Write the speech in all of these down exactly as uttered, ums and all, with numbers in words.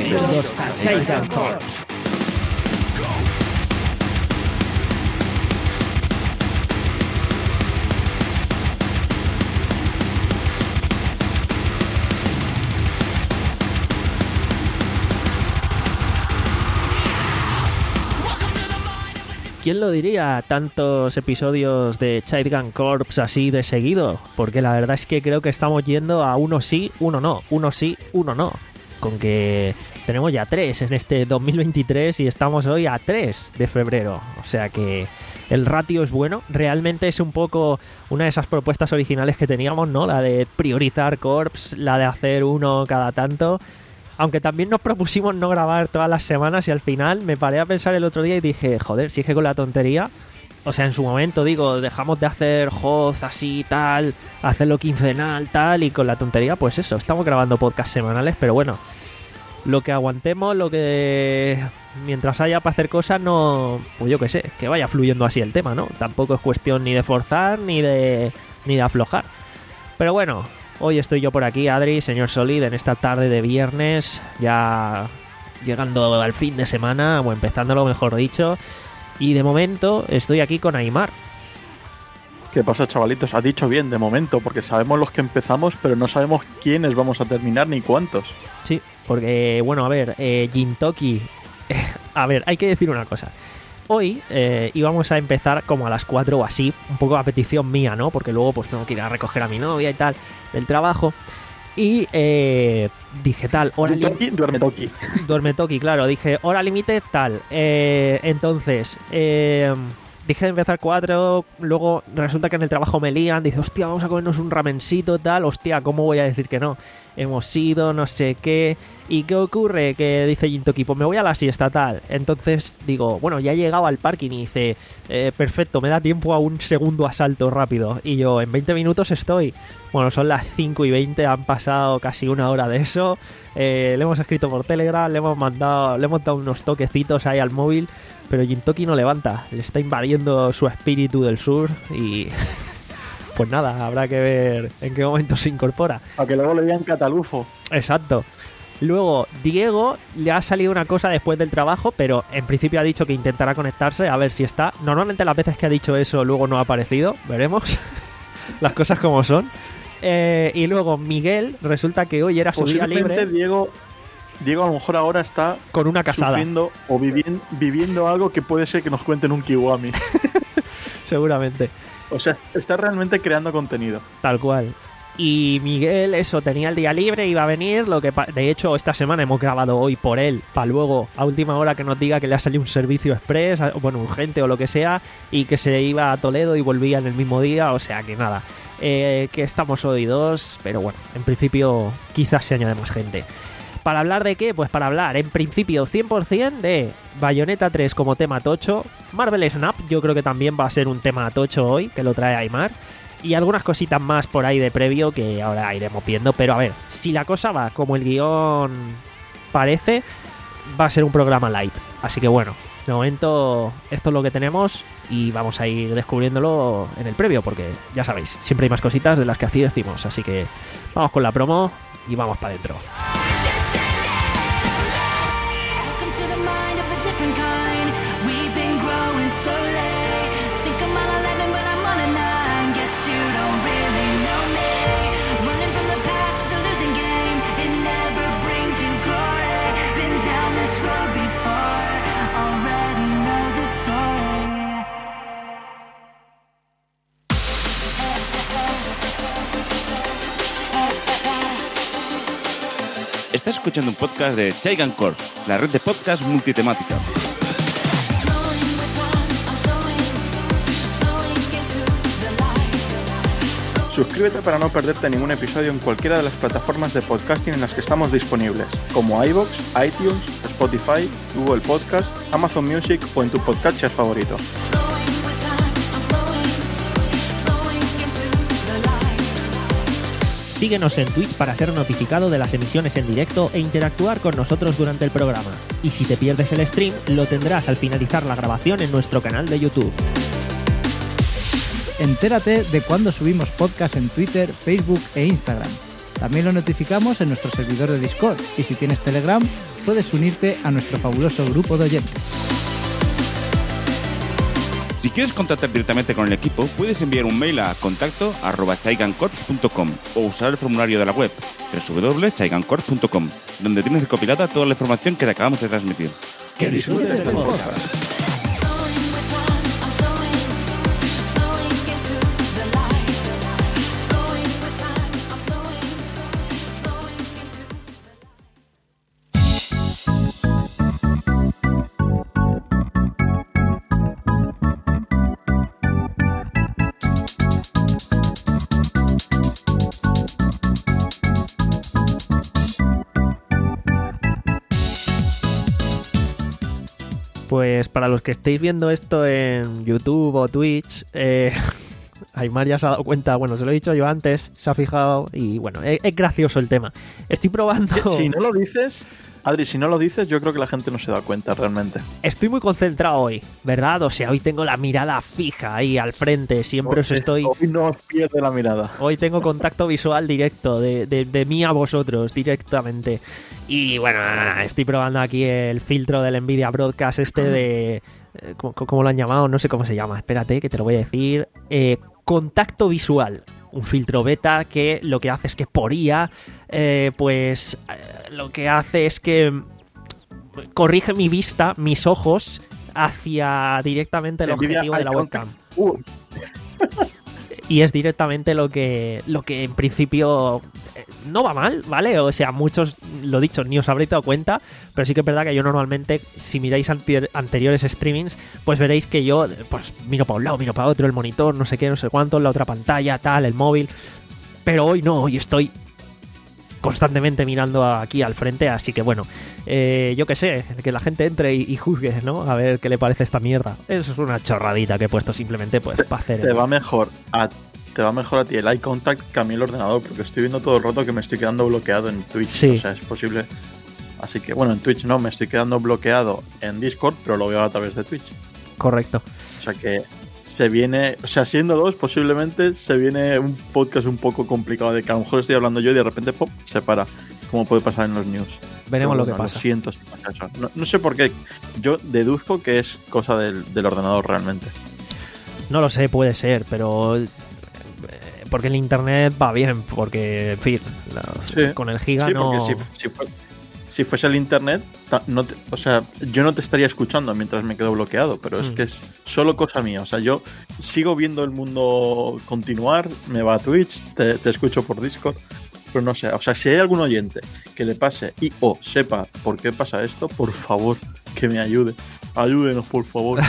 Bienvenidos a Child Corps. ¿Quién lo diría? Tantos episodios de Child Gun Corps así de seguido, porque la verdad es que creo que estamos yendo a uno sí, uno no, uno sí, uno no, con que tenemos ya tres en este dos mil veintitrés y estamos hoy a tres de febrero, o sea que el ratio es bueno. Realmente es un poco una de esas propuestas originales que teníamos, ¿no? La de priorizar Corps, la de hacer uno cada tanto. Aunque también nos propusimos no grabar todas las semanas y al final me paré a pensar el otro día y dije, joder, si es que con la tontería, o sea, en su momento digo, dejamos de hacer host así, tal, hacerlo quincenal, tal, y con la tontería, pues eso, estamos grabando podcasts semanales, pero bueno, lo que aguantemos, lo que mientras haya para hacer cosas, no, pues yo qué sé, que vaya fluyendo así el tema, ¿no? Tampoco es cuestión ni de forzar ni de, ni de aflojar. Pero bueno, hoy estoy yo por aquí, Adri, señor Solid, en esta tarde de viernes, ya llegando al fin de semana, o empezándolo mejor dicho, y de momento estoy aquí con Aimar. ¿Qué pasa, chavalitos? Has dicho bien, de momento, porque sabemos los que empezamos, pero no sabemos quiénes vamos a terminar ni cuántos. Sí, porque, bueno, a ver, eh, Gintoki, a ver, hay que decir una cosa. Hoy eh, íbamos a empezar como a las cuatro o así, un poco a petición mía, ¿no? Porque luego pues tengo que ir a recoger a mi novia y tal, del trabajo. Y eh, dije tal, hora límite... Duerme Toki. Duerme Toki, claro. Dije, hora límite tal. Eh, entonces, eh, dije de empezar cuatro, luego resulta que en el trabajo me lían, dice, hostia, vamos a comernos un ramencito, tal. Hostia, ¿cómo voy a decir que no? Hemos ido, no sé qué. ¿Y qué ocurre? Que dice Gintoki, pues me voy a la siesta, tal. Entonces digo, bueno, ya he llegado al parking y dice, eh, perfecto, me da tiempo a un segundo asalto rápido. Y yo, en veinte minutos estoy. Bueno, son las cinco y veinte, han pasado casi una hora de eso. Eh, le hemos escrito por Telegram, le hemos mandado, le hemos dado unos toquecitos ahí al móvil, pero Gintoki no levanta. Le está invadiendo su espíritu del sur y... pues nada, habrá que ver en qué momento se incorpora. A que luego le digan catalufo. Exacto. Luego, Diego le ha salido una cosa después del trabajo, pero en principio ha dicho que intentará conectarse, a ver si está. Normalmente las veces que ha dicho eso luego no ha aparecido, veremos las cosas como son. Eh, y luego Miguel, resulta que hoy era su día libre. Diego, Diego a lo mejor ahora está con una casada. Sufriendo o viviendo, viviendo algo que puede ser que nos cuenten un Kiwami. Seguramente. O sea, está realmente creando contenido. Tal cual. Y Miguel, eso, tenía el día libre, iba a venir, lo que de hecho esta semana hemos grabado hoy por él, para luego a última hora que nos diga que le ha salido un servicio express, bueno, urgente o lo que sea, y que se iba a Toledo y volvía en el mismo día, o sea que nada, eh, que estamos hoy dos, pero bueno, en principio quizás se añade más gente. ¿Para hablar de qué? Pues para hablar, en principio, cien por ciento de Bayonetta tres como tema tocho, Marvel Snap, yo creo que también va a ser un tema tocho hoy, que lo trae Aimar, y algunas cositas más por ahí de previo que ahora iremos viendo, pero a ver, si la cosa va como el guión parece, va a ser un programa light, así que bueno, de momento esto es lo que tenemos y vamos a ir descubriéndolo en el previo, porque ya sabéis, siempre hay más cositas de las que así decimos, así que vamos con la promo y vamos para adentro. Estás escuchando un podcast de Child Gun Corps, la red de podcast multitemática. Suscríbete para no perderte ningún episodio en cualquiera de las plataformas de podcasting en las que estamos disponibles, como iVoox, iTunes, Spotify, Google Podcast, Amazon Music o en tu podcatcher favorito. Síguenos en Twitch para ser notificado de las emisiones en directo e interactuar con nosotros durante el programa. Y si te pierdes el stream, lo tendrás al finalizar la grabación en nuestro canal de YouTube. Entérate de cuando subimos podcast en Twitter, Facebook e Instagram. También lo notificamos en nuestro servidor de Discord y si tienes Telegram, puedes unirte a nuestro fabuloso grupo de oyentes. Si quieres contactar directamente con el equipo, puedes enviar un mail a contacto arroba chaigancorps punto com o usar el formulario de la web doble u doble u doble u punto chaigancorps punto com, donde tienes recopilada toda la información que te acabamos de transmitir. ¡Que disfrutes de podcast! Pues para los que estéis viendo esto en YouTube o Twitch, eh, Aymar ya se ha dado cuenta, bueno, se lo he dicho yo antes, se ha fijado y bueno, es, es gracioso el tema. Estoy probando... Si no lo dices, Adri, si no lo dices, yo creo que la gente no se da cuenta realmente. Estoy muy concentrado hoy, ¿verdad? O sea, hoy tengo la mirada fija ahí al frente, siempre os estoy... Hoy no os pierde la mirada. Hoy tengo contacto visual directo, de, de, de mí a vosotros, directamente. Y bueno, estoy probando aquí el filtro del Nvidia Broadcast este de... ¿Cómo, cómo lo han llamado? No sé cómo se llama. Espérate, que te lo voy a decir. Eh, contacto visual. Un filtro beta que lo que hace es que por I A, eh, pues eh, lo que hace es que corrige mi vista, mis ojos, hacia directamente el Nvidia objetivo de la Icon. webcam. Uh. Y es directamente lo que, lo que en principio eh, no va mal, ¿vale? O sea, muchos, lo dicho, ni os habréis dado cuenta, pero sí que es verdad que yo normalmente, si miráis anti- anteriores streamings, pues veréis que yo pues miro para un lado, miro para otro, el monitor, no sé qué, no sé cuánto, la otra pantalla, tal, el móvil. Pero hoy no, hoy estoy constantemente mirando aquí al frente, así que bueno, eh, yo qué sé, que la gente entre y, y juzgue, ¿no? A ver qué le parece esta mierda. Eso es una chorradita que he puesto simplemente pues para hacer... Te el... va mejor a te va mejor a ti el eye contact que a mí el ordenador, porque estoy viendo todo el rato que me estoy quedando bloqueado en Twitch. Sí. O sea, es posible. Así que, bueno, en Twitch no, me estoy quedando bloqueado en Discord, pero lo veo a través de Twitch. Correcto. O sea que se viene, o sea, siendo dos, posiblemente se viene un podcast un poco complicado, de que a lo mejor estoy hablando yo y de repente, pop, se para, como puede pasar en los news. Veremos Pero lo que bueno, pasa. Lo siento si pasa eso. No, no sé por qué. Yo deduzco que es cosa del, del ordenador realmente. No lo sé, puede ser, pero... eh, porque el internet va bien, porque, en fin, la- Sí. con el giga Sí, no... porque si, si, fue- si fuese el internet, ta- no te- o sea, yo no te estaría escuchando mientras me quedo bloqueado, pero es Mm. que es solo cosa mía. O sea, yo sigo viendo el mundo continuar, me va a Twitch, te, te escucho por Discord, pero no sé. O sea, si hay algún oyente que le pase y o sepa por qué pasa esto, por favor, que me ayude. Ayúdenos, por favor.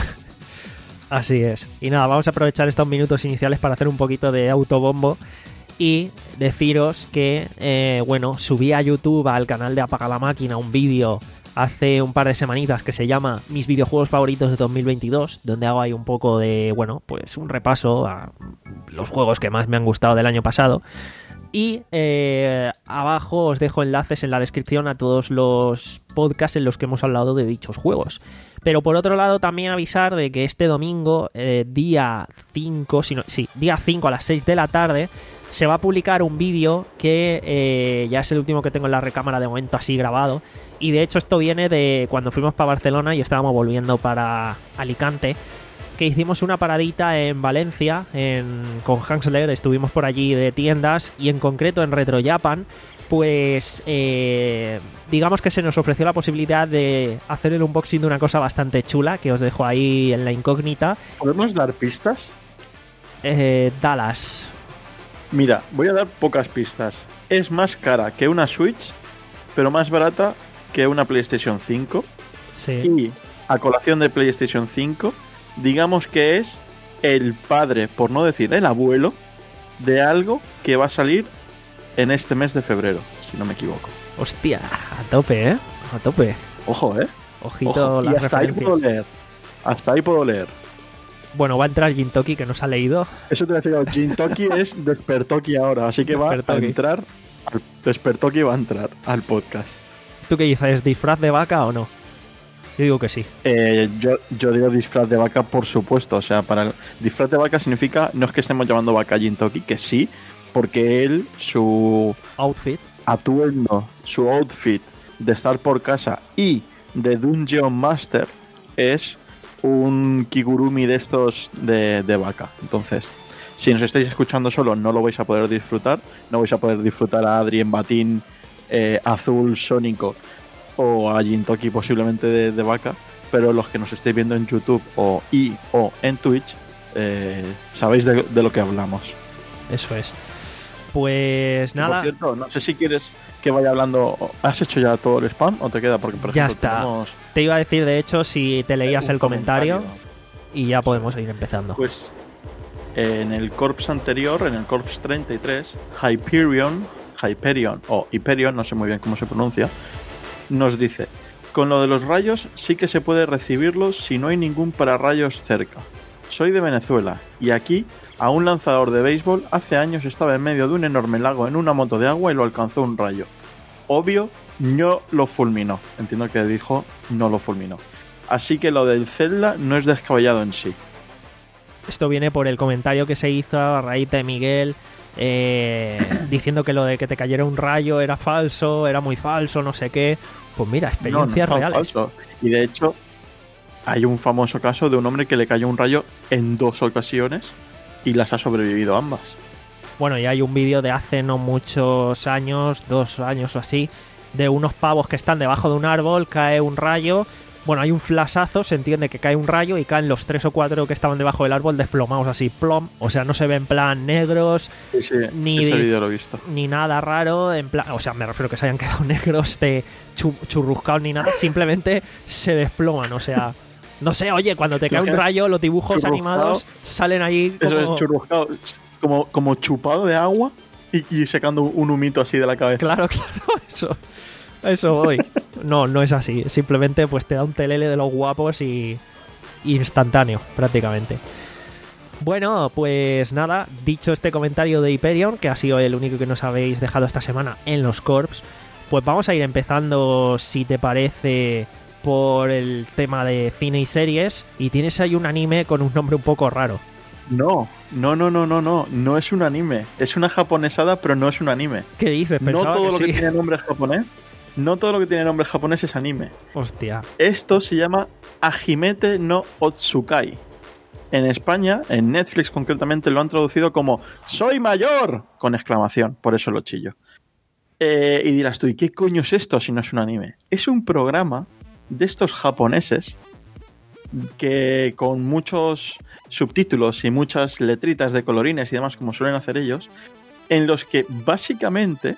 Así es. Y nada, vamos a aprovechar estos minutos iniciales para hacer un poquito de autobombo y deciros que, eh, bueno, subí a YouTube, al canal de Apaga la Máquina, un vídeo hace un par de semanitas que se llama Mis videojuegos favoritos de dos mil veintidós, donde hago ahí un poco de, bueno, pues un repaso a los juegos que más me han gustado del año pasado. Y eh, abajo os dejo enlaces en la descripción a todos los podcasts en los que hemos hablado de dichos juegos. Pero por otro lado también avisar de que este domingo, eh, día cinco, si no, sí, día cinco a las seis de la tarde, se va a publicar un vídeo que eh, ya es el último que tengo en la recámara de momento así grabado. Y de hecho esto viene de cuando fuimos para Barcelona y estábamos volviendo para Alicante, que hicimos una paradita en Valencia en, con Hansler, estuvimos por allí de tiendas y en concreto en Retro Japan, pues eh, digamos que se nos ofreció la posibilidad de hacer el unboxing de una cosa bastante chula que os dejo ahí en la incógnita. ¿Podemos dar pistas? Eh, Dallas. Mira, voy a dar pocas pistas. Es más cara que una Switch, pero más barata que una PlayStation cinco. Sí. Y a colación de PlayStation cinco, digamos que es el padre, por no decir el abuelo, de algo que va a salir en este mes de febrero, si no me equivoco. Hostia, a tope, ¿eh? A tope. Ojo, ¿eh? Ojito Ojo. Y las hasta ahí referencias. puedo leer. Hasta ahí puedo leer. Bueno, va a entrar Gintoki, que nos ha leído. Eso te decía, Gintoki es Despertoki ahora, así que va Despertoki. a entrar. Al, Despertoki va a entrar al podcast. ¿Tú qué dices? ¿Disfraz de vaca o no? Yo digo que sí. Eh, yo, yo digo disfraz de vaca, por supuesto. O sea, para el disfraz de vaca significa, no es que estemos llamando vaca a Gintoki, que sí, porque él, su Outfit. atuendo, su outfit de estar por casa y de Dungeon Master es un Kigurumi de estos de, de vaca. Entonces, si nos estáis escuchando solo, no lo vais a poder disfrutar. No vais a poder disfrutar a Adri en batín eh, azul sónico o a Jintoki posiblemente de, de vaca. Pero los que nos estéis viendo en YouTube o, y o en Twitch, eh, sabéis de, de lo que hablamos. Eso es. Pues nada. Por cierto, no sé si quieres que vaya hablando. ¿Has hecho ya todo el spam o te queda? Porque, por Ya ejemplo, está. tenemos Te iba a decir, de hecho, si te leías un el comentario, comentario. y ya podemos ir empezando. Pues en el Corps anterior, en el Corps treinta y tres, Hyperion, Hyperion o Hyperion, no sé muy bien cómo se pronuncia, nos dice: con lo de los rayos sí que se puede recibirlos si no hay ningún pararrayos cerca. Soy de Venezuela y aquí a un lanzador de béisbol hace años estaba en medio de un enorme lago en una moto de agua y lo alcanzó un rayo. Obvio, no lo fulminó. Entiendo que dijo no lo fulminó. Así que lo del Zelda no es descabellado en sí. Esto viene por el comentario que se hizo a raíz de Miguel eh, diciendo que lo de que te cayera un rayo era falso, era muy falso, no sé qué. Pues mira, experiencias no, no, reales. Falso. Y de hecho, hay un famoso caso de un hombre que le cayó un rayo en dos ocasiones y las ha sobrevivido ambas. Bueno, y hay un vídeo de hace no muchos años, dos años o así, de unos pavos que están debajo de un árbol, cae un rayo. Bueno, hay un flashazo, se entiende que cae un rayo y caen los tres o cuatro que estaban debajo del árbol desplomados así, plom. O sea, no se ve en plan negros, Sí, sí, ni, ese vídeo lo he visto. ni nada raro, en plan, o sea, me refiero que se hayan quedado negros de chu- churruscados ni nada, simplemente se desploman, o sea, no sé, oye, cuando te cae un rayo, los dibujos churruscado, animados salen ahí como... Eso es churruscado, como, como chupado de agua y, y sacando un humito así de la cabeza. Claro, claro, eso. Eso voy. No, no es así. Simplemente pues te da un telele de los guapos y instantáneo, prácticamente. Bueno, pues nada, dicho este comentario de Hyperion, que ha sido el único que nos habéis dejado esta semana en los Corps, pues vamos a ir empezando, si te parece, por el tema de cine y series. Y tienes ahí un anime con un nombre un poco raro. No, no, no, no, no, no, no es un anime. Es una japonesada, pero no es un anime. ¿Qué dices? No Pensaba todo que lo sí. que tiene nombre japonés. No todo lo que tiene nombre japonés es anime. Hostia. Esto se llama Hajimete no Otsukai. En España, en Netflix concretamente, lo han traducido como ¡Soy mayor! Con exclamación, por eso lo chillo. Eh, y dirás tú, ¿y qué coño es esto si no es un anime? Es un programa de estos japoneses que con muchos subtítulos y muchas letritas de colorines y demás, como suelen hacer ellos, en los que básicamente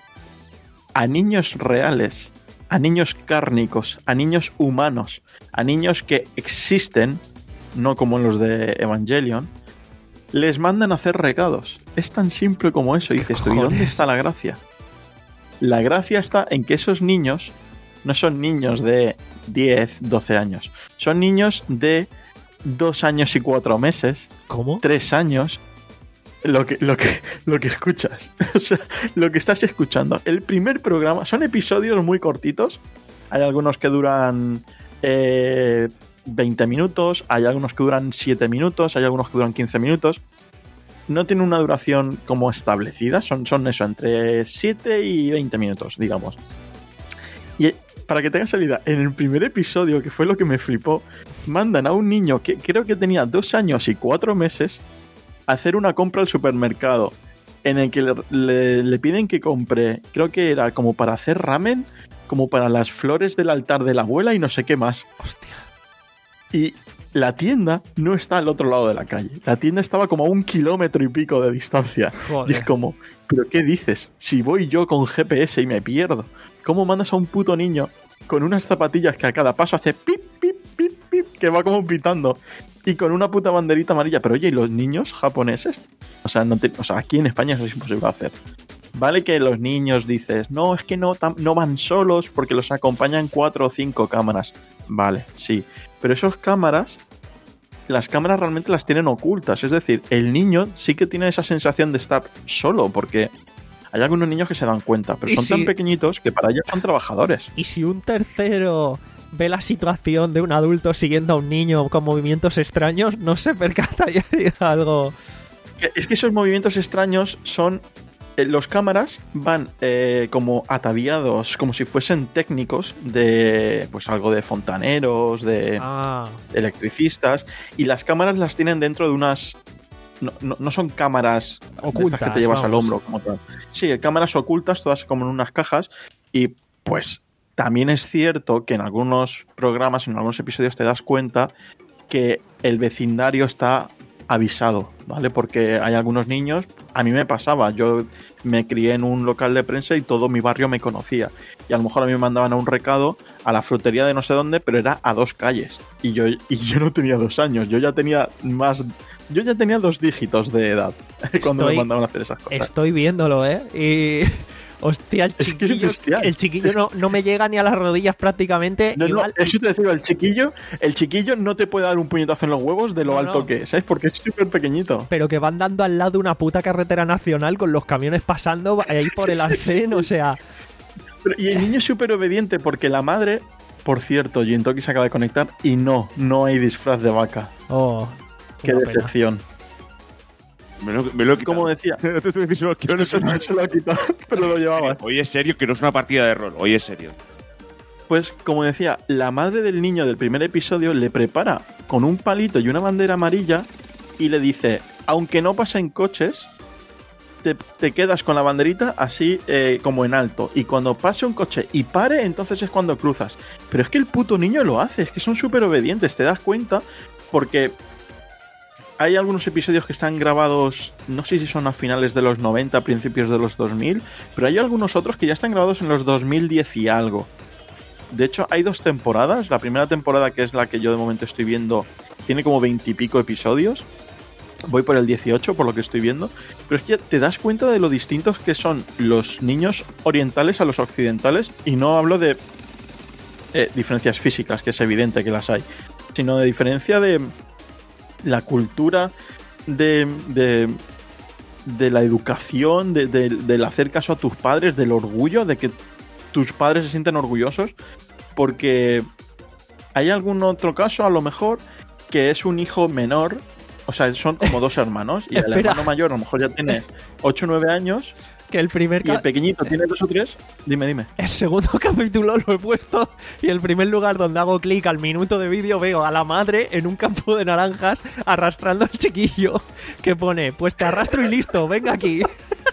a niños reales, a niños cárnicos, a niños humanos, a niños que existen, no como los de Evangelion, les mandan a hacer recados. Es tan simple como eso. Y dices tú, ¿y dónde está la gracia? La gracia está en que esos niños no son niños de diez, doce años. Son niños de dos años y cuatro meses. ¿Cómo? tres años. Lo que, lo que, lo que escuchas. O sea, lo que estás escuchando. El primer programa. Son episodios muy cortitos. Hay algunos que duran eh, veinte minutos. Hay algunos que duran siete minutos. Hay algunos que duran quince minutos. No tienen una duración como establecida. Son, son eso, entre siete y veinte minutos, digamos. Y para que tengas salida, en el primer episodio, que fue lo que me flipó, mandan a un niño que creo que tenía dos años y cuatro meses a hacer una compra al supermercado, en el que le, le, le piden que compre, creo que era como para hacer ramen, como para las flores del altar de la abuela y no sé qué más. Hostia. Y la tienda no está al otro lado de la calle. La tienda estaba como a un kilómetro y pico de distancia. Joder. Y es como, ¿pero qué dices? Si voy yo con G P S y me pierdo, ¿cómo mandas a un puto niño con unas zapatillas que a cada paso hace pip, pip, pip, pip, que va como pitando? Y con una puta banderita amarilla. Pero oye, ¿y los niños japoneses? O sea, no te, o sea, aquí en España eso es imposible hacer. Vale que los niños dices, no, es que no, tam, no van solos porque los acompañan cuatro o cinco cámaras. Vale, sí. Pero esas cámaras, las cámaras realmente las tienen ocultas. Es decir, el niño sí que tiene esa sensación de estar solo, porque hay algunos niños que se dan cuenta, pero son si... tan pequeñiñitos que para ellos son trabajadores. Y si un tercero ve la situación de un adulto siguiendo a un niño con movimientos extraños, no se percataría de algo. Es que esos movimientos extraños son eh, los cámaras van eh, como ataviados, como si fuesen técnicos de, pues algo de fontaneros, de Ah, electricistas, y las cámaras las tienen dentro de unas... No, no, no son cámaras de estas Ocultas, que te llevas al vamos. hombro como tal. Sí, cámaras ocultas, todas como en unas cajas, y pues también es cierto que en algunos programas, en algunos episodios te das cuenta que el vecindario está avisado, ¿vale? Porque hay algunos niños, a mí me pasaba, yo me crié en un local de prensa y todo mi barrio me conocía, y a lo mejor a mí me mandaban a un recado a la frutería de no sé dónde, pero era a dos calles, y yo, y yo no tenía dos años, yo ya tenía más, yo ya tenía dos dígitos de edad cuando Estoy- me mandaban a hacer esas cosas. estoy viéndolo, ¿eh? Y... Hostia, el Es que es chiquillo, bestial. el chiquillo Es- no, no me llega ni a las rodillas prácticamente. No, no, Igual, eso te decía, el chiquillo, el chiquillo no te puede dar un puñetazo en los huevos de lo No, alto no. que es, ¿sabes? Porque es súper pequeñito. pero que van dando al lado de una puta carretera nacional con los camiones pasando ahí por el arcén, o sea... Pero- y el niño es súper obediente porque la madre, por cierto, Jintoki se acaba de conectar y no, no hay disfraz de vaca. Oh, Qué una pena. decepción. Me lo, me lo he quitado. Como decía, Te estoy diciendo que no se, es- se lo ha quitado, pero lo llevaba. Hoy es serio, que no es una partida de rol. Hoy es serio. Pues, como decía, la madre del niño del primer episodio le prepara con un palito y una bandera amarilla y le dice, aunque no pasen coches, te, te quedas con la banderita así eh, como en alto. Y cuando pase un coche y pare, entonces es cuando cruzas. Pero es que el puto niño lo hace, es que son súper obedientes, te das cuenta, porque hay algunos episodios que están grabados, no sé si son a finales de los noventa, principios de los dos mil, pero hay algunos otros que ya están grabados en los dos mil diez y algo. De hecho, hay dos temporadas. La primera temporada, que es la que yo de momento estoy viendo, tiene como veintipico episodios. Voy por el dieciocho, por lo que estoy viendo. Pero es que te das cuenta de lo distintos que son los niños orientales a los occidentales. Y no hablo de eh, diferencias físicas, que es evidente que las hay, sino de diferencia de la cultura, de, de, de la educación, de, de, del hacer caso a tus padres, del orgullo, de que tus padres se sienten orgullosos. Porque hay algún otro caso, a lo mejor, que es un hijo menor. O sea, son como dos hermanos. Y el Espera. hermano mayor a lo mejor ya tiene ocho o nueve años. Que el primer Y el ca- pequeñito tiene dos o tres. Dime, dime. el segundo capítulo lo he puesto y el primer lugar donde hago clic al minuto de vídeo veo a la madre en un campo de naranjas arrastrando al chiquillo que pone, pues te arrastro y listo, venga aquí.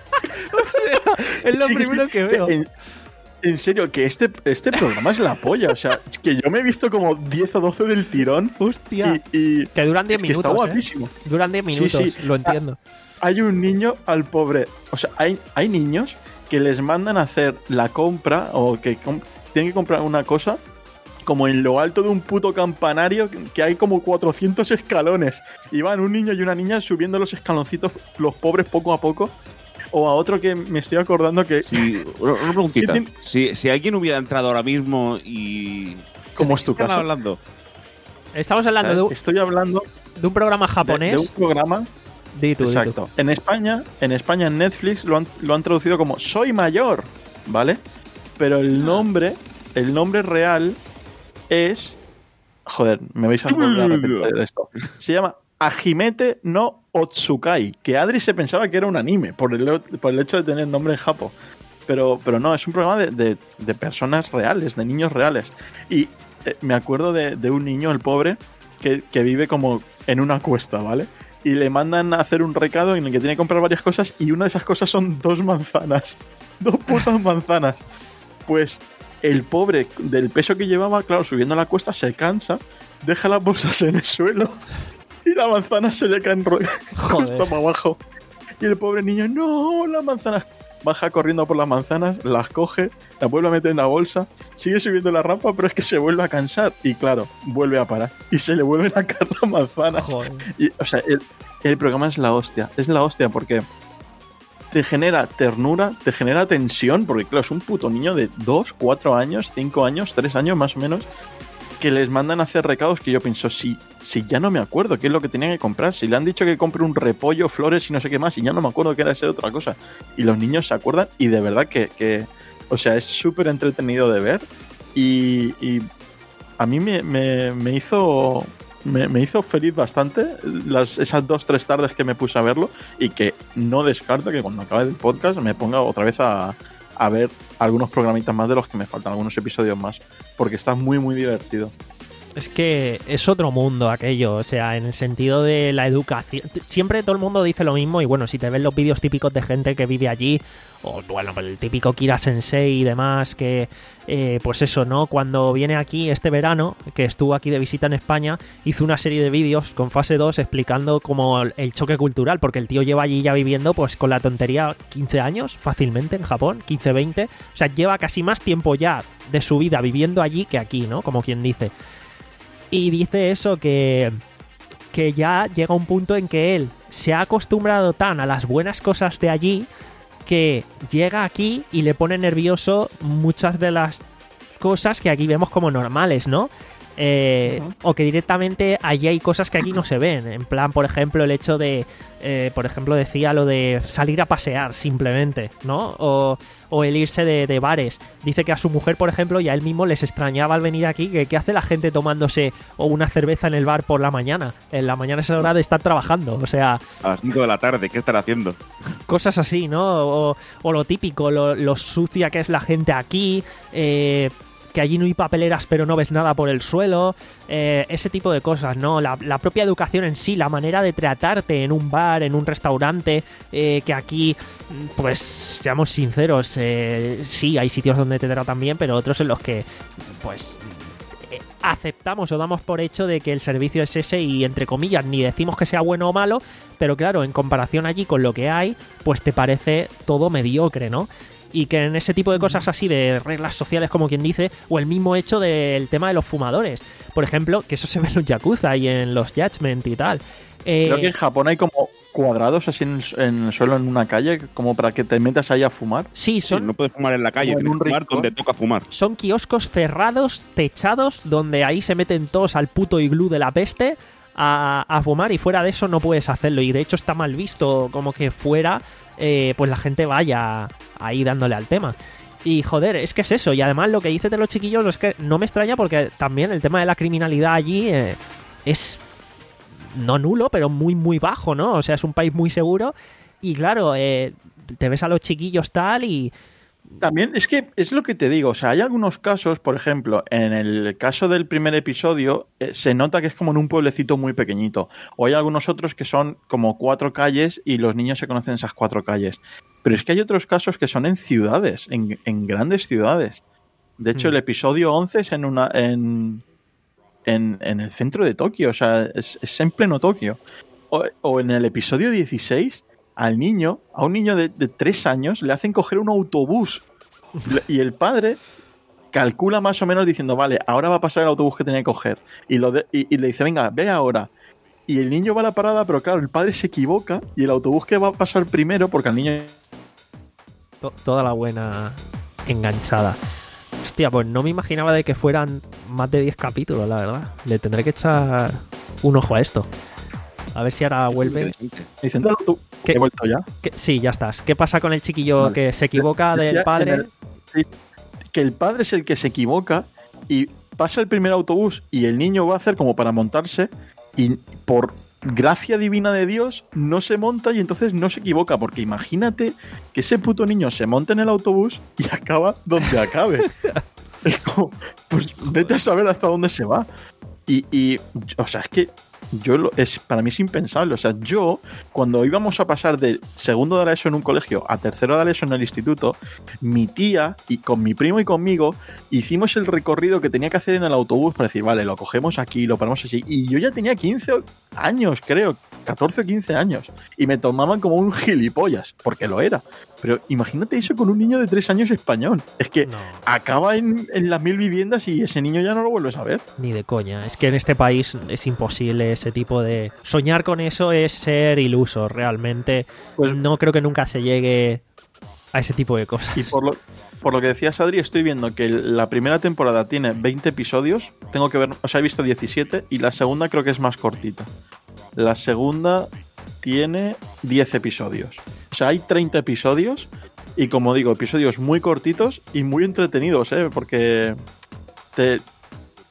O sea, es lo Sí, primero sí. que veo. En, en serio, que este, este programa es la polla. O sea, es que yo me he visto como diez o doce del tirón. Hostia. Y, y Que duran diez es que minutos, está ¿eh? guapísimo. Duran diez Sí, minutos, sí. lo entiendo. Hay un niño al pobre. O sea, hay, hay niños que les mandan a hacer la compra o que com- tienen que comprar una cosa como en lo alto de un puto campanario que hay como cuatrocientos escalones. Y van un niño y una niña subiendo los escaloncitos, los pobres, poco a poco. O a otro que me estoy acordando que... Si, una, una preguntita. ¿Qué tiene? Si, si alguien hubiera entrado ahora mismo y... ¿Cómo es tu ¿Qué están caso? hablando? Estamos hablando de un, Estoy hablando de un programa de, japonés. de un programa. Di tú, di tú. Exacto. En España, en España, en Netflix lo han, lo han traducido como Soy Mayor, ¿vale? Pero el nombre, el nombre real es... Joder, me vais a volver a repetir esto. Se llama Hajimete no Otsukai, que Adri se pensaba que era un anime por el, por el hecho de tener nombre en japo. Pero, pero no, es un programa de, de, de personas reales, de niños reales. Y eh, me acuerdo de, de un niño, el pobre, que, que vive como en una cuesta, ¿vale? Y le mandan a hacer un recado en el que tiene que comprar varias cosas y una de esas cosas son dos manzanas. Dos putas manzanas. Pues el pobre, del peso que llevaba, claro, subiendo la cuesta, se cansa, deja las bolsas en el suelo y la manzana se le cae en ro- Joder. cuesta para abajo. Y el pobre niño, no, las manzanas. Baja corriendo por las manzanas, las coge, las vuelve a meter en la bolsa, sigue subiendo la rampa, pero es que se vuelve a cansar. Y claro, vuelve a parar. Y se le vuelven a caer las manzanas. Joder. Y, o sea, el, el programa es la hostia. Es la hostia porque te genera ternura, te genera tensión, porque claro, es un puto niño de dos, cuatro años, cinco años, tres años más o menos, que les mandan a hacer recados que yo pienso, si, si ya no me acuerdo qué es lo que tenía que comprar, si le han dicho que compre un repollo, flores y no sé qué más, y ya no me acuerdo qué era esa otra cosa. Y los niños se acuerdan y de verdad que, que o sea, es súper entretenido de ver y, y a mí me, me, me hizo me, me hizo feliz bastante las, esas dos, tres tardes que me puse a verlo, y que no descarto que cuando acabe el podcast me ponga otra vez a, a ver algunos programitas más de los que me faltan, algunos episodios más, porque está muy, muy divertido. Es que es otro mundo aquello, o sea, en el sentido de la educación. Siempre todo el mundo dice lo mismo y bueno, si te ves los vídeos típicos de gente que vive allí, o bueno, el típico Kira Sensei y demás, que eh, pues eso, ¿no? Cuando viene aquí este verano, que estuvo aquí de visita en España, hizo una serie de vídeos con fase dos explicando como el choque cultural, porque el tío lleva allí ya viviendo pues con la tontería quince años fácilmente en Japón, quince, veinte, o sea, lleva casi más tiempo ya de su vida viviendo allí que aquí, ¿no? Como quien dice. Y dice eso, que, que ya llega un punto en que él se ha acostumbrado tan a las buenas cosas de allí que llega aquí y le pone nervioso muchas de las cosas que aquí vemos como normales, ¿no? Eh, uh-huh. O que directamente allí hay cosas que aquí no se ven. En plan, por ejemplo, el hecho de... Eh, por ejemplo, decía lo de salir a pasear simplemente, ¿no? O, o el irse de, de bares. Dice que a su mujer, por ejemplo, y a él mismo les extrañaba al venir aquí, que qué hace la gente tomándose o una cerveza en el bar por la mañana. En la mañana es la hora de estar trabajando, o sea... A las cinco de la tarde, ¿qué estará haciendo? Cosas así, ¿no? O, o lo típico, lo, lo sucia que es la gente aquí, eh... que allí no hay papeleras pero no ves nada por el suelo, eh, ese tipo de cosas, ¿no? La, la propia educación en sí, la manera de tratarte en un bar, en un restaurante, eh, que aquí, pues, seamos sinceros, eh, sí, hay sitios donde te tratan bien, pero otros en los que, pues, eh, aceptamos o damos por hecho de que el servicio es ese y, entre comillas, ni decimos que sea bueno o malo, pero claro, en comparación allí con lo que hay, pues te parece todo mediocre, ¿no? Y que en ese tipo de cosas así, de reglas sociales, como quien dice, o el mismo hecho del tema de los fumadores, por ejemplo, que eso se ve en los Yakuza y en los Judgment y tal. Eh, Creo que en Japón hay como cuadrados así en, en el suelo en una calle, como para que te metas ahí a fumar. Sí, son... Sí, no puedes fumar en la calle, tienes que fumar donde toca fumar. Son kioscos cerrados, techados, donde ahí se meten todos al puto iglú de la peste a, a fumar, y fuera de eso no puedes hacerlo. Y de hecho está mal visto como que fuera... Eh, pues la gente vaya ahí dándole al tema. Y joder, es que es eso. Y además lo que dices de los chiquillos es que no me extraña, porque también el tema de la criminalidad allí eh, es no nulo, pero muy muy bajo, ¿no? O sea, es un país muy seguro. Y claro, eh, te ves a los chiquillos tal y... También es que es lo que te digo, o sea, hay algunos casos, por ejemplo, en el caso del primer episodio, eh, se nota que es como en un pueblecito muy pequeñito, o hay algunos otros que son como cuatro calles y los niños se conocen esas cuatro calles. Pero es que hay otros casos que son en ciudades, en, en grandes ciudades. De hecho, mm. el episodio once es en una en, en, en el centro de Tokio, o sea, es, es en pleno Tokio. O, o en el episodio dieciséis... al niño, a un niño de, de tres años, le hacen coger un autobús. Y el padre calcula más o menos diciendo, vale, ahora va a pasar el autobús que tenía que coger. Y, lo de, y, y le dice, venga, ve ahora. Y el niño va a la parada, pero claro, el padre se equivoca y el autobús que va a pasar primero, porque al niño... Toda la buena enganchada. Hostia, pues no me imaginaba de que fueran más de diez capítulos, la verdad. Le tendré que echar un ojo a esto. A ver si ahora vuelve. Dicen, tú, ¿he vuelto ya? ¿Qué? Sí, ya estás. ¿Qué pasa con el chiquillo vale. que se equivoca Decía del padre? El, sí, que el padre es el que se equivoca y pasa el primer autobús y el niño va a hacer como para montarse y por gracia divina de Dios no se monta y entonces no se equivoca, porque imagínate que ese puto niño se monte en el autobús y acaba donde acabe. Es como, pues vete a saber hasta dónde se va. Y, y o sea, es que yo lo, es, para mí es impensable. O sea, yo, cuando íbamos a pasar de segundo de la ESO en un colegio a tercero de la ESO en el instituto, mi tía, y con mi primo y conmigo, hicimos el recorrido que tenía que hacer en el autobús para decir, vale, lo cogemos aquí, lo ponemos así. Y yo ya tenía quince años, creo, catorce o quince años. Y me tomaban como un gilipollas, porque lo era. Pero imagínate eso con un niño de tres años español. Es que no. acaba en, en las mil viviendas y ese niño ya no lo vuelves a ver. Ni de coña. Es que en este país es imposible ese tipo de... Soñar con eso es ser iluso, realmente. Pues no creo que nunca se llegue a ese tipo de cosas. Y por lo, por lo que decías, Adri, estoy viendo que la primera temporada tiene veinte episodios. Tengo que ver... O sea, he visto diecisiete y la segunda creo que es más cortita. La segunda tiene diez episodios. O sea, hay treinta episodios y, como digo, episodios muy cortitos y muy entretenidos, ¿eh? Porque te,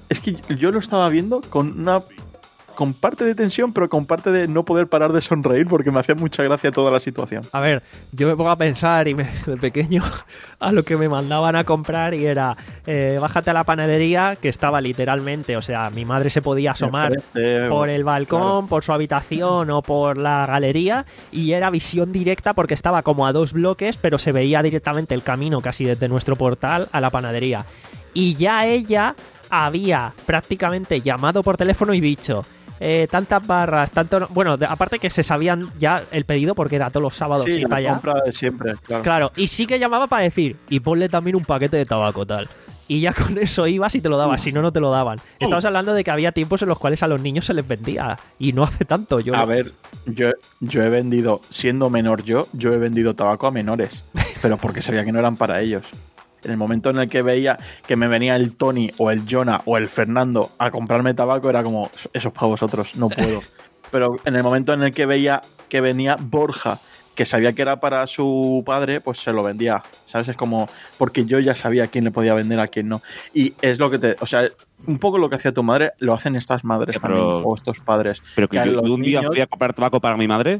es que yo lo estaba viendo con una con parte de tensión, pero con parte de no poder parar de sonreír porque me hacía mucha gracia toda la situación. A ver, yo me pongo a pensar y me, de pequeño a lo que me mandaban a comprar y era eh, bájate a la panadería, que estaba literalmente, o sea, mi madre se podía asomar Enfrente, por el balcón, claro, por su habitación o por la galería y era visión directa porque estaba como a dos bloques, pero se veía directamente el camino casi desde nuestro portal a la panadería. Y ya ella había prácticamente llamado por teléfono y dicho... Eh, tantas barras, tanto... Bueno, de, aparte que se sabían ya el pedido porque era todos los sábados sí, ir para la allá. compra de siempre, claro. Claro, y sí que llamaba para decir, y ponle también un paquete de tabaco, tal. Y ya con eso ibas y te lo dabas, si no, no te lo daban. Estamos hablando de que había tiempos en los cuales a los niños se les vendía, y no hace tanto. Yo A ver, yo, yo he vendido, siendo menor yo, yo he vendido tabaco a menores, pero porque sabía que no eran para ellos. En el momento en el que veía que me venía el Tony o el Jonah o el Fernando a comprarme tabaco, era como, eso es para vosotros, no puedo. Pero en el momento en el que veía que venía Borja, que sabía que era para su padre, pues se lo vendía, ¿sabes? Es como, porque yo ya sabía a quién le podía vender, a quién no. Y es lo que te, o sea, un poco lo que hacía tu madre, lo hacen estas madres Pero, también, o estos padres. Pero que, que yo, yo un día niños... fui a comprar tabaco para mi madre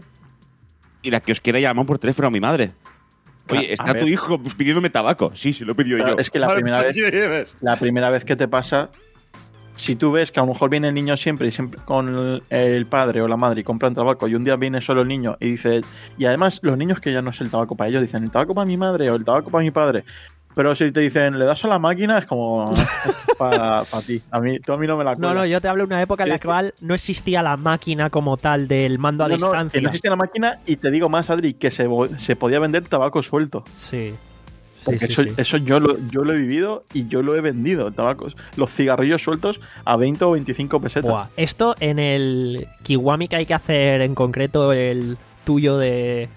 y la kiosquera llamó por teléfono a mi madre. Oye, está tu hijo pidiéndome tabaco. Sí, se lo he pedido claro, yo. Es que la primera, vez, la primera vez que te pasa, si tú ves que a lo mejor viene el niño siempre y siempre con el, el padre o la madre y compran tabaco y un día viene solo el niño y dice... Y además los niños que ya no es el tabaco para ellos dicen el tabaco para mi madre o el tabaco para mi padre. Pero si te dicen, le das a la máquina, es como, esto es para, para ti. A mí, tú a mí no me la cuelas. No, no, yo te hablo de una época en la cual no existía la máquina como tal del mando a no, distancia. No, que no existía la máquina y te digo más, Adri, que se, se podía vender tabaco suelto. Sí. Porque sí, eso, sí. eso yo, lo, yo lo he vivido y yo lo he vendido, tabacos. Los cigarrillos sueltos a veinte o veinticinco pesetas. Buah, esto en el Kiwami que hay que hacer, en concreto el tuyo de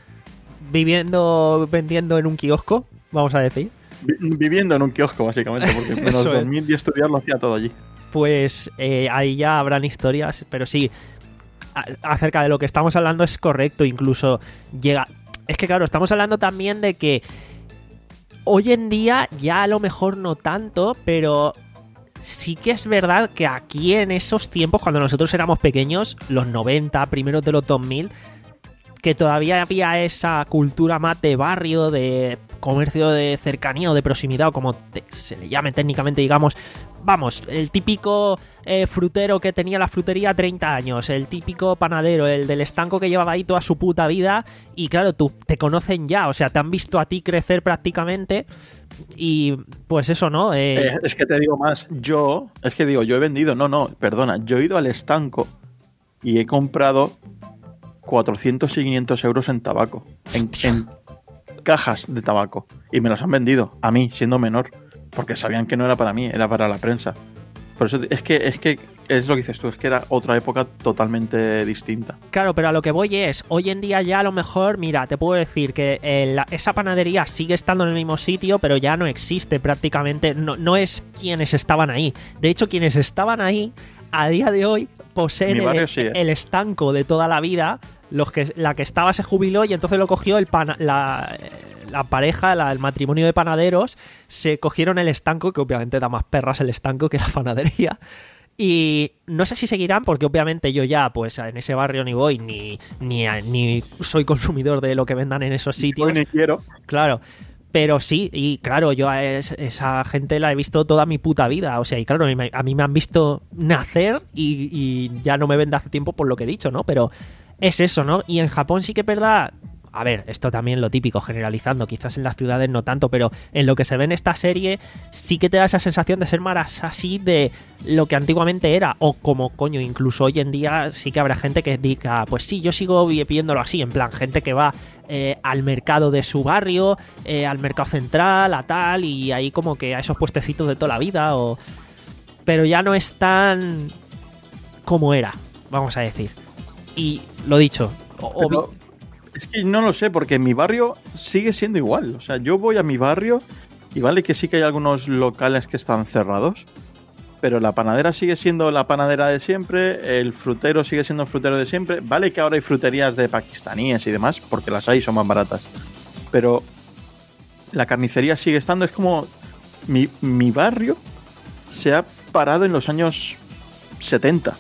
viviendo, vendiendo en un kiosco, vamos a decir. Viviendo en un kiosco, básicamente, porque menos dormir y estudiar lo hacía todo allí. Pues eh, ahí ya habrán historias, pero sí, a, acerca de lo que estamos hablando es correcto, incluso llega... Es que claro, estamos hablando también de que hoy en día ya a lo mejor no tanto, pero sí que es verdad que aquí en esos tiempos, cuando nosotros éramos pequeños, los noventa, primeros de los dos mil, que todavía había esa cultura más de barrio, de comercio de cercanía o de proximidad, o como te, se le llame técnicamente, digamos, vamos, el típico eh, frutero que tenía la frutería treinta años, el típico panadero, el del estanco que llevaba ahí toda su puta vida, y claro, tú te conocen ya, o sea, te han visto a ti crecer prácticamente, y pues eso, ¿no? Eh... Eh, es que te digo más, yo, es que digo, yo he vendido, no, no, perdona, yo he ido al estanco y he comprado cuatrocientos y quinientos euros en tabaco, en, en cajas de tabaco, y me los han vendido a mí, siendo menor, porque sabían que no era para mí, era para la prensa. Por eso es que es que es lo que dices tú, es que era otra época totalmente distinta. Claro, pero a lo que voy es, hoy en día ya a lo mejor, mira, te puedo decir que eh, la, esa panadería sigue estando en el mismo sitio, pero ya no existe prácticamente, no, no es quienes estaban ahí. De hecho, quienes estaban ahí, a día de hoy, poseen el, sí, ¿eh? el estanco de toda la vida. Los que, la que estaba se jubiló y entonces lo cogió el pana, la, la pareja, la, el matrimonio de panaderos, se cogieron el estanco, que obviamente da más perras el estanco que la panadería. Y no sé si seguirán, porque obviamente yo ya, pues en ese barrio ni voy, ni, ni, ni soy consumidor de lo que vendan en esos sitios. Ni quiero. Claro. Pero sí, y claro, yo a es, esa gente la he visto toda mi puta vida. O sea, y claro, a mí me han visto nacer y, y ya no me ven de hace tiempo por lo que he dicho, ¿no? Pero es eso, ¿no? Y en Japón sí que es verdad... A ver, esto también lo típico, generalizando, quizás en las ciudades no tanto, pero en lo que se ve en esta serie sí que te da esa sensación de ser más así de lo que antiguamente era, o como coño, incluso hoy en día sí que habrá gente que diga, pues sí, yo sigo viéndolo así, en plan, gente que va eh, al mercado de su barrio, eh, al mercado central, a tal, y ahí como que a esos puestecitos de toda la vida, o... pero ya no es tan como era, vamos a decir. Y lo dicho, Pero... Es que no lo sé, porque mi barrio sigue siendo igual. O sea, yo voy a mi barrio y vale que sí que hay algunos locales que están cerrados, pero la panadera sigue siendo la panadera de siempre, el frutero sigue siendo el frutero de siempre. Vale que ahora hay fruterías de pakistaníes y demás, porque las hay, son más baratas. Pero la carnicería sigue estando, es como mi, mi barrio se ha parado en los años setenta.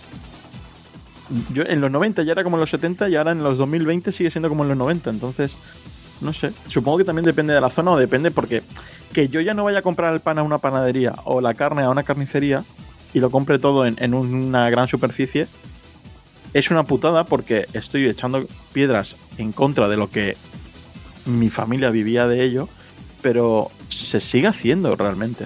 Yo en los noventa ya era como en los setenta y ahora en los dos mil veinte sigue siendo como en los noventa. Entonces, no sé. Supongo que también depende de la zona o depende porque que yo ya no vaya a comprar el pan a una panadería o la carne a una carnicería y lo compre todo en, en una gran superficie es una putada porque estoy echando piedras en contra de lo que mi familia vivía de ello, pero se sigue haciendo realmente.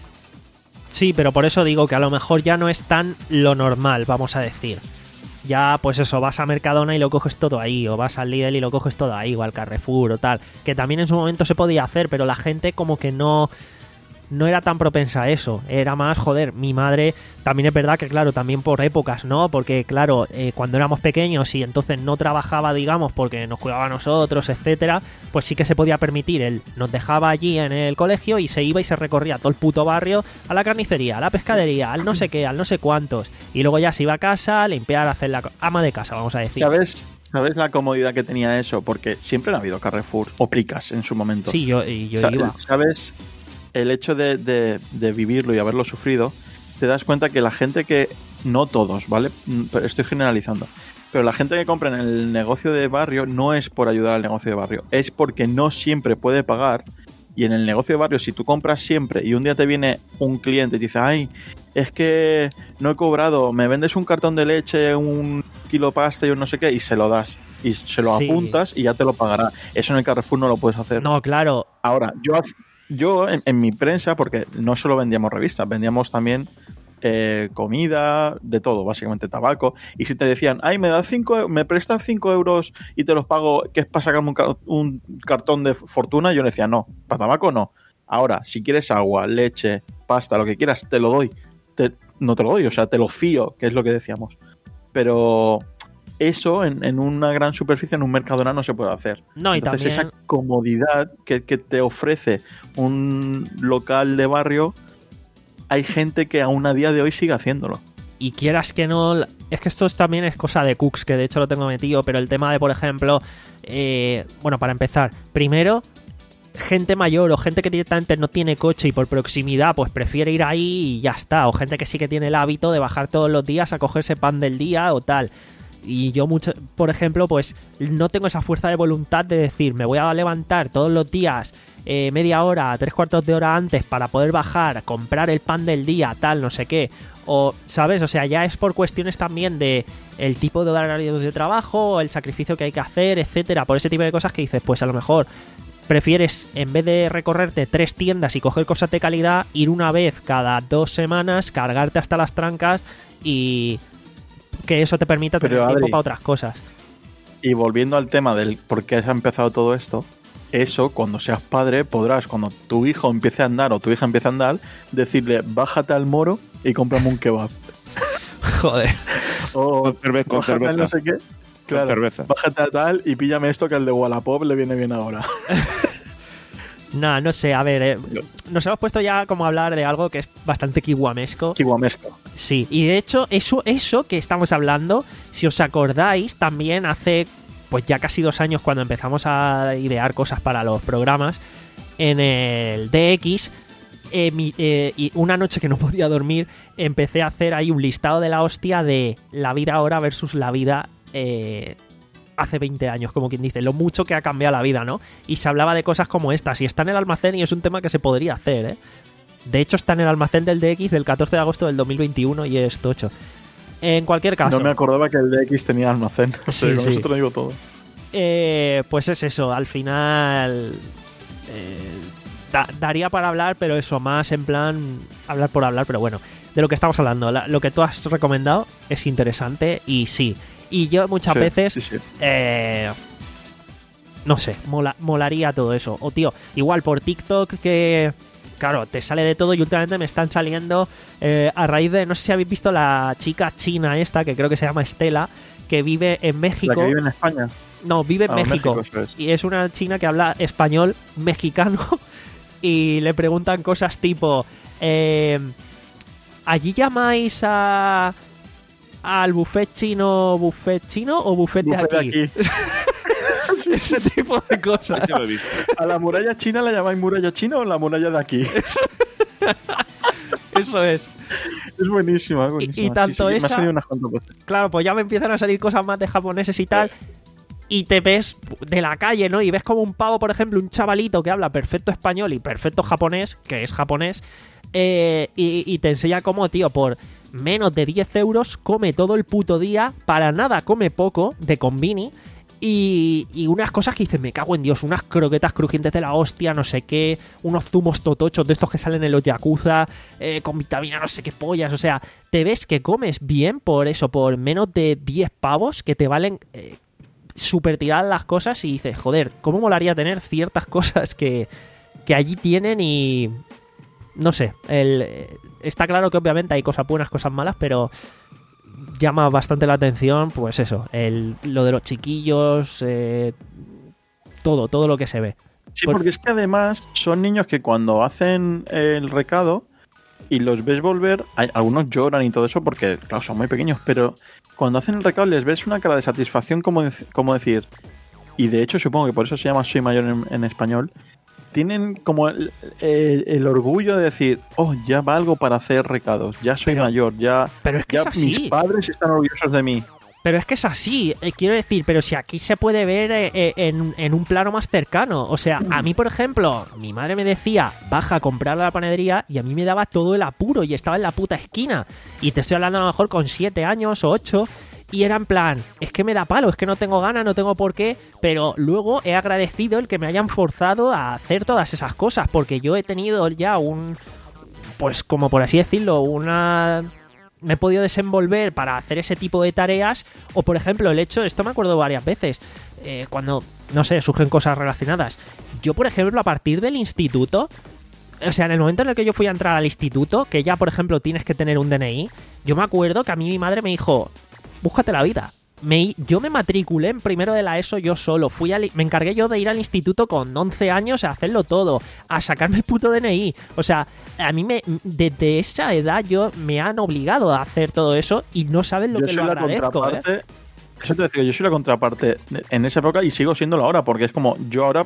Sí, pero por eso digo que a lo mejor ya no es tan lo normal, vamos a decir. Ya, pues eso, vas a Mercadona y lo coges todo ahí, o vas al Lidl y lo coges todo ahí, o al Carrefour o tal, que también en su momento se podía hacer, pero la gente como que no... no era tan propensa a eso, era más, joder, mi madre, también es verdad que claro, también por épocas, ¿no? Porque claro, eh, cuando éramos pequeños y entonces no trabajaba, digamos, porque nos cuidaba a nosotros, etcétera, pues sí que se podía permitir, él nos dejaba allí en el colegio y se iba y se recorría todo el puto barrio a la carnicería, a la pescadería, al no sé qué, al no sé cuántos, y luego ya se iba a casa, limpiar, hacer la ama de casa, vamos a decir. ¿Sabes? ¿Sabes la comodidad que tenía eso? Porque siempre ha habido Carrefour o Pricas en su momento. Sí, yo, y yo Sa- iba. ¿Sabes? El hecho de, de, de vivirlo y haberlo sufrido, te das cuenta que la gente que, no todos, ¿vale? Estoy generalizando, pero la gente que compra en el negocio de barrio no es por ayudar al negocio de barrio, es porque no siempre puede pagar. Y en el negocio de barrio, si tú compras siempre y un día te viene un cliente y te dice, ay, es que no he cobrado, me vendes un cartón de leche, un kilo de pasta y un no sé qué, y se lo das. Y se lo Sí. apuntas y ya te lo pagará. Eso en el Carrefour no lo puedes hacer. No, claro. Ahora, yo, yo en, en mi prensa, porque no solo vendíamos revistas, vendíamos también eh, comida, de todo, básicamente tabaco. Y si te decían, ay, me das cinco, me prestas cinco euros y te los pago, que es para sacarme un, car- un cartón de fortuna, yo le decía, no, para tabaco no. Ahora, si quieres agua, leche, pasta, lo que quieras, te lo doy. Te, no te lo doy, o sea, te lo fío, que es lo que decíamos. Pero eso en, en una gran superficie, en un Mercadona, no se puede hacer. No, y Entonces también... esa comodidad que, que te ofrece un local de barrio, hay gente que aún a día de hoy sigue haciéndolo. Y quieras que no... Es que esto es- también es cosa de cooks, que de hecho lo tengo metido, pero el tema de, por ejemplo... eh, bueno, para empezar, primero, gente mayor o gente que directamente no tiene coche y por proximidad pues prefiere ir ahí y ya está. O gente que sí que tiene el hábito de bajar todos los días a cogerse pan del día o tal. Y yo, mucho, por ejemplo, pues no tengo esa fuerza de voluntad de decir, me voy a levantar todos los días eh, media hora, tres cuartos de hora antes para poder bajar, comprar el pan del día, tal, no sé qué. O, ¿sabes? O sea, ya es por cuestiones también de el tipo de horario de trabajo, el sacrificio que hay que hacer, etcétera. Por ese tipo de cosas que dices, pues a lo mejor prefieres, en vez de recorrerte tres tiendas y coger cosas de calidad, ir una vez cada dos semanas, cargarte hasta las trancas y que eso te permita tener Pero, tiempo Adri, para otras cosas. Y volviendo al tema del por qué se ha empezado todo esto, eso, cuando seas padre, podrás, cuando tu hijo empiece a andar o tu hija empiece a andar, decirle, bájate al Moro y cómprame un kebab. Joder. O Con cerve- con bájate al cerveza. no sé qué. Claro, cerveza. bájate a tal y píllame esto que al de Wallapop le viene bien ahora. Nah, no sé, a ver, eh, nos hemos puesto ya como a hablar de algo que es bastante kiwamesco. Kiwamesco. Sí, y de hecho, eso, eso que estamos hablando, si os acordáis, también hace pues ya casi dos años cuando empezamos a idear cosas para los programas, en el D X, eh, mi- eh, y una noche que no podía dormir, empecé a hacer ahí un listado de la hostia de la vida ahora versus la vida eh, hace veinte años, como quien dice, lo mucho que ha cambiado la vida, ¿no? Y se hablaba de cosas como estas, y está en el almacén y es un tema que se podría hacer, ¿eh? De hecho, está en el almacén del D X del catorce de agosto del dos mil veintiuno y es tocho. En cualquier caso, No me acordaba que el D X tenía almacén. O sea, Sí, con sí. eso te lo digo todo. eh, pues es eso, al final eh, da- daría para hablar, pero eso, más en plan hablar por hablar, pero bueno, de lo que estamos hablando, la- lo que tú has recomendado es interesante y sí. Y yo muchas Sí, veces sí, sí. eh, no sé, mola- molaría todo eso. O tío, igual por TikTok que, claro, te sale de todo y últimamente me están saliendo eh, a raíz de, no sé si habéis visto la chica china esta, que creo que se llama Estela, que vive en La México. que vive en España. No, vive en Ah, en México. México, eso es. Y es una china que habla español mexicano y le preguntan cosas tipo, eh, ¿allí llamáis a... al buffet chino buffet chino o buffet de Buffet de aquí? aquí. Sí, sí, Ese sí. tipo de cosas. Ese lo he visto. ¿A la muralla china la llamáis muralla china o la muralla de aquí? Eso es. Es buenísima, es buenísima. Y, y tanto sí, sí, esa... me ha salido unas cuantas veces. Claro, pues ya me empiezan a salir cosas más de japoneses y tal. Y te ves de la calle, ¿no? Y ves como un pavo, por ejemplo, un chavalito que habla perfecto español y perfecto japonés, que es japonés, eh, y, y te enseña cómo, tío, por menos de diez euros come todo el puto día, para nada come poco, de convini, y, y unas cosas que dices, me cago en Dios, unas croquetas crujientes de la hostia, no sé qué, unos zumos totochos de estos que salen en los yakuza, eh, con vitamina no sé qué pollas, o sea, te ves que comes bien por eso, por menos de diez pavos que te valen... Eh, súper tiradas las cosas y dices, joder, ¿cómo molaría tener ciertas cosas que, que allí tienen? Y no sé, el, está claro que obviamente hay cosas buenas, cosas malas, pero llama bastante la atención, pues eso, el, lo de los chiquillos, eh, todo, todo lo que se ve. Sí, Por... porque es que además son niños que cuando hacen el recado y los ves volver, hay, algunos lloran y todo eso porque, claro, son muy pequeños, pero cuando hacen el recado les ves una cara de satisfacción, como, de, como decir, y de hecho supongo que por eso se llama Soy Mayor en, en español, tienen como el, el, el orgullo de decir, oh, ya valgo para hacer recados, ya soy pero, mayor, ya, pero es que ya es así. Mis padres están orgullosos de mí. Pero es que es así, eh, quiero decir, pero si aquí se puede ver eh, eh, en, en un plano más cercano. O sea, a mí, por ejemplo, mi madre me decía, baja a comprar a la panadería, y a mí me daba todo el apuro y estaba en la puta esquina. Y te estoy hablando a lo mejor con siete años o ocho, y era en plan, es que me da palo, es que no tengo ganas, no tengo por qué, pero luego he agradecido el que me hayan forzado a hacer todas esas cosas, porque yo he tenido ya un, pues como por así decirlo, una... me he podido desenvolver para hacer ese tipo de tareas, o por ejemplo el hecho, esto me acuerdo varias veces, eh, cuando, no sé, surgen cosas relacionadas. Yo, por ejemplo, a partir del instituto, o sea, en el momento en el que yo fui a entrar al instituto, que ya, por ejemplo, tienes que tener un D N I, yo me acuerdo que a mí mi madre me dijo, búscate la vida. Me, yo me matriculé en primero de la ESO yo solo. Fui al, me encargué yo de ir al instituto con once años a hacerlo todo, a sacarme el puto D N I. O sea, a mí me, desde esa edad yo me han obligado a hacer todo eso y no saben lo yo que soy lo la agradezco, contraparte, ¿eh? Eso te decía, yo soy la contraparte en esa época y sigo siéndolo ahora, porque es como yo ahora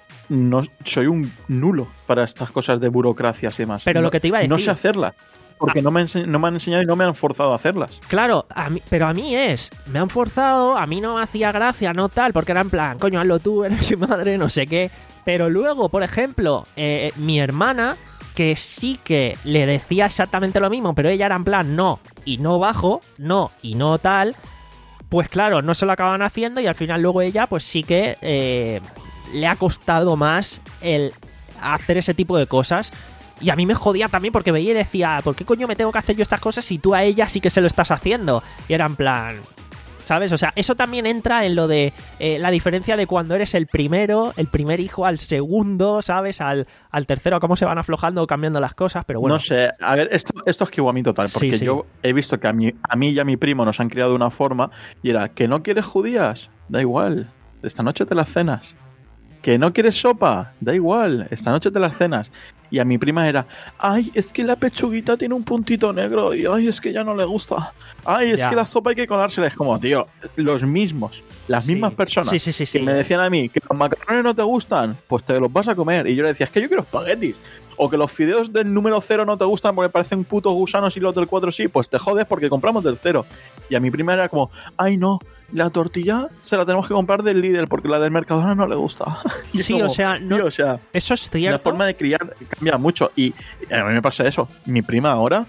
no soy un nulo para estas cosas de burocracias y demás. Pero no, lo que te iba a decir, no sé hacerlas. Porque no me, ense- no me han enseñado y no me han forzado a hacerlas. Claro, a mí, pero a mí es, me han forzado, a mí no me hacía gracia, no tal, porque era en plan, coño, hazlo tú, eres mi madre, no sé qué. Pero luego, por ejemplo, eh, mi hermana, que sí que le decía exactamente lo mismo, pero ella era en plan, no, y no bajo, no, y no tal, pues claro, no se lo acaban haciendo y al final luego ella, pues sí que eh, le ha costado más el hacer ese tipo de cosas. Y a mí me jodía también porque veía y decía, ¿por qué coño me tengo que hacer yo estas cosas si tú a ella sí que se lo estás haciendo? Y era en plan, ¿sabes? O sea, eso también entra en lo de eh, la diferencia de cuando eres el primero, el primer hijo al segundo, ¿sabes? Al, al tercero, cómo se van aflojando o cambiando las cosas, pero bueno. No sé, a ver, esto, esto es Kiwami total, porque Sí, sí. yo he visto que a mí, a mí y a mi primo nos han criado de una forma y era, ¿que no quieres judías? Da igual, esta noche te las cenas. ¿Que no quieres sopa? Da igual, esta noche te las cenas. Y a mi prima era, ay, es que la pechuguita tiene un puntito negro y ay, es que ya no le gusta. Ay, es Ya. que la sopa hay que colársela. Es como, tío, los mismos, las Sí. mismas personas Sí, sí, sí, sí. que me decían a mí que los macarrones no te gustan, pues te los vas a comer. Y yo le decía, es que yo quiero espaguetis. O que los fideos del número cero no te gustan porque parecen putos gusanos y los del cuatro sí, pues te jodes porque compramos del cero. Y a mi prima era como, ay, no, la tortilla se la tenemos que comprar del Lidl porque la del Mercadona no le gusta. Y es Sí, como, o sea, no- tío, o sea, Eso es cierto. la forma de criar cambia mucho. Y a mí me pasa eso. Mi prima ahora,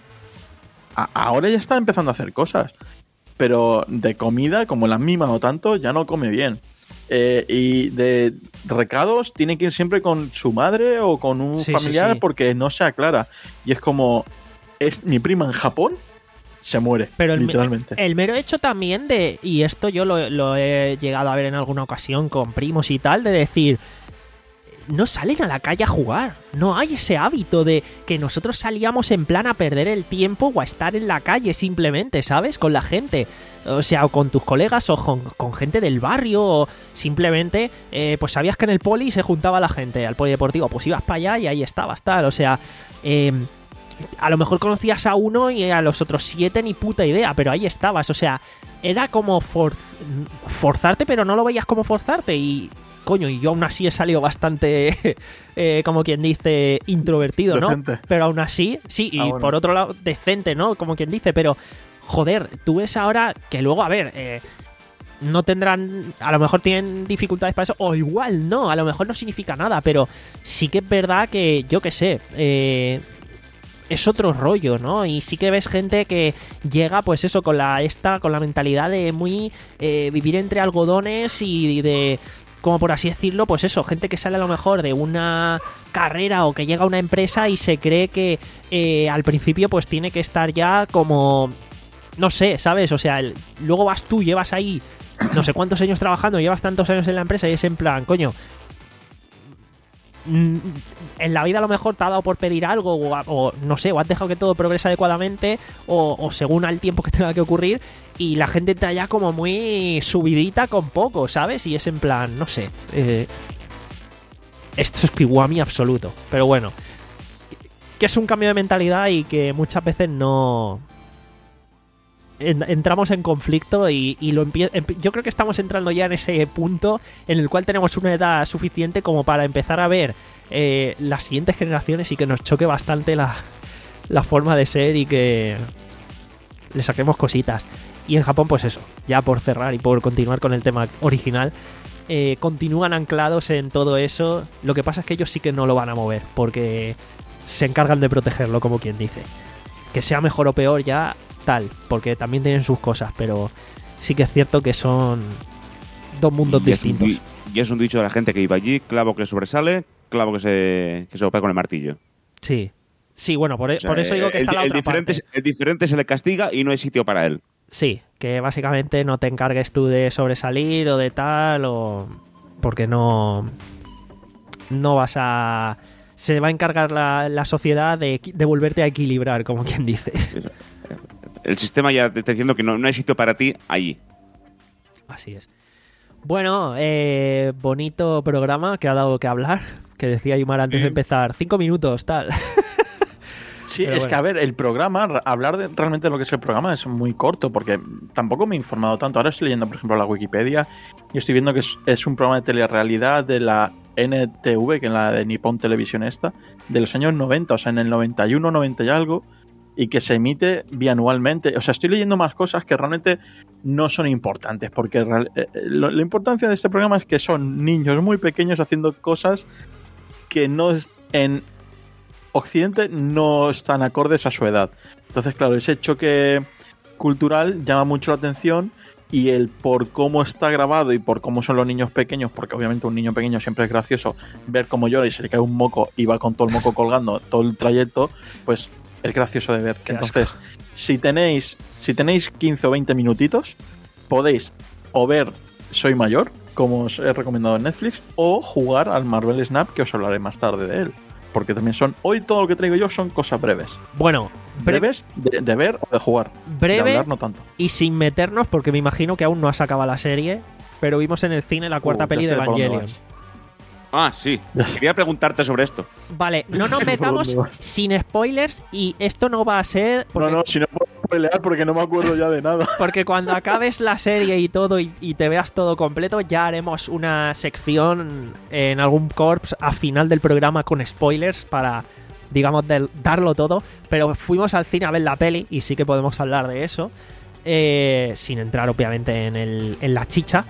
a- ahora ya está empezando a hacer cosas. Pero de comida, como la mima o tanto, ya no come bien. Eh, y de recados tiene que ir siempre con su madre o con un Sí, sí, familiar sí. porque no se aclara. Y es como, es mi prima en Japón se muere, Pero el, literalmente. el mero hecho también de, y esto yo lo, lo he llegado a ver en alguna ocasión con primos y tal, de decir, no salen a la calle a jugar, no hay ese hábito de que nosotros salíamos en plan a perder el tiempo o a estar en la calle simplemente, ¿sabes? Con la gente, o sea, o con tus colegas o con, con gente del barrio o simplemente, eh, pues sabías que en el poli se juntaba la gente, al polideportivo, pues ibas para allá y ahí estabas, tal, o sea, eh, a lo mejor conocías a uno y a los otros siete ni puta idea, pero ahí estabas, o sea, era como for- forzarte, pero no lo veías como forzarte y coño, y yo aún así he salido bastante, eh, como quien dice, introvertido, ¿no? Decente. Pero aún así, sí, y Ah, bueno. por otro lado, decente, ¿no? Como quien dice, pero, joder, tú ves ahora que luego, a ver, eh, no tendrán, a lo mejor tienen dificultades para eso, o igual no, a lo mejor no significa nada, pero sí que es verdad que, yo qué sé, eh, es otro rollo, ¿no? Y sí que ves gente que llega, pues eso, con la esta, con la mentalidad de muy eh, vivir entre algodones y de, como por así decirlo, pues eso, gente que sale a lo mejor de una carrera o que llega a una empresa y se cree que eh, al principio pues tiene que estar ya como, no sé, ¿sabes? O sea, el, luego vas tú, llevas ahí no sé cuántos años trabajando, llevas tantos años en la empresa y es en plan, coño, en la vida a lo mejor te ha dado por pedir algo o, o no sé, o has dejado que todo progrese adecuadamente o, o según al tiempo que tenga que ocurrir y la gente está ya como muy subidita con poco, ¿sabes? Y es en plan, no sé, eh, esto es kiwami absoluto, pero bueno, que es un cambio de mentalidad y que muchas veces no en, entramos en conflicto y, y lo empie- emp- yo creo que estamos entrando ya en ese punto en el cual tenemos una edad suficiente como para empezar a ver eh, las siguientes generaciones y que nos choque bastante la, la forma de ser y que le saquemos cositas. Y en Japón, pues eso, ya por cerrar y por continuar con el tema original, eh, continúan anclados en todo eso. Lo que pasa es que ellos sí que no lo van a mover porque se encargan de protegerlo, como quien dice. Que sea mejor o peor ya tal, porque también tienen sus cosas, pero sí que es cierto que son dos mundos Y es un distintos. di- Y es un dicho de la gente que iba allí, clavo que sobresale, clavo que se, que se golpea con el martillo. Sí. Sí, bueno, por, e- O sea, por eso digo que el, está la el otra diferente, parte. el diferente se le castiga y no hay sitio para él. Sí, que básicamente no te encargues tú de sobresalir o de tal, o porque no no vas a... Se va a encargar la, la sociedad de, equi- de volverte a equilibrar, como quien dice. El sistema ya te está diciendo que no, no hay sitio para ti allí. Así es. Bueno, eh, bonito programa que ha dado que hablar, que decía Aymar antes Sí. de empezar. Cinco minutos, tal. Sí, Pero es bueno. que a ver, el programa, ra- hablar de, realmente de lo que es el programa es muy corto, porque tampoco me he informado tanto. Ahora estoy leyendo, por ejemplo, la Wikipedia y estoy viendo que es, es un programa de telerrealidad de la N T V, que es la de Nippon Television esta, de los años noventa, o sea, en el noventa y uno, noventa y algo, y que se emite bianualmente. O sea, estoy leyendo más cosas que realmente no son importantes, porque real- eh, eh, lo- la importancia de este programa es que son niños muy pequeños haciendo cosas que no es- en Occidente no están acordes a su edad. Entonces, claro, ese choque cultural llama mucho la atención y el por cómo está grabado y por cómo son los niños pequeños, porque obviamente un niño pequeño siempre es gracioso ver cómo llora y se le cae un moco y va con todo el moco colgando todo el trayecto, pues es gracioso de ver. Qué asco. Entonces, si tenéis, si tenéis quince o veinte minutitos, podéis o ver Soy Mayor, como os he recomendado en Netflix, o jugar al Marvel Snap, que os hablaré más tarde de él. Porque también son, hoy todo lo que traigo yo son cosas breves. Bueno, breve, Breves de, de ver o de jugar. De breve hablar no tanto. y sin meternos, porque me imagino que aún no has acabado la serie, pero vimos en el cine la cuarta Uh, ya peli sé de por dónde Evangelion. vas. Ah, sí. Ya sé. Quería preguntarte sobre esto. Vale, no nos ¿Por metamos dónde vas? sin spoilers y esto no va a ser... Porque, No, no, si no puedo pelear porque no me acuerdo ya de nada. porque cuando acabes la serie y todo y, y te veas todo completo, ya haremos una sección en algún corps a final del programa con spoilers para, digamos, del- darlo todo. Pero fuimos al cine a ver la peli y sí que podemos hablar de eso, eh, sin entrar obviamente en, el, en la chicha.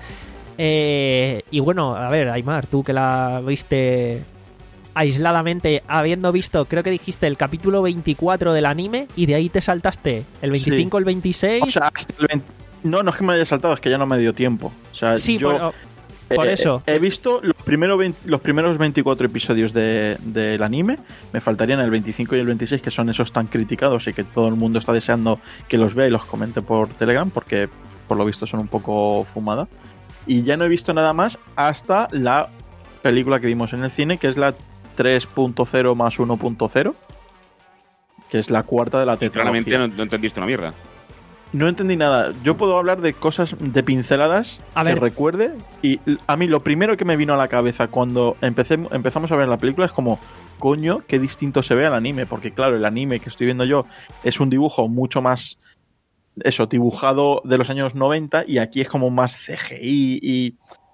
Eh, y bueno, a ver, Aymar, tú que la viste aisladamente, habiendo visto, creo que dijiste el capítulo veinticuatro del anime y de ahí te saltaste el veinticinco, el veintiséis. O sea, hasta el veinte no, no es que me haya saltado, es que ya no me dio tiempo. O sea, sí, yo por, por eh, eso. He visto los, primero veinte los primeros veinticuatro episodios de- del anime. Me faltarían el veinticinco y el veintiséis, que son esos tan criticados y que todo el mundo está deseando que los vea y los comente por Telegram, porque por lo visto son un poco fumada. Y ya no he visto nada más hasta la película que vimos en el cine, que es la tres punto cero más uno punto cero, que es la cuarta de la Claramente tetralogía. no, no entendiste una mierda. No entendí nada. Yo puedo hablar de cosas, de pinceladas A que ver. recuerde. Y a mí lo primero que me vino a la cabeza cuando empecé, empezamos a ver la película es como, coño, qué distinto se ve al anime. Porque claro, el anime que estoy viendo yo es un dibujo mucho más, eso, dibujado de los años noventa, y aquí es como más C G I y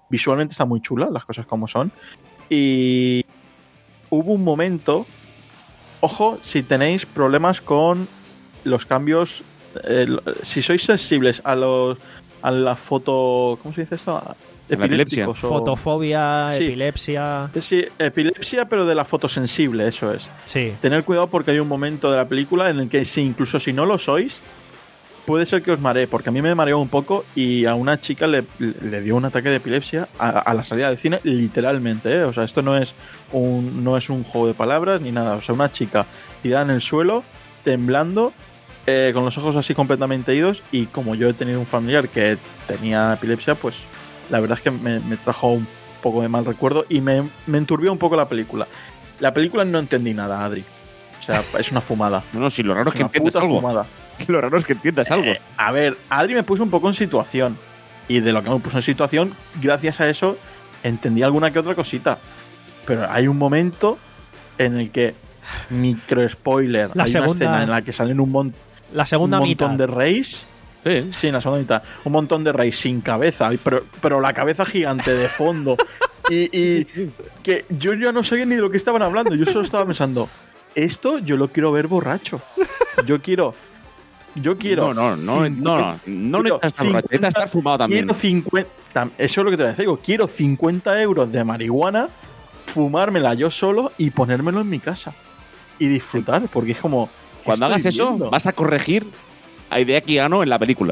visualmente está muy chula, las cosas como son. Y hubo un momento, ojo, si tenéis problemas con los cambios, eh, si sois sensibles a los a la foto, ¿cómo se dice esto? Epiléptica. O... Fotofobia, sí. epilepsia. Sí, epilepsia, pero de la fotosensible, eso es. Sí. Tener cuidado porque hay un momento de la película en el que si incluso si no lo sois, puede ser que os maree, porque a mí me mareó un poco y a una chica le, le dio un ataque de epilepsia a, a la salida del cine, literalmente, ¿eh? O sea, esto no es un no es un juego de palabras ni nada. O sea, una chica tirada en el suelo, temblando, eh, con los ojos así completamente idos, y como yo he tenido un familiar que tenía epilepsia, pues la verdad es que me, me trajo un poco de mal recuerdo y me, me enturbió un poco la película. La película no entendí nada, Adri. O sea, es una fumada. No, no, si lo raro es, es que entiendas algo. Fumada. Lo raro es que entiendas algo. Eh, a ver, Adri me puso un poco en situación. Y de lo que me puso en situación, gracias a eso, entendí alguna que otra cosita. Pero hay un momento en el que, micro spoiler, la hay segunda, una escena en la que salen un, mon la segunda un montón mitad. de reyes. Sí. Sí, en la segunda mitad. Un montón de reyes sin cabeza, pero, pero la cabeza gigante de fondo. y y que yo ya no sabía ni de lo que estaban hablando. Yo solo estaba pensando, esto yo lo quiero ver borracho. Yo quiero... Yo quiero... No, no, no, cincuenta, no, no, no necesitas estar borracho, necesitas estar fumado también. Quiero cincuenta... Eso es lo que te voy a decir. Quiero cincuenta euros de marihuana, fumármela yo solo y ponérmelo en mi casa. Y disfrutar, porque es como... Cuando hagas eso, viendo? vas a corregir a Hideaki Anno en la película.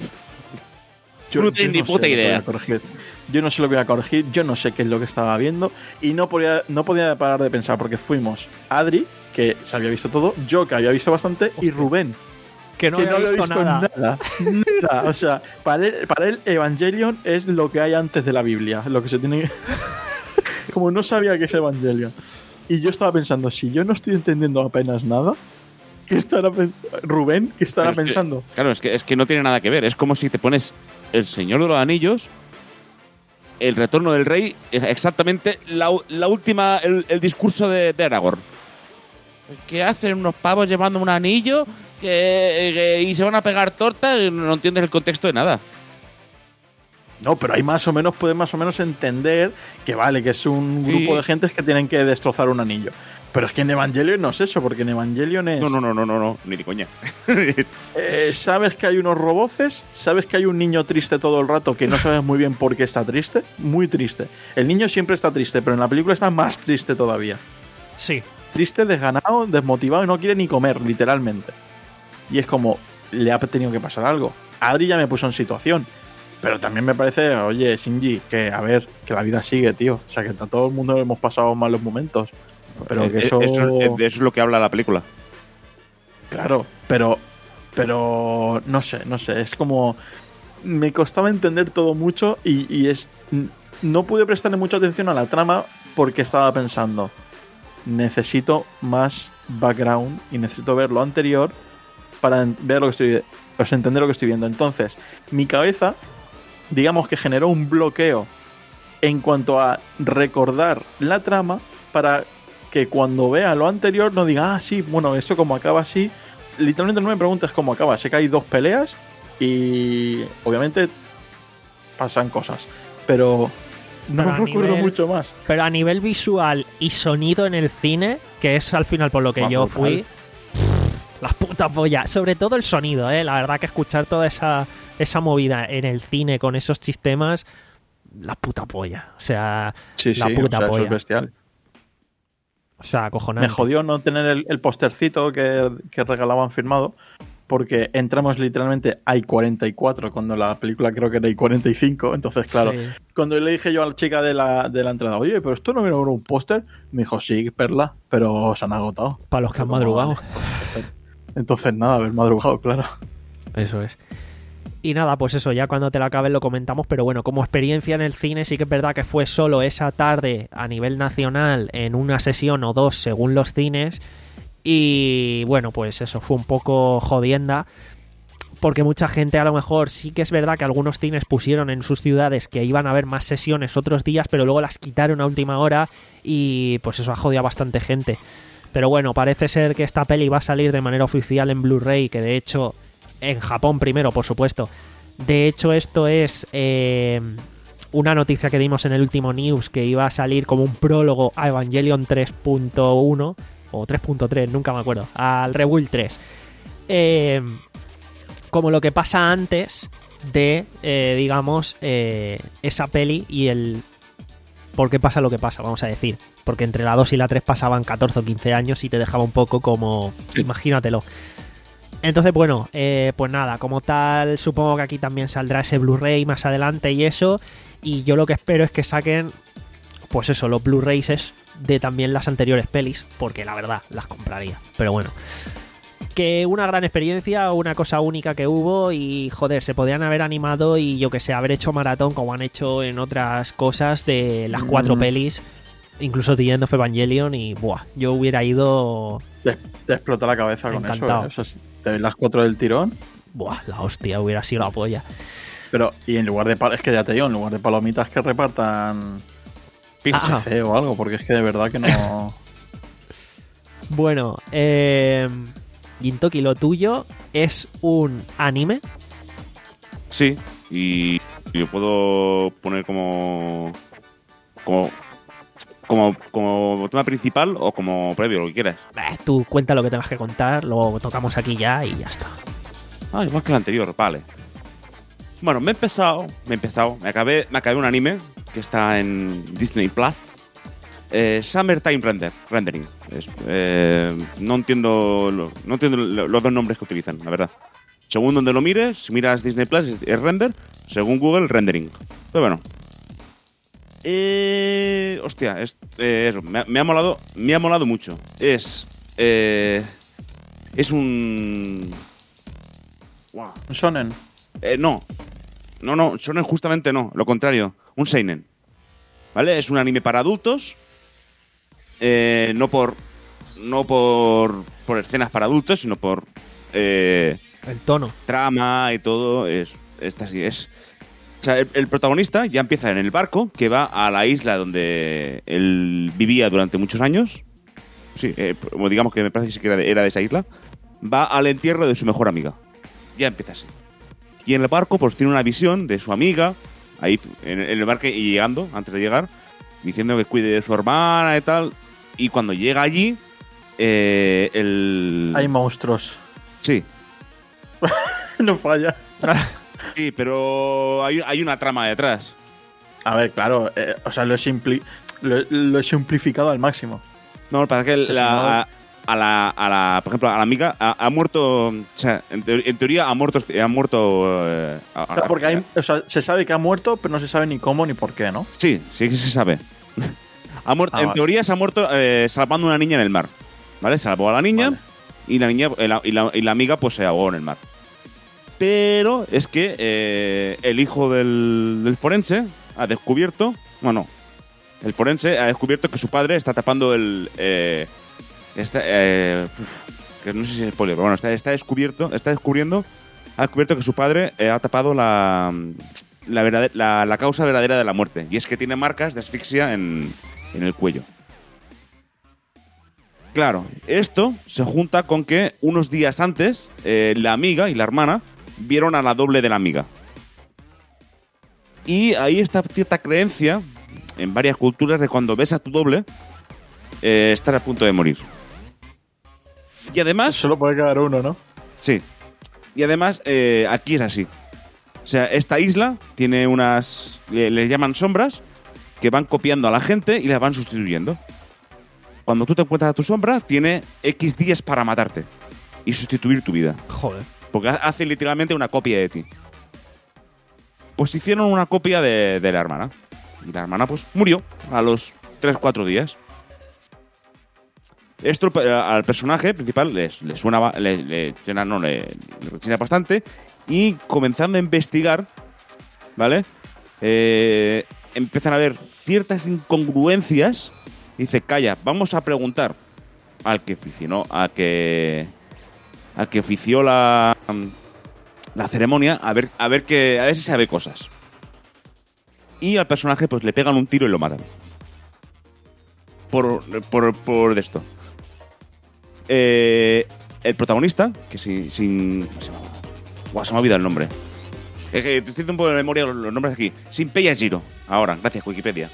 Yo, no tienes ni puta idea. Yo no sé lo que voy a corregir, yo no sé qué es lo que estaba viendo y no podía, no podía parar de pensar porque fuimos Adri, que se había visto todo, yo que había visto bastante y Rubén, que no, que había, no había visto, visto nada. nada. nada. O sea, para él, para él Evangelion es lo que hay antes de la Biblia, lo que se tiene que... Como no sabía que es Evangelion. Y yo estaba pensando, si yo no estoy entendiendo apenas nada, ¿qué estará Rubén? ¿Qué estará Pero es pensando? Que, claro, es que, es que no tiene nada que ver. Es como si te pones El Señor de los Anillos, El Retorno del Rey, exactamente la, la última, el, el discurso de, de Aragorn. ¿Qué hacen unos pavos llevando un anillo que, que, y se van a pegar tortas? Y no entiendes el contexto de nada. No, pero hay más o menos, puedes más o menos entender que vale, que es un sí. grupo de gentes que tienen que destrozar un anillo. Pero es que en Evangelion no es eso, porque en Evangelion es... No, no, no, no, no, no, ni de coña. eh, sabes que hay unos roboces, sabes que hay un niño triste todo el rato que no sabes muy bien por qué está triste, muy triste. El niño siempre está triste, pero en la película está más triste todavía. Sí. Triste, desganado, desmotivado y no quiere ni comer, literalmente. Y es como, le ha tenido que pasar algo. Adri ya me puso en situación. Pero también me parece, oye, Shinji, que a ver, que la vida sigue, tío. O sea, que a todo el mundo hemos pasado malos momentos. Pero que eso... Eso, eso es lo que habla la película. Claro, pero... Pero... No sé, no sé. Es como... Me costaba entender todo mucho y, y es... No pude prestarle mucha atención a la trama porque estaba pensando... Necesito más background y necesito ver lo anterior para ver lo que estoy... O sea, entender lo que estoy viendo. Entonces, mi cabeza... digamos que generó un bloqueo en cuanto a recordar la trama para que cuando vea lo anterior no diga, ah, sí, bueno, esto como acaba así. Literalmente no me preguntes cómo acaba. Sé que hay dos peleas y obviamente pasan cosas, pero no pero recuerdo nivel, mucho más. Pero a nivel visual y sonido en el cine, que es al final por lo que Más yo brutal. fui, las putas pollas. Sobre todo el sonido, ¿eh? La verdad que escuchar toda esa... esa movida en el cine con esos sistemas, la puta polla. O sea, sí, la sí, puta o sea, polla. eso es bestial. O sea, acojonante. Me jodió no tener el, el postercito que, que regalaban firmado, porque entramos literalmente a I cuarenta y cuatro, cuando la película creo que era I cuarenta y cinco. Entonces, claro, sí. Cuando le dije yo a la chica de la, de la entrada, oye, pero esto no viene ahora un póster, me dijo, sí, Perla, pero se han agotado. Para los que han madrugado. Vale. Entonces, nada, haber madrugado, claro. Eso es. Y nada, pues eso, ya cuando te la acabes lo comentamos, pero bueno, como experiencia en el cine sí que es verdad que fue solo esa tarde a nivel nacional en una sesión o dos según los cines y bueno, pues eso fue un poco jodienda porque mucha gente a lo mejor sí que es verdad que algunos cines pusieron en sus ciudades que iban a haber más sesiones otros días, pero luego las quitaron a última hora y pues eso ha jodido a bastante gente. Pero bueno, parece ser que esta peli va a salir de manera oficial en Blu-ray, que de hecho... en Japón primero, por supuesto. De hecho, esto es... Eh, una noticia que dimos en el último news, que iba a salir como un prólogo a Evangelion tres punto uno o tres punto tres, nunca me acuerdo, al Rebuild tres. Eh, como lo que pasa antes de, eh, digamos, eh, esa peli y el por qué pasa lo que pasa, vamos a decir. Porque entre la dos y la tres pasaban catorce o quince años y te dejaba un poco como... Sí. Imagínatelo. Entonces, bueno, eh, pues nada, como tal, supongo que aquí también saldrá ese Blu-ray más adelante y eso. Y yo lo que espero es que saquen, pues eso, los Blu-rays de también las anteriores pelis, porque la verdad, las compraría. Pero bueno, que una gran experiencia, una cosa única que hubo y, joder, se podían haber animado y, yo que sé, haber hecho maratón como han hecho en otras cosas de las cuatro mm. pelis, incluso The End of Evangelion y, buah, yo hubiera ido... Te, te explota la cabeza encantado. Con eso, ¿eh? O sea, te ves las cuatro del tirón. Buah, la hostia, hubiera sido la polla. Pero, y en lugar de... Es que ya te digo, en lugar de palomitas que repartan... Pizza o algo, porque es que de verdad que no... Bueno, eh... Gintoki, lo tuyo es un anime. Sí, y yo puedo poner como... Como... Como, como tema principal o como previo, lo que quieras. Eh, tú cuenta lo que tengas que contar, lo tocamos aquí ya y ya está. Ah, igual que el anterior, vale. Bueno, me he empezado, me he empezado, me acabé, me acabé un anime que está en Disney Plus. Eh, Summertime Render, Rendering. Es, eh, no entiendo, lo, no entiendo lo, los dos nombres que utilizan, la verdad. Según donde lo mires, si miras Disney Plus es, es Render, según Google, Rendering. Pero bueno. Eh, hostia, es, eh, eso, me, me ha molado, me ha molado mucho. Es, eh, es un, wow. un shonen. Eh, no, no, no, shonen justamente no, lo contrario, un seinen, ¿vale? Es un anime para adultos, eh, no por, no por, por escenas para adultos, sino por, eh, el tono, trama y todo. Es, esta sí es. O sea, el, el protagonista ya empieza en el barco que va a la isla donde él vivía durante muchos años. Sí, eh, digamos que me parece que era de, era de esa isla. Va al entierro de su mejor amiga. Ya empieza así. Y en el barco pues tiene una visión de su amiga, ahí en, en el barco y llegando, antes de llegar, diciendo que cuide de su hermana y tal. Y cuando llega allí, eh, el... Hay monstruos. Sí. No falla. Sí, pero hay, hay una trama detrás. A ver, claro, eh, o sea, lo he, simpli- lo, lo he simplificado al máximo. No, para que la, a, a, la, a la, por ejemplo, a la amiga ha, ha muerto, o sea, en, te, en teoría ha muerto, ha muerto. Eh, a, a, porque hay, o sea, se sabe que ha muerto, pero no se sabe ni cómo ni por qué, ¿no? Sí, sí que se sabe. ha muerto, ah, en vale. teoría se ha muerto eh, salvando a una niña en el mar, ¿vale? Salvó a la niña vale. y la niña y la, y, la, y la amiga pues se ahogó en el mar. Pero es que eh, el hijo del, del forense ha descubierto, bueno, el forense ha descubierto que su padre está tapando el, eh, está, eh, que no sé si es spoiler, pero bueno, está, está descubierto, está descubriendo, ha descubierto que su padre eh, ha tapado la, la, verdad, la, la causa verdadera de la muerte, y es que tiene marcas de asfixia en, en el cuello. Claro, esto se junta con que unos días antes eh, la amiga y la hermana vieron a la doble de la amiga. Y ahí está cierta creencia en varias culturas de cuando ves a tu doble, eh, estar a punto de morir. Y además... Solo puede quedar uno, ¿no? Sí. Y además, eh, aquí es así. O sea, esta isla tiene unas... Le, le llaman sombras, que van copiando a la gente y las van sustituyendo. Cuando tú te encuentras a tu sombra, tiene X días para matarte y sustituir tu vida. Joder. Porque hace literalmente una copia de ti. Pues hicieron una copia de, de la hermana. Y la hermana pues murió a los tres cuatro días. Esto al personaje principal le, le suena le, le, no, le, le suena bastante. Y comenzando a investigar, ¿vale? Eh, empiezan a haber ciertas incongruencias. Dice, calla, vamos a preguntar al que ofició, a que... al que ofició la, la ceremonia, a ver, a ver que, a ver si sabe cosas. Y al personaje pues le pegan un tiro y lo matan. Por, por, por esto. Eh, el protagonista, que sin... sin Guau, se me ha olvidado el nombre. Es que te estoy diciendo un poco de memoria los, los nombres aquí. Shinpei Yajiro. Ahora, gracias, Wikipedia.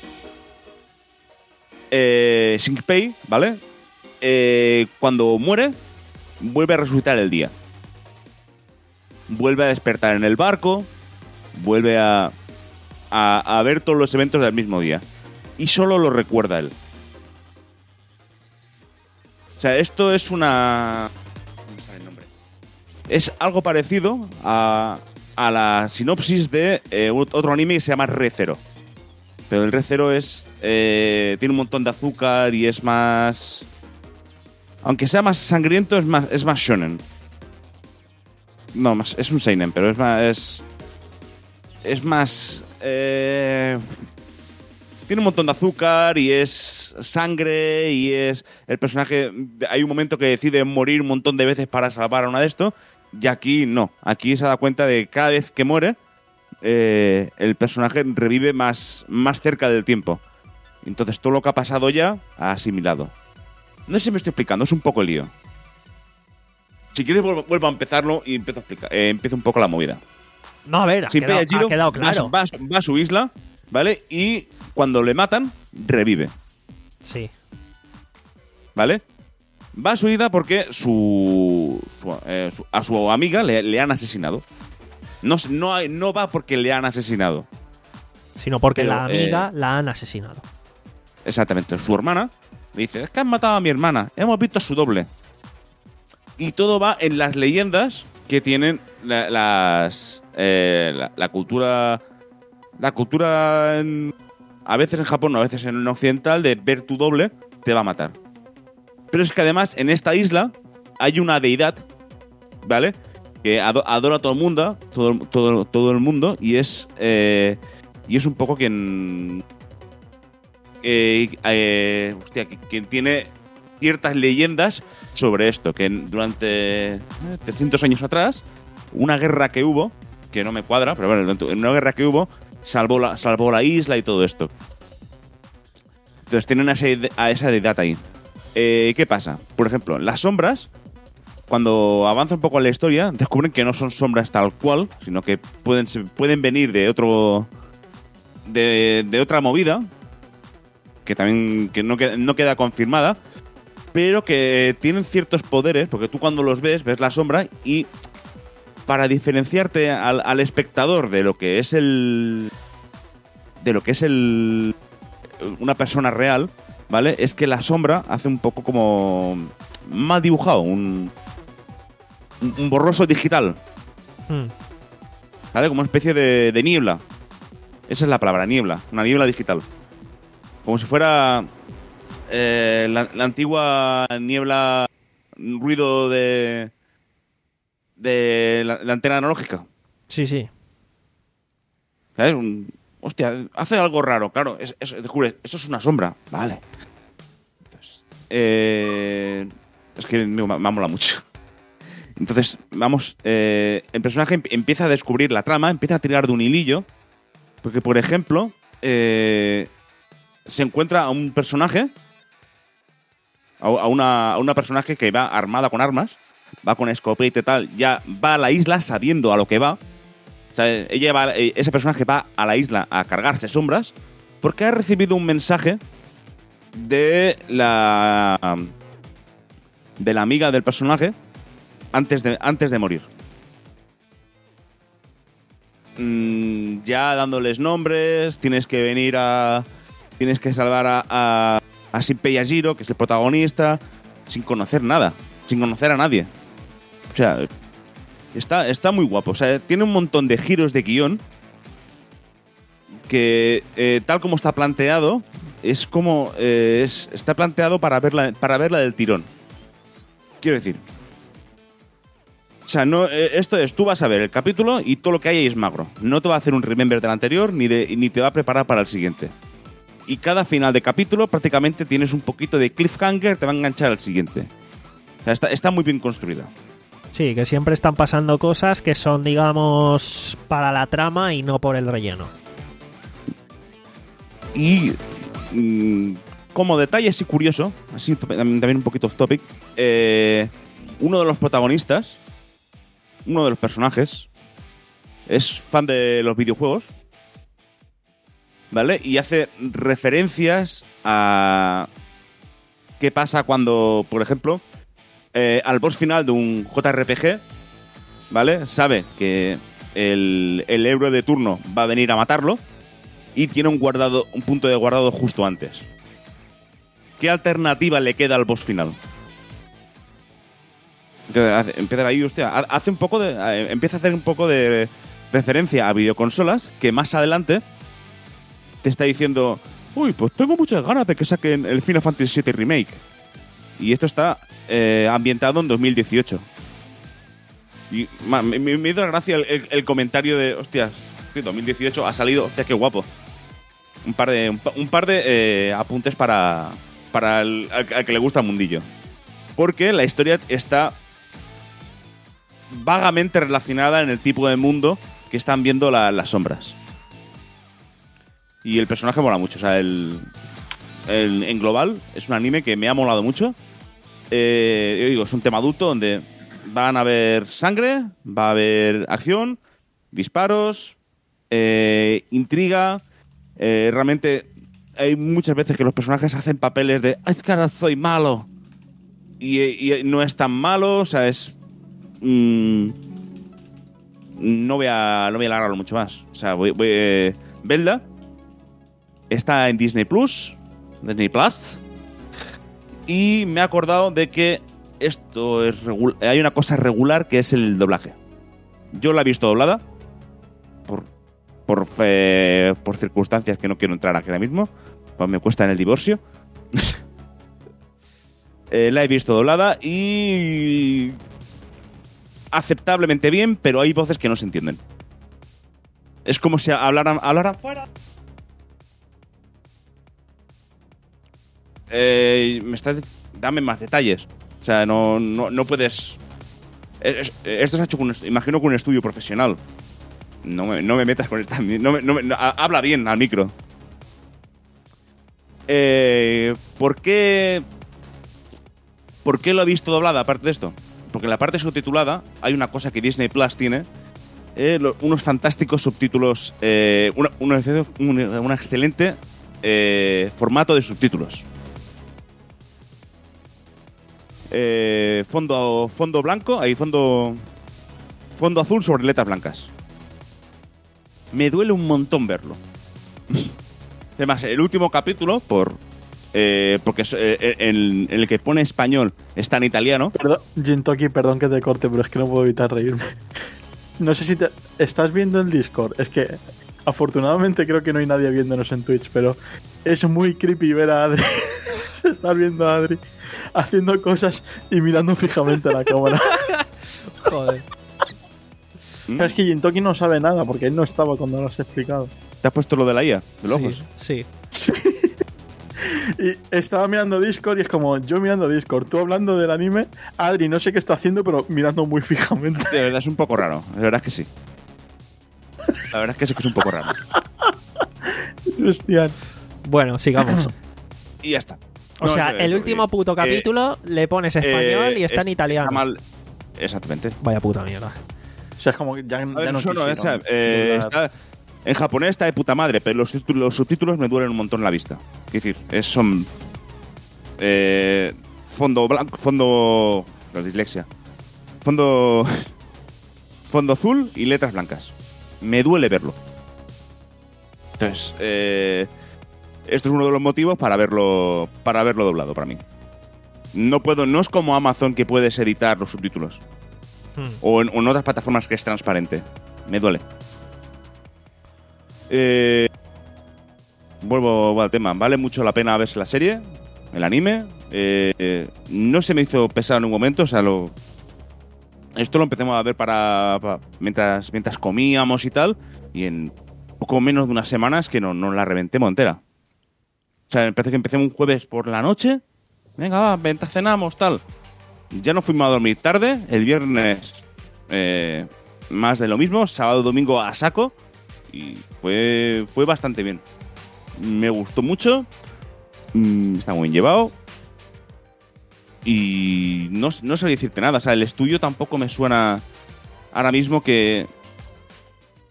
Eh, Shinpei, ¿vale? Eh, cuando muere, vuelve a resucitar el día. Vuelve a despertar en el barco. Vuelve a, a, a ver todos los eventos del mismo día. Y solo lo recuerda él. O sea, esto es una... ¿Cómo sale el nombre? Es algo parecido a, a la sinopsis de eh, otro anime que se llama Re:Zero. Pero el Re:Zero es... Eh, tiene un montón de azúcar y es más... Aunque sea más sangriento, es más, es más shonen. No, más, es un seinen, pero es más... Es, es más... Eh, tiene un montón de azúcar y es sangre y es... El personaje... Hay un momento que decide morir un montón de veces para salvar a una de esto. Y aquí no. Aquí se da cuenta de que cada vez que muere, eh, el personaje revive más, más cerca del tiempo. Entonces todo lo que ha pasado ya ha asimilado. No sé si me estoy explicando, es un poco el lío. Si quieres vuelvo, vuelvo a empezarlo y empiezo a explicar, eh, empiezo un poco la movida. No, a ver, ha quedado, ha quedado claro. Va, va, va a su isla, ¿vale? Y cuando le matan, revive. Sí. ¿Vale? Va a su isla porque su, su, eh, su a su amiga le, le han asesinado. No, no, hay, no va porque le han asesinado. Sino porque Pero, la amiga eh, la han asesinado. Exactamente. Su hermana le dice, es que han matado a mi hermana. Hemos visto a su doble. Y todo va en las leyendas que tienen la, las eh, la, la cultura la cultura en, a veces en Japón o a veces en el occidental de ver tu doble te va a matar. Pero es que además en esta isla hay una deidad, ¿vale? Que adora a todo el mundo, todo, todo, todo el mundo y es eh, y es un poco quien eh, eh, hostia, quien tiene ciertas leyendas sobre esto, que durante trescientos años atrás, una guerra que hubo, que no me cuadra, pero bueno, en una guerra que hubo, salvó la, salvó la isla y todo esto. Entonces tienen a, ese, a esa deidad ahí. Eh, ¿Qué pasa? Por ejemplo, las sombras, cuando avanza un poco la historia, descubren que no son sombras tal cual, sino que pueden, pueden venir de otro... De, de otra movida, que también que no, queda, no queda confirmada, pero que tienen ciertos poderes, porque tú cuando los ves, ves la sombra y para diferenciarte al, al espectador de lo que es el... de lo que es el... una persona real, ¿vale? Es que la sombra hace un poco como... mal dibujado, un... un borroso digital. Hmm. ¿Vale? Como una especie de, de niebla. Esa es la palabra, niebla. Una niebla digital. Como si fuera... Eh, la, la antigua niebla, ruido de de la, la antena analógica. Sí, sí. ¿Sabes? Un, hostia, hace algo raro, claro. Es, es, descubre, eso es una sombra. Vale. Entonces, eh, es que me, me mola mucho. Entonces, vamos, eh, el personaje empieza a descubrir la trama, empieza a tirar de un hilillo, porque, por ejemplo, eh, se encuentra a un personaje... A una, a una personaje que va armada con armas, va con escopeta y tal, ya va a la isla sabiendo a lo que va. O sea, ella va, ese personaje va a la isla a cargarse sombras porque ha recibido un mensaje de la de la amiga del personaje antes de, antes de morir. Mm, ya dándoles nombres, tienes que venir a... Tienes que salvar a... a a Shinpei Yajiro, que es el protagonista, sin conocer nada, sin conocer a nadie. O sea, está, está muy guapo. O sea, tiene un montón de giros de guión que, eh, tal como está planteado, es como... Eh, es, está planteado para verla, para verla del tirón. Quiero decir... O sea, no, eh, esto es, tú vas a ver el capítulo y todo lo que hay ahí es magro. No te va a hacer un remember del anterior ni, de, ni te va a preparar para el siguiente. Y cada final de capítulo prácticamente tienes un poquito de cliffhanger, te va a enganchar al siguiente. O sea, está, está muy bien construida. Sí, que siempre están pasando cosas que son, digamos, para la trama y no por el relleno. Y mmm, como detalle así curioso, así también un poquito off topic, eh, uno de los protagonistas, uno de los personajes, es fan de los videojuegos, ¿vale? Y hace referencias a qué pasa cuando, por ejemplo, eh, al boss final de un J R P G, ¿vale? Sabe que el, el héroe de turno va a venir a matarlo y tiene un guardado, un punto de guardado justo antes. ¿Qué alternativa le queda al boss final? Entonces, empieza ahí, hostia, hace un poco de, empieza a hacer un poco de referencia a videoconsolas que más adelante te está diciendo, uy, pues tengo muchas ganas de que saquen el Final Fantasy siete Remake. Y esto está eh, ambientado en dos mil dieciocho. Y man, me, me hizo gracia el, el, el comentario de, hostias, dos mil dieciocho ha salido, hostia, qué guapo. Un par de, un, un par de eh, apuntes para, para el, al, al que le gusta el mundillo. Porque la historia está vagamente relacionada en el tipo de mundo que están viendo la, las sombras. Y el personaje mola mucho. O sea, el, el, en global es un anime que me ha molado mucho. Eh, yo digo, es un tema adulto donde van a haber sangre, va a haber acción, disparos, eh, intriga. Eh, realmente hay muchas veces que los personajes hacen papeles de es que ahora soy malo. Y, y no es tan malo, o sea, es... Mmm, no voy a no voy a alargarlo mucho más. O sea, voy, voy, eh, Velda está en Disney Plus, Disney Plus, y me he acordado de que esto es regu- hay una cosa regular que es el doblaje. Yo la he visto doblada por por, fe, por circunstancias que no quiero entrar aquí ahora mismo, pues me cuesta en el divorcio. eh, la he visto doblada y aceptablemente bien, pero hay voces que no se entienden. Es como si hablaran, hablaran fuera. Eh, me estás, dame más detalles. O sea, no, no, no puedes. Es, esto se ha hecho con, imagino, con un estudio profesional. No me, no me metas con esta. No me, no me, no, habla bien al micro. Eh, ¿Por qué? ¿Por qué lo he visto doblada aparte de esto? Porque en la parte subtitulada hay una cosa que Disney Plus tiene, eh, lo, unos fantásticos subtítulos, eh, una, una, un, un excelente eh, formato de subtítulos. Eh, fondo, fondo blanco, ahí fondo, fondo azul sobre letras blancas. Me duele un montón verlo. Además, el último capítulo, por... Eh, porque eh, en, en el que pone español está en italiano. Perdón, Jintoki, perdón que te corte, pero es que no puedo evitar reírme. No sé si te estás viendo el Discord. Es que afortunadamente creo que no hay nadie viéndonos en Twitch, pero es muy creepy ver a Adri. Estar viendo a Adri haciendo cosas y mirando fijamente a la cámara. Joder. ¿Mm? Es que Jintoki no sabe nada porque él no estaba cuando lo has explicado. ¿Te has puesto lo de la I A? ¿De los ojos? Sí, sí. Y estaba mirando Discord y es como yo mirando Discord, tú hablando del anime, Adri no sé qué está haciendo, pero mirando muy fijamente. De verdad es un poco raro, la verdad es que sí. La verdad es que sí que es un poco raro. Hostia. Bueno, sigamos. Y ya está. O No, sea, eso, el eso, último eh, puto capítulo eh, le pones español eh, y está en italiano. Está mal. Exactamente. Vaya puta mierda. O sea, es como que ya, ya ver, no eso no, quisieron esa, eh, dudar. está, en japonés está de puta madre, pero los, títulos, los subtítulos me duelen un montón la vista. Es decir, es, son eh, fondo blanco, fondo, la dislexia, fondo, fondo azul y letras blancas. Me duele verlo. Entonces, eh, esto es uno de los motivos para verlo, para verlo doblado para mí. No puedo, no es como Amazon que puedes editar los subtítulos. Hmm. O en, o en otras plataformas que es transparente. Me duele. Eh, vuelvo al tema. Vale mucho la pena verse la serie, el anime. Eh, eh, no se me hizo pesado en un momento. O sea, lo, esto lo empezamos a ver para, para mientras, mientras comíamos y tal. Y en poco menos de unas semanas que no, no la reventé entera. O sea, empecé que empecé un jueves por la noche. Venga, va, vente, cenamos, tal. Ya no fuimos a dormir tarde. El viernes eh, más de lo mismo. Sábado, domingo a saco. Y fue, fue bastante bien. Me gustó mucho. Mm, está muy bien llevado. Y no, no sabría decirte nada. O sea, el estudio tampoco me suena ahora mismo que...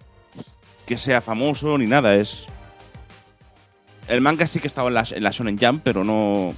que sea famoso ni nada. Es el manga sí que estaba en la, en la Shonen Jump, pero no...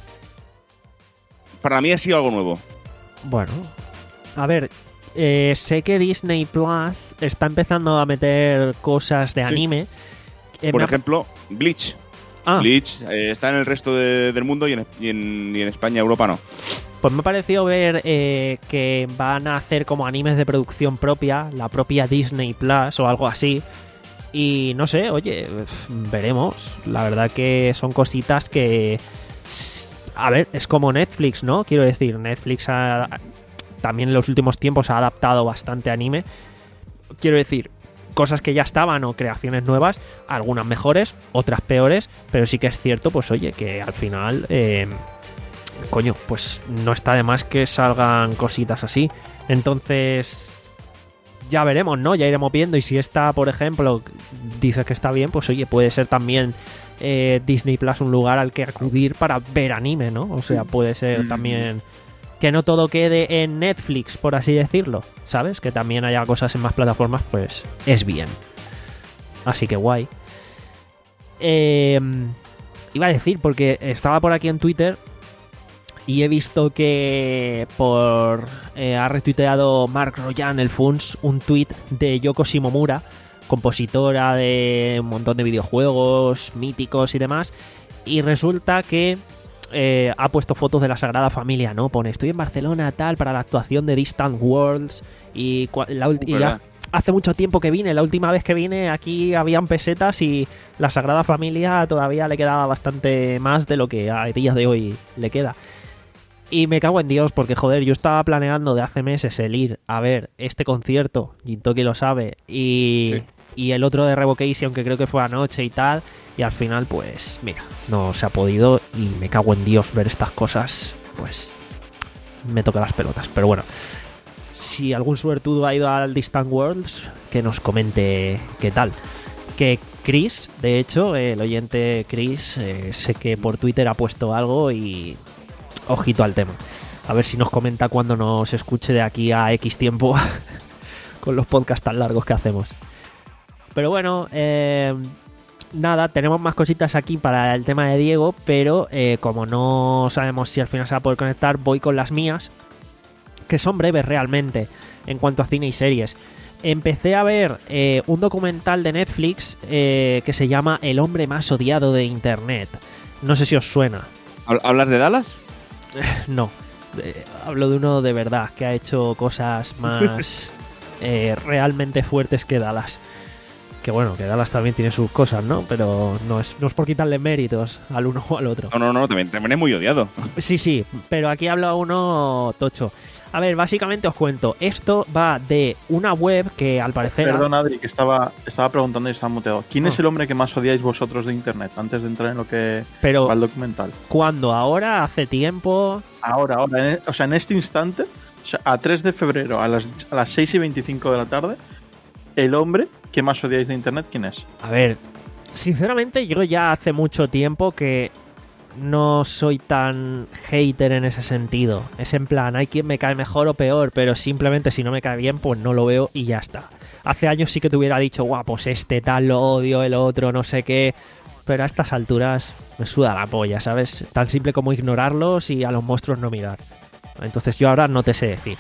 Para mí ha sido algo nuevo. Bueno, a ver, eh, sé que Disney Plus está empezando a meter cosas de Sí. anime. Eh, Por me ha- ejemplo, Bleach. Ah, Bleach eh, está en el resto de- del mundo y en, y, en, y en España, Europa no. pues me ha parecido ver eh, que van a hacer como animes de producción propia, la propia Disney Plus o algo así. Y no sé, oye, veremos. La verdad que son cositas que... A ver, es como Netflix, ¿no? Quiero decir, Netflix ha- también en los últimos tiempos ha adaptado bastante anime. Quiero decir, cosas que ya estaban o creaciones nuevas, algunas mejores, otras peores, pero sí que es cierto, pues oye, que al final... Eh, coño, pues no está de más que salgan cositas así. Entonces... Ya veremos, ¿no? Ya iremos viendo. Y si esta, por ejemplo, dices que está bien, pues oye, puede ser también eh, Disney Plus un lugar al que acudir para ver anime, ¿no? O sea, puede ser Mm. también que no todo quede en Netflix, por así decirlo, ¿sabes? Que también haya cosas en más plataformas, pues es bien. Así que guay. Eh, iba a decir, porque estaba por aquí en Twitter y he visto que por eh, ha retuiteado Mark Royan, el Funs, un tweet de Yoko Shimomura, compositora de un montón de videojuegos míticos y demás, y resulta que eh, ha puesto fotos de la Sagrada Familia, ¿no? Pone, estoy en Barcelona, tal, para la actuación de Distant Worlds, y, cua- la ulti- y ya ¿Verdad? hace mucho tiempo que vine, la última vez que vine aquí habían pesetas y la Sagrada Familia todavía le quedaba bastante más de lo que a día de hoy le queda. Y me cago en Dios, porque joder, yo estaba planeando de hace meses el ir a ver este concierto, Jintoki lo sabe, y, Sí. y el otro de Revocation, que creo que fue anoche y tal, y al final, pues, mira, no se ha podido, y me cago en Dios ver estas cosas, pues, me toca las pelotas. Pero bueno, si algún suertudo ha ido al Distant Worlds, que nos comente qué tal. Que Chris, de hecho, el oyente Chris, eh, sé que por Twitter ha puesto algo y... Ojito al tema. A ver si nos comenta cuando nos escuche de aquí a X tiempo con los podcasts tan largos que hacemos. Pero bueno, eh, nada, tenemos más cositas aquí para el tema de Diego, pero eh, como no sabemos si al final se va a poder conectar, voy con las mías, que son breves realmente en cuanto a cine y series. Empecé a ver eh, un documental de Netflix eh, que se llama El hombre más odiado de Internet. No sé si os suena. ¿Hablas de Dallas? No, eh, hablo de uno de verdad que ha hecho cosas más eh, realmente fuertes que Dallas. Que bueno, que Dallas también tiene sus cosas, ¿no? Pero no es, no es por quitarle méritos al uno o al otro. No, no, no, también, también es muy odiado. Sí, sí, pero aquí hablo a uno tocho. A ver, básicamente os cuento. Esto va de una web que al parecer... Perdón, Adri, que estaba, estaba preguntando y estaba muteado. ¿Quién Ah. es el hombre que más odiáis vosotros de internet? Antes de entrar en lo que Pero va el documental. ¿cuándo? ¿Ahora? ¿Hace tiempo? Ahora, ahora, en- o sea, en este instante, o sea, a tres de febrero, a las, a las seis y veinticinco de la tarde, el hombre que más odiáis de internet, ¿quién es? A ver, sinceramente yo ya hace mucho tiempo que no soy tan hater en ese sentido. Es en plan, hay quien me cae mejor o peor, pero simplemente si no me cae bien, pues no lo veo y ya está. Hace años sí que te hubiera dicho, guau, pues este tal lo odio, el otro, no sé qué. Pero a estas alturas me suda la polla, ¿sabes? Tan simple como ignorarlos y a los monstruos no mirar. Entonces yo ahora no te sé decir.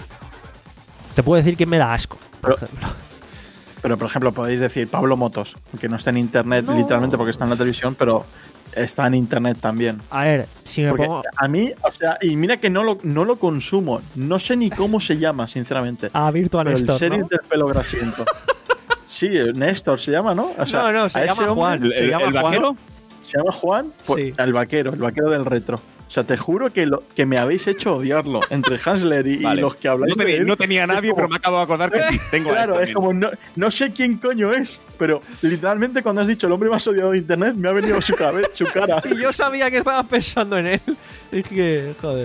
Te puedo decir quién me da asco, por Pero- ejemplo. Pero, por ejemplo, podéis decir Pablo Motos, que no está en internet No. literalmente porque está en la televisión, pero está en internet también. A ver, si me Porque pongo... a mí, o sea, y mira que no lo, no lo consumo, no sé ni cómo se llama, sinceramente. A Virtual pero el Néstor, series ¿no? del pelo grasiento. Sí, Néstor se llama, ¿no? O sea, No, no, se a ese llama hombre Juan. ¿El, Se el- llama el Juan. vaquero? ¿Se llama Juan? Pues, Sí. El vaquero, el vaquero del retro. O sea, te juro que, lo, que me habéis hecho odiarlo entre Hansler y, y Vale. los que habláis No tenía, de él. no tenía Es nadie, como- pero me acabo de acordar que sí. Tengo a Claro, este es también. como, no, no sé quién coño es, pero literalmente cuando has dicho el hombre más odiado de internet, me ha venido su, cabe- su cara. Y yo sabía que estabas pensando en él. Es que, joder.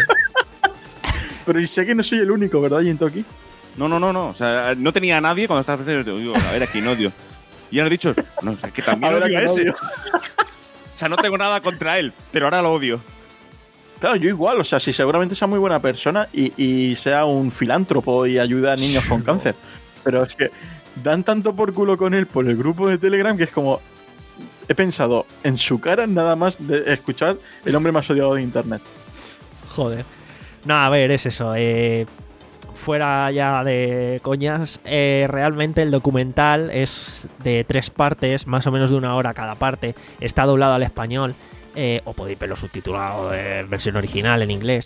Pero y sé que no soy el único, ¿verdad, Jintoki? No, no, no, no. O sea, no tenía a nadie cuando estaba pensando. Digo, a ver, a quién odio. Y ahora he dicho, no, es que también A ver, odio ¿a a quién ese. odio? O sea, no tengo nada contra él, pero ahora lo odio. Claro, yo igual, o sea, si seguramente sea muy buena persona y, y sea un filántropo y ayuda a niños con cáncer. Pero es que dan tanto por culo con él por el grupo de Telegram que es como... He pensado en su cara nada más de escuchar el hombre más odiado de internet. Joder. No, a ver, es eso. Eh, fuera ya de coñas, eh, realmente el documental es de tres partes, más o menos de una hora cada parte. Está doblado al español, eh, o podéis verlo subtitulado en versión original en inglés.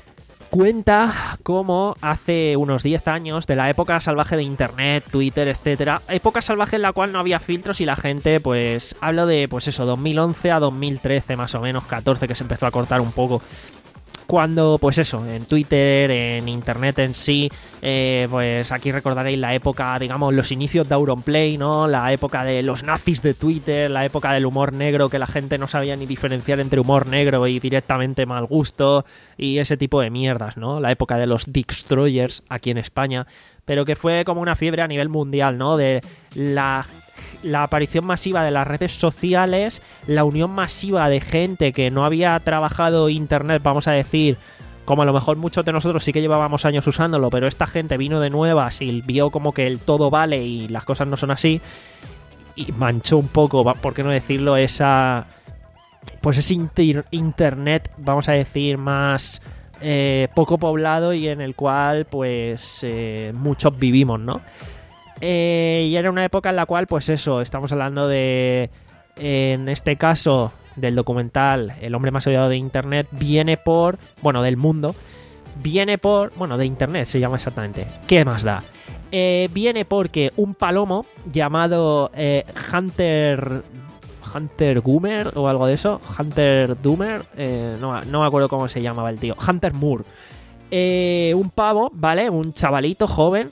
Cuenta cómo hace unos diez años, de la época salvaje de internet, Twitter, etcétera, época salvaje en la cual no había filtros y la gente, pues, hablo de, pues eso, dos mil once a dos mil trece más o menos, catorce, que se empezó a cortar un poco. Cuando, pues eso, en Twitter, en internet en sí, eh, pues aquí recordaréis la época, digamos, los inicios de Auronplay, ¿no? La época de los nazis de Twitter, la época del humor negro, que la gente no sabía ni diferenciar entre humor negro y directamente mal gusto, y ese tipo de mierdas, ¿no? La época de los Destroyers aquí en España, pero que fue como una fiebre a nivel mundial, ¿no? De la... la aparición masiva de las redes sociales, la unión masiva de gente que no había trabajado internet, vamos a decir, como a lo mejor muchos de nosotros sí que llevábamos años usándolo, pero esta gente vino de nuevas y vio como que el todo vale y las cosas no son así, y manchó un poco, por qué no decirlo, esa... pues ese inter- internet, vamos a decir, más eh, poco poblado y en el cual pues eh, muchos vivimos, ¿no? Eh, y era una época en la cual, pues eso, estamos hablando de, en este caso, del documental El hombre más odiado de internet, viene por, bueno, del mundo, viene por, bueno, de internet se llama exactamente, ¿qué más da? Eh, viene porque un palomo llamado eh, Hunter, Hunter Goomer o algo de eso, Hunter Doomer, eh, no, no me acuerdo cómo se llamaba el tío, Hunter Moore, eh, un pavo, ¿vale? Un chavalito joven,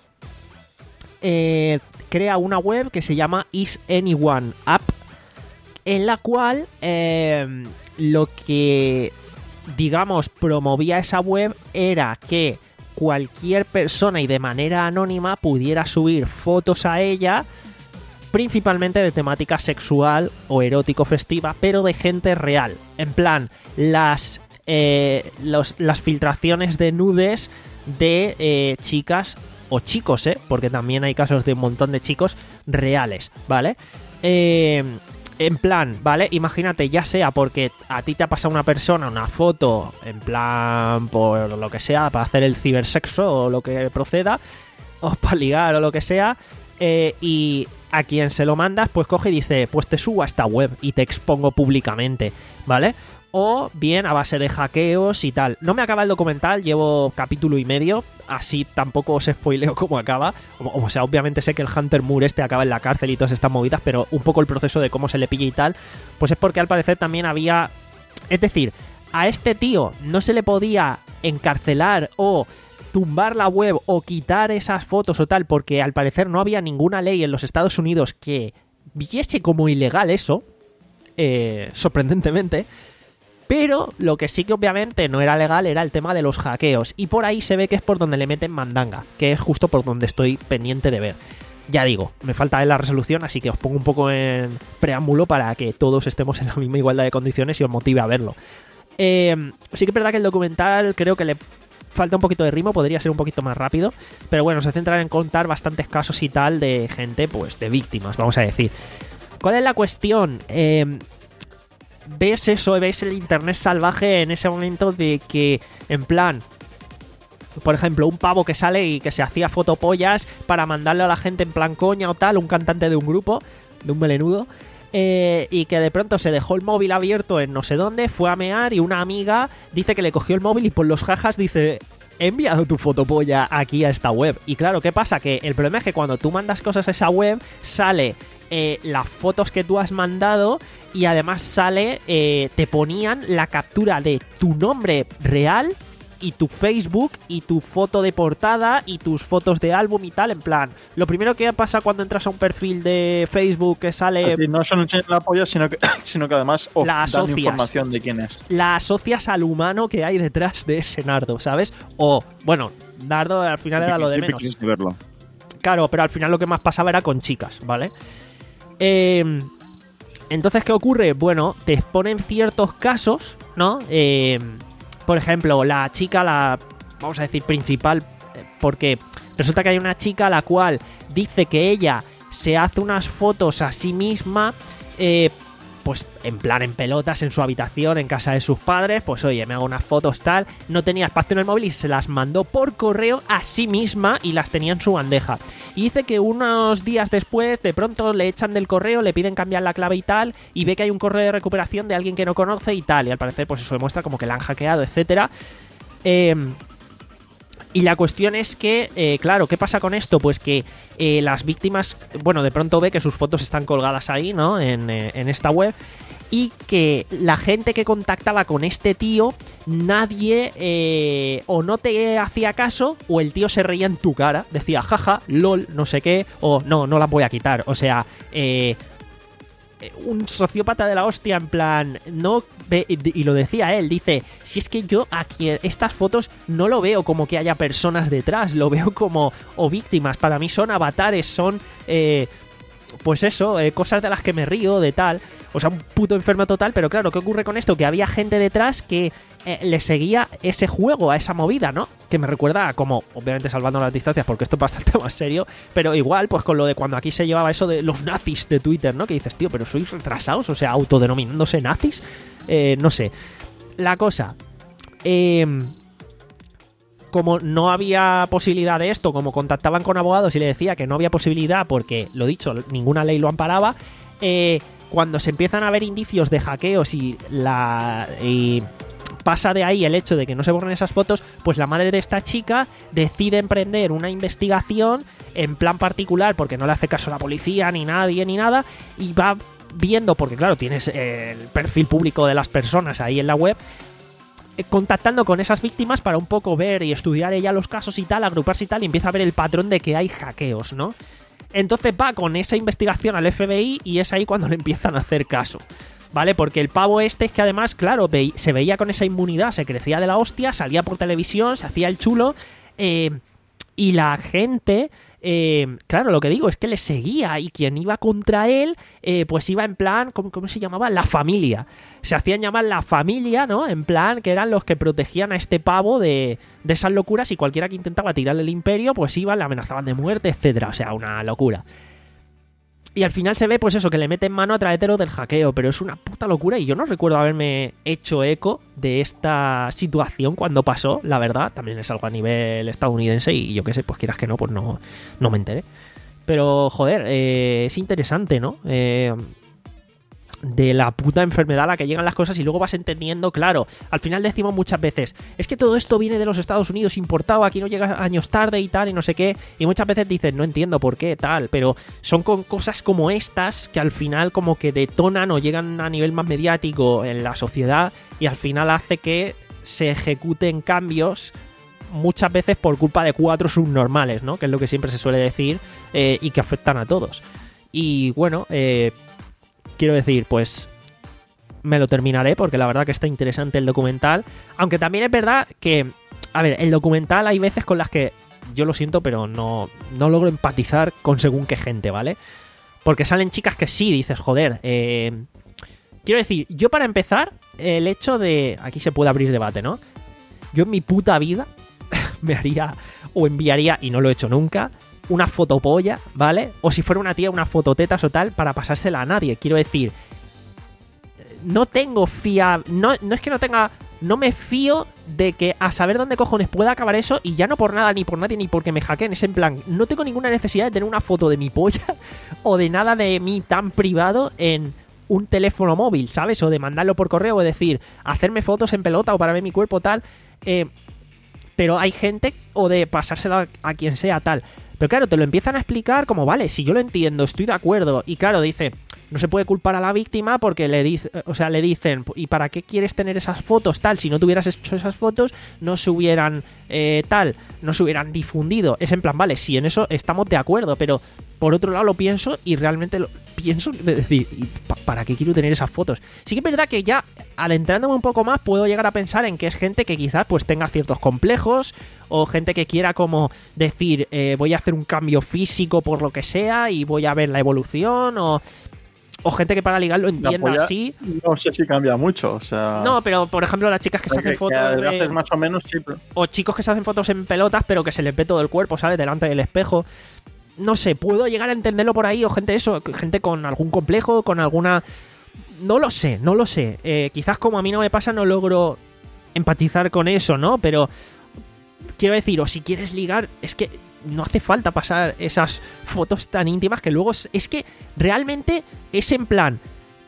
Eh, crea una web que se llama Is Anyone App, en la cual eh, lo que, digamos, promovía esa web era que cualquier persona y de manera anónima pudiera subir fotos a ella, principalmente de temática sexual o erótico festiva, pero de gente real. En plan, las, eh, los, las filtraciones de nudes de eh, chicas o chicos, ¿eh? Porque también hay casos de un montón de chicos reales, ¿vale? Eh, en plan, ¿vale? Imagínate, ya sea porque a ti te ha pasado una persona una foto, en plan, por lo que sea, para hacer el cibersexo o lo que proceda, o para ligar o lo que sea, eh, y a quien se lo mandas, pues coge y dice, pues te subo a esta web y te expongo públicamente, ¿vale? O bien a base de hackeos y tal. No me acaba el documental, llevo capítulo y medio, así tampoco os spoileo cómo acaba. O, o sea, obviamente sé que el Hunter Moore este acaba en la cárcel y todas estas movidas, pero un poco el proceso de cómo se le pilla y tal, pues es porque al parecer también había... Es decir, a este tío no se le podía encarcelar o tumbar la web o quitar esas fotos o tal, porque al parecer no había ninguna ley en los Estados Unidos que viese como ilegal eso, eh, sorprendentemente. Pero lo que sí que obviamente no era legal era el tema de los hackeos. Y por ahí se ve que es por donde le meten mandanga, que es justo por donde estoy pendiente de ver. Ya digo, me falta ver la resolución, así que os pongo un poco en preámbulo para que todos estemos en la misma igualdad de condiciones y os motive a verlo. Eh, sí que es verdad que el documental creo que le falta un poquito de ritmo, podría ser un poquito más rápido. Pero bueno, se centra en contar bastantes casos y tal de gente, pues de víctimas, vamos a decir. ¿Cuál es la cuestión? Eh... ves eso, ves el internet salvaje en ese momento de que, en plan, por ejemplo, un pavo que sale y que se hacía fotopollas para mandarle a la gente en plan coña o tal, un cantante de un grupo, de un melenudo, eh, y que de pronto se dejó el móvil abierto en no sé dónde, fue a mear y una amiga dice que le cogió el móvil y por los jajas dice... he enviado tu fotopolla aquí a esta web. Y claro, ¿qué pasa? Que el problema es que cuando tú mandas cosas a esa web, sale eh, las fotos que tú has mandado y además sale, eh, te ponían la captura de tu nombre real y tu Facebook y tu foto de portada y tus fotos de álbum y tal, en plan, lo primero que pasa cuando entras a un perfil de Facebook que sale... Es decir, no solo enseñan la polla, sino que, sino que además oh, la dan información de quién es. La asocias al humano que hay detrás de ese nardo, ¿sabes? O, bueno, nardo al final era lo de menos. Verlo. Claro, pero al final lo que más pasaba era con chicas, ¿vale? Eh... Entonces, ¿qué ocurre? Bueno, te exponen ciertos casos, ¿no? Eh, por ejemplo, la chica, la, vamos a decir, principal, porque resulta que hay una chica a la cual dice que ella se hace unas fotos a sí misma, eh, pues en plan en pelotas en su habitación, en casa de sus padres, pues oye, me hago unas fotos tal, no tenía espacio en el móvil y se las mandó por correo a sí misma y las tenía en su bandeja. Y dice que unos días después, de pronto le echan del correo, le piden cambiar la clave y tal, y ve que hay un correo de recuperación de alguien que no conoce y tal, y al parecer pues eso demuestra como que la han hackeado, etcétera. Eh... Y la cuestión es que, eh, claro, ¿qué pasa con esto? Pues que eh, las víctimas, bueno, de pronto ve que sus fotos están colgadas ahí, ¿no? En, eh, en esta web. Y que la gente que contactaba con este tío, nadie eh, o no te hacía caso, o el tío se reía en tu cara, decía, jaja, lol, no sé qué, o no, no las voy a quitar. O sea, eh... un sociópata de la hostia, en plan, no ve, y lo decía él, dice, si es que yo aquí estas fotos no lo veo como que haya personas detrás, lo veo como o víctimas, para mí son avatares, son eh, pues eso, eh, cosas de las que me río, de tal, o sea, un puto enfermo total. Pero claro, ¿qué ocurre con esto? Que había gente detrás que eh, le seguía ese juego, a esa movida, ¿no? Que me recuerda a como, obviamente salvando las distancias, porque esto es bastante más serio, pero igual, pues con lo de cuando aquí se llevaba eso de los nazis de Twitter, ¿no? Que dices, tío, pero sois retrasados, o sea, autodenominándose nazis, eh, no sé. La cosa, eh... como no había posibilidad de esto, como contactaban con abogados y le decía que no había posibilidad porque, lo dicho, ninguna ley lo amparaba, eh, cuando se empiezan a ver indicios de hackeos y la y pasa de ahí el hecho de que no se borren esas fotos, pues la madre de esta chica decide emprender una investigación en plan particular, porque no le hace caso a la policía, ni nadie, ni nada, y va viendo, porque claro, tienes el perfil público de las personas ahí en la web, contactando con esas víctimas para un poco ver y estudiar ella los casos y tal, agruparse y tal, y empieza a ver el patrón de que hay hackeos, ¿no? Entonces va con esa investigación al F B I y es ahí cuando le empiezan a hacer caso, ¿vale? Porque el pavo este es que además, claro, ve- se veía con esa inmunidad, se crecía de la hostia, salía por televisión, se hacía el chulo, eh, y la gente... Eh, claro, lo que digo es que le seguía y quien iba contra él, eh, pues iba en plan, ¿cómo, ¿cómo se llamaba? La familia. Se hacían llamar la familia, ¿no? En plan, que eran los que protegían a este pavo de, de esas locuras, y cualquiera que intentaba tirarle el imperio, pues iban, le amenazaban de muerte, etcétera. O sea, una locura. Y al final se ve, pues eso, que le meten mano a través de lo del hackeo, pero es una puta locura y yo no recuerdo haberme hecho eco de esta situación cuando pasó, la verdad. También es algo a nivel estadounidense y yo qué sé, pues quieras que no, pues no, no me enteré. Pero, joder, eh, es interesante, ¿no? Eh... de la puta enfermedad a la que llegan las cosas y luego vas entendiendo, claro, al final decimos muchas veces, es que todo esto viene de los Estados Unidos importado, aquí no llega años tarde y tal y no sé qué, y muchas veces dices, no entiendo por qué, tal, pero son con cosas como estas que al final como que detonan o llegan a nivel más mediático en la sociedad y al final hace que se ejecuten cambios muchas veces por culpa de cuatro subnormales, ¿no? Que es lo que siempre se suele decir, eh, y que afectan a todos. Y bueno, eh quiero decir, pues me lo terminaré porque la verdad que está interesante el documental. Aunque también es verdad que, a ver, el documental hay veces con las que yo lo siento, pero no, no logro empatizar con según qué gente, ¿vale? Porque salen chicas que sí, dices, joder. Eh, quiero decir, yo para empezar, el hecho de... Aquí se puede abrir debate, ¿no? Yo en mi puta vida me haría o enviaría, y no lo he hecho nunca, una fotopolla, ¿vale? O si fuera una tía, una fototetas o tal, para pasársela a nadie. Quiero decir, no tengo fía... No, no es que no tenga... No me fío de que a saber dónde cojones pueda acabar eso, y ya no por nada, ni por nadie, ni porque me hackeen. Es en plan, no tengo ninguna necesidad de tener una foto de mi polla o de nada de mí tan privado en un teléfono móvil, ¿sabes? O de mandarlo por correo o decir, hacerme fotos en pelota o para ver mi cuerpo, tal. Eh, pero hay gente, o de pasárselo a, a quien sea, tal. Pero claro, te lo empiezan a explicar como, vale, si yo lo entiendo, estoy de acuerdo. Y claro, dice, no se puede culpar a la víctima porque le dice, o sea, le dicen, ¿y para qué quieres tener esas fotos? Tal, si no te hubieras hecho esas fotos, no se hubieran eh, tal, no se hubieran difundido. Es en plan, vale, sí, en eso estamos de acuerdo, pero por otro lado lo pienso y realmente lo pienso de decir, ¿y pa para qué quiero tener esas fotos? Sí que es verdad que ya, adentrándome un poco más, puedo llegar a pensar en que es gente que quizás pues tenga ciertos complejos, o gente que quiera como decir, eh, voy a hacer un cambio físico por lo que sea y voy a ver la evolución, o... O gente que para ligar lo entienda así. No sé si cambia mucho, o sea... No, pero por ejemplo las chicas que se hacen que, fotos... que de... haces más o menos, sí, pero... O chicos que se hacen fotos en pelotas pero que se les ve todo el cuerpo, ¿sabes? Delante del espejo. no sé, puedo llegar a entenderlo por ahí, o gente eso, gente con algún complejo, con alguna... No lo sé, no lo sé. Eh, quizás como a mí no me pasa, no logro empatizar con eso, ¿no? Pero quiero decir, o si quieres ligar, es que no hace falta pasar esas fotos tan íntimas que luego... Es, es que realmente es en plan...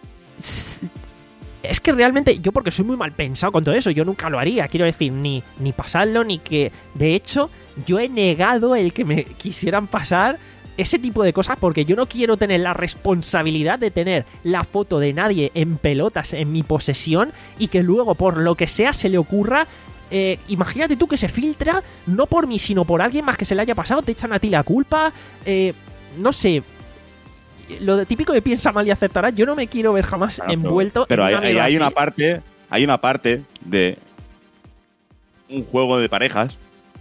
Es que realmente, yo porque soy muy mal pensado con todo eso, yo nunca lo haría, quiero decir, ni, ni pasarlo, ni que... De hecho, yo he negado el que me quisieran pasar ese tipo de cosas porque yo no quiero tener la responsabilidad de tener la foto de nadie en pelotas en mi posesión y que luego, por lo que sea, se le ocurra... Eh, imagínate tú que se filtra, no por mí, sino por alguien más que se le haya pasado, te echan a ti la culpa, eh, no sé... Lo de típico de piensa mal y acertará, yo no me quiero ver jamás Claro, envuelto pero, pero en hay, una hay, hay mierda una así. parte, hay una parte de un juego de parejas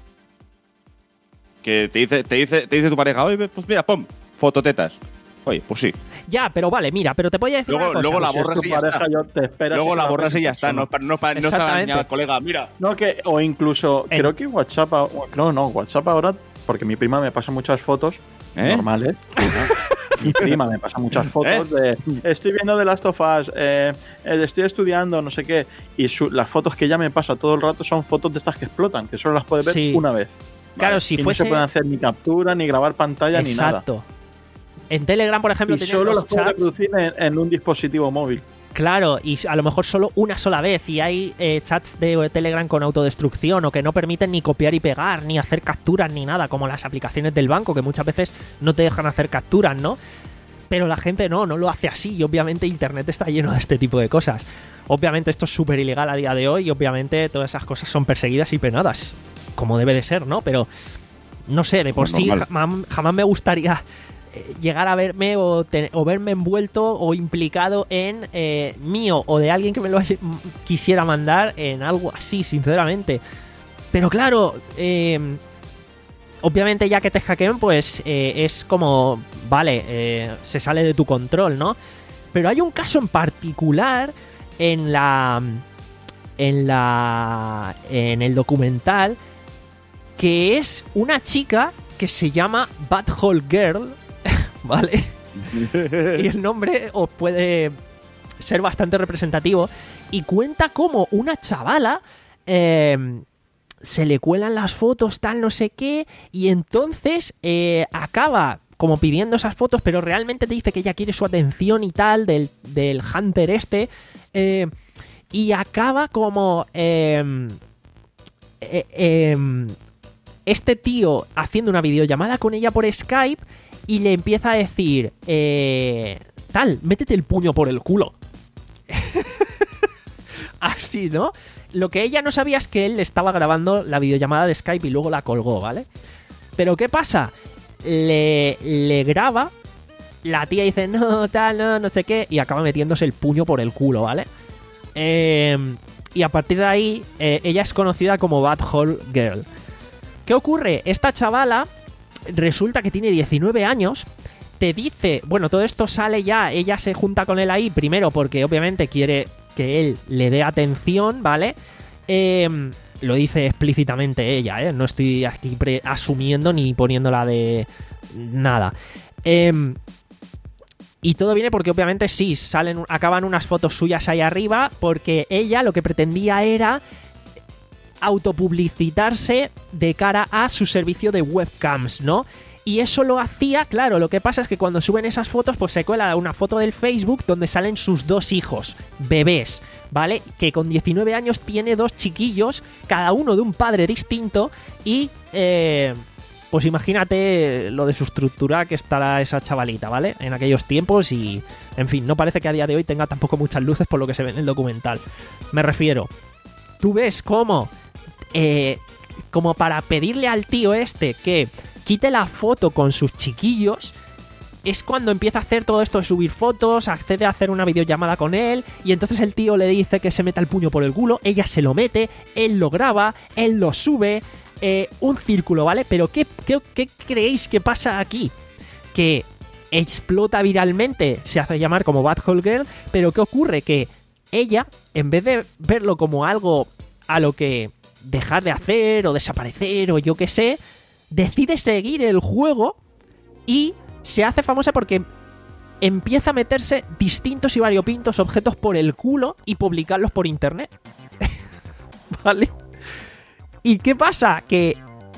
que te dice, te dice, te dice tu pareja, oye, pues mira, pum, fototetas. Oye, pues sí. Ya, pero vale, mira, pero te voy a decir Luego- una cosa. luego la Si es borras tu y ya pareja, está. yo te esperas Luego y la se borras y ya persona. está. No, es para- no, es para- no es para Exactamente. enseñar al colega, mira. No, que, o incluso, En- creo que WhatsApp, a- no, no, WhatsApp ahora, porque mi prima me pasa muchas fotos, ¿Eh? normales. Mi prima me pasa muchas fotos de, estoy viendo The Last of Us, eh, eh, estoy estudiando, no sé qué, y su- las fotos que ella me pasa todo el rato son fotos de estas que explotan, que solo las puedes ver Sí. una vez. Claro, Vale. si y fuese... no se pueden hacer ni captura, ni grabar pantalla, ni nada. Exacto. En Telegram, por ejemplo, Y tienen solo los las puedes chats. reproducir en, en un dispositivo móvil. Claro, y a lo mejor solo una sola vez. Y hay eh, chats de Telegram con autodestrucción o que no permiten ni copiar y pegar, ni hacer capturas, ni nada, como las aplicaciones del banco, que muchas veces no te dejan hacer capturas, ¿no? Pero la gente no, no lo hace así. Y obviamente Internet está lleno de este tipo de cosas. Obviamente esto es súper ilegal a día de hoy y obviamente todas esas cosas son perseguidas y penadas. Como debe de ser, ¿no? Pero no sé, de por Como sí normal. jamás, jamás me gustaría eh, llegar a verme o, te- o verme envuelto o implicado en eh, mío o de alguien que me lo haya- m- quisiera mandar en algo así, sinceramente. Pero claro, eh, obviamente ya que te hackeen, pues eh, es como, vale, eh, se sale de tu control, ¿no? Pero hay un caso en particular en la... En la... En el documental que es una chica que se llama Bad Hole Girl, ¿vale? Y el nombre os puede ser bastante representativo. Y cuenta cómo una chavala eh, se le cuelan las fotos, tal, no sé qué, y entonces eh, acaba como pidiendo esas fotos, pero realmente te dice que ella quiere su atención y tal, del, del Hunter este, eh, y acaba como... Eh, eh, eh, este tío haciendo una videollamada con ella por Skype y le empieza a decir, eh, tal, métete el puño por el culo. Así, ¿no? Lo que ella no sabía es que él le estaba grabando la videollamada de Skype y luego la colgó, ¿vale? Pero ¿qué pasa? Le, le graba, la tía dice, no, tal, no, no sé qué, y acaba metiéndose el puño por el culo, ¿vale? Eh, y a partir de ahí, eh, ella es conocida como Bad Hole Girl. ¿Qué ocurre? Esta chavala resulta que tiene diecinueve años, te dice, bueno, todo esto sale ya, ella se junta con él ahí, primero porque obviamente quiere que él le dé atención, ¿vale? Eh, lo dice explícitamente ella, ¿eh? No estoy aquí pre- asumiendo ni poniéndola de nada. Eh, y todo viene porque obviamente sí, salen, acaban unas fotos suyas ahí arriba, porque ella lo que pretendía era autopublicitarse de cara a su servicio de webcams, ¿no? Y eso lo hacía, claro, lo que pasa es que cuando suben esas fotos, pues se cuela una foto del Facebook donde salen sus dos hijos, bebés, ¿vale? Que con diecinueve años tiene dos chiquillos, cada uno de un padre distinto, y eh, pues imagínate lo desestructurada que estará esa chavalita, ¿vale? En aquellos tiempos y, en fin, no parece que a día de hoy tenga tampoco muchas luces por lo que se ve en el documental. Me refiero, tú ves cómo... Eh, como para pedirle al tío este que quite la foto con sus chiquillos, es cuando empieza a hacer todo esto de subir fotos, accede a hacer una videollamada con él, y entonces el tío le dice que se meta el puño por el culo, ella se lo mete, él lo graba, él lo sube, eh, un círculo, ¿vale? Pero ¿qué, qué, qué creéis que pasa aquí? Que explota viralmente, se hace llamar como Bad Hole Girl, pero ¿qué ocurre? Que ella, en vez de verlo como algo a lo que dejar de hacer o desaparecer o yo qué sé, decide seguir el juego Y se hace famosa porque empieza a meterse distintos y variopintos objetos por el culo y publicarlos por internet. ¿Vale? ¿Y qué pasa? Que...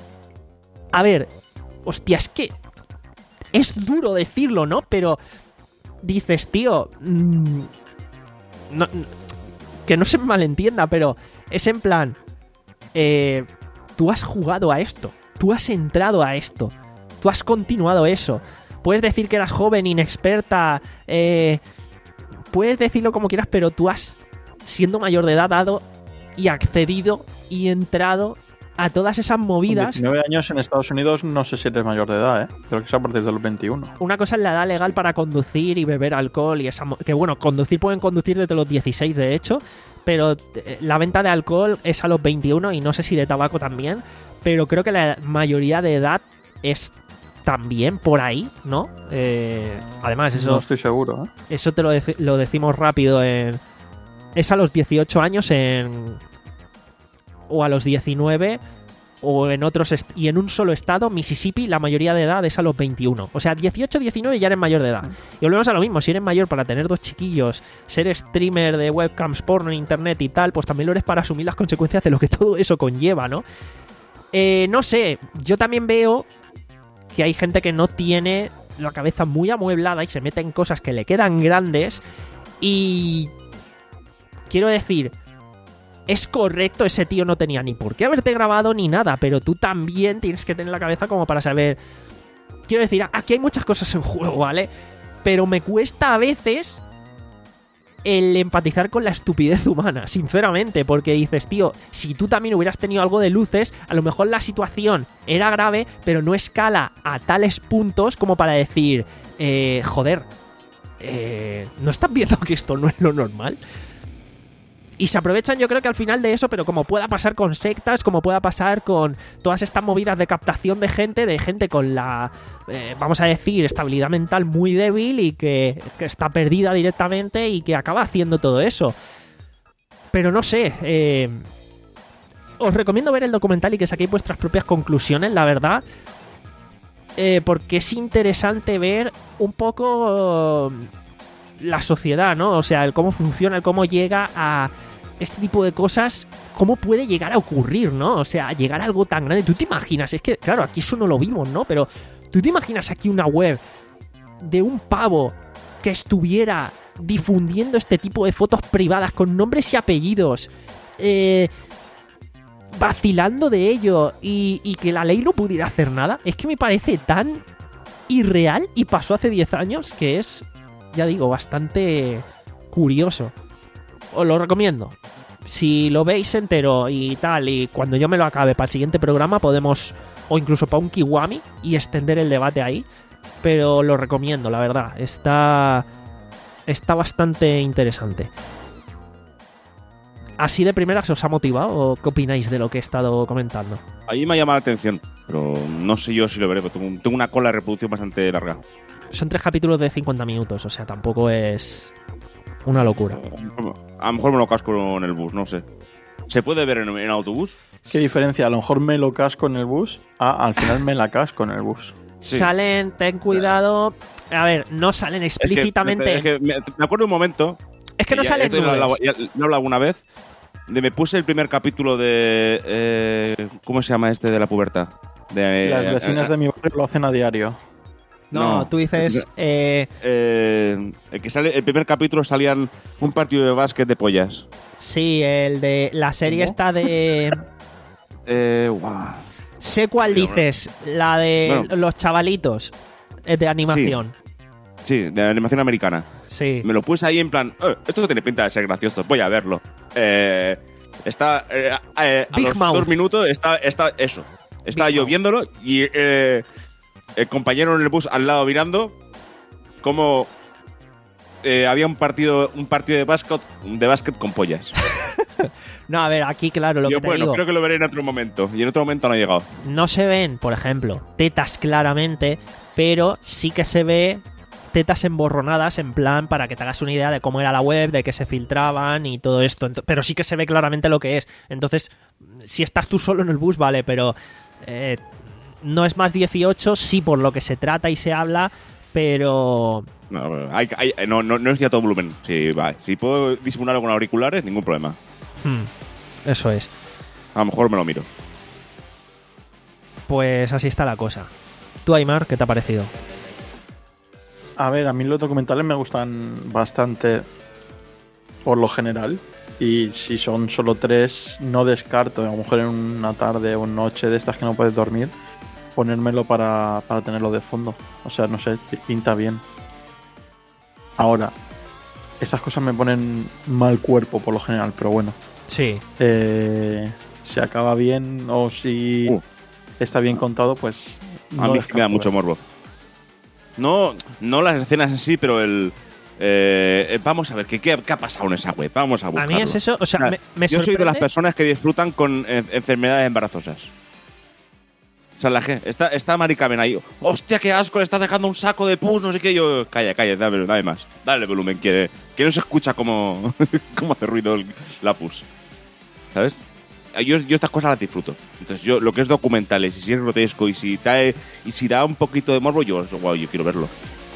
A ver... Hostia, es que... Es duro decirlo, ¿no? Pero... Dices, tío... Mmm, no, que no se me malentienda, pero... Es en plan... Eh, tú has jugado a esto. Tú has entrado a esto. Tú has continuado eso. Puedes decir que eras joven, inexperta, eh, puedes decirlo como quieras, pero tú has, siendo mayor de edad, dado y accedido y entrado a todas esas movidas. Con diecinueve años en Estados Unidos no sé si eres mayor de edad, ¿eh? Creo que es a partir de los veintiuno. Una cosa es la edad legal para conducir y beber alcohol y esa... Que bueno, conducir pueden conducir desde los dieciséis, de hecho, pero la venta de alcohol es a los veintiuno y no sé si de tabaco también, pero creo que la mayoría de edad es... también por ahí, ¿no? Eh, además, eso... No estoy seguro, ¿eh? Eso te lo, dec- lo decimos rápido en... Es a los dieciocho años en... O a los diecinueve, o en otros... Est- y en un solo estado, Mississippi, la mayoría de edad es a los veintiuno. O sea, dieciocho, diecinueve ya eres mayor de edad. Y volvemos a lo mismo, si eres mayor para tener dos chiquillos, ser streamer de webcams porno en internet y tal, pues también lo eres para asumir las consecuencias de lo que todo eso conlleva, ¿no? Eh, no sé, yo también veo... que hay gente que no tiene la cabeza muy amueblada y se mete en cosas que le quedan grandes y... Quiero decir, es correcto, ese tío no tenía ni por qué haberte grabado ni nada, pero tú también tienes que tener la cabeza como para saber... Quiero decir, aquí hay muchas cosas en juego, ¿vale? Pero me cuesta a veces el empatizar con la estupidez humana, sinceramente, porque dices, tío, si tú también hubieras tenido algo de luces, a lo mejor la situación era grave, pero no escala a tales puntos como para decir, eh, joder, eh, ¿no estás viendo que esto no es lo normal? Y se aprovechan, yo creo que al final de eso, pero como pueda pasar con sectas, como pueda pasar con todas estas movidas de captación de gente, de gente con la, eh, vamos a decir, estabilidad mental muy débil y que, que está perdida directamente y que acaba haciendo todo eso. Pero no sé, eh, os recomiendo ver el documental y que saquéis vuestras propias conclusiones, la verdad. Eh, porque es interesante ver un poco la sociedad, ¿no? O sea, el cómo funciona, el cómo llega a este tipo de cosas, cómo puede llegar a ocurrir, ¿no? O sea, llegar a algo tan grande. ¿Tú te imaginas? Es que, claro, aquí eso no lo vimos, ¿no? Pero ¿tú te imaginas aquí una web de un pavo que estuviera difundiendo este tipo de fotos privadas con nombres y apellidos, eh, vacilando de ello y, y que la ley no pudiera hacer nada? Es que me parece tan irreal y pasó hace diez años que es, ya digo, bastante curioso. Os lo recomiendo. Si lo veis entero y tal, y cuando yo me lo acabe para el siguiente programa podemos, o incluso para un Kiwami, y extender el debate ahí. Pero lo recomiendo, la verdad. Está, está bastante interesante. ¿Así de primeras os ha motivado o qué opináis de lo que he estado comentando? A mí me ha llamado la atención, pero no sé yo si lo veré, porque tengo, tengo una cola de reproducción bastante larga. Son tres capítulos de cincuenta minutos, o sea, tampoco es una locura. A lo mejor me lo casco en el bus, no sé. ¿Se puede ver en, en autobús? ¿Qué diferencia? A lo mejor me lo casco en el bus. Ah, al final me la casco en el bus. Sí. Salen, ten cuidado. A ver, no salen explícitamente. Es que, es que me, me acuerdo un momento. Es que no ya, salen ya, lo he hablado- nubes. ya lo he hablado alguna vez. De me puse el primer capítulo de. Eh, ¿Cómo se llama este de la pubertad? De, Las eh, vecinas eh, de mi barrio lo hacen a diario. No, no. tú dices... Eh, eh, el que sale, el primer capítulo salían un partido de básquet de pollas. sí, el de la serie ¿Cómo? esta de... Eh, guau. Sé cuál Bueno, dices. La de Bueno. los chavalitos. eh, De animación. Sí, de animación americana. Sí. Me lo puse ahí en plan, "Eh, esto no tiene pinta de ser gracioso, voy a verlo. Eh, está eh, eh, a Big los Mouth. dos minutos está, está eso. Estaba Big yo Mouth. viéndolo y eh, el compañero en el bus al lado mirando cómo eh, había un partido un partido de básquet de básquet con pollas. No, a ver, aquí claro, lo Y yo, que te bueno, digo. creo que lo veré en otro momento. Y en otro momento no ha llegado. No se ven, por ejemplo, tetas claramente, pero sí que se ve tetas emborronadas en plan para que te hagas una idea de cómo era la web, de que se filtraban y todo esto. Ento- pero sí que se ve claramente lo que es. Entonces, si estás tú solo en el bus, vale, pero eh, no es más dieciocho, sí por lo que se trata y se habla, pero... No, hay, hay, no, no, no es ya todo volumen. Sí, va. Si puedo disimularlo con auriculares, ningún problema. Hmm, eso es. A lo mejor me lo miro. Pues así está la cosa. Tú, Aymar, ¿qué te ha parecido? A ver, a mí los documentales me gustan bastante por lo general. Y si son solo tres, no descarto, a lo mejor en una tarde o noche de estas que no puedes dormir, ponérmelo para, para tenerlo de fondo. O sea, no sé, pinta bien. Ahora, estas cosas me ponen mal cuerpo por lo general, pero bueno. Sí. Eh, si acaba bien o si Uh. está bien contado, pues... A no mí me da mucho morbo. No, no las escenas en sí, pero el... Eh, vamos a ver, ¿qué, qué, ¿qué ha pasado en esa web? Vamos a A buscarlo. mí es eso, o sea, me, me Yo soy de las sorprende- personas que disfrutan con eh, enfermedades embarazosas. O sea, la gente, está, está Mari Carmen ahí. ¡Hostia, qué asco! Le está sacando un saco de pus, no sé qué. Yo, calla, calla, dame, dame más. Dale volumen, que, que no se escucha cómo, cómo hace ruido el- la pus. ¿Sabes? Yo, yo estas cosas las disfruto. Entonces, yo lo que es documentales, y si es grotesco, y si, trae, y si da un poquito de morbo, yo, wow, yo quiero verlo.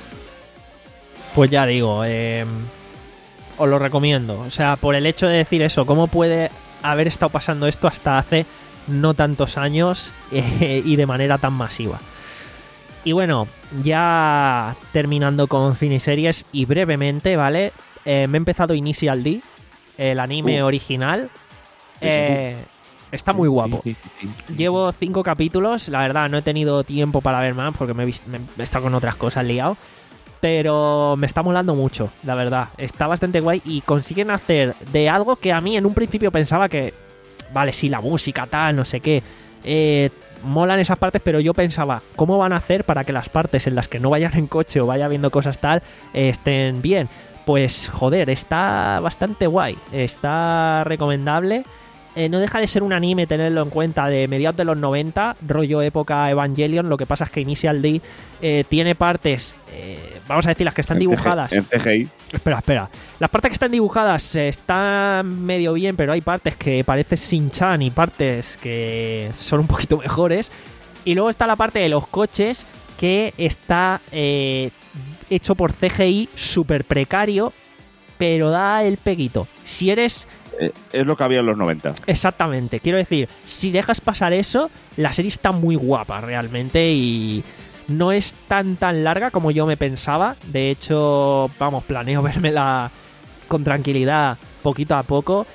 Pues ya digo, eh, os lo recomiendo. O sea, por el hecho de decir eso, ¿cómo puede haber estado pasando esto hasta hace no tantos años eh, y de manera tan masiva? Y bueno, ya terminando con cine y series y brevemente, ¿vale? Eh, me he empezado Initial D, el anime Uh. original. Eh, está muy guapo. Llevo cinco capítulos, la verdad no he tenido tiempo para ver más porque me he, vis- me he estado con otras cosas liado. Pero me está molando mucho, la verdad. Está bastante guay y consiguen hacer de algo que a mí en un principio pensaba que... Vale, sí, la música, tal, no sé qué. Eh, molan esas partes, pero yo pensaba, ¿cómo van a hacer para que las partes en las que no vayan en coche o vaya viendo cosas tal eh, estén bien? Pues, joder, está bastante guay. Está recomendable. Eh, no deja de ser un anime, tenerlo en cuenta, de mediados de los noventa, rollo época Evangelion. Lo que pasa es que Initial D eh, tiene partes, eh, vamos a decir, las que están En C G dibujadas. En C G I. Espera, espera. Las partes que están dibujadas eh, están medio bien, pero hay partes que parecen Shin-Chan y partes que son un poquito mejores. Y luego está la parte de los coches que está eh, hecho por C G I súper precario, pero da el peguito. Si eres... Eh, es lo que había en los noventa. Exactamente, quiero decir, si dejas pasar eso, la serie está muy guapa realmente y no es tan tan larga como yo me pensaba. De hecho, vamos, planeo vérmela con tranquilidad poquito a poco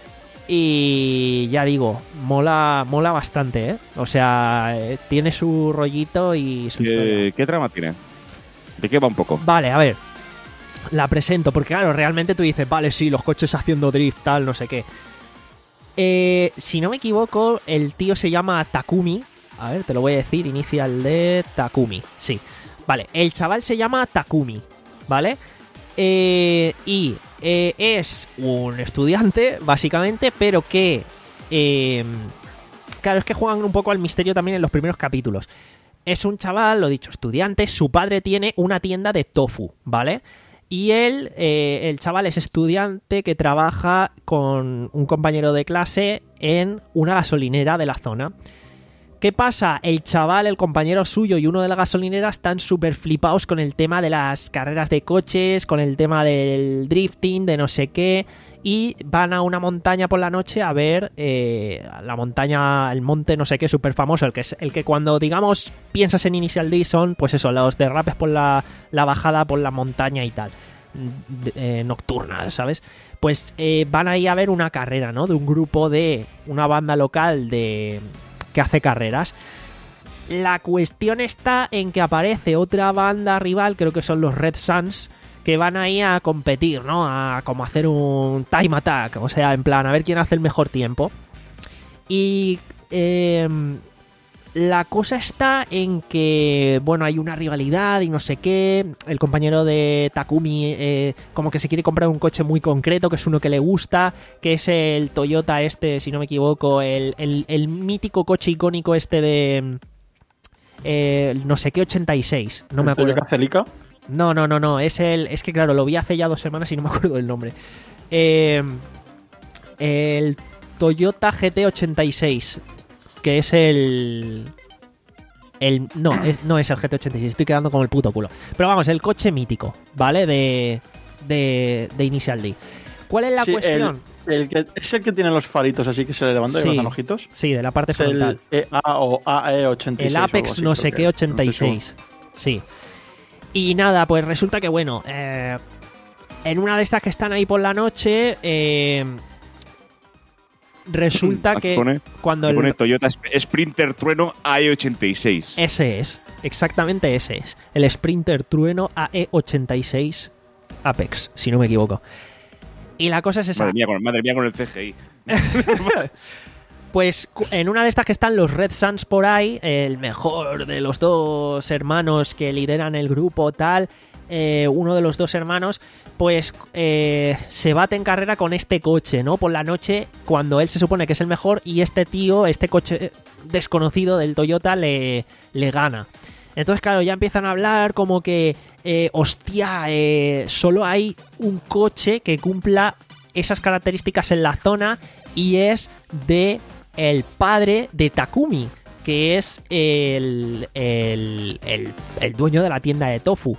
y ya digo, mola mola bastante, ¿eh? O sea, eh, tiene su rollito y su historia. ¿Qué, ¿Qué trama tiene? ¿De qué va un poco? Vale, a ver. La presento, porque claro, realmente tú dices, vale, sí, los coches haciendo drift, tal, no sé qué. Eh, si no me equivoco, el tío se llama Takumi. A ver, te lo voy a decir, inicial de Takumi. Sí. Vale, el chaval se llama Takumi, ¿vale? Eh, y eh, es un estudiante, básicamente, pero que... Eh, claro, es que juegan un poco al misterio también en los primeros capítulos. Es un chaval, lo dicho, estudiante. Su padre tiene una tienda de tofu, ¿vale? Y él, eh, el chaval es estudiante que trabaja con un compañero de clase en una gasolinera de la zona. ¿Qué pasa? El chaval, el compañero suyo y uno de la gasolinera están súper flipados con el tema de las carreras de coches, con el tema del drifting, de no sé qué, y van a una montaña por la noche a ver eh, la montaña, el monte no sé qué, súper famoso, el que, es, el que cuando, digamos, piensas en Initial D son, pues eso, los derrapes por la, la bajada por la montaña y tal, eh, nocturna, ¿sabes? Pues eh, van ahí a ver una carrera, ¿no? De un grupo de una banda local de... que hace carreras. La cuestión está en que aparece otra banda rival, creo que son los Red Suns, que van ahí a competir, ¿no? A como hacer un time attack, o sea, en plan, a ver quién hace el mejor tiempo. Y eh, la cosa está en que, bueno, hay una rivalidad y no sé qué. El compañero de Takumi eh, como que se quiere comprar un coche muy concreto, que es uno que le gusta, que es el Toyota este, si no me equivoco, el, el, el mítico coche icónico este de... Eh, no sé qué ochenta y seis, no me acuerdo. ¿Toyota Celica? No, no, no, no, es el... Es que claro, lo vi hace ya dos semanas y no me acuerdo del nombre. Eh, el Toyota G T ochenta y seis, que es el... El, no, es, no es el G T ochenta y seis, estoy quedando como el puto culo. Pero vamos, el coche mítico, ¿vale? De, de, de Initial D. ¿Cuál es la Sí, cuestión? El, el que, es el que tiene los faritos así que se le levantan Sí. y los ojitos. Sí, de la parte Es frontal. el E A o A E ochenta y seis. El o algo Apex así, no creo sé que- qué ochenta y no estoy seis. Sí. Y nada, pues resulta que bueno, eh, en una de estas que están ahí por la noche, eh, resulta Aquí que pone- cuando Me pone el... Toyota Sp- Sprinter Trueno A E ochenta y seis. Ese es, exactamente ese es. El Sprinter Trueno A E ochenta y seis Apex, si no me equivoco. Y la cosa es esa. Madre mía, con, madre mía con el C G I. Pues cu- en una de estas que están los Red Suns por ahí, el mejor de los dos hermanos que lideran el grupo, tal, eh, uno de los dos hermanos, pues eh, se bate en carrera con este coche, ¿no? Por la noche, cuando él se supone que es el mejor y este tío, este coche desconocido del Toyota, le, le gana. Entonces, claro, ya empiezan a hablar como que, eh, hostia, eh, solo hay un coche que cumpla esas características en la zona y es de el padre de Takumi, que es el, el, el, el dueño de la tienda de tofu.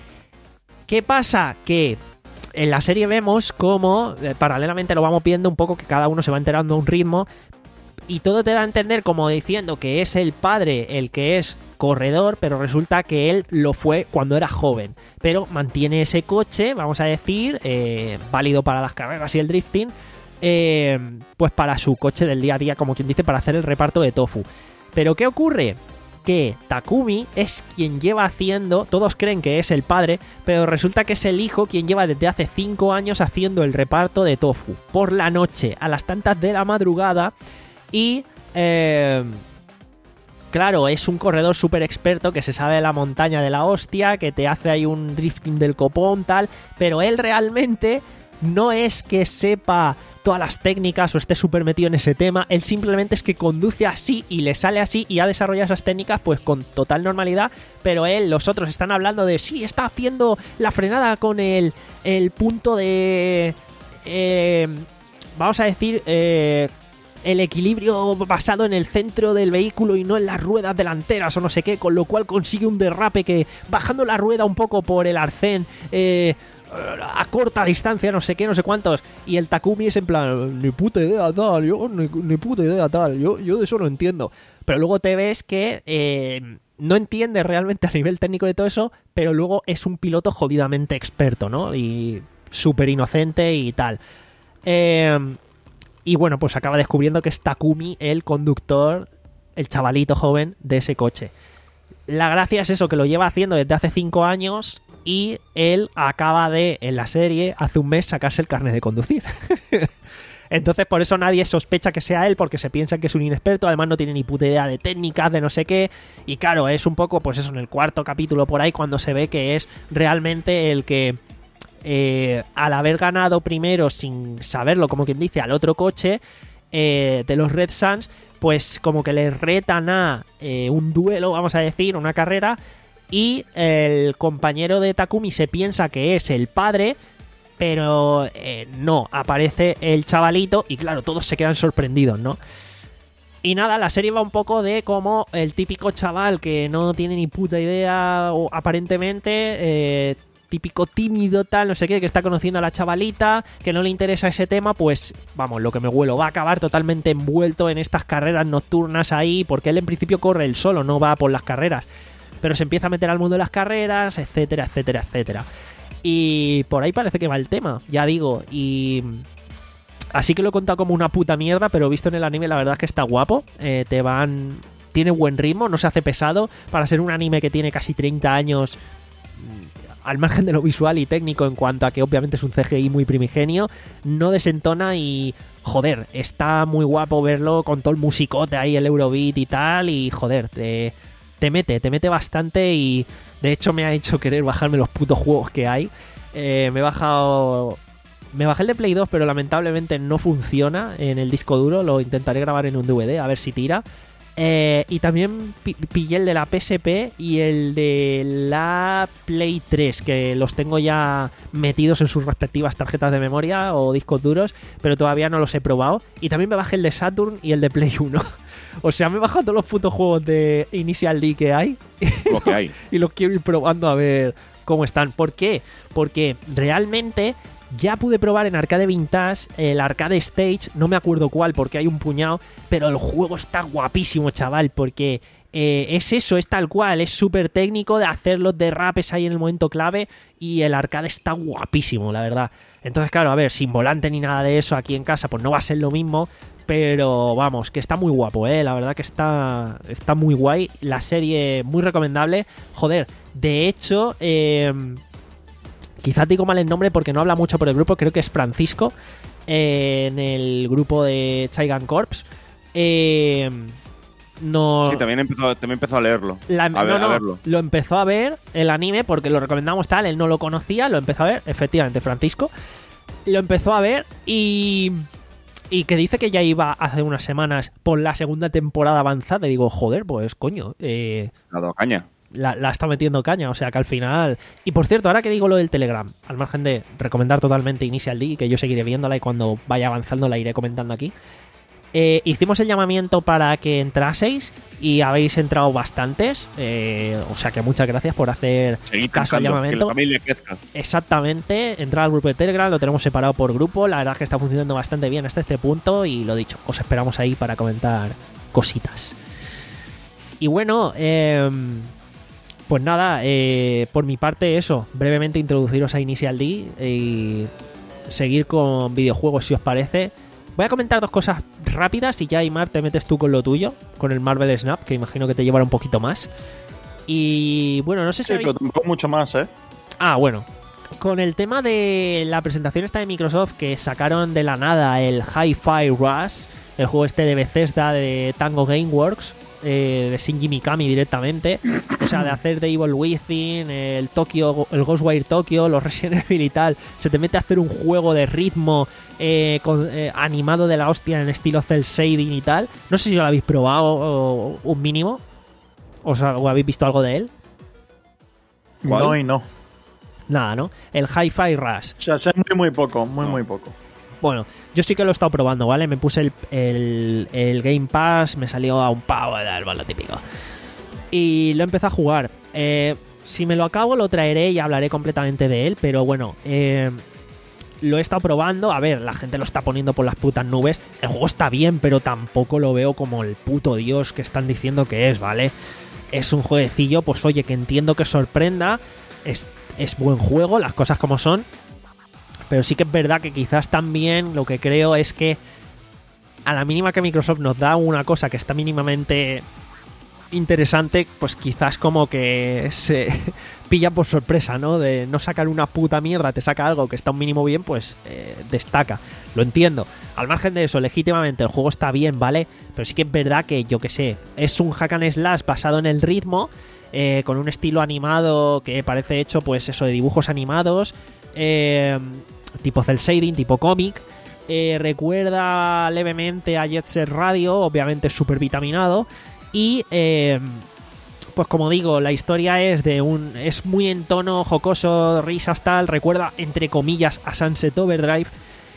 ¿Qué pasa? Que en la serie vemos cómo, eh, paralelamente lo vamos viendo un poco, que cada uno se va enterando a un ritmo, y todo te da a entender como diciendo que es el padre el que es corredor, pero resulta que él lo fue cuando era joven. Pero mantiene ese coche, vamos a decir, eh, válido para las carreras y el drifting, eh, pues para su coche del día a día, como quien dice, para hacer el reparto de tofu. Pero ¿qué ocurre? Que Takumi es quien lleva haciendo, todos creen que es el padre, pero resulta que es el hijo quien lleva desde hace cinco años haciendo el reparto de tofu por la noche, a las tantas de la madrugada. Y eh, claro, es un corredor súper experto que se sabe de la montaña de la hostia, que te hace ahí un drifting del copón, tal, pero él realmente no es que sepa todas las técnicas o esté súper metido en ese tema, él simplemente es que conduce así y le sale así y ha desarrollado esas técnicas pues con total normalidad, pero él, los otros están hablando de sí, está haciendo la frenada con el, el punto de... Eh, vamos a decir... Eh, el equilibrio basado en el centro del vehículo y no en las ruedas delanteras o no sé qué, con lo cual consigue un derrape que bajando la rueda un poco por el arcén eh, a corta distancia, no sé qué, no sé cuántos, y el Takumi es en plan, ni puta idea tal, yo ni, ni puta idea tal, yo, yo de eso no entiendo, pero luego te ves que eh, no entiende realmente a nivel técnico de todo eso, pero luego es un piloto jodidamente experto, ¿no? Y súper inocente y tal. Eh... Y bueno, pues acaba descubriendo que es Takumi el conductor, el chavalito joven de ese coche. La gracia es eso, que lo lleva haciendo desde hace cinco años y él acaba de, en la serie, hace un mes sacarse el carnet de conducir. Entonces por eso nadie sospecha que sea él, porque se piensa que es un inexperto, además no tiene ni puta idea de técnicas, de no sé qué. Y claro, es un poco, pues eso, en el cuarto capítulo por ahí, cuando se ve que es realmente el que... Eh, al haber ganado primero sin saberlo, como quien dice, al otro coche eh, de los Red Suns, pues como que le retan a eh, un duelo, vamos a decir, una carrera, y el compañero de Takumi se piensa que es el padre, pero eh, no, aparece el chavalito y claro, todos se quedan sorprendidos, ¿no? Y nada, la serie va un poco de como el típico chaval que no tiene ni puta idea, o aparentemente... Eh, típico tímido tal, no sé qué, que está conociendo a la chavalita, que no le interesa ese tema, pues vamos, lo que me huelo, va a acabar totalmente envuelto en estas carreras nocturnas ahí, porque él en principio corre él solo, no va por las carreras, pero se empieza a meter al mundo de las carreras, etcétera, etcétera, etcétera. Y por ahí parece que va el tema, ya digo, y... Así que lo he contado como una puta mierda, pero visto en el anime la verdad es que está guapo, eh, te van... Tiene buen ritmo, no se hace pesado, para ser un anime que tiene casi treinta años... Al margen de lo visual y técnico, en cuanto a que obviamente es un C G I muy primigenio, no desentona y, joder, está muy guapo verlo con todo el musicote ahí, el Eurobeat y tal, y joder, te, te mete, te mete bastante y de hecho me ha hecho querer bajarme los putos juegos que hay. Eh, me he bajado... Me bajé el de Play dos, pero lamentablemente no funciona en el disco duro, lo intentaré grabar en un D V D, a ver si tira. Eh, y también pi- pillé el de la P S P y el de la Play tres, que los tengo ya metidos en sus respectivas tarjetas de memoria o discos duros, pero todavía no los he probado. Y también me bajé el de Saturn y el de Play uno. O sea, me he bajado todos los putos juegos de Initial D que hay. Lo que hay. Y los quiero ir probando a ver cómo están. ¿Por qué? Porque realmente ya pude probar en Arcade Vintage el Arcade Stage, no me acuerdo cuál porque hay un puñado, pero el juego está guapísimo, chaval, porque eh, es eso, es tal cual, es súper técnico de hacer los derrapes ahí en el momento clave y el arcade está guapísimo, la verdad. Entonces, claro, a ver, sin volante ni nada de eso aquí en casa, pues no va a ser lo mismo, pero vamos, que está muy guapo, ¿eh? La verdad que está, está muy guay, la serie muy recomendable. Joder, de hecho, eh, quizá digo mal el nombre porque no habla mucho por el grupo, creo que es Francisco, eh, en el grupo de Chaigan Corps. Eh, no, Sí, también empezó, también empezó a leerlo. la- a, ver- no, no, a verlo. lo empezó a ver el anime porque lo recomendamos tal, él no lo conocía, lo empezó a ver, efectivamente, Francisco. Lo empezó a ver y... Y que dice que ya iba hace unas semanas por la segunda temporada avanzada. Y digo, joder, pues coño, eh, Ha dado caña. la, la está metiendo caña, o sea que al final... Y por cierto, ahora que digo lo del Telegram, al margen de recomendar totalmente Initial D, que yo seguiré viéndola y cuando vaya avanzando la iré comentando aquí, eh, hicimos el llamamiento para que entraseis y habéis entrado bastantes, eh, o sea que muchas gracias por hacer Seguid caso al cantando, que llamamiento. la familia crezca. Exactamente, entrar al grupo de Telegram, lo tenemos separado por grupo, la verdad es que está funcionando bastante bien hasta este punto y lo dicho, os esperamos ahí para comentar cositas. Y bueno, eh, pues nada, eh, por mi parte eso, brevemente introduciros a Initial D y seguir con videojuegos si os parece. Voy a comentar dos cosas rápidas y ya, Aymar, te metes tú con lo tuyo, con el Marvel Snap, que imagino que te llevará un poquito más. Y bueno, no sé si Sí, habéis... pero tampoco mucho más, ¿eh? Ah, bueno. Con el tema de la presentación esta de Microsoft, que sacaron de la nada el Hi-Fi Rush, el juego este de Bethesda de Tango Gameworks, eh, de Shinji Mikami directamente, o sea, de hacer de Evil Within, el Tokyo, el Ghostwire Tokyo, los Resident Evil y tal, se te mete a hacer un juego de ritmo eh, con, eh, animado de la hostia en estilo cel shading y tal. No sé si lo habéis probado o, un mínimo, o, sea, o habéis visto algo de él. ¿Cuál? No y no. Nada, ¿no? El Hi-Fi Rush. O sea, sé muy, muy poco, muy, No. muy poco. Bueno, yo sí que lo he estado probando, ¿vale? Me puse el, el, el Game Pass, me salió a un pavo de algo, lo típico. Y lo empecé a jugar. Eh, si me lo acabo, lo traeré y hablaré completamente de él, pero bueno, eh, lo he estado probando. A ver, la gente lo está poniendo por las putas nubes. El juego está bien, pero tampoco lo veo como el puto dios que están diciendo que es, ¿vale? Es un jueguecillo, pues oye, que entiendo que sorprenda. Es, es buen juego, las cosas como son. Pero sí que es verdad que quizás también lo que creo es que a la mínima que Microsoft nos da una cosa que está mínimamente interesante, pues quizás como que se pilla por sorpresa, ¿no? De no sacar una puta mierda, te saca algo que está un mínimo bien, pues eh, destaca. Lo entiendo. Al margen de eso, legítimamente el juego está bien, ¿vale? Pero sí que es verdad que, yo que sé, es un hack and slash basado en el ritmo, eh, con un estilo animado que parece hecho, pues eso, de dibujos animados, eh, tipo cel shading, tipo cómic. Eh, recuerda levemente a Jet Set Radio, obviamente súper vitaminado. Y eh, pues como digo, la historia es de un es muy en tono jocoso, risas tal, recuerda entre comillas a Sunset Overdrive.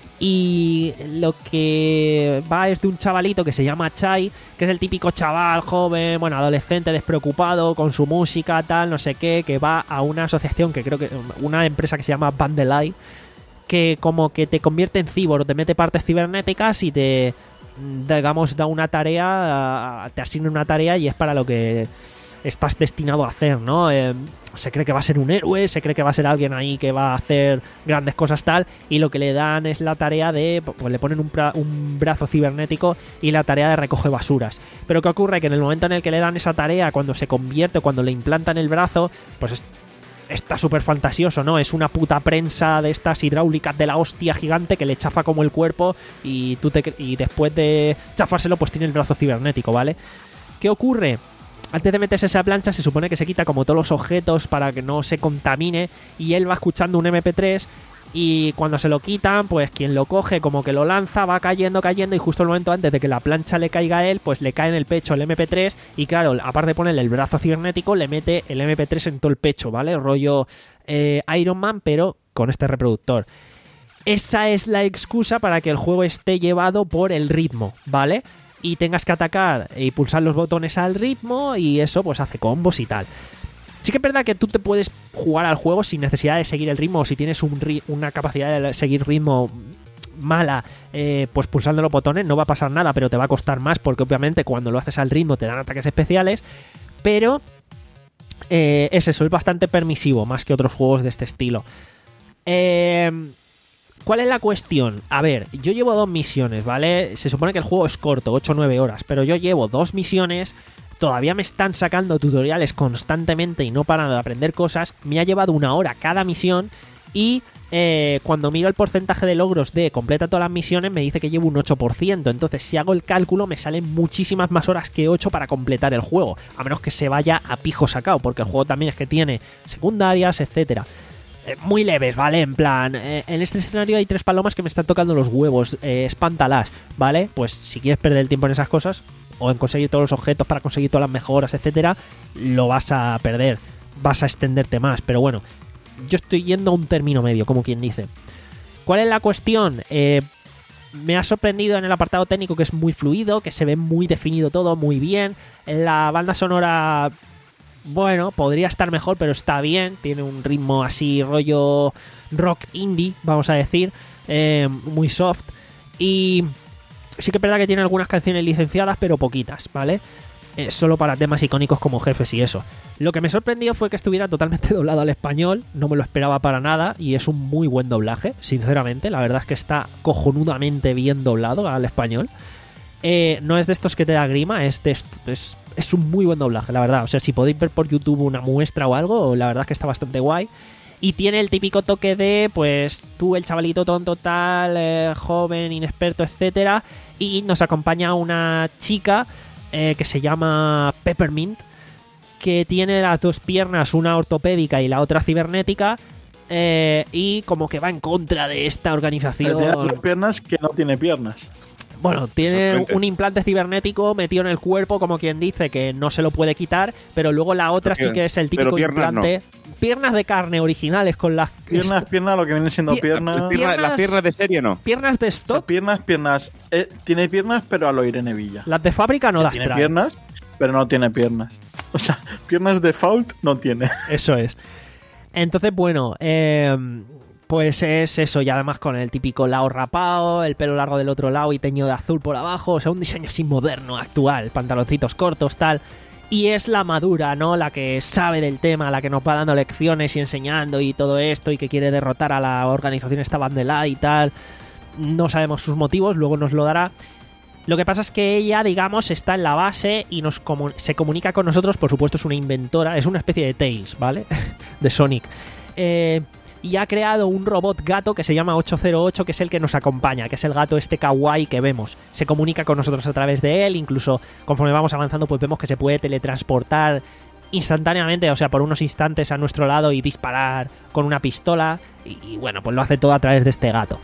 Y lo que va es de un chavalito que se llama Chai, que es el típico chaval joven, bueno, adolescente, despreocupado con su música, tal, no sé qué, que va a una asociación que creo que una empresa que se llama Vandelay, que como que te convierte en cyborg, te mete partes cibernéticas y te, digamos, da una tarea, te asigna una tarea y es para lo que estás destinado a hacer, ¿no? Eh, se cree que va a ser un héroe, se cree que va a ser alguien ahí que va a hacer grandes cosas tal, y lo que le dan es la tarea de, pues le ponen un, pra, un brazo cibernético y la tarea de recoger basuras. Pero ¿qué ocurre? Que en el momento en el que le dan esa tarea, cuando se convierte, cuando le implantan el brazo, pues es, está súper fantasioso, ¿no? Es una puta prensa de estas hidráulicas de la hostia gigante que le chafa como el cuerpo y, tú te, y después de chafárselo pues tiene el brazo cibernético, ¿vale? ¿Qué ocurre? Antes de meterse esa plancha se supone que se quita como todos los objetos para que no se contamine y él va escuchando un eme pe tres y cuando se lo quitan, pues quien lo coge como que lo lanza, va cayendo, cayendo y justo el momento antes de que la plancha le caiga a él, pues le cae en el pecho el eme pe tres y claro, aparte de ponerle el brazo cibernético, le mete el eme pe tres en todo el pecho, ¿vale? Rollo eh, Iron Man, pero con este reproductor. Esa es la excusa para que el juego esté llevado por el ritmo, ¿vale? y tengas que atacar y pulsar los botones al ritmo, y eso pues hace combos y tal. Sí que es verdad que tú te puedes jugar al juego sin necesidad de seguir el ritmo, o si tienes un ri- una capacidad de seguir ritmo mala, eh, pues pulsando los botones no va a pasar nada, pero te va a costar más, porque obviamente cuando lo haces al ritmo te dan ataques especiales, pero eh, es eso, es bastante permisivo, más que otros juegos de este estilo. Eh... ¿Cuál es la cuestión? A ver, yo llevo dos misiones, ¿vale? Se supone que el juego es corto, ocho o nueve horas, pero yo llevo dos misiones, todavía me están sacando tutoriales constantemente y no paran de aprender cosas, me ha llevado una hora cada misión y eh, cuando miro el porcentaje de logros de completa todas las misiones me dice que llevo un ocho por ciento, entonces si hago el cálculo me salen muchísimas más horas que ocho para completar el juego, a menos que se vaya a pijo sacado, porque el juego también es que tiene secundarias, etcétera. Muy leves, ¿vale? En plan, eh, en este escenario hay tres palomas que me están tocando los huevos, eh, espántalas, ¿vale? Pues si quieres perder el tiempo en esas cosas, o en conseguir todos los objetos para conseguir todas las mejoras, etcétera, lo vas a perder, vas a extenderte más, pero bueno, yo estoy yendo a un término medio, como quien dice. ¿Cuál es la cuestión? Eh, me ha sorprendido en el apartado técnico que es muy fluido, que se ve muy definido todo, muy bien. La banda sonora... Bueno, podría estar mejor, pero está bien. Tiene un ritmo así, rollo rock indie, vamos a decir, eh, muy soft. Y sí que es verdad que tiene algunas canciones licenciadas, pero poquitas, ¿vale? Eh, solo para temas icónicos como jefes y eso. Lo que me sorprendió fue que estuviera totalmente doblado al español. No me lo esperaba para nada y es un muy buen doblaje, sinceramente. La verdad es que está cojonudamente bien doblado al español. Eh, no es de estos que te da grima, es, de, es, es un muy buen doblaje, la verdad. O sea, si podéis ver por YouTube una muestra o algo, la verdad es que está bastante guay. Y tiene el típico toque de, pues, tú, el chavalito tonto tal, eh, joven, inexperto, etcétera. Y nos acompaña una chica eh, que se llama Peppermint, que tiene las dos piernas, una ortopédica y la otra cibernética. Eh, y como que va en contra de esta organización. Tiene dos piernas que no tiene piernas. Bueno, tiene un implante cibernético metido en el cuerpo, como quien dice, que no se lo puede quitar, pero luego la otra pero, sí que es el típico piernas implante. No. Piernas de carne originales con las... Piernas, piernas, lo que vienen siendo Pi piernas... piernas... Las piernas de serie no. Piernas de stock. O sea, piernas, piernas... Eh, tiene piernas, pero a lo Irene Villa. Las de fábrica no que las tiene trae. Tiene piernas, pero no tiene piernas. O sea, piernas default no tiene. Eso es. Entonces, bueno... Eh... Pues es eso, y además con el típico lao rapado, el pelo largo del otro lado y teñido de azul por abajo, o sea, un diseño así moderno, actual, pantaloncitos cortos, tal. Y es la madura, ¿no? La que sabe del tema, la que nos va dando lecciones y enseñando y todo esto, y que quiere derrotar a la organización esta Vandelay y tal. No sabemos sus motivos, luego nos lo dará. Lo que pasa es que ella, digamos, está en la base y nos comun- se comunica con nosotros, por supuesto es una inventora, es una especie de Tails, ¿vale? de Sonic. Eh... Y ha creado un robot gato que se llama ocho cero ocho, que es el que nos acompaña, que es el gato este kawaii que vemos. Se comunica con nosotros a través de él, incluso conforme vamos avanzando pues vemos que se puede teletransportar instantáneamente, o sea, por unos instantes a nuestro lado y disparar con una pistola. Y, y bueno, pues lo hace todo a través de este gato.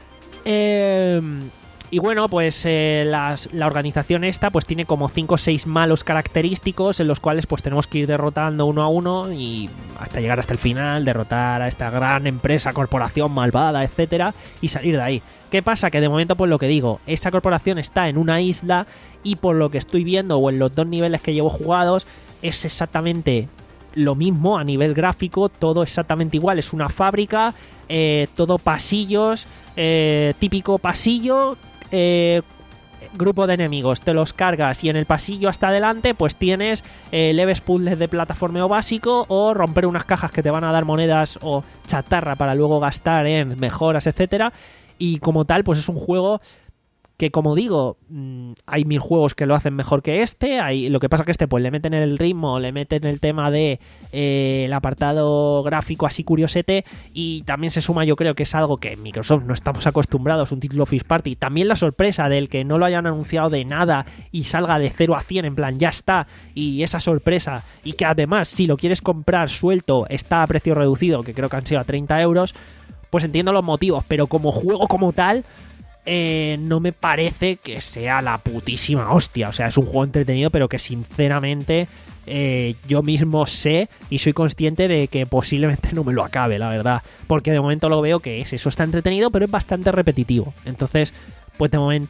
Eh... Y bueno, pues eh, las, la organización esta pues tiene como cinco o seis malos característicos en los cuales pues tenemos que ir derrotando uno a uno y hasta llegar hasta el final, derrotar a esta gran empresa, corporación malvada, etcétera, y salir de ahí. ¿Qué pasa? Que de momento, pues lo que digo, esta corporación está en una isla y por lo que estoy viendo o en los dos niveles que llevo jugados es exactamente lo mismo a nivel gráfico, todo exactamente igual, es una fábrica, eh, todo pasillos, eh, típico pasillo. Eh, grupo de enemigos, te los cargas y en el pasillo hasta adelante pues tienes eh, leves puzzles de plataformeo básico o romper unas cajas que te van a dar monedas o chatarra para luego gastar en mejoras, etcétera. Y como tal pues es un juego que, como digo, mmm, hay mil juegos que lo hacen mejor que este. Hay, lo que pasa que este pues le meten el ritmo, le meten el tema de eh, el apartado gráfico así curiosete, y también se suma, yo creo que es algo que en Microsoft no estamos acostumbrados, un título first party. También la sorpresa del que no lo hayan anunciado de nada y salga de cero a cien, en plan ya está, y esa sorpresa, y que además si lo quieres comprar suelto está a precio reducido, que creo que han sido a treinta euros, pues entiendo los motivos, pero como juego como tal Eh, no me parece que sea la putísima hostia. O sea, es un juego entretenido, pero que sinceramente eh, yo mismo sé y soy consciente de que posiblemente no me lo acabe, la verdad. Porque de momento lo veo que es eso, está entretenido, pero es bastante repetitivo. Entonces, pues de momento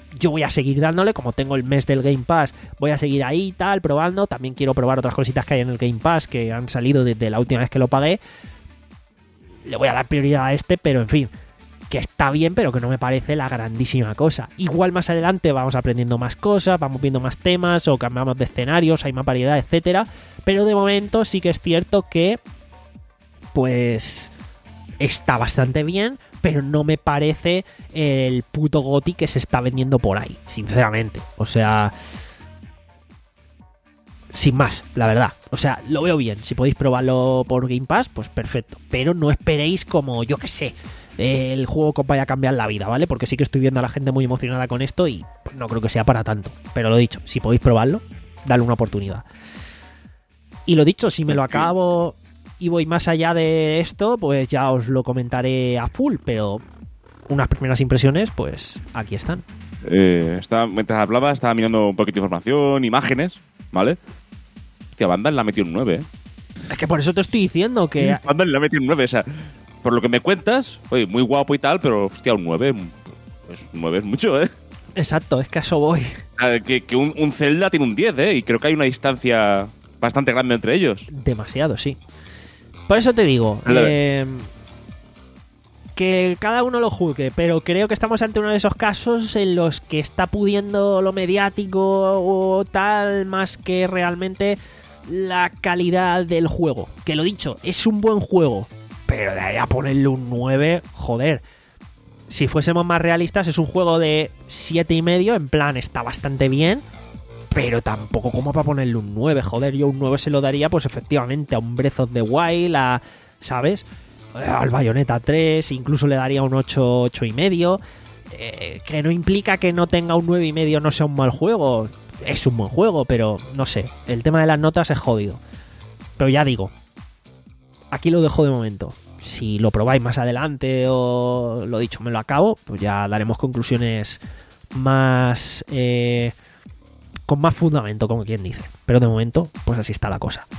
yo voy a seguir dándole, como tengo el mes del Game Pass, voy a seguir ahí y tal, probando. También quiero probar otras cositas que hay en el Game Pass que han salido desde la última vez que lo pagué. Le voy a dar prioridad a este, pero en fin, que está bien, pero que no me parece la grandísima cosa. Igual más adelante vamos aprendiendo más cosas, vamos viendo más temas o cambiamos de escenarios, hay más variedad, etcétera. Pero de momento sí que es cierto que pues está bastante bien, pero no me parece el puto GOTY que se está vendiendo por ahí, sinceramente. O sea, sin más, la verdad. O sea, lo veo bien. Si podéis probarlo por Game Pass, pues perfecto. Pero no esperéis como, yo qué sé, el juego que os vaya a cambiar la vida, ¿vale? Porque sí que estoy viendo a la gente muy emocionada con esto y pues, no creo que sea para tanto. Pero lo dicho, si podéis probarlo, dale una oportunidad. Y lo dicho, si me lo acabo y voy más allá de esto, pues ya os lo comentaré a full, pero unas primeras impresiones, pues aquí están. Eh, estaba, mientras hablaba, estaba mirando un poquito de información, imágenes, ¿vale? Hostia, Vandal le ha metido un nueve, ¿eh? Es que por eso te estoy diciendo que... Vandal le ha metido un nueve, o sea, por lo que me cuentas, oye, muy guapo y tal, pero hostia, un nueve, pues un nueve es mucho, ¿eh? Exacto, es que a eso voy. O sea, que, que un, un Zelda tiene un diez, ¿eh? Y creo que hay una distancia bastante grande entre ellos. Demasiado, sí. Por eso te digo, eh, que cada uno lo juzgue, pero creo que estamos ante uno de esos casos en los que está pudiendo lo mediático o tal más que realmente la calidad del juego. Que lo dicho, es un buen juego, pero de ahí a ponerle un nueve, joder. Si fuésemos más realistas, es un juego de siete y medio, en plan, está bastante bien, pero tampoco como para ponerle un nueve, joder. Yo un nueve se lo daría, pues efectivamente, a un Breath of the Wild, a, ¿sabes? Al Bayonetta tres, incluso le daría un ocho, ocho y medio, eh, que no implica que no tenga un nueve y medio no sea un mal juego. Es un buen juego, pero no sé, el tema de las notas es jodido. Pero ya digo, aquí lo dejo de momento. Si lo probáis más adelante o lo dicho, me lo acabo, pues ya daremos conclusiones más eh, con más fundamento, como quien dice. Pero de momento, pues así está la cosa.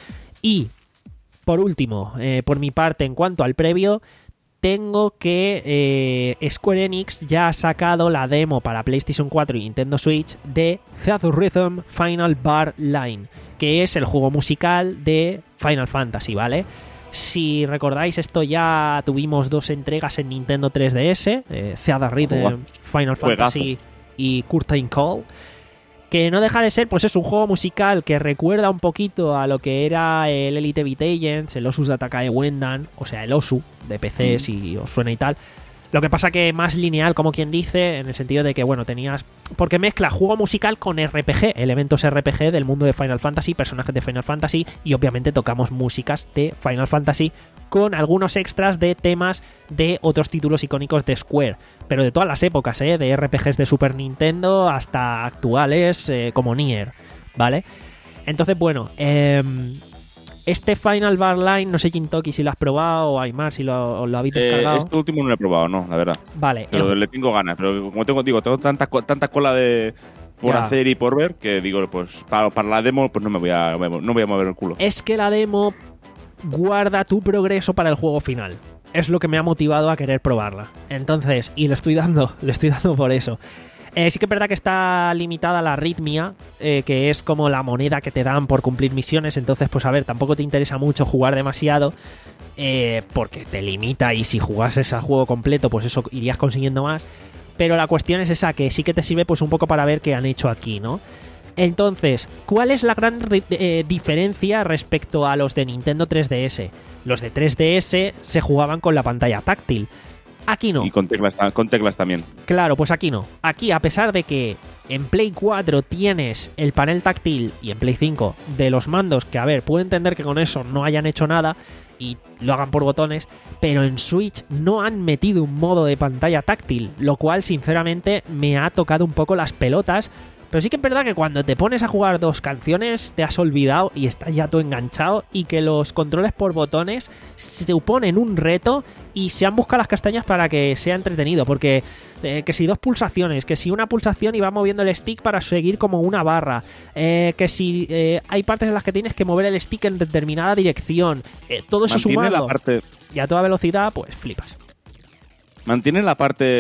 Y por último, eh, por mi parte, en cuanto al previo, tengo que eh, Square Enix ya ha sacado la demo para PlayStation cuatro y Nintendo Switch de Theatrhythm Final Bar Line, que es el juego musical de Final Fantasy, ¿vale? Si recordáis, esto ya tuvimos dos entregas en Nintendo tres D S, eh, Theatrhythm Final Fantasy y Curtain Call, que no deja de ser, pues es un juego musical que recuerda un poquito a lo que era el Elite Beat Agents, el Osus de Atakae Wendan, o sea, el Osu de P C, mm. si os suena y tal. Lo que pasa que más lineal, como quien dice, en el sentido de que, bueno, tenías... Porque mezcla juego musical con R P G, elementos R P G del mundo de Final Fantasy, personajes de Final Fantasy, y obviamente tocamos músicas de Final Fantasy con algunos extras de temas de otros títulos icónicos de Square, pero de todas las épocas, ¿eh? De R P Gs de Super Nintendo hasta actuales eh, como Nier, ¿vale? Entonces, bueno, eh... este Final Bar Line, no sé, Kintoki, si lo has probado, o Aymar, si lo, lo habéis descargado. Eh, este último no lo he probado, no, la verdad. Vale. Pero el... le tengo ganas. Pero como tengo, digo, tengo tanta, tanta cola de por ya. hacer y por ver que digo, pues para, para la demo pues no me voy a no voy a mover el culo. Es que la demo guarda tu progreso para el juego final. Es lo que me ha motivado a querer probarla. Entonces, y le estoy dando, le estoy dando por eso. Eh, sí que es verdad que está limitada la arritmia, eh, que es como la moneda que te dan por cumplir misiones. Entonces, pues a ver, tampoco te interesa mucho jugar demasiado, eh, porque te limita, y si jugases al juego completo, pues eso, irías consiguiendo más. Pero la cuestión es esa, que sí que te sirve pues un poco para ver qué han hecho aquí, ¿no? Entonces, ¿cuál es la gran eh, diferencia respecto a los de Nintendo tres D S? Los de tres D S se jugaban con la pantalla táctil. Aquí no. Y con teclas, con teclas también. Claro, pues aquí no. Aquí, a pesar de que en Play cuatro tienes el panel táctil y en Play cinco de los mandos, que a ver, puedo entender que con eso no hayan hecho nada y lo hagan por botones, pero en Switch no han metido un modo de pantalla táctil, lo cual sinceramente me ha tocado un poco las pelotas. Pero sí que es verdad que cuando te pones a jugar dos canciones te has olvidado y estás ya todo enganchado, y que los controles por botones suponen un reto y se han buscado las castañas para que sea entretenido, porque eh, que si dos pulsaciones, que si una pulsación y va moviendo el stick para seguir como una barra, eh, que si eh, hay partes en las que tienes que mover el stick en determinada dirección, eh, todo eso Mantiene sumado la parte... y a toda velocidad, pues flipas. Mantiene la parte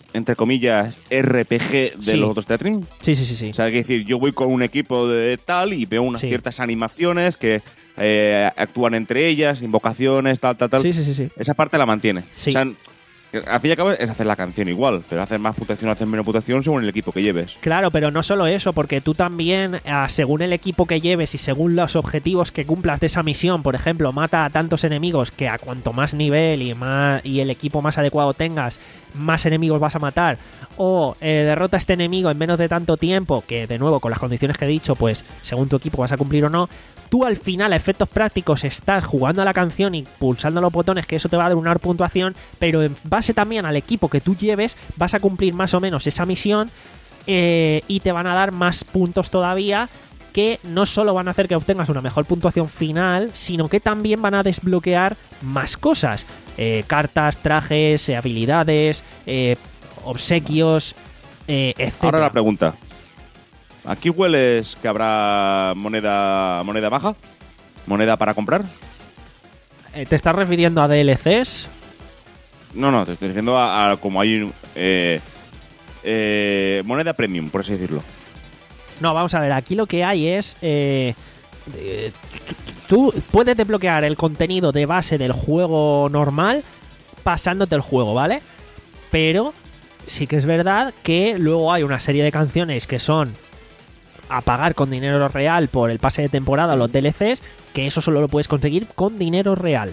entre comillas, R P G de Sí. los otros Teatrim. Sí, sí, sí, sí. O sea, hay que decir, yo voy con un equipo de tal y veo unas Sí. ciertas animaciones que eh, actúan entre ellas, invocaciones, tal, tal, tal. Sí, sí, sí, sí. Esa parte la mantiene. Sí. O sea, al fin y al cabo es hacer la canción igual, pero hacer más puntuación o hacer menos puntuación según el equipo que lleves. Claro, pero no solo eso, porque tú también, ah, según el equipo que lleves y según los objetivos que cumplas de esa misión, por ejemplo, mata a tantos enemigos que a cuanto más nivel y más y el equipo más adecuado tengas, más enemigos vas a matar, o eh, derrota a este enemigo en menos de tanto tiempo, que de nuevo con las condiciones que he dicho, pues según tu equipo vas a cumplir o no, tú al final a efectos prácticos estás jugando a la canción y pulsando los botones, que eso te va a dar una puntuación, pero en base también al equipo que tú lleves vas a cumplir más o menos esa misión eh, y te van a dar más puntos todavía, que no solo van a hacer que obtengas una mejor puntuación final, sino que también van a desbloquear más cosas. Eh, cartas, trajes, eh, habilidades, eh, obsequios, eh, etcétera. Ahora la pregunta. ¿Aquí hueles que habrá moneda moneda baja? ¿Moneda para comprar? Eh, ¿Te estás refiriendo a D L Cs? No, no, te estoy diciendo a, a como hay eh, eh, moneda premium, por así decirlo. No, vamos a ver, aquí lo que hay es... Eh, eh, tú puedes desbloquear el contenido de base del juego normal pasándote el juego, ¿vale? Pero sí que es verdad que luego hay una serie de canciones que son a pagar con dinero real por el pase de temporada o los D L Cs, que eso solo lo puedes conseguir con dinero real.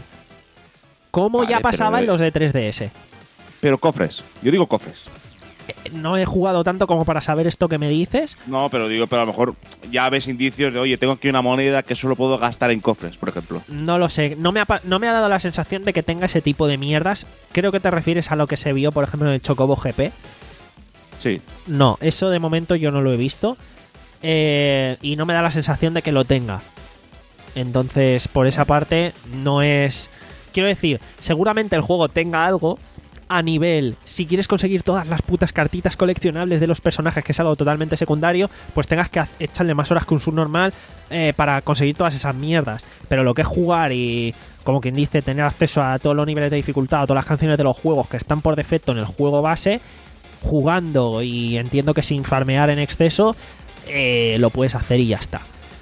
Como Vale, ya pasaba pero- en los de tres D S. Pero cofres, yo digo cofres. No he jugado tanto como para saber esto que me dices. No, pero digo, pero a lo mejor ya ves indicios de, oye, tengo aquí una moneda que solo puedo gastar en cofres, por ejemplo. No lo sé, no me, ha, pa- no me ha dado la sensación de que tenga ese tipo de mierdas. Creo que te refieres a lo que se vio, por ejemplo, en el Chocobo G P. Sí. No, eso de momento yo no lo he visto. Eh, y no me da la sensación de que lo tenga. Entonces, por esa parte, no es... Quiero decir, seguramente el juego tenga algo a nivel... Si quieres conseguir todas las putas cartitas coleccionables de los personajes, que es algo totalmente secundario, pues tengas que haz- echarle más horas que un subnormal eh, para conseguir todas esas mierdas. Pero lo que es jugar y, como quien dice, tener acceso a todos los niveles de dificultad, a todas las canciones de los juegos que están por defecto en el juego base, jugando y entiendo que sin farmear en exceso, eh, lo puedes hacer y ya está.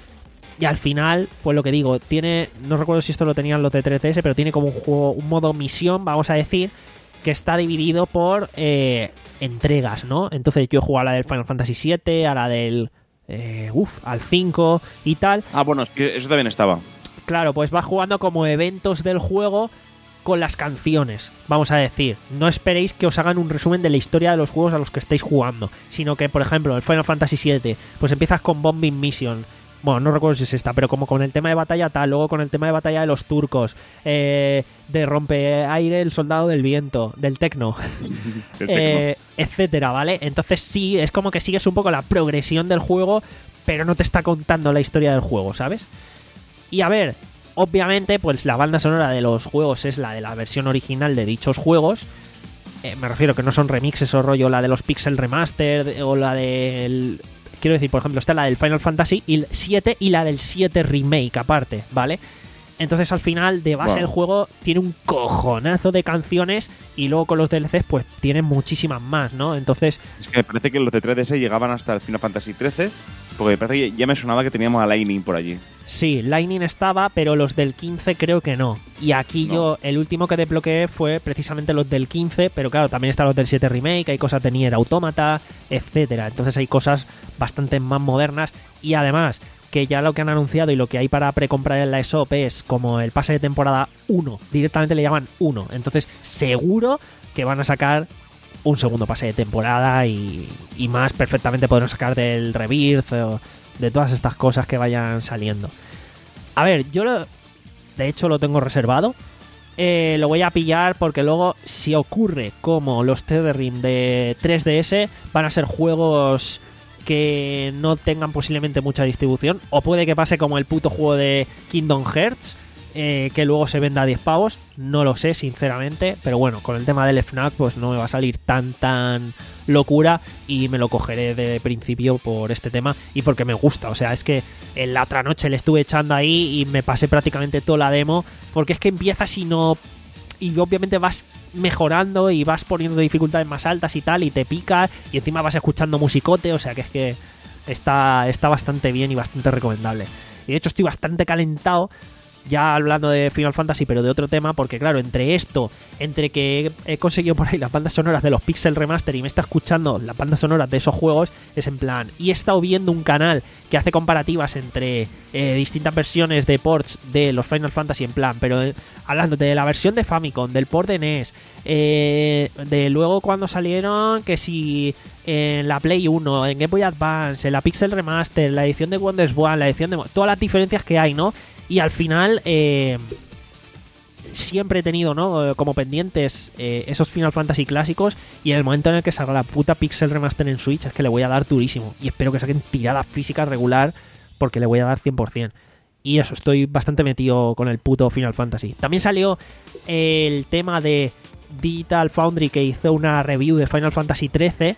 Y al final, pues lo que digo, tiene, no recuerdo si esto lo tenían los de tres D S, pero tiene como un juego, un modo misión, vamos a decir, que está dividido por eh, entregas, ¿no? Entonces yo he jugado a la del Final Fantasy siete, a la del... Eh, uf, al cinco y tal. Ah, bueno, es que eso también estaba. Claro, pues vas jugando como eventos del juego con las canciones, vamos a decir. No esperéis que os hagan un resumen de la historia de los juegos a los que estáis jugando, sino que, por ejemplo, el Final Fantasy siete, pues empiezas con Bombing Mission. Bueno, no recuerdo si es esta, pero como con el tema de batalla tal, luego con el tema de batalla de los turcos, eh, de rompeaire el soldado del viento, del tecno, El eh, etcétera, ¿vale? Entonces sí, es como que sigues un poco la progresión del juego, pero no te está contando la historia del juego, ¿sabes? Y a ver, obviamente, pues la banda sonora de los juegos es la de la versión original de dichos juegos. Eh, me refiero que no son remixes o rollo la de los Pixel Remaster o la del... Quiero decir, por ejemplo, está la del Final Fantasy siete y la del siete Remake aparte, ¿vale? Entonces al final, de base Wow. del juego, tiene un cojonazo de canciones y luego con los D L Cs pues tiene muchísimas más, ¿no? Entonces, Es que me parece que los de tres D S llegaban hasta el Final Fantasy trece, porque me parece que ya me sonaba que teníamos a Lightning por allí. sí, Lightning estaba, pero los del quince creo que no. Y aquí No. yo, el último que desbloqueé fue precisamente los del quince, pero claro, también están los del siete Remake, hay cosas de Nier Automata, etcétera. Entonces hay cosas bastante más modernas y además que ya lo que han anunciado y lo que hay para precomprar en la E S O P es como el pase de temporada uno, directamente le llaman uno. Entonces seguro que van a sacar un segundo pase de temporada y, y más perfectamente podrán sacar del Rebirth o de todas estas cosas que vayan saliendo. A ver, yo lo, de hecho lo tengo reservado. Eh, lo voy a pillar porque luego, si ocurre como los Tethering de tres D S, van a ser juegos que no tengan posiblemente mucha distribución. O puede que pase como el puto juego de Kingdom Hearts, eh, que luego se venda a diez pavos. No lo sé, sinceramente. Pero bueno, con el tema del F NAC, pues no me va a salir tan, tan locura. Y me lo cogeré de principio por este tema y porque me gusta. O sea, es que en la otra noche le estuve echando ahí y me pasé prácticamente toda la demo. Porque es que empiezas y no... Y obviamente vas mejorando y vas poniendo dificultades más altas y tal, y te pica, y encima vas escuchando musicote, o sea que es que está, está bastante bien y bastante recomendable. Y de hecho estoy bastante calentado, ya hablando de Final Fantasy, pero de otro tema, porque claro, entre esto, entre que he conseguido por ahí las bandas sonoras de los Pixel Remaster y me está escuchando las bandas sonoras de esos juegos, es en plan, y he estado viendo un canal que hace comparativas entre eh, distintas versiones de ports de los Final Fantasy, en plan, pero eh, hablándote de la versión de Famicom, del port de N E S, eh, de luego cuando salieron, que si en la Play uno, en Game Boy Advance, en la Pixel Remaster, la edición de Wonders One, la edición de... todas las diferencias que hay, ¿no? Y al final eh, siempre he tenido, ¿no?, como pendientes eh, esos Final Fantasy clásicos, y en el momento en el que salga la puta Pixel Remaster en Switch es que le voy a dar durísimo, y espero que saquen tiradas físicas regular, porque le voy a dar cien por ciento. Y eso, estoy bastante metido con el puto Final Fantasy. También salió el tema de Digital Foundry, que hizo una review de Final Fantasy trece.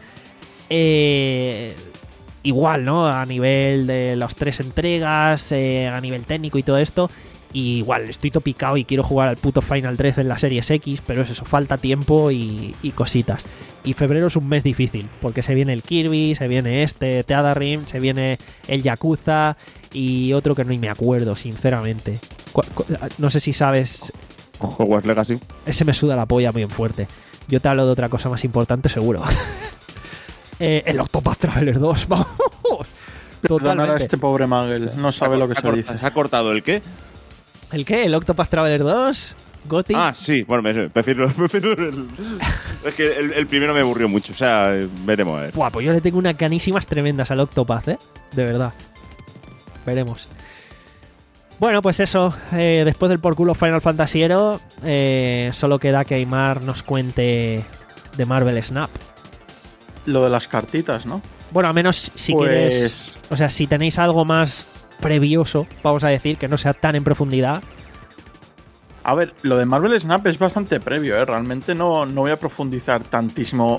Eh... Igual, ¿no? A nivel de las tres entregas, eh, a nivel técnico y todo esto. Y igual, estoy topicado y quiero jugar al puto Final trece en la Series X, pero es eso, falta tiempo y, y cositas. Y febrero es un mes difícil, porque se viene el Kirby, se viene este, Teadarrim, se viene el Yakuza y otro que no me acuerdo, sinceramente. No sé si sabes... Hogwarts Legacy. Ese me suda la polla bien fuerte. Yo te hablo de otra cosa más importante, seguro. Eh, el Octopath Traveler dos, vamos. Perdonar a este pobre Magel, no sabe lo que se dice. ¿Se ha cortado el qué? ¿El qué? ¿El Octopath Traveler dos? ¿Gothic? Ah, sí, bueno, me, prefiero, prefiero el... Es que el, el primero me aburrió mucho, o sea, veremos a ver. Buah, pues yo le tengo unas ganísimas tremendas al Octopath, ¿eh? De verdad. Veremos. Bueno, pues eso, eh, después del por culo Final Fantasyero, eh, solo queda que Aymar nos cuente de Marvel Snap. Lo de las cartitas, ¿no? Bueno, al menos si pues... quieres... O sea, si tenéis algo más previoso, vamos a decir, que no sea tan en profundidad. A ver, lo de Marvel Snap es bastante previo, ¿eh? Realmente no, no voy a profundizar tantísimo.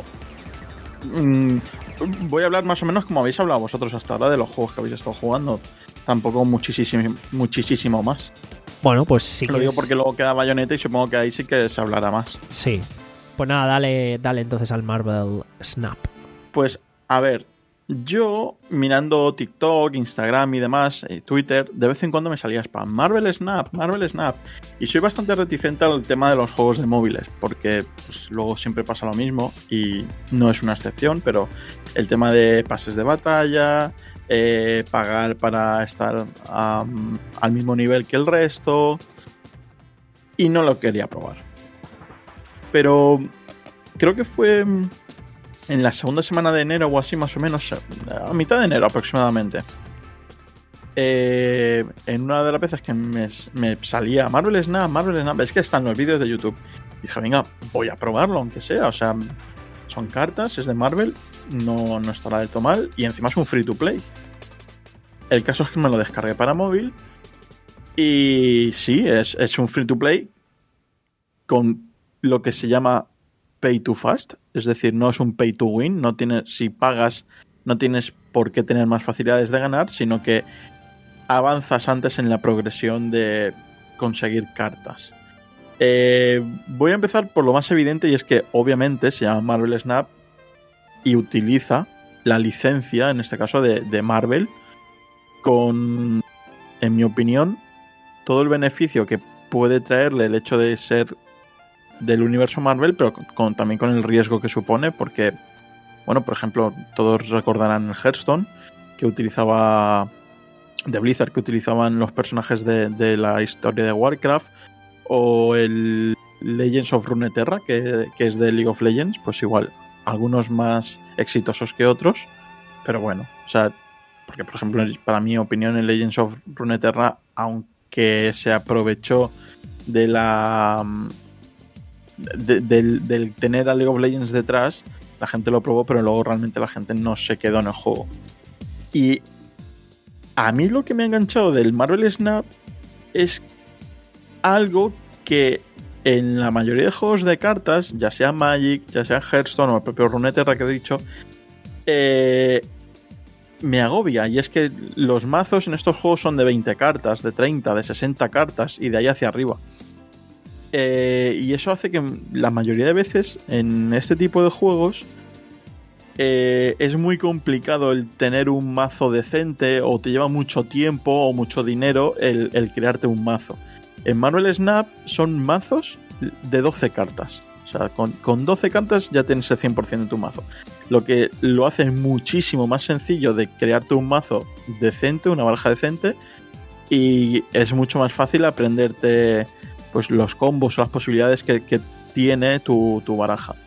Mm, voy a hablar más o menos como habéis hablado vosotros hasta ahora de los juegos que habéis estado jugando. Tampoco muchísimo, muchísimo más. Bueno, pues sí. Lo quieres... digo porque luego queda Bayonetta y supongo que ahí sí que se hablará más. Sí. Pues nada, dale, dale entonces al Marvel Snap. Pues, a ver, yo mirando TikTok, Instagram y demás, eh, Twitter, de vez en cuando me salía spam. Marvel Snap, Marvel Snap. Y soy bastante reticente al tema de los juegos de móviles, porque pues, luego siempre pasa lo mismo y no es una excepción, pero el tema de pases de batalla, eh, pagar para estar um, al mismo nivel que el resto, y no lo quería probar. Pero creo que fue en la segunda semana de enero o así, más o menos, a mitad de enero aproximadamente. Eh, en una de las veces que me, me salía Marvel Snap, Marvel Snap, es que están los vídeos de YouTube. Dije, venga, voy a probarlo, aunque sea. O sea, son cartas, es de Marvel, no, no estará del todo mal, y encima es un free to play. El caso es que me lo descargué para móvil. Y sí, es, es un free to play con lo que se llama pay to fast, es decir, no es un pay to win, no tienes, si pagas no tienes por qué tener más facilidades de ganar, sino que avanzas antes en la progresión de conseguir cartas. Eh, voy a empezar por lo más evidente, y es que obviamente se llama Marvel Snap y utiliza la licencia, en este caso de, de Marvel, con, en mi opinión, todo el beneficio que puede traerle el hecho de ser del universo Marvel, pero con, con, también con el riesgo que supone, porque, bueno, por ejemplo, todos recordarán el Hearthstone, que utilizaba, de Blizzard, que utilizaban los personajes de, de la historia de Warcraft, o el Legends of Runeterra, que, que es de League of Legends, pues igual, algunos más exitosos que otros, pero bueno, o sea, porque por ejemplo, para mi opinión, el Legends of Runeterra, aunque se aprovechó de la de, del, del tener a League of Legends detrás, la gente lo probó, pero luego realmente la gente no se quedó en el juego. Y a mí lo que me ha enganchado del Marvel Snap es algo que en la mayoría de juegos de cartas, ya sea Magic, ya sea Hearthstone o el propio Runeterra que he dicho, eh, me agobia, y es que los mazos en estos juegos son de veinte cartas, de treinta, de sesenta cartas y de ahí hacia arriba. Eh, y eso hace que la mayoría de veces en este tipo de juegos eh, es muy complicado el tener un mazo decente, o te lleva mucho tiempo o mucho dinero el, el crearte un mazo. En Marvel Snap son mazos de doce cartas. O sea, con, con doce cartas ya tienes el cien por ciento de tu mazo. Lo que lo hace muchísimo más sencillo de crearte un mazo decente, una baraja decente, y es mucho más fácil aprenderte pues los combos o las posibilidades que, que tiene tu, tu baraja.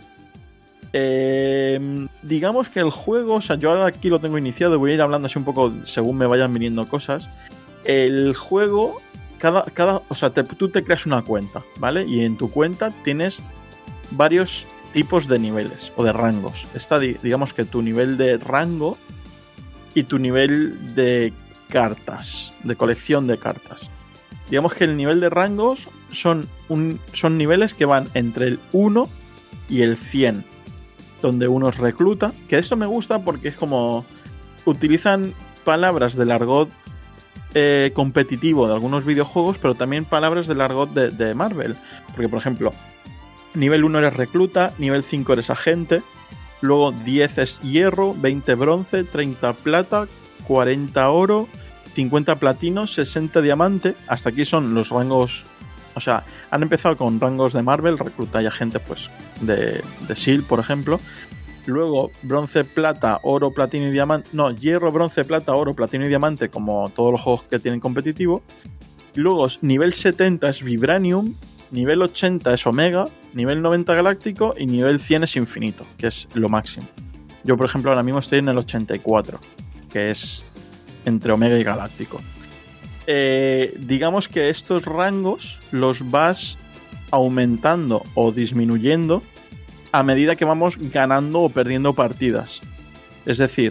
Eh, digamos que el juego, o sea, yo ahora aquí lo tengo iniciado, voy a ir hablando así un poco según me vayan viniendo cosas. El juego... Cada, cada, o sea, te, tú te creas una cuenta, ¿vale? Y en tu cuenta tienes varios tipos de niveles o de rangos. Está, digamos que tu nivel de rango y tu nivel de cartas, de colección de cartas. Digamos que el nivel de rangos son, un, son niveles que van entre el uno y el cien, donde uno es recluta, que esto me gusta porque es como... Utilizan palabras del argot Eh, competitivo de algunos videojuegos, pero también palabras del argot de, de Marvel. Porque, por ejemplo, nivel uno eres recluta, nivel cinco eres agente, luego diez es hierro, veinte bronce, treinta plata, cuarenta oro, cincuenta platino, sesenta diamante. Hasta aquí son los rangos. O sea, han empezado con rangos de Marvel, recluta y agente, pues de, de S H I E L D, por ejemplo. Luego, bronce, plata, oro, platino y diamante. No, hierro, bronce, plata, oro, platino y diamante, como todos los juegos que tienen competitivo. Luego, nivel setenta es Vibranium, nivel ochenta es Omega, nivel noventa Galáctico y nivel cien es Infinito, que es lo máximo. Yo, por ejemplo, ahora mismo estoy en el ochenta y cuatro, que es entre Omega y Galáctico. Eh, digamos que estos rangos los vas aumentando o disminuyendo a medida que vamos ganando o perdiendo partidas. Es decir,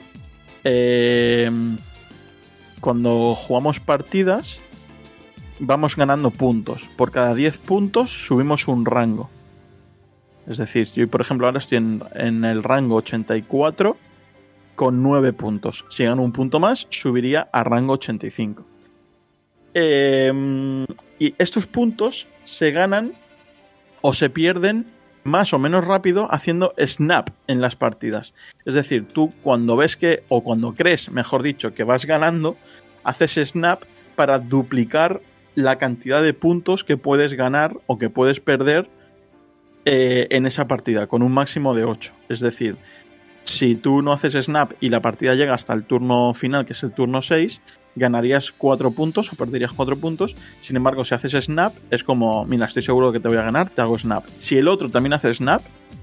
eh, cuando jugamos partidas, vamos ganando puntos. Por cada diez puntos subimos un rango. Es decir, yo por ejemplo ahora estoy en, en el rango ochenta y cuatro con nueve puntos. Si gano un punto más, subiría a rango ochenta y cinco. Eh, y estos puntos se ganan o se pierden más o menos rápido haciendo snap en las partidas. Es decir, tú cuando ves que, o cuando crees, mejor dicho, que vas ganando, haces snap para duplicar la cantidad de puntos que puedes ganar o que puedes perder eh, en esa partida, con un máximo de ocho. Es decir, si tú no haces snap y la partida llega hasta el turno final, que es el turno seis, ganarías cuatro puntos o perderías cuatro puntos. Sin embargo, si haces snap, es como, mira, estoy seguro de que te voy a ganar, te hago snap. Si el otro también hace snap,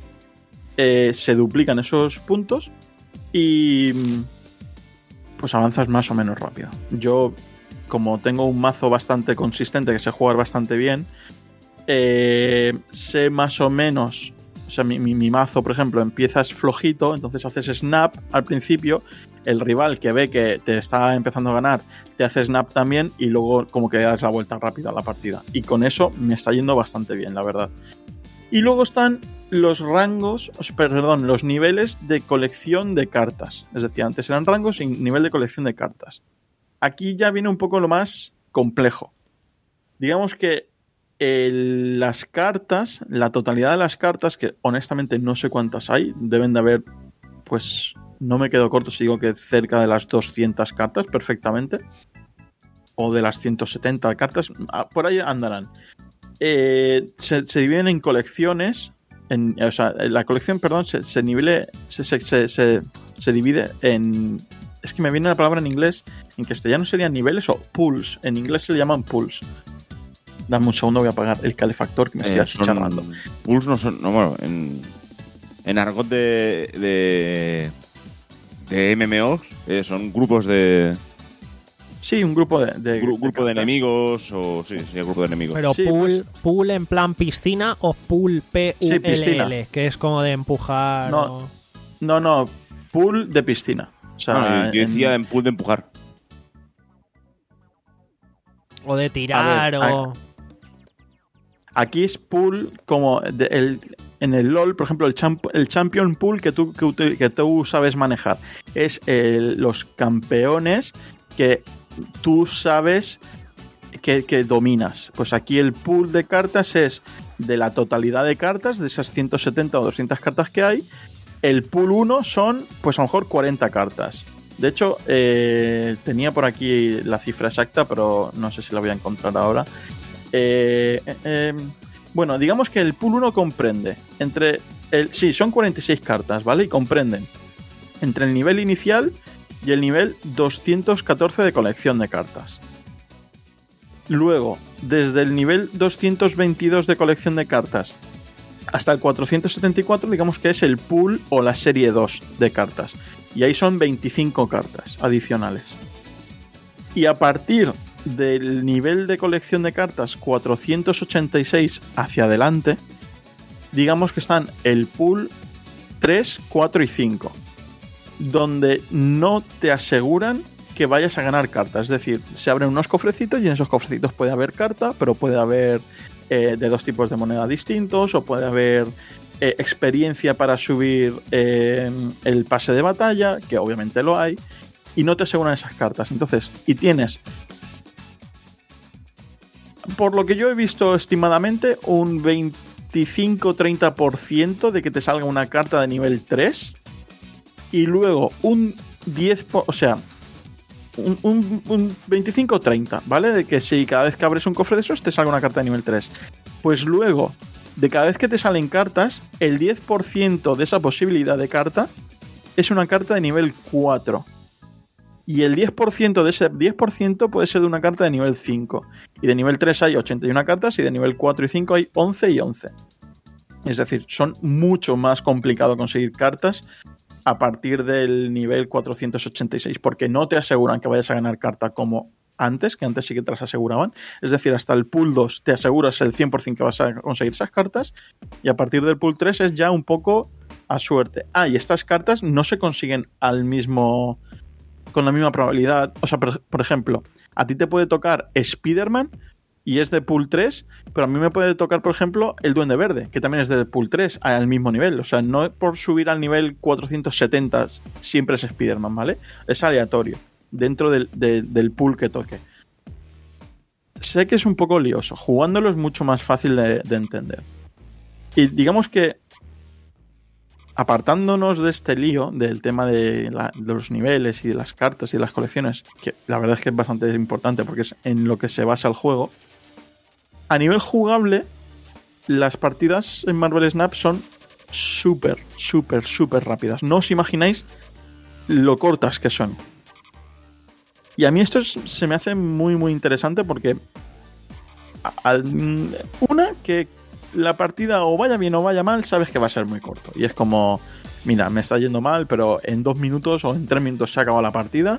eh, se duplican esos puntos y pues avanzas más o menos rápido. Yo, como tengo un mazo bastante consistente, que sé jugar bastante bien, eh, sé más o menos... O sea, mi, mi, mi mazo, por ejemplo, empiezas flojito, entonces haces snap al principio, el rival que ve que te está empezando a ganar te hace snap también y luego como que das la vuelta rápida a la partida. Y con eso me está yendo bastante bien, la verdad. Y luego están los rangos, o sea, perdón, los niveles de colección de cartas. Es decir, antes eran rangos y nivel de colección de cartas. Aquí ya viene un poco lo más complejo. Digamos que El, las cartas, la totalidad de las cartas, que honestamente no sé cuántas hay, deben de haber, pues no me quedo corto si digo que cerca de las doscientas cartas perfectamente, o de las ciento setenta cartas, por ahí andarán. Eh, se, se dividen en colecciones, en, o sea, la colección, perdón, se, se, nivele, se, se, se, se, se divide en... Es que me viene la palabra en inglés, en castellano serían niveles o pools, en inglés se le llaman pools. Dame un segundo, voy a apagar el calefactor que me estoy eh, achicharrando. Pools no son... No, bueno, en, en argot de, de, de M M Os eh, son grupos de... Sí, un grupo de... de Gru, grupo de, de enemigos o... Sí, sí, grupo de enemigos. Pero sí, pool, pues, pool en plan piscina o pool P U L L, sí, piscina. que es como de empujar. No, o... no, no, pool de piscina. O sea, no, yo, yo decía en, en pool de empujar. o de tirar, a ver, o... Aquí es pool como de, el, en el LoL, por ejemplo, el, champ, el champion pool que tú, que, que tú sabes manejar. Es el, los campeones que tú sabes que, que dominas. Pues aquí el pool de cartas es de la totalidad de cartas, de esas ciento setenta o doscientas cartas que hay. El pool uno son, pues a lo mejor cuarenta cartas. De hecho, eh, tenía por aquí la cifra exacta, pero no sé si la voy a encontrar ahora. Eh, eh, eh, bueno, digamos que el pool uno comprende entre... El, sí, son cuarenta y seis cartas, ¿vale? Y comprenden entre el nivel inicial y el nivel doscientos catorce de colección de cartas. Luego, desde el nivel doscientos veintidós de colección de cartas hasta el cuatrocientos setenta y cuatro, digamos que es el pool o la serie dos de cartas. Y ahí son veinticinco cartas adicionales. Y a partir del nivel de colección de cartas cuatrocientos ochenta y seis hacia adelante, digamos que están el pool tres, cuatro y cinco, donde no te aseguran que vayas a ganar cartas. Es decir, se abren unos cofrecitos y en esos cofrecitos puede haber carta, pero puede haber eh, de dos tipos de moneda distintos, o puede haber eh, experiencia para subir eh, el pase de batalla, que obviamente lo hay, y no te aseguran esas cartas. Entonces, y tienes, por lo que yo he visto estimadamente, un veinticinco treinta por ciento de que te salga una carta de nivel tres, y luego un diez por ciento, o sea, un, un, un veinticinco treinta, ¿vale? De que si cada vez que abres un cofre de esos te salga una carta de nivel tres. Pues luego, de cada vez que te salen cartas, el diez por ciento de esa posibilidad de carta es una carta de nivel cuatro. Y el diez por ciento de ese diez por ciento puede ser de una carta de nivel cinco. Y de nivel tres hay ochenta y una cartas, y de nivel cuatro y cinco hay once y once. Es decir, son mucho más complicado conseguir cartas a partir del nivel cuatrocientos ochenta y seis, porque no te aseguran que vayas a ganar carta como antes, que antes sí que te las aseguraban. Es decir, hasta el pool dos te aseguras el cien por ciento que vas a conseguir esas cartas, y a partir del pool tres es ya un poco a suerte. Ah, y estas cartas no se consiguen al mismo... con la misma probabilidad. O sea, por, por ejemplo, a ti te puede tocar Spider-Man y es de pool tres, pero a mí me puede tocar, por ejemplo, el Duende Verde, que también es de pool tres, al mismo nivel. O sea, no por subir al nivel cuatrocientos setenta siempre es Spider-Man, ¿vale? Es aleatorio, dentro del, de, del pool que toque. Sé que es un poco lioso. Jugándolo es mucho más fácil de, de entender. Y digamos que, apartándonos de este lío del tema de, la, de los niveles y de las cartas y de las colecciones, que la verdad es que es bastante importante porque es en lo que se basa el juego, a nivel jugable, las partidas en Marvel Snap son súper, súper, súper rápidas. No os imagináis lo cortas que son. Y a mí esto es, se me hace muy, muy interesante porque al, una, que la partida o vaya bien o vaya mal, sabes que va a ser muy corto. Y es como, mira, me está yendo mal, pero en dos minutos o en tres minutos se ha acabado la partida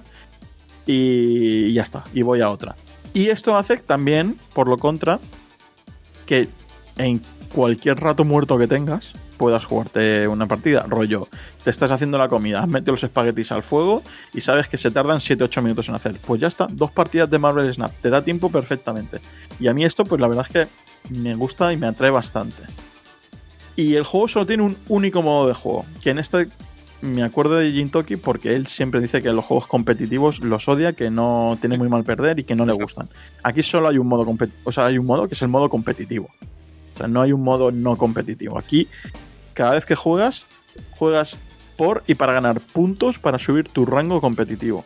y ya está, y voy a otra. Y esto hace también, por lo contra, que en cualquier rato muerto que tengas puedas jugarte una partida. Rollo, te estás haciendo la comida, mete los espaguetis al fuego y sabes que se tardan siete ocho minutos en hacer. Pues ya está, dos partidas de Marvel Snap, te da tiempo perfectamente. Y a mí esto, pues la verdad es que me gusta y me atrae bastante. Y el juego solo tiene un único modo de juego, que en este me acuerdo de Jintoki porque él siempre dice que los juegos competitivos los odia, que no tiene muy mal perder y que no le gustan. Aquí solo hay un modo competitivo, o sea, hay un modo que es el modo competitivo. O sea, no hay un modo no competitivo. Aquí, cada vez que juegas, juegas por y para ganar puntos para subir tu rango competitivo.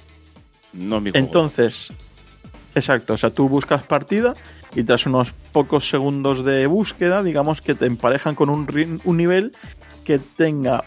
No mi juego. Entonces, exacto, o sea, tú buscas partida y tras unos pocos segundos de búsqueda, digamos que te emparejan con un, un nivel que tenga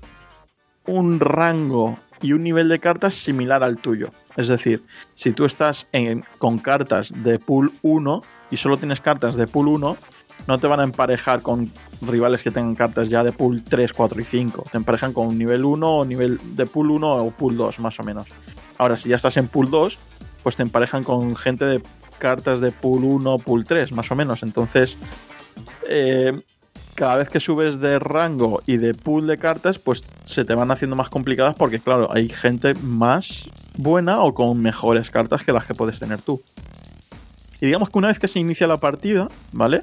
un rango y un nivel de cartas similar al tuyo. Es decir, si tú estás en, con cartas de pool uno y solo tienes cartas de pool uno, no te van a emparejar con rivales que tengan cartas ya de pool tres, cuatro y cinco. Te emparejan con un nivel uno o nivel de pool uno o pool dos, más o menos. Ahora, si ya estás en pool dos, pues te emparejan con gente de cartas de pool uno, pool tres, más o menos. Entonces, eh, cada vez que subes de rango y de pool de cartas, pues se te van haciendo más complicadas porque, claro, hay gente más buena o con mejores cartas que las que puedes tener tú. Y digamos que una vez que se inicia la partida, ¿vale?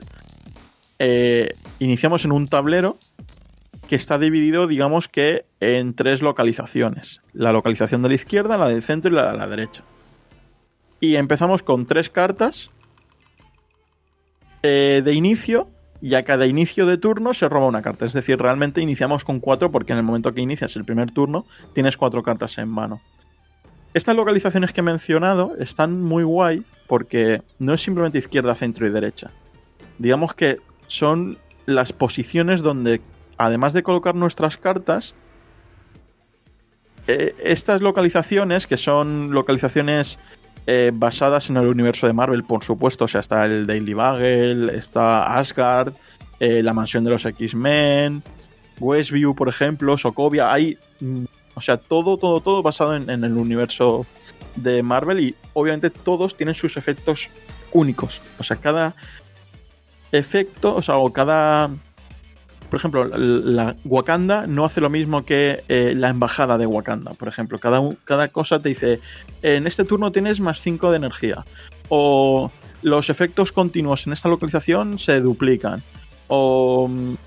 Eh, iniciamos en un tablero que está dividido, digamos que en tres localizaciones. La localización de la izquierda, la del centro y la de la derecha. Y empezamos con tres cartas eh, de inicio, y a cada inicio de turno se roba una carta. Es decir, realmente iniciamos con cuatro porque en el momento que inicias el primer turno tienes cuatro cartas en mano. Estas localizaciones que he mencionado están muy guay porque no es simplemente izquierda, centro y derecha. Digamos que son las posiciones donde, además de colocar nuestras cartas, eh, estas localizaciones, que son localizaciones eh, basadas en el universo de Marvel, por supuesto, o sea, está el Daily Bugle, está Asgard, eh, la mansión de los X-Men, Westview, por ejemplo, Sokovia, hay... Mm, o sea, todo, todo, todo basado en, en el universo de Marvel, y obviamente todos tienen sus efectos únicos. O sea, cada efecto, o sea, o cada... Por ejemplo, la, la Wakanda no hace lo mismo que eh, la embajada de Wakanda, por ejemplo. Cada, cada cosa te dice, en este turno tienes más cinco de energía. O los efectos continuos en esta localización se duplican. O...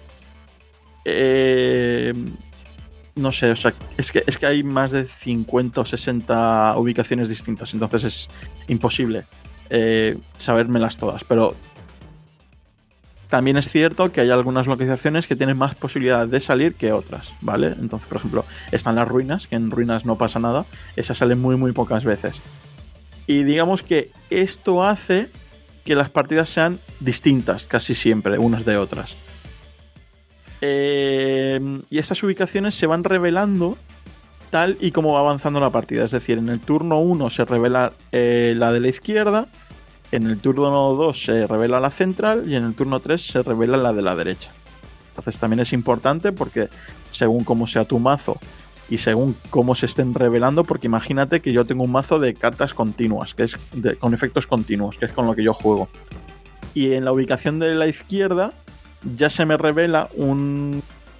Eh, no sé, o sea, es que, es que hay más de cincuenta o sesenta ubicaciones distintas, entonces es imposible eh, sabérmelas todas, pero también es cierto que hay algunas localizaciones que tienen más posibilidad de salir que otras, ¿vale? Entonces, por ejemplo, están las ruinas, que en ruinas no pasa nada, esas salen muy muy pocas veces. Y digamos que esto hace que las partidas sean distintas casi siempre unas de otras. Eh, y estas ubicaciones se van revelando tal y como va avanzando la partida. Es decir, en el turno uno se revela eh, la de la izquierda, en el turno dos se revela la central y en el turno tres se revela la de la derecha. Entonces también es importante porque según cómo sea tu mazo y según cómo se estén revelando, porque imagínate que yo tengo un mazo de cartas continuas, que es de, con efectos continuos, que es con lo que yo juego. Y en la ubicación de la izquierda ya se me revela un,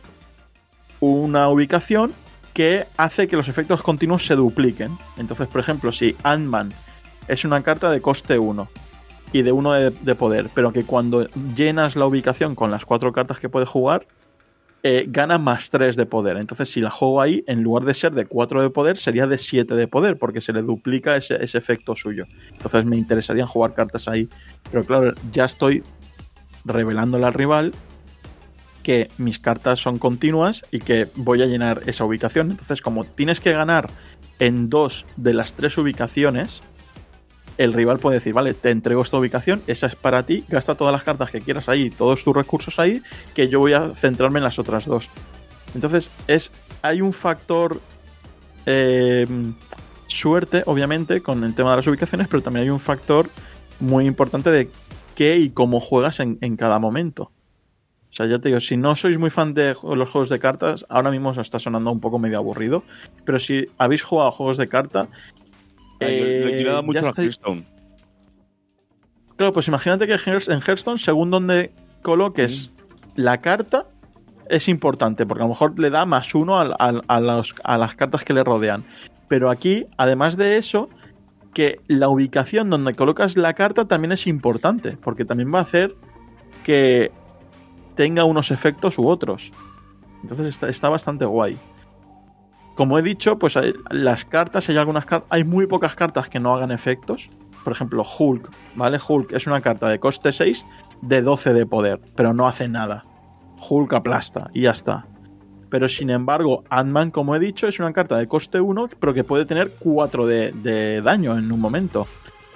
una ubicación que hace que los efectos continuos se dupliquen. Entonces, por ejemplo, si Ant-Man es una carta de coste uno y de uno de, de poder, pero que cuando llenas la ubicación con las cuatro cartas que puede jugar, eh, gana más tres de poder. Entonces, si la juego ahí, en lugar de ser de cuatro de poder, sería de siete de poder, porque se le duplica ese, ese efecto suyo. Entonces me interesaría jugar cartas ahí. Pero claro, ya estoy revelándole al rival que mis cartas son continuas y que voy a llenar esa ubicación. Entonces, como tienes que ganar en dos de las tres ubicaciones, el rival puede decir, vale, te entrego esta ubicación, esa es para ti, gasta todas las cartas que quieras ahí, todos tus recursos ahí, que yo voy a centrarme en las otras dos. Entonces, es hay un factor eh, suerte, obviamente, con el tema de las ubicaciones, pero también hay un factor muy importante de qué y cómo juegas en, en cada momento. O sea, ya te digo, si no sois muy fan de los juegos de cartas, ahora mismo os está sonando un poco medio aburrido, pero si habéis jugado juegos de carta... Eh, yo, yo le he dado mucho a la estáis... Hearthstone. Claro, pues imagínate que en Hearthstone, según donde coloques mm. la carta, es importante, porque a lo mejor le da más uno a, a, a, los, a las cartas que le rodean. Pero aquí, además de eso, que la ubicación donde colocas la carta también es importante, porque también va a hacer que tenga unos efectos u otros. Entonces está, está bastante guay. Como he dicho, pues hay las cartas, hay algunas cartas, hay muy pocas cartas que no hagan efectos. Por ejemplo, Hulk, ¿vale? Hulk es una carta de coste seis de doce de poder, pero no hace nada. Hulk aplasta y ya está. Pero sin embargo, Ant-Man, como he dicho, es una carta de coste uno, pero que puede tener cuatro de, de daño en un momento.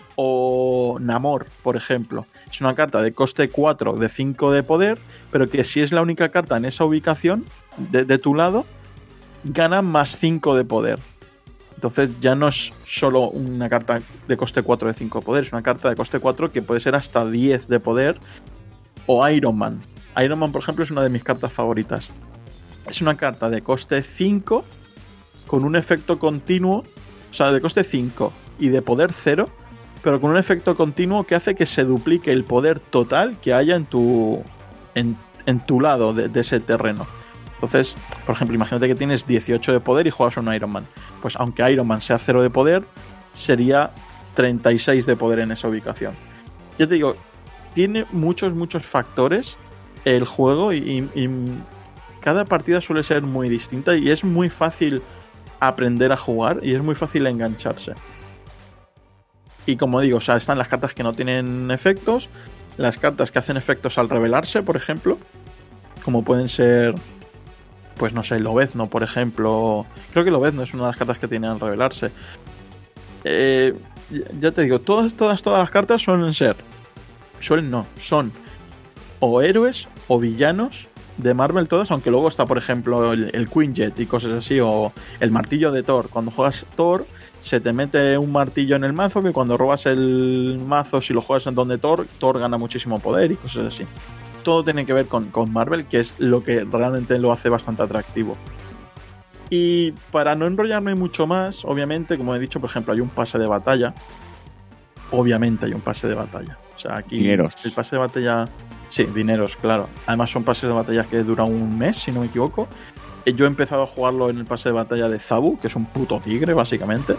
O Namor, por ejemplo. Es una carta de coste cuatro de cinco de poder, pero que si es la única carta en esa ubicación de, de tu lado, gana más cinco de poder. Entonces ya no es solo una carta de coste cuatro de cinco de poder, es una carta de coste cuatro que puede ser hasta diez de poder. O Iron Man. Iron Man, por ejemplo, es una de mis cartas favoritas. Es una carta de coste cinco con un efecto continuo, o sea, de coste cinco y de poder cero, pero con un efecto continuo que hace que se duplique el poder total que haya en tu en, en tu lado de, de ese terreno. Entonces, por ejemplo, imagínate que tienes dieciocho de poder y juegas un Iron Man. Pues aunque Iron Man sea cero de poder, sería treinta y seis de poder en esa ubicación. Ya te digo, tiene muchos, muchos factores el juego y, y, y cada partida suele ser muy distinta y es muy fácil aprender a jugar y es muy fácil engancharse. Y como digo, o sea, están las cartas que no tienen efectos, las cartas que hacen efectos al revelarse, por ejemplo, como pueden ser, pues no sé, Lobezno, por ejemplo. Creo que Lobezno es una de las cartas que tiene al revelarse. Eh, ya te digo, todas, todas, todas las cartas suelen ser, suelen no, son o héroes o villanos de Marvel todas, aunque luego está, por ejemplo, el, el Quinjet y cosas así, o el martillo de Thor. Cuando juegas Thor, se te mete un martillo en el mazo que cuando robas el mazo, si lo juegas en donde Thor, Thor gana muchísimo poder y cosas así. Todo tiene que ver con, con Marvel, que es lo que realmente lo hace bastante atractivo. Y para no enrollarme mucho más, obviamente, como he dicho, por ejemplo, hay un pase de batalla. Obviamente hay un pase de batalla. O sea, aquí Dineros. El pase de batalla... Sí, dineros, claro. Además son pases de batalla que duran un mes, si no me equivoco. Yo he empezado a jugarlo en el pase de batalla de Zabu, que es un puto tigre, básicamente.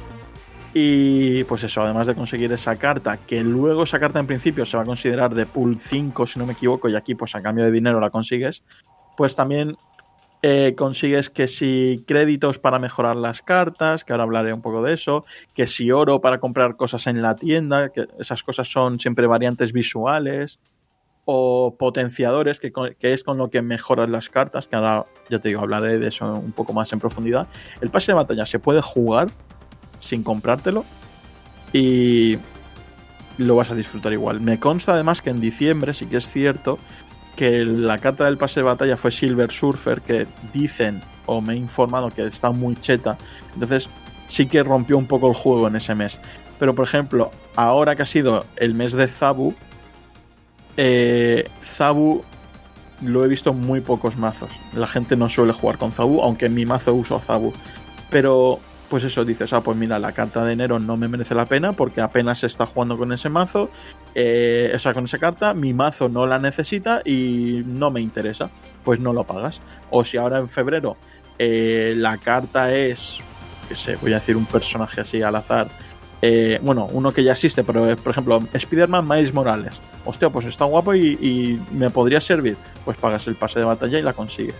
Y pues eso, además de conseguir esa carta, que luego esa carta en principio se va a considerar de pool cinco, si no me equivoco, y aquí pues a cambio de dinero la consigues, pues también eh, consigues que si créditos para mejorar las cartas, que ahora hablaré un poco de eso, que si oro para comprar cosas en la tienda, que esas cosas son siempre variantes visuales, o potenciadores, que, que es con lo que mejoras las cartas, que ahora ya te digo, hablaré de eso un poco más en profundidad. El pase de batalla se puede jugar sin comprártelo y lo vas a disfrutar igual. Me consta además que en diciembre sí que es cierto que la carta del pase de batalla fue Silver Surfer, que dicen, o me he informado, que está muy cheta. Entonces sí que rompió un poco el juego en ese mes. Pero por ejemplo, ahora que ha sido el mes de Zabu, Eh, Zabu lo he visto en muy pocos mazos. La gente no suele jugar con Zabu, aunque en mi mazo uso Zabu. Pero, pues eso, dices, ah, pues mira, la carta de enero no me merece la pena porque apenas se está jugando con ese mazo, eh, o sea, con esa carta, mi mazo no la necesita y no me interesa, pues no lo pagas. O si ahora en febrero eh, la carta es, qué sé, voy a decir un personaje así al azar, Eh, bueno, uno que ya existe, pero por ejemplo, Spider-Man Miles Morales. Hostia, pues está guapo y, y me podría servir. Pues pagas el pase de batalla y la consigues.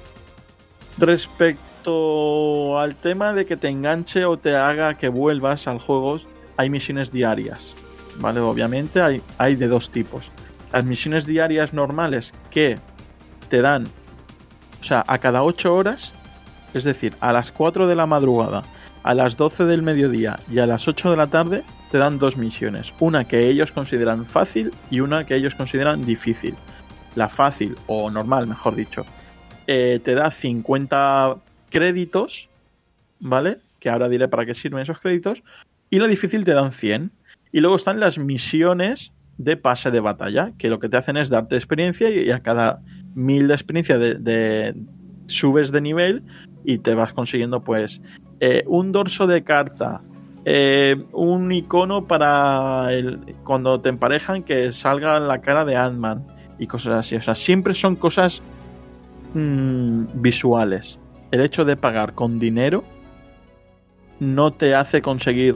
Respecto al tema de que te enganche o te haga que vuelvas al juego, hay misiones diarias, ¿vale? Obviamente hay, hay de dos tipos. Las misiones diarias normales que te dan, o sea, a cada ocho horas, es decir, a las cuatro de la madrugada, a las doce del mediodía y a las ocho de la tarde te dan dos misiones. Una que ellos consideran fácil y una que ellos consideran difícil. La fácil, o normal, mejor dicho, eh, te da cincuenta créditos, ¿vale? Que ahora diré para qué sirven esos créditos. Y la difícil te dan cien. Y luego están las misiones de pase de batalla, que lo que te hacen es darte experiencia y a cada mil de experiencia de, de subes de nivel y te vas consiguiendo pues eh, un dorso de carta, eh, un icono para el, cuando te emparejan que salga la cara de Ant-Man y cosas así. O sea, siempre son cosas mmm, visuales. El hecho de pagar con dinero no te hace conseguir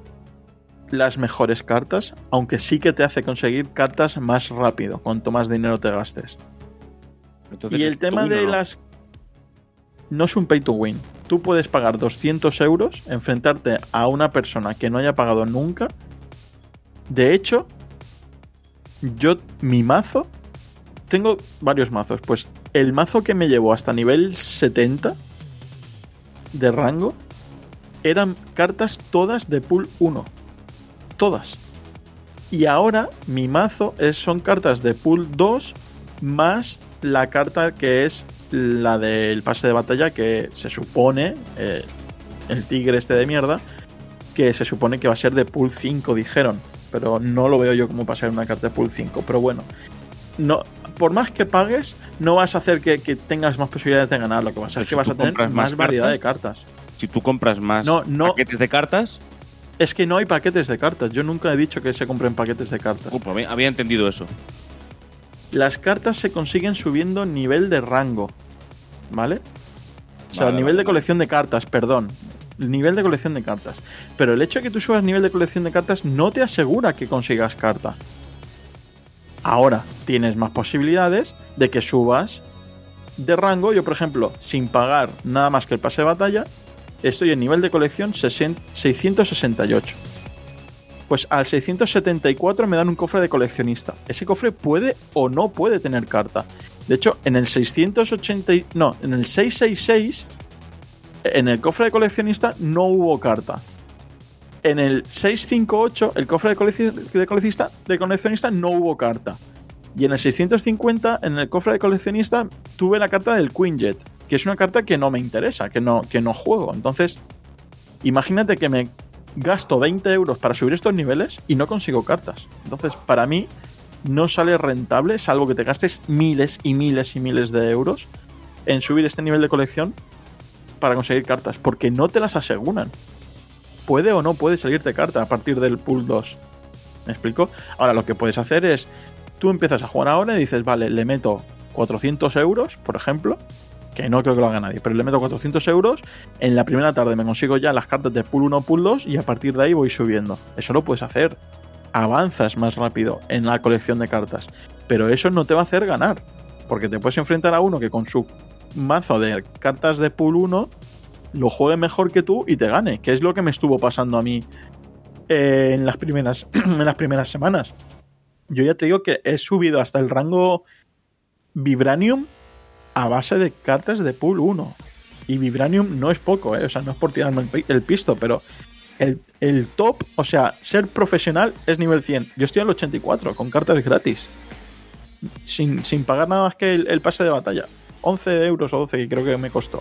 las mejores cartas, aunque sí que te hace conseguir cartas más rápido cuanto más dinero te gastes. Entonces, y el tema de ¿no? las... No es un pay to win. Tú puedes pagar doscientos euros, enfrentarte a una persona que no haya pagado nunca. De hecho, yo, mi mazo, tengo varios mazos. Pues el mazo que me llevó hasta nivel setenta de rango eran cartas todas de pool uno. Todas. Y ahora mi mazo es, son cartas de pool dos más la carta que es la del pase de batalla, que se supone, eh, el tigre este de mierda, que se supone que va a ser de pool cinco, dijeron. Pero no lo veo yo como pasar una carta de pool cinco. Pero bueno, no, por más que pagues, no vas a hacer que, que tengas más posibilidades de ganar. Lo que vas a hacer es que vas a tener más, más variedad de cartas. Si tú compras más no, no, paquetes de cartas... Es que no hay paquetes de cartas. Yo nunca he dicho que se compren paquetes de cartas. Uh, pues había entendido eso. Las cartas se consiguen subiendo nivel de rango, ¿vale? O sea, vale, nivel vale, de colección vale. de cartas, perdón. Nivel de colección de cartas. Pero el hecho de que tú subas nivel de colección de cartas no te asegura que consigas carta. Ahora tienes más posibilidades de que subas de rango. Yo, por ejemplo, sin pagar nada más que el pase de batalla, estoy en nivel de colección seiscientos sesenta y ocho. Pues al seiscientos setenta y cuatro me dan un cofre de coleccionista. Ese cofre puede o no puede tener carta. De hecho, en el seiscientos ochenta... No, en el seiscientos sesenta y seis, en el cofre de coleccionista no hubo carta. En el seiscientos cincuenta y ocho, el cofre de, colec- de, coleccionista, de coleccionista no hubo carta. Y en el seiscientos cincuenta, en el cofre de coleccionista, tuve la carta del Quinjet, que es una carta que no me interesa, que no, que no juego. Entonces, imagínate que me gasto veinte euros para subir estos niveles y no consigo cartas. Entonces, para mí, no sale rentable, salvo que te gastes miles y miles y miles de euros en subir este nivel de colección para conseguir cartas, porque no te las aseguran. Puede o no puede salirte carta a partir del pool dos. ¿Me explico? Ahora, lo que puedes hacer es, tú empiezas a jugar ahora y dices, vale, le meto cuatrocientos euros, por ejemplo, que no creo que lo haga nadie, pero le meto cuatrocientos euros, en la primera tarde me consigo ya las cartas de pool uno, pool dos y a partir de ahí voy subiendo. Eso lo puedes hacer. Avanzas más rápido en la colección de cartas, pero eso no te va a hacer ganar, porque te puedes enfrentar a uno que con su mazo de cartas de pool uno lo juegue mejor que tú y te gane, que es lo que me estuvo pasando a mí eh, en las primeras en las primeras semanas. Yo ya te digo que he subido hasta el rango Vibranium a base de cartas de pool uno, y Vibranium no es poco, ¿eh? O sea, no es por tirarme el, el pisto, pero El, el top, o sea, ser profesional es nivel cien. Yo estoy al ochenta y cuatro con cartas gratis, sin, sin pagar nada más que el, el pase de batalla, once euros o doce que creo que me costó.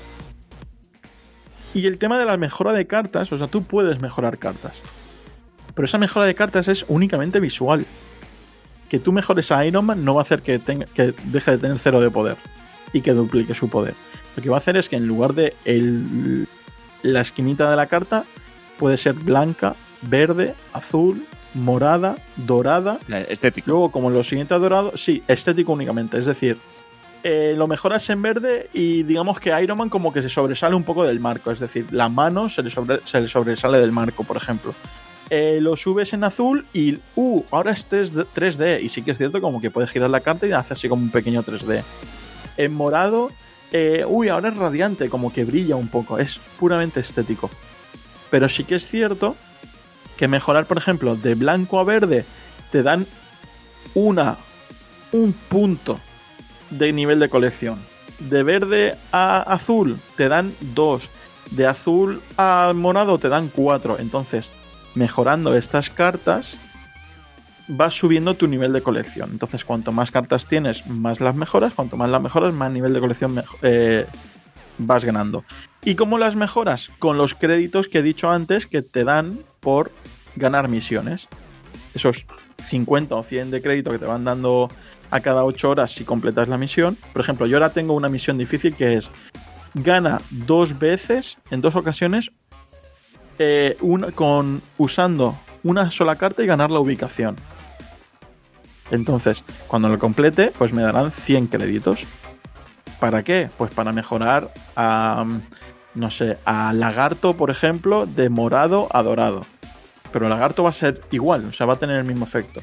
Y el tema de la mejora de cartas, o sea, tú puedes mejorar cartas, pero esa mejora de cartas es únicamente visual. Que tú mejores a Iron Man no va a hacer que, tenga, que deje de tener cero de poder y que duplique su poder. Lo que va a hacer es que en lugar de el, la esquinita de la carta puede ser blanca, verde, azul, morada, dorada. Estético. Luego, como en los siguientes dorados, sí, estético únicamente. Es decir, eh, lo mejoras en verde y digamos que Iron Man como que se sobresale un poco del marco. Es decir, la mano se le, sobre, se le sobresale del marco, por ejemplo. Eh, lo subes en azul y uh, ahora este es tres D. Y sí que es cierto como que puedes girar la carta y hace así como un pequeño tres D. En morado, eh, uy, ahora es radiante, como que brilla un poco. Es puramente estético. Pero sí que es cierto que mejorar, por ejemplo, de blanco a verde te dan una, un punto de nivel de colección. De verde a azul te dan dos. De azul a morado te dan cuatro. Entonces, mejorando estas cartas, vas subiendo tu nivel de colección. Entonces, cuanto más cartas tienes, más las mejoras. Cuanto más las mejoras, más nivel de colección me- eh, vas ganando. ¿Y cómo las mejoras? Con los créditos que he dicho antes que te dan por ganar misiones. Esos cincuenta o cien de crédito que te van dando a cada ocho horas si completas la misión. Por ejemplo, yo ahora tengo una misión difícil que es gana dos veces, en dos ocasiones, eh, una, con, usando una sola carta y ganar la ubicación. Entonces, cuando lo complete, pues me darán cien créditos. ¿Para qué? Pues para mejorar a, no sé, a Lagarto, por ejemplo, de morado a dorado. Pero Lagarto va a ser igual, o sea, va a tener el mismo efecto.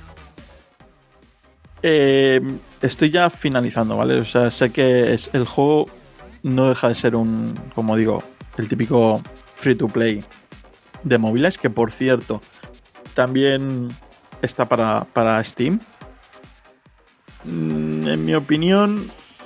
Eh, estoy ya finalizando, ¿vale? O sea, sé que es, el juego no deja de ser un, como digo, el típico free to play de móviles, que por cierto, también está para, para Steam. En mi opinión,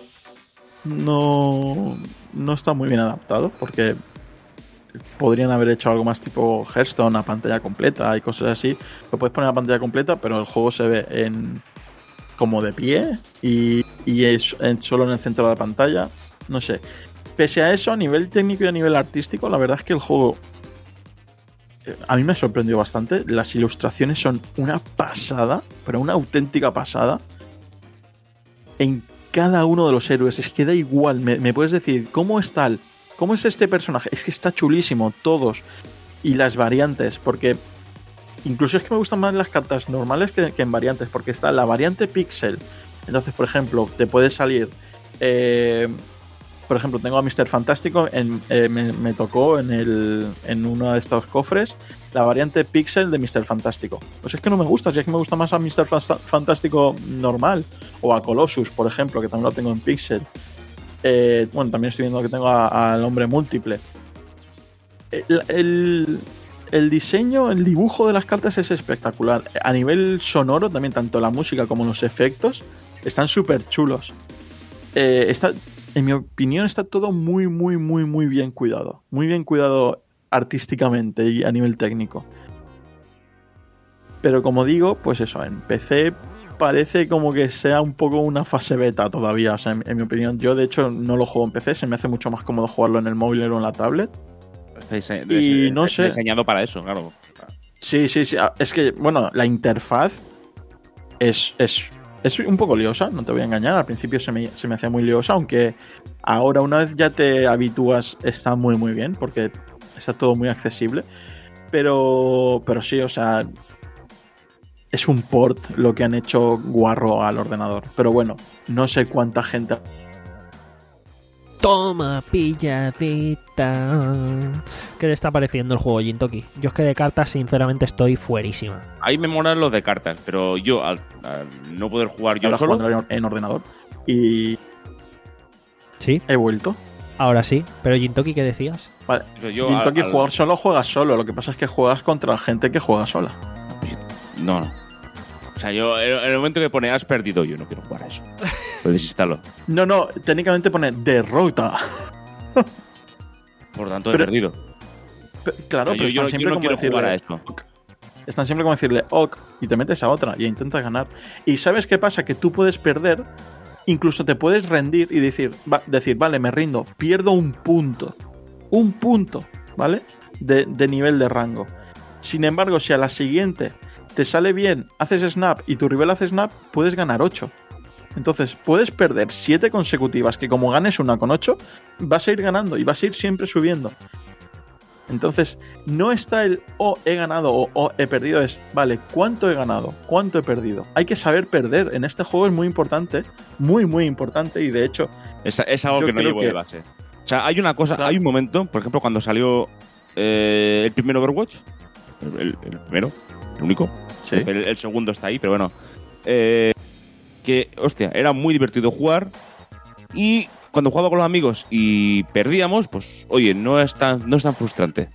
no, no está muy bien adaptado, porque podrían haber hecho algo más tipo Hearthstone a pantalla completa y cosas así. Lo puedes poner a pantalla completa, pero el juego se ve en como de pie y, y es en, solo en el centro de la pantalla. No sé. Pese a eso, a nivel técnico y a nivel artístico, la verdad es que el juego eh, a mí me sorprendió bastante. Las ilustraciones son una pasada, pero una auténtica pasada. En cada uno de los héroes, es que da igual, me, me puedes decir, ¿cómo es tal? ¿Cómo es este personaje? Es que está chulísimo, todos. Y las variantes, porque incluso es que me gustan más las cartas normales que, que en variantes, porque está la variante Pixel. Entonces, por ejemplo, te puede salir... Eh, por ejemplo, tengo a míster Fantástico, en, eh, me, me tocó en, el, en uno de estos cofres la variante Pixel de míster Fantástico. Pues es que no me gusta, si es que me gusta más a míster Fantástico normal. O a Colossus, por ejemplo, que también lo tengo en Pixel. Eh, bueno, también estoy viendo que tengo al Hombre Múltiple. El, el, el diseño, el dibujo de las cartas es espectacular. A nivel sonoro también, tanto la música como los efectos están súper chulos. Eh, está, en mi opinión está todo muy, muy, muy, muy bien cuidado. Muy bien cuidado artísticamente y a nivel técnico. Pero como digo, pues eso, en P C parece como que sea un poco una fase beta todavía. O sea, en, en mi opinión, yo de hecho no lo juego en P C, se me hace mucho más cómodo jugarlo en el móvil o en la tablet. Está dise- Y dise- no sé. diseñado para eso, claro. Sí, sí, sí. Es que, bueno, la interfaz es, es, es un poco liosa, no te voy a engañar. Al principio se me, se me hacía muy liosa, aunque ahora una vez ya te habitúas está muy, muy bien, porque está todo muy accesible. Pero, pero sí, o sea, es un port lo que han hecho guarro al ordenador. Pero bueno, no sé cuánta gente... Toma, pilladita. ¿Qué le está pareciendo el juego, Jintoki? Yo es que de cartas, sinceramente, estoy fuerísima. Ahí me molan los de cartas, pero yo al, al no poder jugar yo Ahora solo... jugando en ordenador. Y Sí, he vuelto. ahora sí. Pero Jintoki, ¿qué decías? Vale. Yo, yo Jintoki, al- al- jugar solo juegas solo. Lo que pasa es que juegas contra gente que juega sola. No, no. O sea, yo en el momento que pone has perdido, yo no quiero jugar a eso. Lo desinstalo. No, no, técnicamente pone derrota. Por tanto, he Pero- perdido. Pe- Claro, O sea, pero yo, yo- están yo siempre no como quiero jugar a decirle, eso. están siempre como decirle ok y te metes a otra y intentas ganar. Y ¿sabes qué pasa? Que tú puedes perder, incluso te puedes rendir y decir, va- decir vale, me rindo, pierdo un punto. Un punto, ¿vale? De, de nivel de rango. Sin embargo, si a la siguiente te sale bien, haces snap y tu rival hace snap, puedes ganar ocho. Entonces, puedes perder siete consecutivas, que como ganes una con ocho, vas a ir ganando y vas a ir siempre subiendo. Entonces, no está el oh, he ganado o oh, he perdido, es, vale, ¿cuánto he ganado? ¿Cuánto he perdido? Hay que saber perder. En este juego es muy importante, muy, muy importante, y de hecho... Es, es algo Yo que no creo llevo que- de base. O sea, hay una cosa, Claro. hay un momento, por ejemplo, cuando salió eh, el primer Overwatch, el, el- el primero, el único, Sí. el, el segundo está ahí, pero bueno, eh, que, hostia, era muy divertido jugar y cuando jugaba con los amigos y perdíamos, pues, oye, no es tan, no es tan frustrante.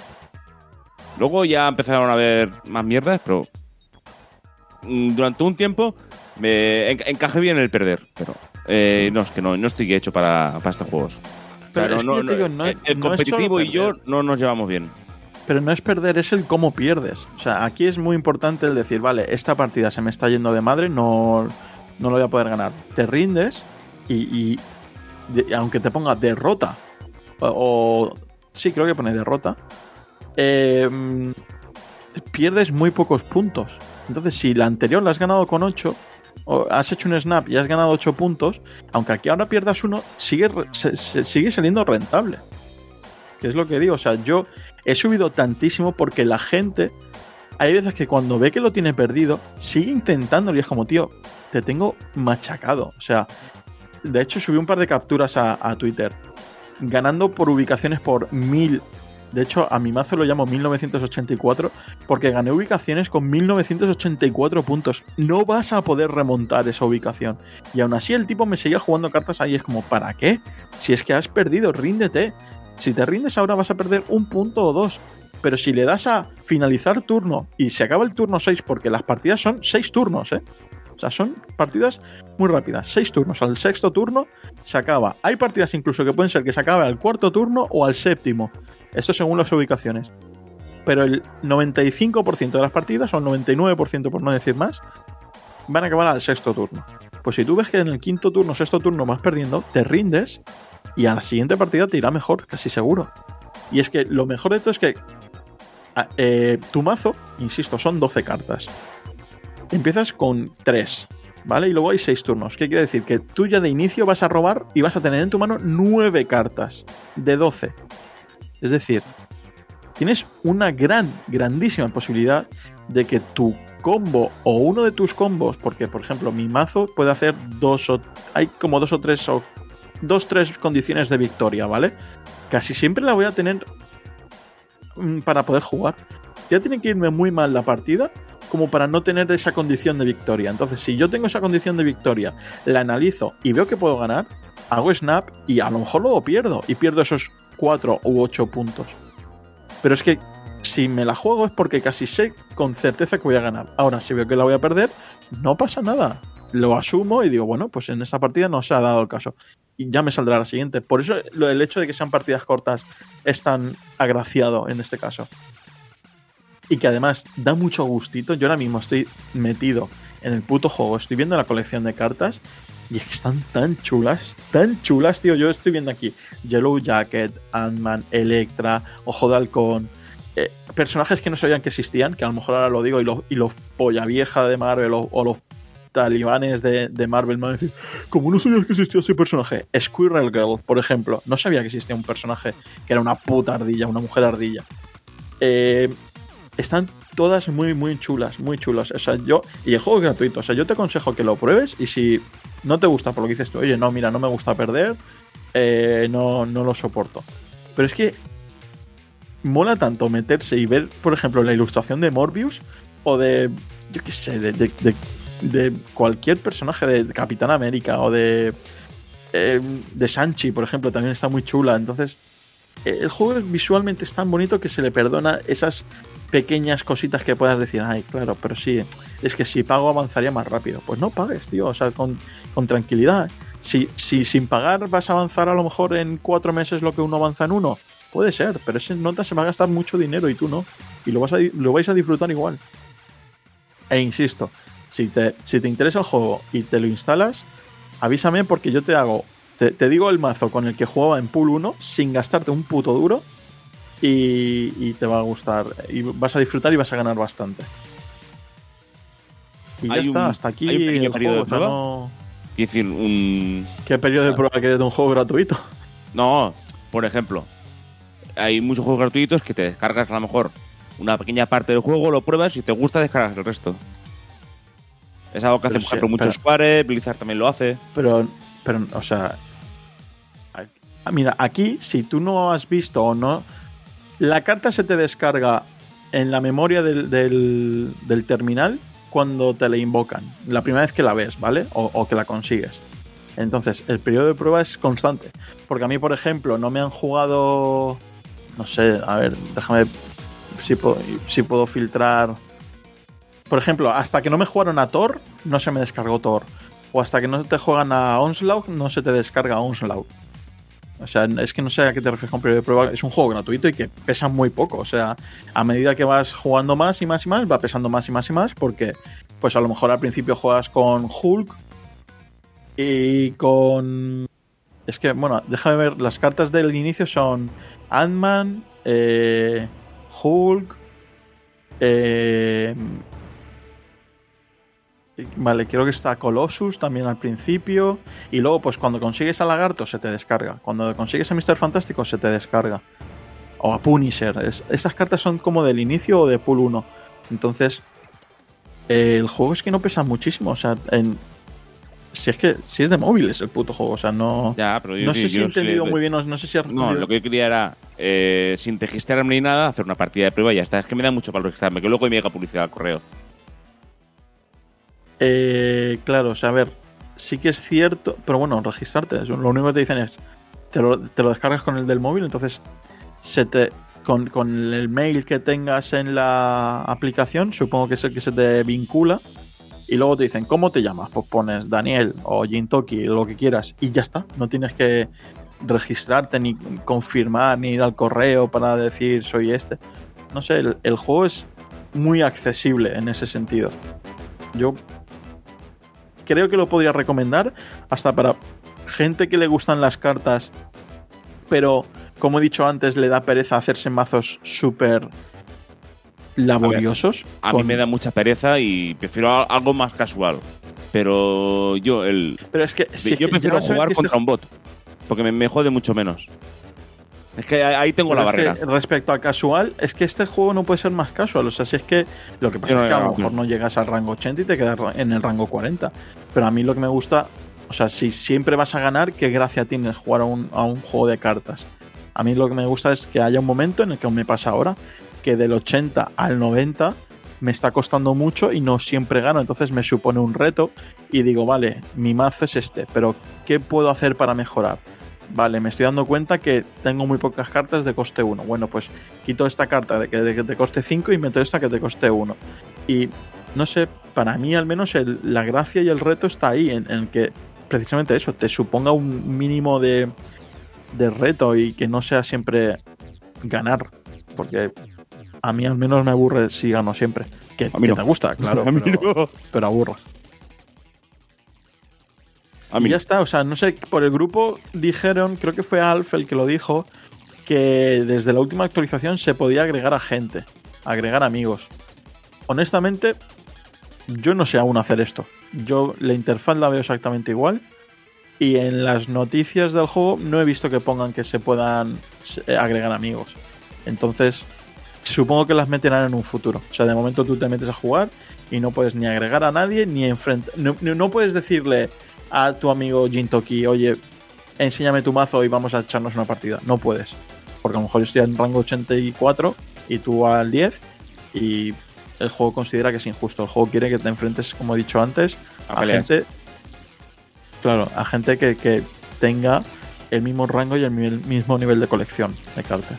Luego ya empezaron a haber más mierdas, pero mm, durante un tiempo me en- encajé bien el perder, pero eh, no, es que no, no estoy hecho para, para estos juegos. O sea, Pero es que yo te digo, no- el el no es competitivo solo y yo perder. no nos llevamos bien. Pero no es perder, es el cómo pierdes. O sea, aquí es muy importante el decir, vale, esta partida se me está yendo de madre, no, no lo voy a poder ganar. Te rindes y, y de- aunque te ponga derrota, o, o- sí, creo que pone derrota, eh, mm, pierdes muy pocos puntos. Entonces, si la anterior la has ganado con ocho, o has hecho un snap y has ganado ocho puntos, aunque aquí ahora pierdas uno, sigue, re- se- se- sigue saliendo rentable. Que es lo que digo, o sea, yo he subido tantísimo porque la gente, hay veces que cuando ve que lo tiene perdido, sigue intentándolo y es como, tío, te tengo machacado. O sea, de hecho subí un par de capturas a, a Twitter, ganando por ubicaciones por mil. De hecho, a mi mazo lo llamo mil novecientos ochenta y cuatro porque gané ubicaciones con mil novecientos ochenta y cuatro puntos. No vas a poder remontar esa ubicación. Y aún así el tipo me seguía jugando cartas ahí. Es como, ¿para qué? Si es que has perdido, ríndete. Si te rindes ahora vas a perder un punto o dos. Pero si le das a finalizar turno y se acaba el turno seis, porque las partidas son seis turnos, ¿eh? O sea, son partidas muy rápidas. seis turnos. Al sexto turno se acaba. Hay partidas incluso que pueden ser que se acabe al cuarto turno o al séptimo. Esto según las ubicaciones. Pero el noventa y cinco por ciento de las partidas, o el noventa y nueve por ciento por no decir más, van a acabar al sexto turno. Pues si tú ves que en el quinto turno, sexto turno vas perdiendo, te rindes y a la siguiente partida te irá mejor, casi seguro. Y es que lo mejor de todo es que eh, tu mazo, insisto, son doce cartas. Empiezas con tres, ¿vale? Y luego hay seis turnos. ¿Qué quiere decir? Que tú ya de inicio vas a robar y vas a tener en tu mano nueve cartas de doce. Es decir, tienes una gran, grandísima posibilidad de que tu combo o uno de tus combos, porque por ejemplo mi mazo puede hacer dos o... hay como dos o tres o... dos, tres condiciones de victoria, ¿vale? Casi siempre la voy a tener mm, para poder jugar. Ya tiene que irme muy mal la partida como para no tener esa condición de victoria. Entonces, si yo tengo esa condición de victoria, la analizo y veo que puedo ganar, hago snap y a lo mejor luego pierdo. Y pierdo esos cuatro u ocho puntos. Pero es que si me la juego es porque casi sé con certeza que voy a ganar. Ahora, si veo que la voy a perder, no pasa nada. Lo asumo y digo, bueno, pues en esta partida no se ha dado el caso. Y ya me saldrá la siguiente. Por eso lo, el hecho de que sean partidas cortas es tan agraciado en este caso. Y que además da mucho gustito. Yo ahora mismo estoy metido en el puto juego. Estoy viendo la colección de cartas y es que están tan chulas, tan chulas, tío. Yo estoy viendo aquí Yellow Jacket, Ant-Man, Electra, Ojo de Halcón. Eh, personajes que no sabían que existían, que a lo mejor ahora lo digo, y los, y los polla vieja de Marvel o, o los talibanes de, de Marvel me van a decir, ¿cómo no sabías que existía ese personaje? Squirrel Girl, por ejemplo, no sabía que existía un personaje que era una puta ardilla, una mujer ardilla. Eh, están todas muy muy chulas, muy chulas. O sea, yo, y el juego es gratuito, o sea, yo te aconsejo que lo pruebes y si no te gusta por lo que dices tú, oye, no, mira, no me gusta perder, eh, no, no lo soporto. Pero es que mola tanto meterse y ver, por ejemplo, la ilustración de Morbius o de, yo qué sé, de, de, de, de cualquier personaje de Capitán América o de eh, de Shang-Chi, por ejemplo, también está muy chula. Entonces, eh, el juego visualmente es tan bonito que se le perdona esas pequeñas cositas que puedas decir, ay, claro, pero sí, es que si pago avanzaría más rápido. Pues no pagues, tío, o sea, con, con tranquilidad. Si, si sin pagar vas a avanzar a lo mejor en cuatro meses lo que uno avanza en uno, puede ser, pero ese nota se va a gastar mucho dinero y tú no. Y lo, vas a, lo vais a disfrutar igual. E insisto, si te, si te interesa el juego y te lo instalas, avísame porque yo te hago, te, te digo el mazo con el que jugaba en Pool uno sin gastarte un puto duro y, y te va a gustar. Y vas a disfrutar y vas a ganar bastante. Y ya está, hasta aquí hay un pequeño el periodo juego. de prueba. No... Es decir, un... ¿Qué periodo de prueba quieres de un juego gratuito? No, por ejemplo, hay muchos juegos gratuitos que te descargas a lo mejor una pequeña parte del juego, lo pruebas y te gusta, descargas el resto. Es algo que hace, por ejemplo, sí, muchos pero, Square, Blizzard también lo hace. Pero, pero, o sea, mira, aquí, si tú no has visto o no, la carta se te descarga en la memoria del, del, del terminal cuando te la invocan, la primera vez que la ves, ¿vale? O, o que la consigues. Entonces, el periodo de prueba es constante. Porque a mí, por ejemplo, no me han jugado... No sé, a ver, déjame... Si puedo, si puedo filtrar... Por ejemplo, hasta que no me jugaron a Thor, no se me descargó Thor. O hasta que no te juegan a Onslaught, no se te descarga Onslaught. O sea, es que no sé a qué te refieres con periodo de prueba. Es un juego gratuito y que pesa muy poco. O sea, a medida que vas jugando más y más y más, va pesando más y más y más. Porque, pues a lo mejor al principio juegas con Hulk y con... Es que, bueno, déjame ver. Las cartas del inicio son Ant-Man, eh, Hulk, eh, vale, creo que está Colossus también al principio. Y luego, pues cuando consigues a Lagarto se te descarga. Cuando consigues a míster Fantástico se te descarga. O a Punisher. Es, estas cartas son como del inicio o de Pool uno. Entonces, eh, el juego es que no pesa muchísimo. O sea, en, si es que si es de móviles el puto juego. O sea, no. Ya, pero yo, no sé yo, si he yo entendido sé, muy bien. No, no sé si has No, lo que yo quería era, eh, sin registrarme ni nada, hacer una partida de prueba y ya está. Es que me da mucho para registrarme, que luego me llega publicidad al correo. Eh, claro, o sea, a ver, sí que es cierto, pero bueno, registrarte, lo único que te dicen es, te lo, te lo descargas con el del móvil, entonces se te con, con el mail que tengas en la aplicación, supongo que es el que se te vincula, y luego te dicen, ¿cómo te llamas? Pues pones Daniel o Jintoki, lo que quieras, y ya está, no tienes que registrarte, ni confirmar, ni ir al correo para decir soy este. No sé, el, el juego es muy accesible en ese sentido. Yo creo que lo podría recomendar hasta para gente que le gustan las cartas, pero como he dicho antes, le da pereza hacerse mazos súper laboriosos. A, a con... mí me da mucha pereza y prefiero algo más casual. Pero yo el pero es que si yo es que prefiero jugar contra este... un bot, porque me, me jode mucho menos. Es que ahí tengo pero la es barrera. Que respecto a casual, es que este juego no puede ser más casual. O sea, si es que lo que pasa no, es que no, a lo no, mejor no. no llegas al rango ochenta y te quedas en el rango cuarenta. Pero a mí lo que me gusta, o sea, si siempre vas a ganar, ¿qué gracia tienes jugar a un, a un juego de cartas? A mí lo que me gusta es que haya un momento en el que me pasa ahora, que del ochenta al noventa me está costando mucho y no siempre gano. Entonces me supone un reto y digo, vale, mi mazo es este, pero ¿qué puedo hacer para mejorar? vale, me estoy dando cuenta que tengo muy pocas cartas de coste uno. Bueno, pues quito esta carta de que, de que te coste cinco y meto esta que te coste uno. Y no sé, para mí al menos el, la gracia y el reto está ahí, en, en que precisamente eso, te suponga un mínimo de, de reto y que no sea siempre ganar. Porque a mí al menos me aburre si gano siempre. Que, A mí que no. te gusta, claro, A mí pero, no. pero aburre. A mí Y ya no. está, o sea, no sé, por el grupo dijeron, creo que fue Alf el que lo dijo, que desde la última actualización se podía agregar a gente, agregar amigos. Honestamente, yo no sé aún hacer esto. Yo la interfaz la veo exactamente igual y en las noticias del juego no he visto que pongan que se puedan eh, agregar amigos. Entonces, supongo que las meterán en un futuro. O sea, de momento tú te metes a jugar y no puedes ni agregar a nadie ni enfrentar. No, no puedes decirle a tu amigo Jintoki, oye, enséñame tu mazo y vamos a echarnos una partida. No puedes. Porque a lo mejor yo estoy en rango ochenta y cuatro y tú al diez y el juego considera que es injusto. El juego quiere que te enfrentes, como he dicho antes, A a, peleas. gente. Claro, a gente que, que tenga el mismo rango y el mi- mismo nivel de colección de cartas.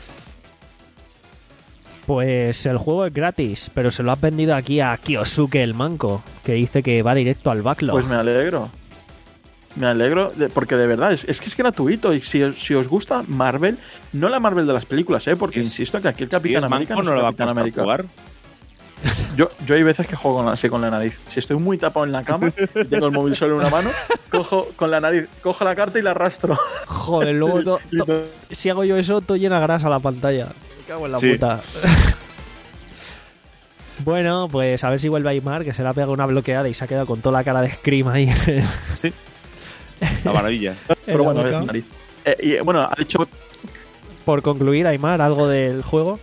Pues el juego es gratis, pero se lo has vendido aquí a Kyosuke el manco, que dice que va directo al backlog. Pues me alegro. Me alegro, de- porque de verdad, es, es que es gratuito. Y si, os- si os gusta Marvel, no la Marvel de las películas, ¿eh? Porque Es- insisto que aquí el Si Capitán es América manco, no no es lo va a Capitán costar América. jugar. Yo, yo hay veces que juego con la- así con la nariz. Si estoy muy tapado en la cama y tengo el móvil solo en una mano, cojo con la nariz, cojo la carta y la arrastro. Joder, luego to- Y to- to- si hago yo eso, todo llena grasa la pantalla. Me cago en la Sí. puta. Bueno, pues a ver si vuelve Aymar, que se le ha pegado una bloqueada y se ha quedado con toda la cara de Scream ahí. Sí. La maravilla. Pero la bueno, boca. es nariz. Eh, y bueno, ha dicho Por concluir, Aymar, algo del juego.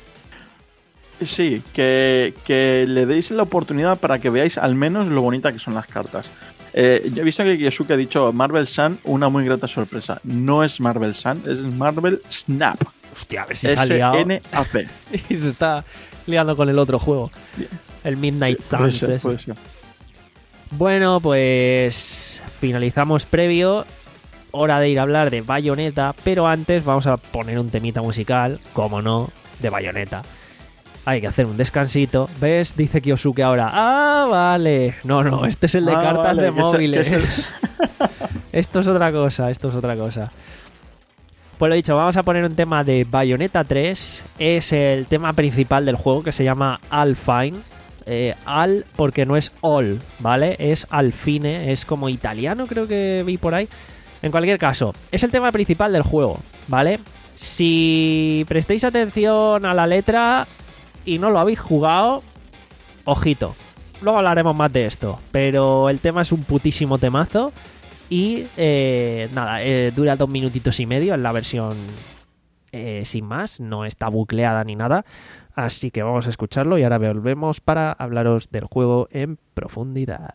sí, que, que le deis la oportunidad para que veáis al menos lo bonita que son las cartas. Eh, ya he visto que Yosuke ha dicho Marvel Sun, una muy grata sorpresa. No es Marvel Sun, es Marvel Snap. Hostia, a ver si se ha liado S N A P. y se está liando con el otro juego. El Midnight Puede Suns. ser, ese. puede ser. Bueno, pues finalizamos previo. Hora de ir a hablar de Bayonetta, pero antes vamos a poner un temita musical, como no, de Bayonetta. Hay que hacer un descansito. ¿Ves? Dice Kyosuke ahora. Ah, vale. No, no, este es el de Ah, cartas vale, de que es- móviles. que es Esto es otra cosa, esto es otra cosa. Pues lo dicho, vamos a poner un tema de Bayonetta tres. Es el tema principal del juego que se llama All Fine. Eh, al porque no es all, ¿vale? Es al fine, es como italiano, creo que vi por ahí. En cualquier caso, es el tema principal del juego, ¿vale? Si prestéis atención a la letra y no lo habéis jugado, ojito. Luego hablaremos más de esto, pero el tema es un putísimo temazo. Y eh, nada, eh, dura dos minutitos y medio en la versión eh, sin más, no está bucleada ni nada. Así que vamos a escucharlo y ahora volvemos para hablaros del juego en profundidad.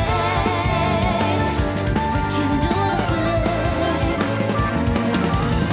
Rekindle the flame.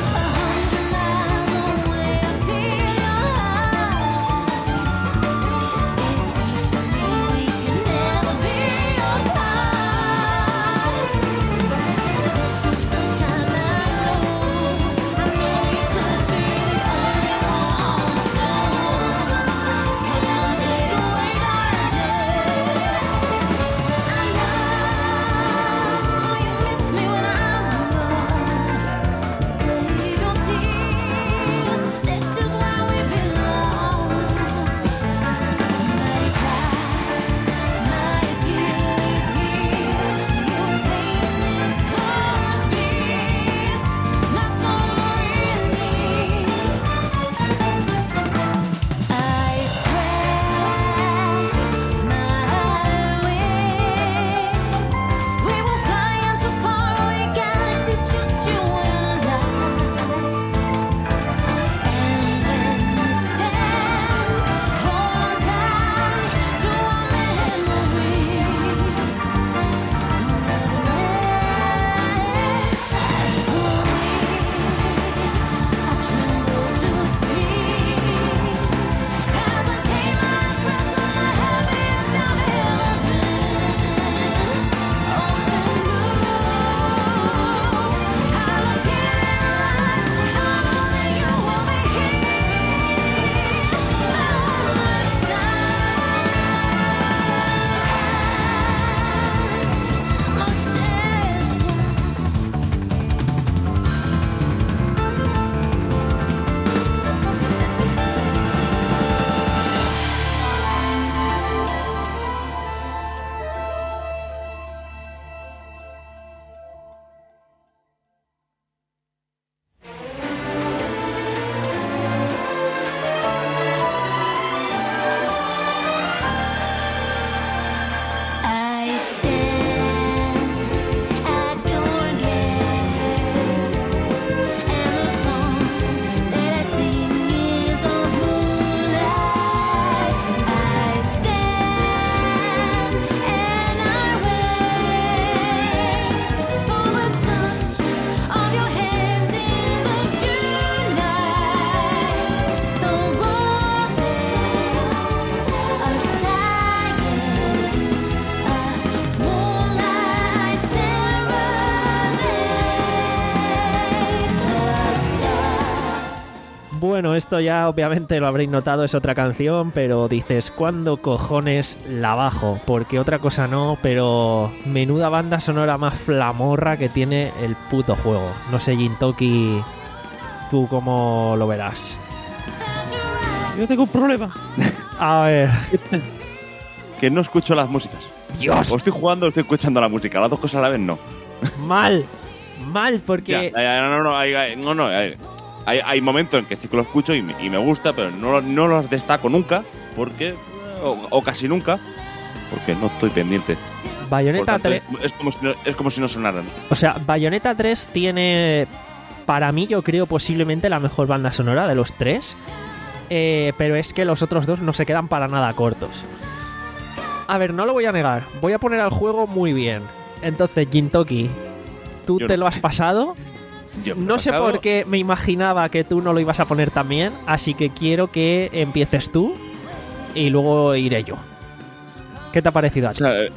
Bueno, esto ya obviamente lo habréis notado, es otra canción, pero dices, ¿cuándo cojones la bajo? Porque otra cosa no, pero menuda banda sonora más flamorra que tiene el puto juego. No sé, Gintoki, ¿tú cómo lo verás? Yo tengo un problema. A ver... Que no escucho las músicas. ¡Dios! O estoy jugando o estoy escuchando la música. Las dos cosas a la vez no. Mal, mal, porque... Ya, ya, no, no, no, hay, hay- no, no, hay, hay, hay momentos en que sí que lo escucho y me, y me gusta, pero no, no los destaco nunca, porque o, o casi nunca, porque no estoy pendiente. Por Bayonetta tanto, tres... es, es como si no, es como si no sonaran. O sea, Bayonetta tres tiene, para mí, yo creo, posiblemente la mejor banda sonora de los tres. Eh, pero es que los otros dos no se quedan para nada cortos. A ver, no lo voy a negar. Voy a poner al juego muy bien. Entonces, Gintoki, ¿tú Yo te no. lo has pasado? Yo me he No sé pasado- por qué me imaginaba que tú no lo ibas a poner también. Así que quiero que empieces tú y luego iré yo. ¿Qué te ha parecido a O ti? sea, eh,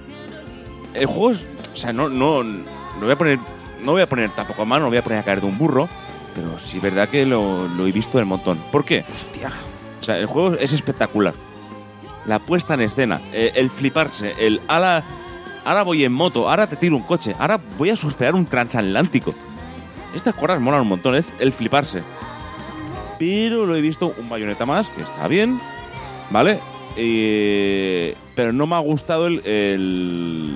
el juego es, o sea, no, no, no voy a poner, no voy a poner tampoco a mano, no voy a poner a caer de un burro, pero sí es verdad que lo, lo he visto del montón. ¿Por qué? Hostia. O sea, el juego es espectacular. La puesta en escena, eh, el fliparse, el ahora, ahora voy en moto, ahora te tiro un coche, ahora voy a surfear un transatlántico. Estas cosas molan un montón, es el fliparse. Pero lo he visto un Bayonetta más, que está bien, ¿vale? Eh, pero no me ha gustado el... el-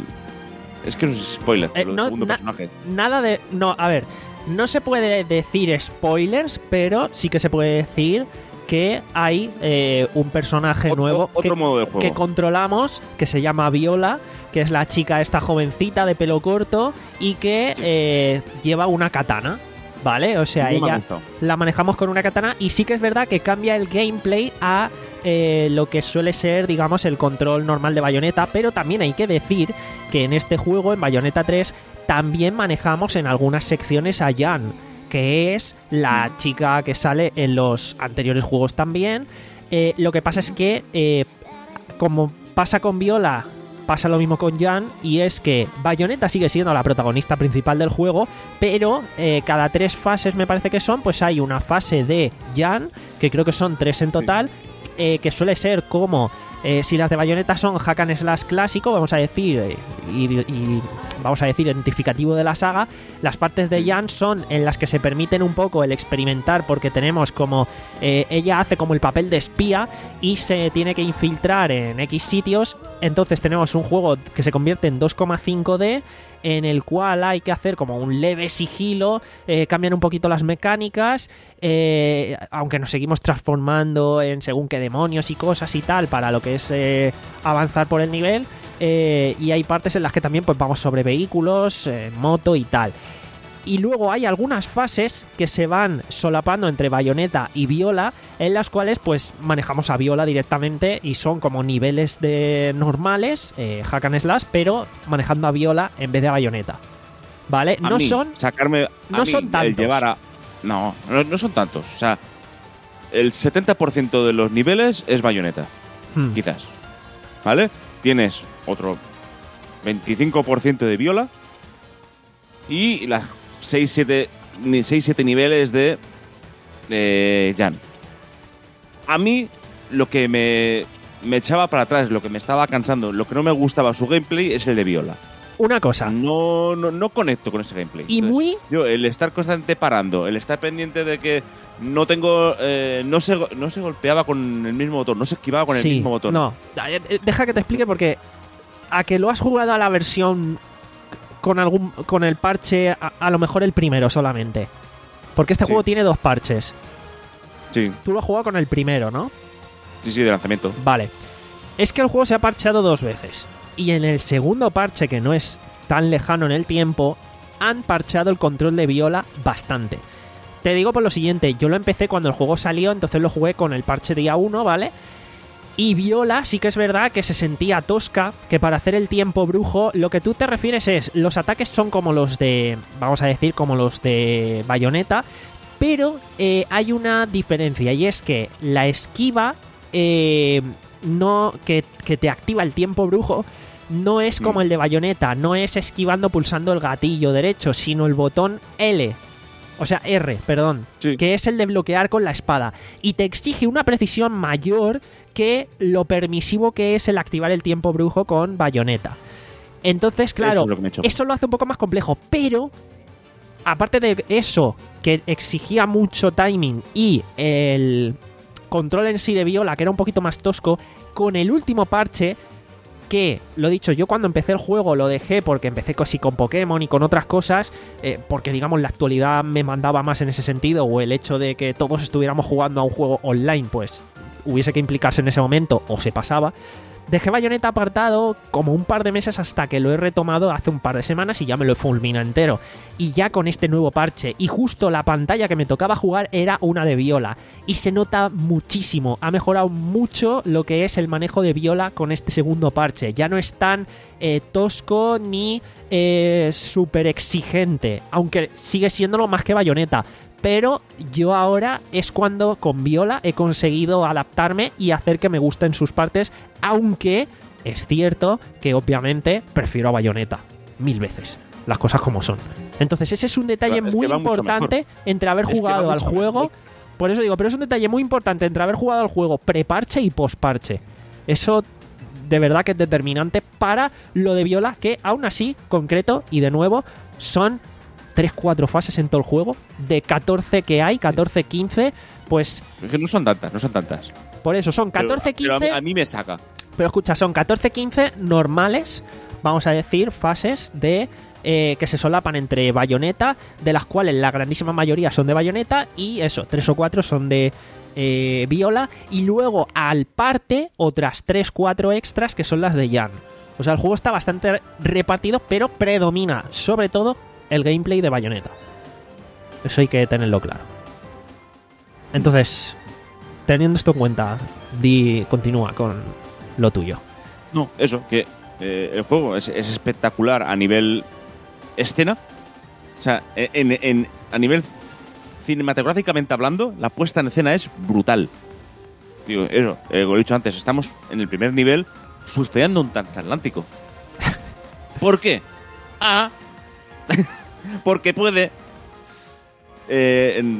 Es que no es spoiler, Eh, lo del no, segundo na- personaje. Nada de... No, a ver, no se puede decir spoilers, pero sí que se puede decir que hay eh, un personaje Otro- nuevo otro que, modo de juego. que controlamos, que se llama Viola, que es la chica esta jovencita de pelo corto y que Sí. eh, lleva una katana, ¿vale? O sea, No me ha ella gustado. la manejamos con una katana y sí que es verdad que cambia el gameplay a eh, lo que suele ser, digamos, el control normal de Bayonetta, pero también hay que decir que en este juego, en Bayonetta tres, también manejamos en algunas secciones a Jan, que es la chica que sale en los anteriores juegos también. Eh, lo que pasa es que, eh, como pasa con Viola, pasa lo mismo con Jan, y es que Bayonetta sigue siendo la protagonista principal del juego, pero eh, cada tres fases, me parece que son, pues hay una fase de Jan, que creo que son tres en total, eh, que suele ser como... Eh, si las de Bayonetta son hack and slash clásico, vamos a decir, eh, y, y vamos a decir identificativo de la saga, las partes de Jan son en las que se permiten un poco el experimentar, porque tenemos como eh, ella hace como el papel de espía y se tiene que infiltrar en X sitios. Entonces tenemos un juego que se convierte en dos coma cinco D, en el cual hay que hacer como un leve sigilo, eh, cambian un poquito las mecánicas, eh, aunque nos seguimos transformando en según qué demonios y cosas y tal para lo que es eh, avanzar por el nivel, eh, y hay partes en las que también pues vamos sobre vehículos, eh, moto y tal. Y luego hay algunas fases que se van solapando entre Bayonetta y Viola, en las cuales pues manejamos a Viola directamente y son como niveles de normales, eh, hack and slash, pero manejando a Viola en vez de a Bayonetta. ¿Vale? A No mí, son... sacarme a no mí son el tantos. llevar a no, no no son tantos, o sea, el setenta por ciento de los niveles es Bayonetta, Hmm. quizás, ¿vale? Tienes otro veinticinco por ciento de Viola y las seis siete niveles de de Jan. A mí lo que me me echaba para atrás, lo que me estaba cansando, lo que no me gustaba su gameplay es el de Viola. Una cosa. No, no, no conecto con ese gameplay. Y muy- Yo, el estar constante parando, el estar pendiente de que no tengo. Eh, no, se, go- no se golpeaba con el mismo botón, no se esquivaba con Sí, el mismo botón. No, Eh, eh, deja que te explique porque a que lo has jugado a la versión con algún con el parche, a, a lo mejor el primero solamente. Porque este Sí. juego tiene dos parches. Sí, Tú lo has jugado con el primero, ¿no? sí, sí, de lanzamiento. Vale. Es que el juego se ha parcheado dos veces. Y en el segundo parche, que no es tan lejano en el tiempo, han parcheado el control de Viola bastante. Te digo por lo siguiente, yo lo empecé cuando el juego salió, entonces lo jugué con el parche día uno, ¿vale? Y Viola sí que es verdad que se sentía tosca, que para hacer el tiempo brujo, lo que tú te refieres es, los ataques son como los de, vamos a decir, como los de Bayonetta, pero eh, hay una diferencia y es que la esquiva eh, no que, que te activa el tiempo brujo no es como Mm. el de Bayonetta, no es esquivando pulsando el gatillo derecho, sino el botón L. O sea, R, perdón. Sí. Que es el de bloquear con la espada. Y te exige una precisión mayor que lo permisivo que es el activar el tiempo brujo con Bayonetta. Entonces, claro, Eso es lo que me choca. eso lo hace un poco más complejo. Pero, aparte de eso, que exigía mucho timing y el control en sí de Viola, que era un poquito más tosco, con el último parche, que, lo dicho, yo cuando empecé el juego lo dejé porque empecé casi con Pokémon y con otras cosas, eh, porque digamos la actualidad me mandaba más en ese sentido, o el hecho de que todos estuviéramos jugando a un juego online, pues hubiese que implicarse en ese momento, o se pasaba. Dejé Bayonetta apartado como un par de meses hasta que lo he retomado hace un par de semanas y ya me lo he fulminado entero. Y ya con este nuevo parche, y justo la pantalla que me tocaba jugar era una de Viola. Y se nota muchísimo, ha mejorado mucho lo que es el manejo de Viola con este segundo parche. Ya no es tan eh, tosco ni eh, súper exigente, aunque sigue siéndolo más que Bayonetta. Pero yo ahora es cuando con Viola he conseguido adaptarme y hacer que me gusten sus partes, aunque es cierto que obviamente prefiero a Bayonetta mil veces, las cosas como son. Entonces ese es un detalle Pero es muy que va mucho importante mejor. entre haber Es que jugado va al mucho juego, mejor. por eso digo, pero es un detalle muy importante entre haber jugado al juego pre-parche y post-parche. Eso de verdad que es determinante para lo de Viola, que aún así, concreto y de nuevo, son tres cuatro fases en todo el juego. De catorce que hay, catorce quince, pues Es que no son tantas, no son tantas. por eso son Pero- catorce pero a mí- quince. a mí me saca. Pero escucha, son catorce quince normales, vamos a decir, fases de eh, que se solapan entre Bayonetta, de las cuales la grandísima mayoría son de Bayonetta, y eso, tres o cuatro son de eh, Viola, y luego al parte otras tres cuatro extras que son las de Jan. O sea, el juego está bastante repartido, pero predomina sobre todo el gameplay de Bayonetta. Eso hay que tenerlo claro. Entonces, teniendo esto en cuenta, di, continúa con lo tuyo. No, eso, que eh, el juego es, es espectacular a nivel escena. O sea, en, en- a nivel cinematográficamente hablando, la puesta en escena es brutal. Digo, eso, eh, como he dicho antes, estamos en el primer nivel surfeando un transatlántico. ¿Por qué? Ah, porque puede. Eh, en,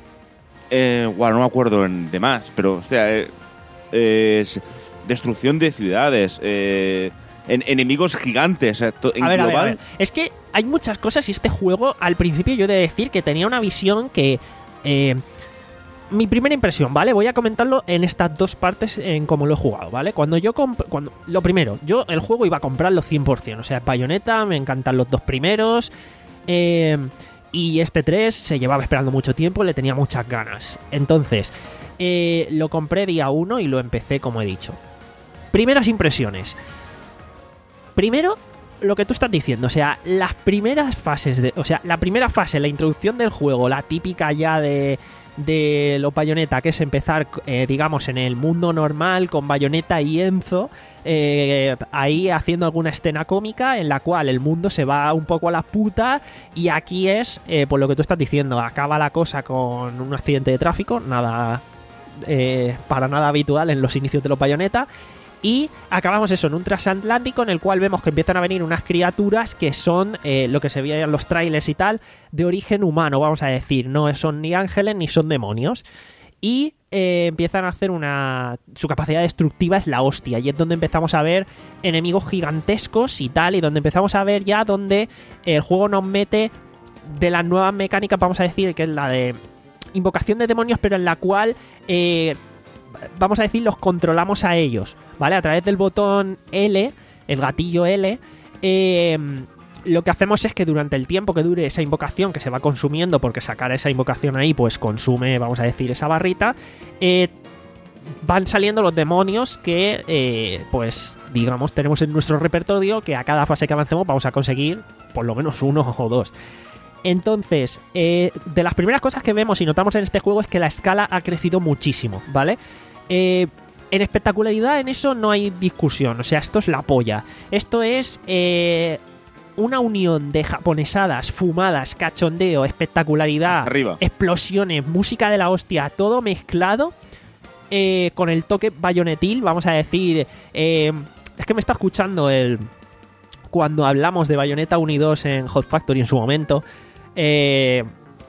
eh, bueno, no me acuerdo en demás, pero, hostia, eh, eh, es destrucción de ciudades, eh, en, enemigos gigantes, o sea, to- en A ver, a ver, global. a ver. Es que hay muchas cosas y este juego, al principio yo he de decir que tenía una visión que... eh, mi primera impresión, ¿vale? Voy a comentarlo en estas dos partes en cómo lo he jugado, ¿vale? Cuando yo comp cuando Lo primero, yo el juego iba a comprarlo cien por ciento. O sea, Bayonetta, me encantan los dos primeros. Eh, y este tres se llevaba esperando mucho tiempo, le tenía muchas ganas. Entonces, eh, lo compré día uno y lo empecé como he dicho. Primeras impresiones. Primero, lo que tú estás diciendo, o sea, las primeras fases de... O sea, la primera fase, la introducción del juego, la típica ya de... de los Bayonetta, que es empezar, eh, digamos, en el mundo normal con Bayonetta y Enzo, eh, ahí haciendo alguna escena cómica en la cual el mundo se va un poco a la puta, y aquí es, eh, por lo que tú estás diciendo, acaba la cosa con un accidente de tráfico, nada eh, para nada habitual en los inicios de los Bayonetta. Y acabamos eso en un transatlántico en el cual vemos que empiezan a venir unas criaturas que son eh, lo que se veía en los trailers y tal, de origen humano, vamos a decir. No son ni ángeles ni son demonios. Y eh, empiezan a hacer una... Su capacidad destructiva es la hostia. Y es donde empezamos a ver enemigos gigantescos y tal. Y donde empezamos a ver ya donde el juego nos mete de las nuevas mecánicas, vamos a decir, que es la de invocación de demonios, pero en la cual... Eh, vamos a decir, los controlamos a ellos, ¿vale? A través del botón L, el gatillo L, eh, lo que hacemos es que durante el tiempo que dure esa invocación, que se va consumiendo, porque sacar esa invocación ahí, pues consume, vamos a decir, esa barrita, eh, van saliendo los demonios que, eh, pues, digamos, tenemos en nuestro repertorio, que a cada fase que avancemos vamos a conseguir por lo menos uno o dos. Entonces, eh, de las primeras cosas que vemos y notamos en este juego es que la escala ha crecido muchísimo, ¿vale? Eh, en espectacularidad en eso no hay discusión, o sea, esto es la polla. Esto es eh, una unión de japonesadas, fumadas, cachondeo, espectacularidad, Hasta arriba. explosiones, música de la hostia, todo mezclado eh, con el toque bayonetil, vamos a decir... Eh, es que me está escuchando el... Cuando hablamos de Bayonetta uno y dos en Hot Factory en su momento... Eh,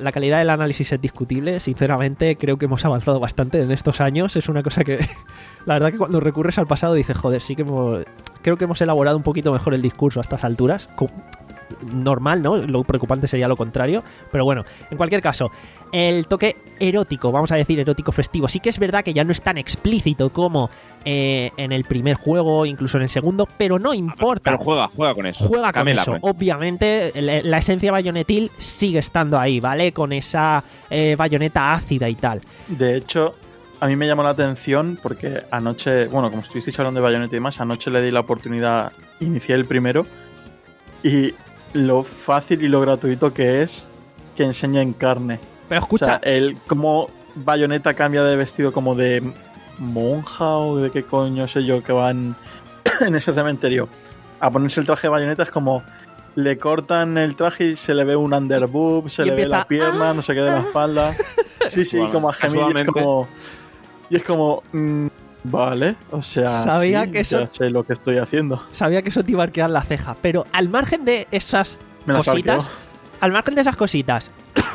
la calidad del análisis es discutible. Sinceramente, creo que hemos avanzado bastante en estos años. Es una cosa que, la verdad que cuando recurres al pasado dices, joder, sí que hemos, creo que hemos elaborado un poquito mejor el discurso a estas alturas. Normal, ¿no? Lo preocupante sería lo contrario. Pero bueno, en cualquier caso, el toque erótico, vamos a decir erótico festivo, sí que es verdad que ya no es tan explícito como eh, en el primer juego, incluso en el segundo, pero no importa. Pero juega, juega con eso. Juega con Camela, eso. pues. Obviamente, la, la esencia bayonetil sigue estando ahí, ¿vale? Con esa eh, bayoneta ácida y tal. De hecho, a mí me llamó la atención porque anoche, bueno, como estuvisteis hablando de Bayonetta y demás, anoche le di la oportunidad, inicié el primero, y lo fácil y lo gratuito que es que enseña en carne. Pero escucha, O sea, el cómo Bayonetta cambia de vestido como de monja o de qué coño sé yo que van en ese cementerio a ponerse el traje de Bayonetta, es como le cortan el traje y se le ve un underboob, se Y le ve empieza, la pierna, "Ah, no sé qué de la espalda. Sí, sí, Bueno, como a gemir, y es casualmente- como y es como mm, vale, o sea, Sabía sí, que eso- ya sé lo que estoy haciendo. sabía que eso te iba a arquear la ceja. Pero al margen de esas Me las cositas, arqueo. al margen de esas cositas,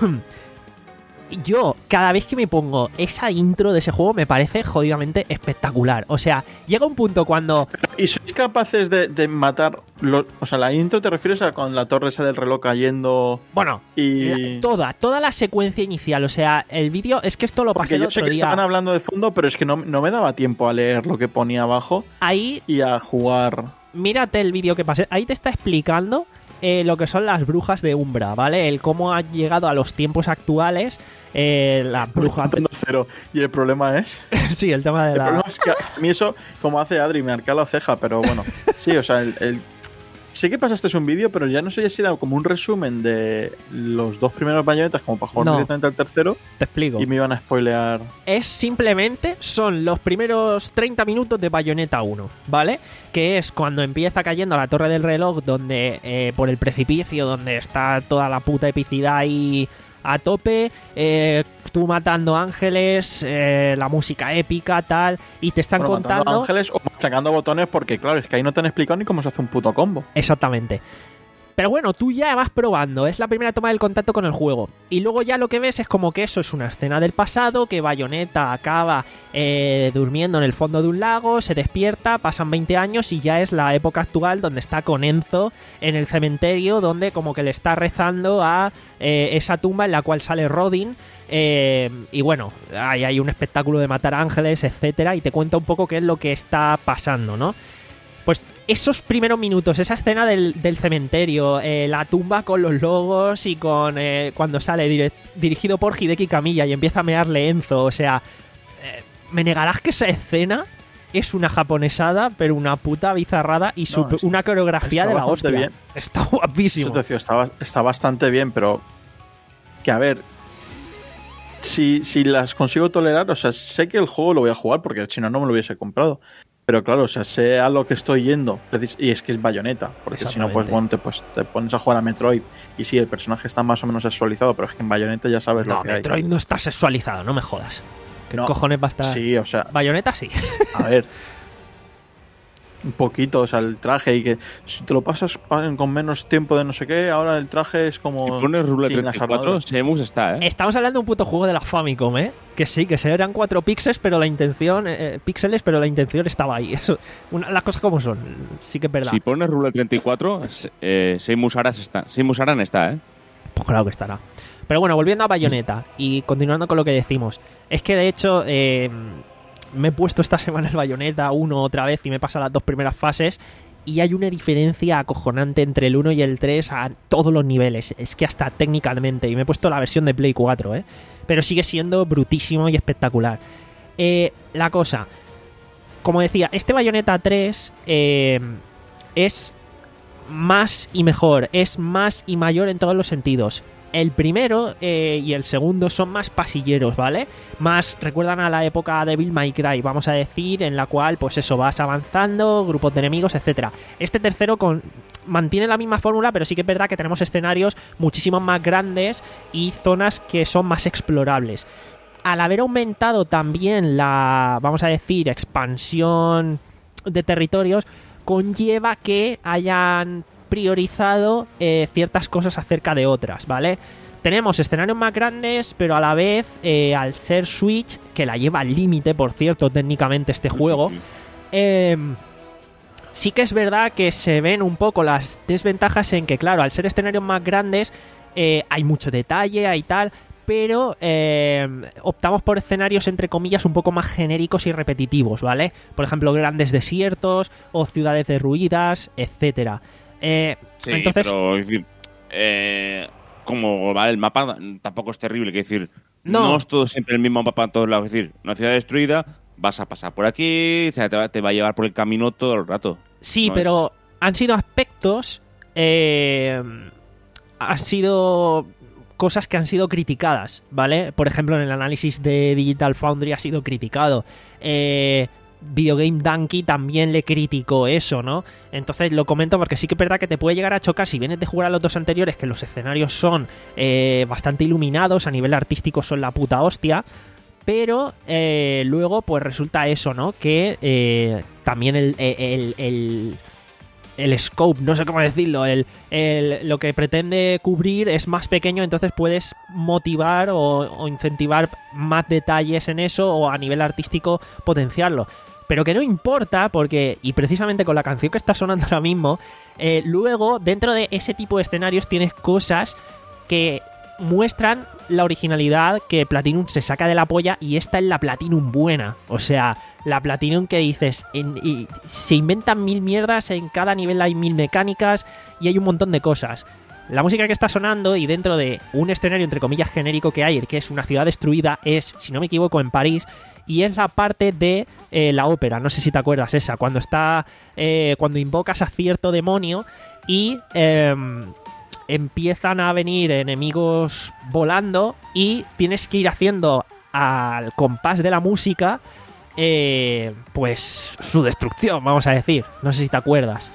yo cada vez que me pongo esa intro de ese juego me parece jodidamente espectacular. O sea, llega un punto cuando... ¿Y sois capaces de, de matar los, o sea, la intro te refieres a con la torre esa del reloj cayendo Bueno, y la- toda, toda la secuencia inicial. O sea, el vídeo... Es que esto lo pasé porque el yo sé otro que día. estaban hablando de fondo, pero es que no, no me daba tiempo a leer lo que ponía abajo Ahí, y a jugar. mírate el vídeo que pasé. Ahí te está explicando eh, lo que son las brujas de Umbra, ¿vale? El cómo ha llegado a los tiempos actuales eh, la bruja... Nintendo cero. Y el problema es. sí, el tema de El la... problema es que a mí eso, como hace Adri, me arca la ceja, pero bueno. Sí, o sea, el, el- sé que pasaste un vídeo, pero ya no sé si era como un resumen de los dos primeros Bayonetas, como para jugar No. directamente al tercero, Te explico. y me iban a spoilear. Es simplemente, son los primeros treinta minutos de Bayonetta uno, ¿vale? Que es cuando empieza cayendo a la torre del reloj, donde eh, por el precipicio, donde está toda la puta epicidad ahí a tope, eh, tú matando ángeles, eh, la música épica, tal, y te están Bueno, matando contando... ángeles o machacando botones, porque claro, es que ahí no te han explicado ni cómo se hace un puto combo. Exactamente. Pero bueno, tú ya vas probando, es la primera toma del contacto con el juego. Y luego ya lo que ves es como que eso es una escena del pasado, que Bayonetta acaba eh, durmiendo en el fondo de un lago, se despierta, pasan veinte años y ya es la época actual donde está con Enzo en el cementerio, donde como que le está rezando a eh, esa tumba en la cual sale Rodin. Eh, y bueno, ahí hay un espectáculo de matar ángeles, etcétera, y te cuenta un poco qué es lo que está pasando, ¿no? Pues esos primeros minutos, esa escena del, del cementerio, eh, la tumba con los logos y con eh, cuando sale dire- dirigido por Hideki Kamiya y empieza a mearle Enzo, o sea, eh, me negarás que esa escena es una japonesada, pero una puta bizarrada y su- No, es- una coreografía está de la bastante hostia. bien. Está Eso guapísimo. te decía, está, está bastante bien, pero que a ver, si, si las consigo tolerar, o sea, sé que el juego lo voy a jugar porque si no, no me lo hubiese comprado. Pero claro, o sea, sé a lo que estoy yendo. precis- Y es que es Bayonetta. Porque si no, pues Exactamente. bueno, te, pues, te pones a jugar a Metroid. Y sí, el personaje está más o menos sexualizado, pero es que en Bayonetta ya sabes No, lo que Metroid hay. no está sexualizado, no me jodas. ¿Qué No. cojones va a estar? Sí, o sea, Bayonetta sí. a ver. Un poquito, o sea, el traje y que si te lo pasas pa- con menos tiempo de no sé qué, ahora el traje es como. Si pones Rule sin las treinta y cuatro, armaduras. Seamus está, ¿eh? Estamos hablando de un puto juego de la Famicom, ¿eh? Que sí, que eran cuatro píxeles, pero la intención... eh, píxeles, pero la intención estaba ahí. Eso, una- las cosas como son. Sí que es verdad. Si pones Rule treinta y cuatro, eh, Seamus Aran está, Seamus Aran está, ¿eh? Pues claro que estará. Pero bueno, volviendo a Bayonetta y continuando con lo que decimos. Es que de hecho... eh, me he puesto esta semana el Bayonetta uno otra vez y me he pasado las dos primeras fases y hay una diferencia acojonante entre el uno y el tres a todos los niveles. Es que hasta técnicamente, y me he puesto la versión de Play cuatro, ¿eh? Pero sigue siendo brutísimo y espectacular. Eh, la cosa, como decía, este Bayonetta tres eh, es más y mejor, es más y mayor en todos los sentidos. El primero eh, y el segundo son más pasilleros, ¿vale? Más recuerdan a la época de Devil May Cry, vamos a decir, en la cual, pues eso, vas avanzando, grupos de enemigos, etcétera. Este tercero con, mantiene la misma fórmula, pero sí que es verdad que tenemos escenarios muchísimo más grandes y zonas que son más explorables. Al haber aumentado también la, vamos a decir, expansión de territorios, conlleva que hayan priorizado eh, ciertas cosas acerca de otras, ¿vale? tenemos escenarios más grandes, pero a la vez, eh, al ser Switch, que la lleva al límite, por cierto, técnicamente este juego, eh, sí que es verdad que se ven un poco las desventajas en que, claro, al ser escenarios más grandes, eh, hay mucho detalle, hay tal, pero eh, optamos por escenarios, entre comillas, un poco más genéricos y repetitivos, ¿vale? Por ejemplo, grandes desiertos o ciudades derruidas, etcétera. Eh, Sí, entonces, pero, es decir, eh, como va el mapa, tampoco es terrible, que decir, No. no. es todo siempre el mismo mapa en todos lados. Es decir, una ciudad destruida, vas a pasar por aquí, o sea, te, va, te va a llevar por el camino todo el rato. sí, No pero han sido aspectos, eh, han sido cosas que han sido criticadas, ¿vale? Por ejemplo, en el análisis de Digital Foundry ha sido criticado. Eh... Video Game Donkey también le criticó eso, ¿no? Entonces lo comento porque sí que es verdad que te puede llegar a chocar si vienes de jugar a los dos anteriores, que los escenarios son eh, bastante iluminados, a nivel artístico son la puta hostia, pero eh, luego pues resulta eso, ¿no? Que eh, también el, el, el, el scope, no sé cómo decirlo, el, el, lo que pretende cubrir es más pequeño, entonces puedes motivar o, o incentivar más detalles en eso, o a nivel artístico potenciarlo. Pero que no importa, porque, y precisamente con la canción que está sonando ahora mismo, eh, luego dentro de ese tipo de escenarios tienes cosas que muestran la originalidad que Platinum se saca de la polla, y esta es la Platinum buena. O sea, la Platinum que dices, en, y se inventan mil mierdas, en cada nivel hay mil mecánicas y hay un montón de cosas. La música que está sonando, y dentro de un escenario entre comillas genérico que hay, que es una ciudad destruida, es, si no me equivoco, en París, y es la parte de eh, la ópera, no sé si te acuerdas esa, cuando está eh, cuando invocas a cierto demonio y eh, empiezan a venir enemigos volando y tienes que ir haciendo al compás de la música eh, pues su destrucción, vamos a decir. No sé si te acuerdas.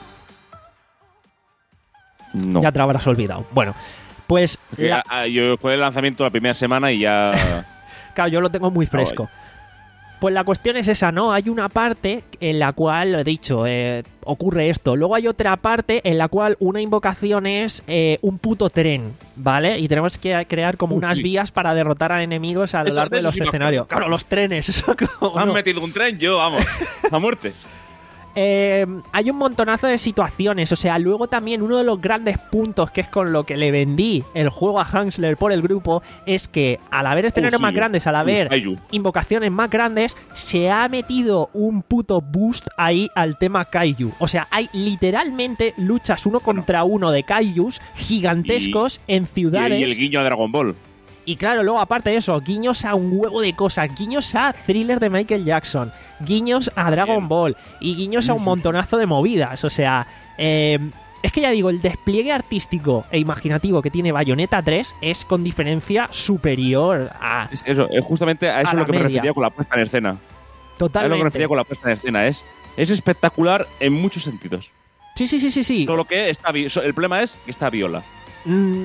No. Ya te lo habrás olvidado. Bueno, pues Que, la- ah, yo jugué el lanzamiento la primera semana y ya... claro, yo lo tengo muy fresco. Pues la cuestión es esa, ¿no? Hay una parte en la cual, he dicho, eh, ocurre esto. Luego hay otra parte en la cual una invocación es eh, un puto tren, ¿vale? Y tenemos que crear como Uh, unas sí. vías para derrotar a enemigos a lo Eso- largo de de eso los sí me escenarios. acuerdo. Claro, los trenes, eso como Me han no. metido un tren, yo, vamos, a muerte. Eh, hay un montonazo de situaciones. O sea, luego también uno de los grandes puntos, que es con lo que le vendí el juego a Hansler por el grupo, es que al haber escenarios sí, más grandes, al los haber kaiju. invocaciones más grandes, se ha metido un puto boost ahí al tema kaiju. O sea, hay literalmente luchas uno contra uno de kaijus gigantescos en Y, ciudades. y el guiño a Dragon Ball. Y claro, luego aparte de eso, guiños a un huevo de cosas, guiños a Thriller de Michael Jackson, guiños a Dragon Bien. Ball y guiños a un montonazo de movidas. O sea, eh, es que ya digo, el despliegue artístico e imaginativo que tiene Bayonetta tres es con diferencia superior a... Es eso, es justamente a eso A es la lo que me media. refería con la puesta en escena. A eso es lo que me Totalmente. refería con la puesta en escena. Es, es espectacular en muchos sentidos. Sí, sí, sí, sí, sí. Solo que está vi- so- el problema es que está viola. Mm,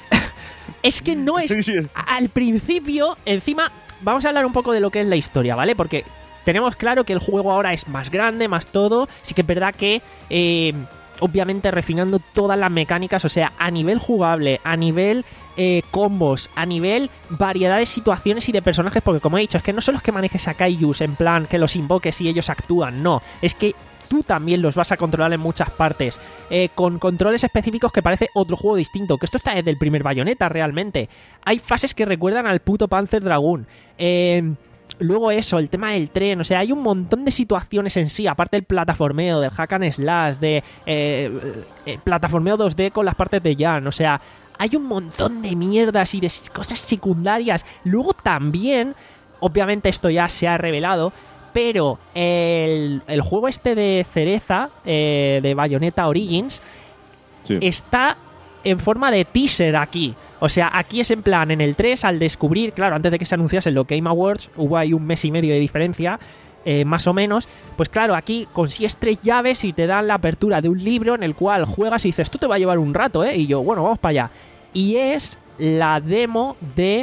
es que no es... Sí, sí. Al principio, encima, vamos a hablar un poco de lo que es la historia, ¿vale? Porque tenemos claro que el juego ahora es más grande, más todo. Sí que es verdad que, eh, obviamente, refinando todas las mecánicas, o sea, a nivel jugable, a nivel eh, combos, a nivel variedad de situaciones y de personajes, porque como he dicho, es que no son los que manejes a Kaijus, en plan, que los invoques y ellos actúan, no. Es que tú también los vas a controlar en muchas partes, eh, con controles específicos que parece otro juego distinto, que esto está desde el primer Bayonetta realmente. Hay fases que recuerdan al puto Panzer Dragoon. Eh, luego eso, el tema del tren, o sea, hay un montón de situaciones en sí, aparte del plataformeo, del hack and slash, de eh, eh, plataformeo dos D con las partes de Jan, o sea, hay un montón de mierdas y de cosas secundarias. Luego también, obviamente esto ya se ha revelado, pero el, el juego este de cereza, eh, de Bayonetta Origins, Sí. está en forma de teaser aquí. O sea, aquí es en plan, en el tres, al descubrir, claro, antes de que se anunciase los Game Awards, hubo ahí un mes y medio de diferencia, eh, más o menos. Pues claro, aquí consigues tres llaves y te dan la apertura de un libro en el cual juegas y dices, esto te va a llevar un rato, ¿eh? Y yo, bueno, vamos para allá. Y es la demo de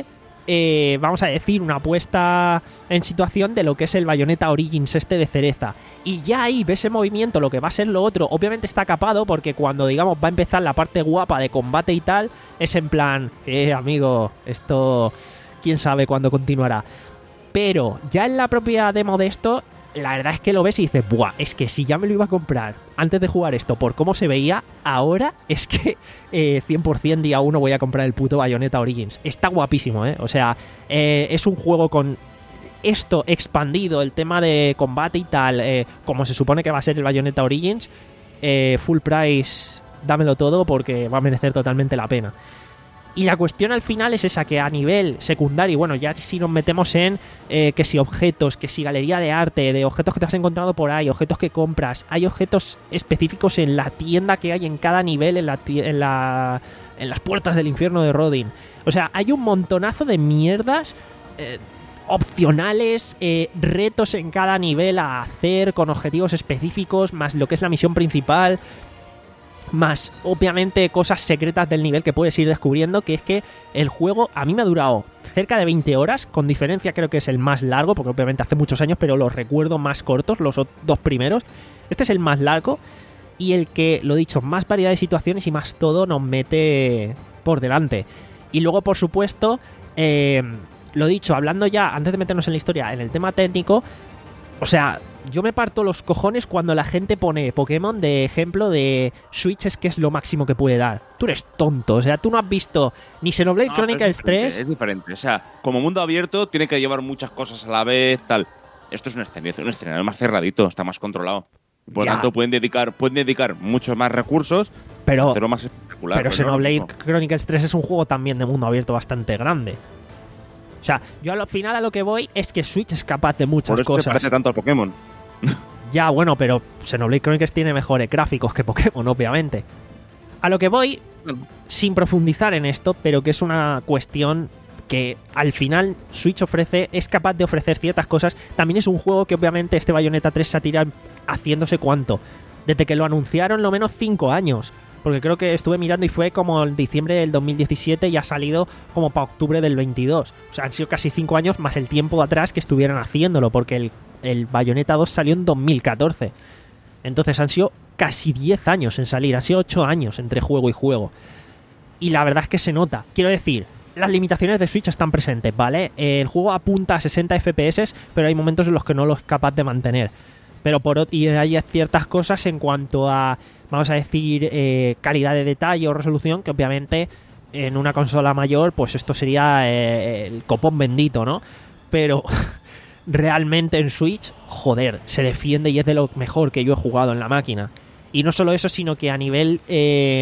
eh, vamos a decir, una puesta en situación de lo que es el Bayonetta Origins este de cereza. Y ya ahí ves ese movimiento, lo que va a ser lo otro. Obviamente está capado porque cuando, digamos, va a empezar la parte guapa de combate y tal, es en plan, eh, amigo, esto quién sabe cuándo continuará. Pero ya en la propia demo de esto, la verdad es que lo ves y dices, buah, es que si ya me lo iba a comprar antes de jugar esto por cómo se veía, ahora es que eh, cien por ciento día uno voy a comprar el puto Bayonetta Origins. Está guapísimo, ¿eh? O sea, eh, es un juego con esto expandido, el tema de combate y tal, eh, como se supone que va a ser el Bayonetta Origins, eh, full price, dámelo todo porque va a merecer totalmente la pena. Y la cuestión al final es esa, que a nivel secundario, bueno, ya si nos metemos en eh, que si objetos, que si galería de arte, de objetos que te has encontrado por ahí, objetos que compras, hay objetos específicos en la tienda que hay en cada nivel, en, la, en, la, en las puertas del infierno de Rodin. O sea, hay un montonazo de mierdas eh, opcionales, eh, retos en cada nivel a hacer con objetivos específicos, más lo que es la misión principal, más obviamente cosas secretas del nivel que puedes ir descubriendo, que es que el juego a mí me ha durado cerca de veinte horas, con diferencia creo que es el más largo, porque obviamente hace muchos años, pero los recuerdo más cortos, los dos primeros. Este es el más largo y el que, lo dicho, más variedad de situaciones y más todo nos mete por delante. Y luego, por supuesto, eh, lo dicho, hablando ya, antes de meternos en la historia, en el tema técnico, o sea, yo me parto los cojones cuando la gente pone Pokémon de ejemplo de Switch es que es lo máximo que puede dar. Tú eres tonto, o sea, tú no has visto ni Xenoblade No, Chronicles es tres... Es diferente, o sea, como mundo abierto tiene que llevar muchas cosas a la vez, tal. Esto es un escenario, un escenario más cerradito, está más controlado. Por lo tanto, pueden dedicar, pueden dedicar muchos más recursos pero, para hacerlo más espectacular. Pero Xenoblade no, Chronicles tres es un juego también de mundo abierto bastante grande. O sea, yo al final a lo que voy es que Switch es capaz de muchas Por eso cosas. se parece tanto al Pokémon. Ya, bueno, pero Xenoblade Chronicles tiene mejores gráficos que Pokémon, obviamente. A lo que voy, sin profundizar en esto, pero que es una cuestión que al final Switch ofrece, es capaz de ofrecer ciertas cosas. También es un juego que obviamente este Bayonetta tres se ha tirado haciéndose cuánto. Desde que lo anunciaron, lo menos cinco años. Porque creo que estuve mirando y fue como en diciembre del dos mil diecisiete y ha salido como para octubre del veintidós. O sea, han sido casi cinco años más el tiempo atrás que estuvieran haciéndolo, porque el, el Bayonetta dos salió en dos mil catorce. Entonces han sido casi diez años en salir, han sido ocho años entre juego y juego. Y la verdad es que se nota. Quiero decir, las limitaciones de Switch están presentes, ¿vale? El juego apunta a sesenta F P S, pero hay momentos en los que no lo es capaz de mantener. Pero por y hay ciertas cosas en cuanto a, vamos a decir, eh, calidad de detalle o resolución, que obviamente en una consola mayor, pues esto sería eh, el copón bendito, ¿no? Pero realmente en Switch, joder, se defiende y es de lo mejor que yo he jugado en la máquina. Y no solo eso, sino que a nivel eh,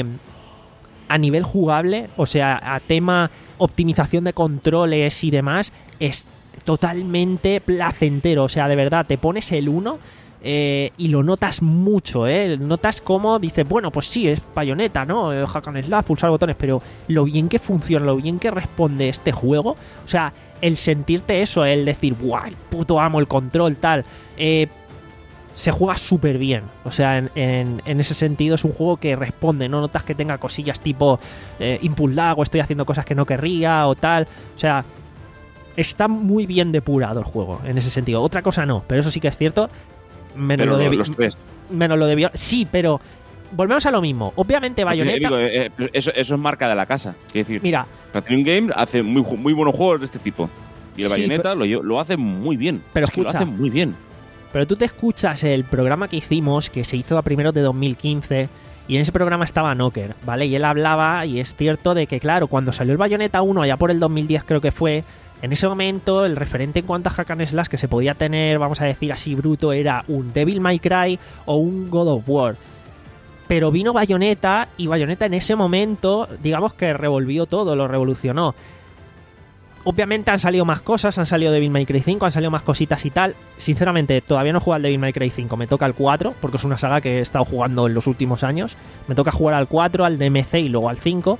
a nivel jugable, o sea, a tema optimización de controles y demás, es totalmente placentero. O sea, de verdad, te pones el uno eh, y lo notas mucho, ¿eh? Notas como dices, bueno, pues sí, es Bayonetta, ¿no? Eh, hack and slash, pulsar botones, pero lo bien que funciona, lo bien que responde este juego, o sea, el sentirte eso, el decir, ¡guau! Puto amo el control, tal, eh, se juega súper bien. O sea, en, en, en ese sentido es un juego que responde, no notas que tenga cosillas tipo eh, input lag o estoy haciendo cosas que no querría o tal. O sea, está muy bien depurado el juego en ese sentido. Otra cosa no, pero eso sí que es cierto. Menos pero lo de los tres. Menos lo de sí, pero volvemos a lo mismo. Obviamente Bayonetta. Digo, eh, eh, eso, eso es marca de la casa. Quiero decir, mira, Platinum Games hace muy, muy buenos juegos de este tipo. Y el sí, Bayonetta lo, lo hace muy bien. Pero es escucha, que lo hace muy bien. Pero tú te escuchas el programa que hicimos, que se hizo a primeros de dos mil quince, y en ese programa estaba Knocker, ¿vale? Y él hablaba, y es cierto, de que, claro, cuando salió el Bayonetta uno, allá por el dos mil diez creo que fue, en ese momento el referente en cuanto a hack and slash que se podía tener, vamos a decir así bruto, era un Devil May Cry o un God of War. Pero vino Bayonetta, y Bayonetta en ese momento, digamos que revolvió todo, lo revolucionó. Obviamente han salido más cosas, han salido Devil May Cry cinco, han salido más cositas y tal. Sinceramente, todavía no he jugado al Devil May Cry cinco, me toca el cuatro, porque es una saga que he estado jugando en los últimos años. Me toca jugar al cuatro, al D M C y luego al cinco.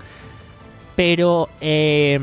Pero eh,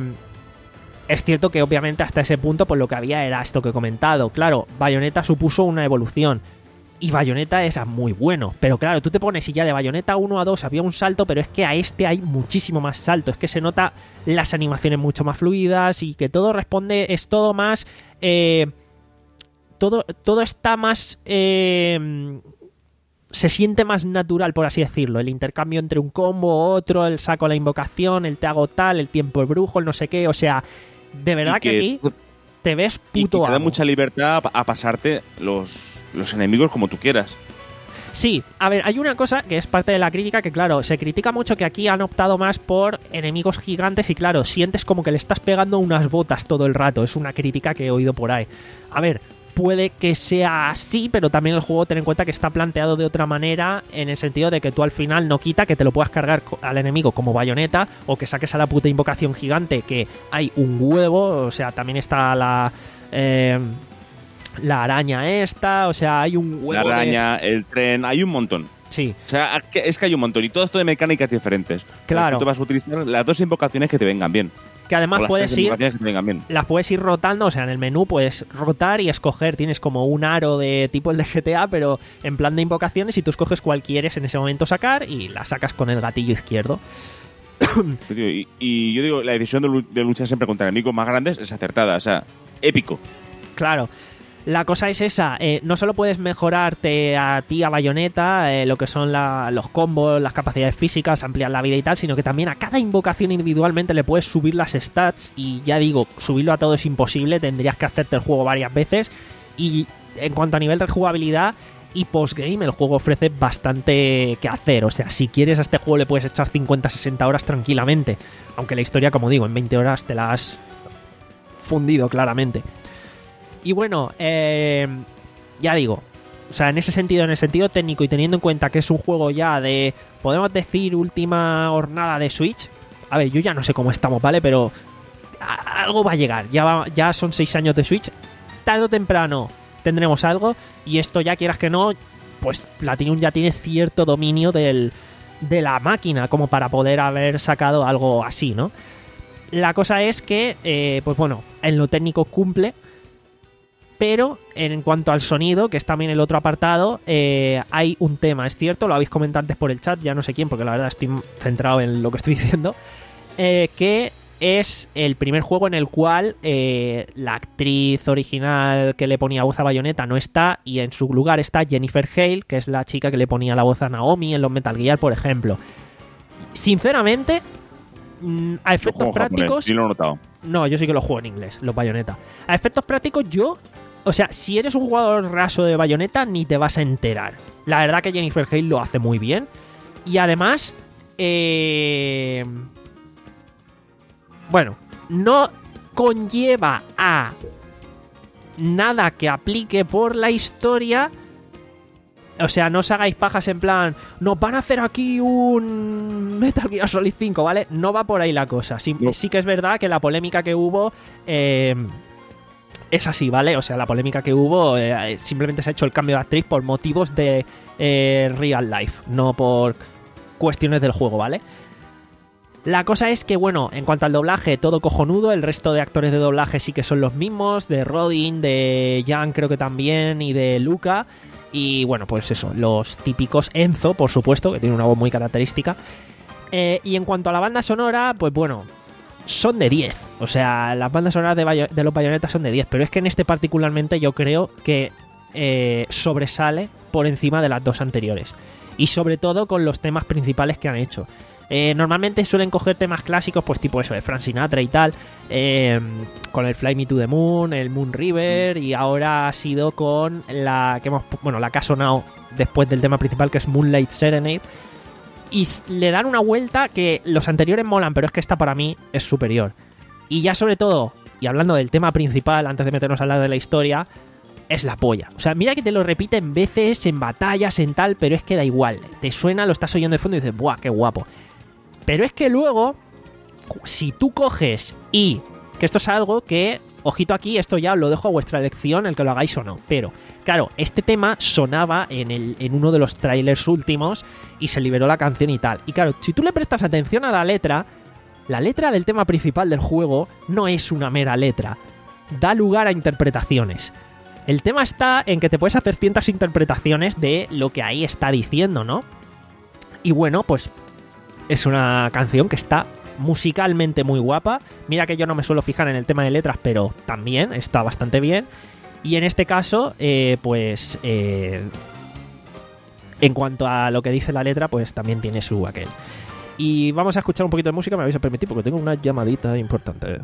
es cierto que obviamente hasta ese punto pues lo que había era esto que he comentado. Claro, Bayonetta supuso una evolución. Y Bayonetta era muy bueno. Pero claro, tú te pones y ya de Bayonetta uno a dos había un salto, pero es que a este hay muchísimo más salto. Es que se nota las animaciones mucho más fluidas y que todo responde, es todo más... Eh, todo, todo está más... Eh, se siente más natural, por así decirlo. El intercambio entre un combo, otro, el saco la invocación, el te hago tal, el tiempo de brujo, el no sé qué. O sea, de verdad que, que aquí te ves puto y que te da amo. mucha libertad a pasarte los... los enemigos como tú quieras. Sí, a ver, hay una cosa que es parte de la crítica, que claro, se critica mucho que aquí han optado más por enemigos gigantes y claro, sientes como que le estás pegando unas botas todo el rato, es una crítica que he oído por ahí. A ver, puede que sea así, pero también el juego ten en cuenta que está planteado de otra manera, en el sentido de que tú al final no quita que te lo puedas cargar al enemigo como Bayonetta, o que saques a la puta invocación gigante, que hay un huevo, o sea, también está la... Eh, la araña esta, o sea, hay un huevo La araña, de... el tren, hay un montón. Sí. O sea, es que hay un montón y todo esto de mecánicas diferentes. Claro. Tú vas a utilizar las dos invocaciones que te vengan bien. Que además o las puedes tres ir... invocaciones que te vengan bien. Las puedes ir rotando, o sea, en el menú puedes rotar y escoger. Tienes como un aro de tipo el de G T A, pero en plan de invocaciones, y tú escoges cuál quieres en ese momento sacar y la sacas con el gatillo izquierdo. Y, y yo digo, la decisión de, de luchar siempre contra enemigos más grandes es acertada, o sea, épico. Claro. La cosa es esa, eh, no solo puedes mejorarte a ti, a Bayonetta, eh, lo que son la, los combos, las capacidades físicas, ampliar la vida y tal, sino que también a cada invocación individualmente le puedes subir las stats y ya digo, subirlo a todo es imposible, tendrías que hacerte el juego varias veces y en cuanto a nivel de jugabilidad y postgame, el juego ofrece bastante que hacer, o sea, si quieres a este juego le puedes echar cincuenta a sesenta horas tranquilamente, aunque la historia, como digo, en veinte horas te la has fundido claramente. Y bueno, eh, ya digo, o sea, en ese sentido, en el sentido técnico y teniendo en cuenta que es un juego ya de, podemos decir, última hornada de Switch. A ver, yo ya no sé cómo estamos, ¿vale? Pero a- algo va a llegar. Ya, va, ya son seis años de Switch. Tarde o temprano tendremos algo. Y esto ya quieras que no, pues Platinum ya tiene cierto dominio del, de la máquina como para poder haber sacado algo así, ¿no? La cosa es que, eh, pues bueno, en lo técnico cumple. Pero en cuanto al sonido, que es también el otro apartado, eh, hay un tema, es cierto, lo habéis comentado antes por el chat, ya no sé quién, porque la verdad estoy centrado en lo que estoy diciendo, eh, que es el primer juego en el cual eh, la actriz original que le ponía voz a Bayonetta no está, y en su lugar está Jennifer Hale, que es la chica que le ponía la voz a Naomi en los Metal Gear, por ejemplo. Sinceramente, mm, a efectos Juego japonés, prácticos... sí lo he notado. No, yo sí que lo juego en inglés, los Bayonetta. A efectos prácticos, yo... O sea, si eres un jugador raso de Bayonetta, ni te vas a enterar. La verdad que Jennifer Hale lo hace muy bien. Y además... Eh... Bueno, no conlleva a nada que aplique por la historia. O sea, no os hagáis pajas en plan, nos van a hacer aquí un Metal Gear Solid cinco, ¿vale? No va por ahí la cosa. Sí, No. sí que es verdad que la polémica que hubo eh, es así, ¿vale? O sea, la polémica que hubo eh, simplemente se ha hecho el cambio de actriz por motivos de eh, real life, no por cuestiones del juego, ¿vale? La cosa es que, bueno, en cuanto al doblaje, todo cojonudo. El resto de actores de doblaje sí que son los mismos. De Rodin, de Jan creo que también, y de Luca. Y bueno, pues eso, los típicos. Enzo, por supuesto, que tiene una voz muy característica. Eh, y en cuanto a la banda sonora, pues bueno, son de diez. O sea, las bandas sonoras de, Bayo- de los Bayonetta son de diez. Pero es que en este particularmente yo creo que eh, sobresale por encima de las dos anteriores. Y sobre todo con los temas principales que han hecho. Eh, normalmente suelen coger temas clásicos, pues tipo eso de Frank Sinatra y tal, eh, con el Fly Me to the Moon, el Moon River, y ahora ha sido con la que hemos, bueno, la que ha sonado después del tema principal, que es Moonlight Serenade, y s- le dan una vuelta que los anteriores molan, pero es que esta para mí es superior. Y ya sobre todo, y hablando del tema principal, antes de meternos a hablar de la historia, es la polla. O sea, mira que te lo repiten veces en batallas, en tal, pero es que da igual. Te suena, lo estás oyendo de fondo y dices, ¡buah, qué guapo! Pero es que luego, si tú coges y... Que esto es algo que, ojito aquí, esto ya os lo dejo a vuestra elección, el que lo hagáis o no. Pero, claro, este tema sonaba en, el, en uno de los trailers últimos y se liberó la canción y tal. Y claro, si tú le prestas atención a la letra, la letra del tema principal del juego no es una mera letra. Da lugar a interpretaciones. El tema está en que te puedes hacer ciertas interpretaciones de lo que ahí está diciendo, ¿no? Y bueno, pues es una canción que está musicalmente muy guapa. Mira que yo no me suelo fijar en el tema de letras, pero también está bastante bien. Y en este caso, eh, pues... Eh, en cuanto a lo que dice la letra, pues también tiene su aquel. Y vamos a escuchar un poquito de música, me vais a permitir, porque tengo una llamadita importante.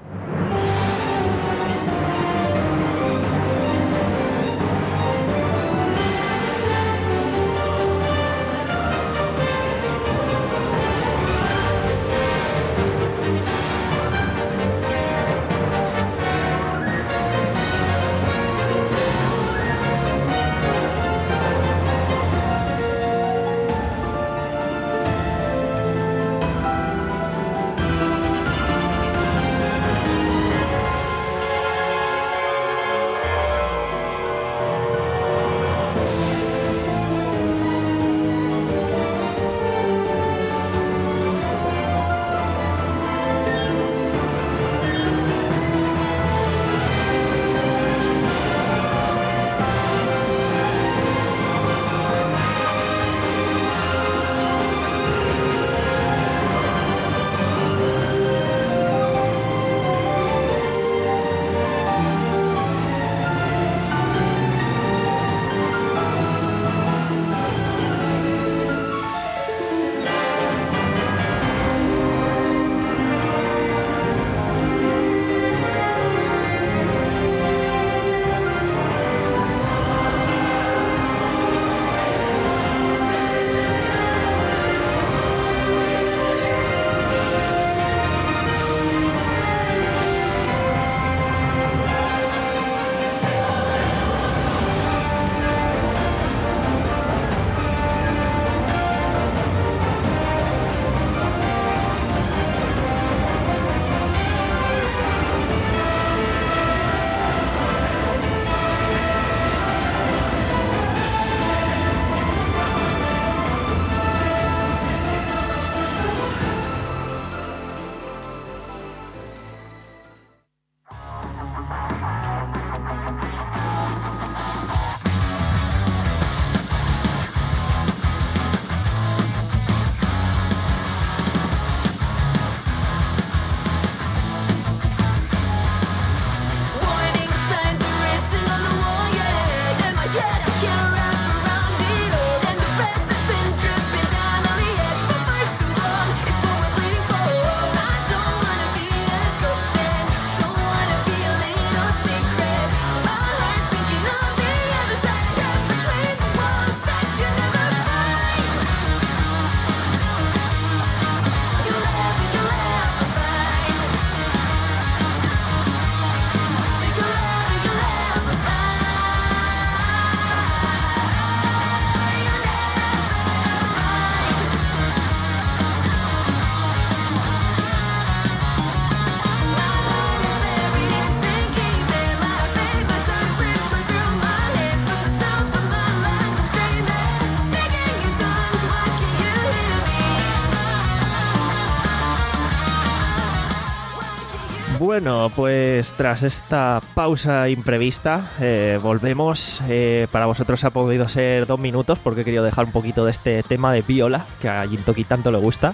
Bueno, pues tras esta pausa imprevista, eh, volvemos. Eh, para vosotros ha podido ser dos minutos porque he querido dejar un poquito de este tema de Viola, que a Jintoki tanto le gusta.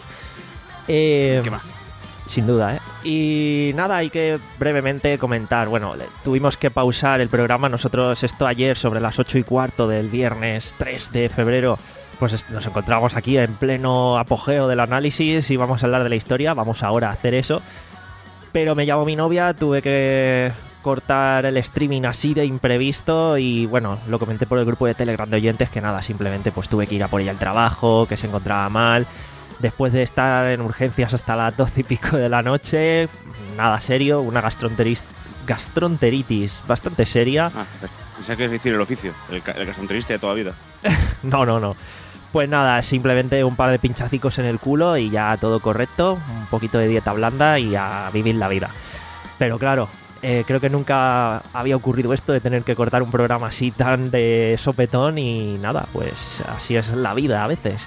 Eh, ¿Qué más? Sin duda, ¿eh? Y nada, hay que brevemente comentar. Bueno, tuvimos que pausar el programa. Nosotros esto ayer sobre las ocho y cuarto del viernes tres de febrero, pues nos encontramos aquí en pleno apogeo del análisis y vamos a hablar de la historia. Vamos ahora a hacer eso. Pero me llamó mi novia, tuve que cortar el streaming así de imprevisto y bueno, lo comenté por el grupo de Telegram de oyentes que nada, simplemente pues tuve que ir a por ella al trabajo, que se encontraba mal. Después de estar en urgencias hasta las doce y pico de la noche, nada serio, una gastroenteritis, gastroenteritis bastante seria. Ah, pensaba que es decir el oficio, el, el gastroenterista de toda vida. No, no, no. Pues nada, simplemente un par de pinchacicos en el culo y ya todo correcto, un poquito de dieta blanda y a vivir la vida. Pero claro, eh, creo que nunca había ocurrido esto de tener que cortar un programa así tan de sopetón y nada, pues así es la vida a veces.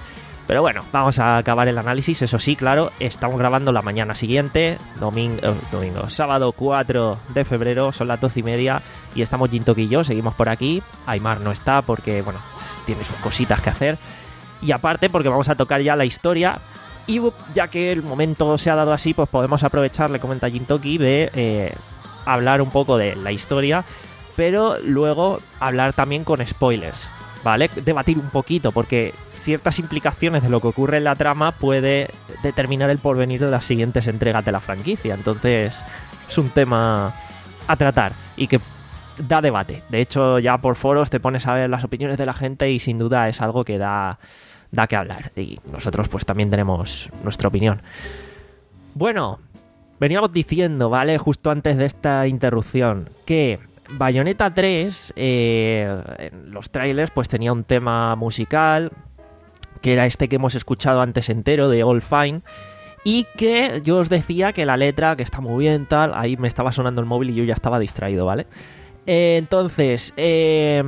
Pero bueno, vamos a acabar el análisis. Eso sí, claro, estamos grabando la mañana siguiente, domingo, eh, domingo sábado cuatro de febrero, son las doce y media y estamos Jintoki y yo, seguimos por aquí. Aymar no está porque, bueno, tiene sus cositas que hacer. Y aparte porque vamos a tocar ya la historia. Y ya que el momento se ha dado así, pues podemos aprovechar, le comenta Jintoki, de eh, hablar un poco de la historia, pero luego hablar también con spoilers, ¿vale? Debatir un poquito, porque ciertas implicaciones de lo que ocurre en la trama puede determinar el porvenir de las siguientes entregas de la franquicia. Entonces es un tema a tratar y que da debate. De hecho, ya por foros te pones a ver las opiniones de la gente y sin duda es algo que da, da que hablar. Y nosotros pues también tenemos nuestra opinión. Bueno, veníamos diciendo, ¿vale? Justo antes de esta interrupción, que Bayonetta tres, eh, en los trailers, pues tenía un tema musical, que era este que hemos escuchado antes entero, de All Fine, y que yo os decía que la letra, que está muy bien, tal, ahí me estaba sonando el móvil y yo ya estaba distraído, ¿vale? Eh, entonces, eh,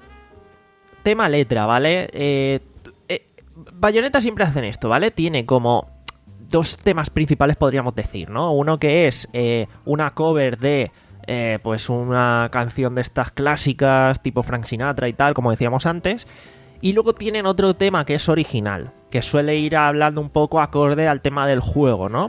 tema letra, ¿vale? Eh, eh, Bayonetta siempre hacen esto, ¿vale? Tiene como dos temas principales, podríamos decir, ¿no? Uno que es eh, una cover de eh, pues una canción de estas clásicas, tipo Frank Sinatra y tal, como decíamos antes. Y luego tienen otro tema que es original, que suele ir hablando un poco acorde al tema del juego, ¿no?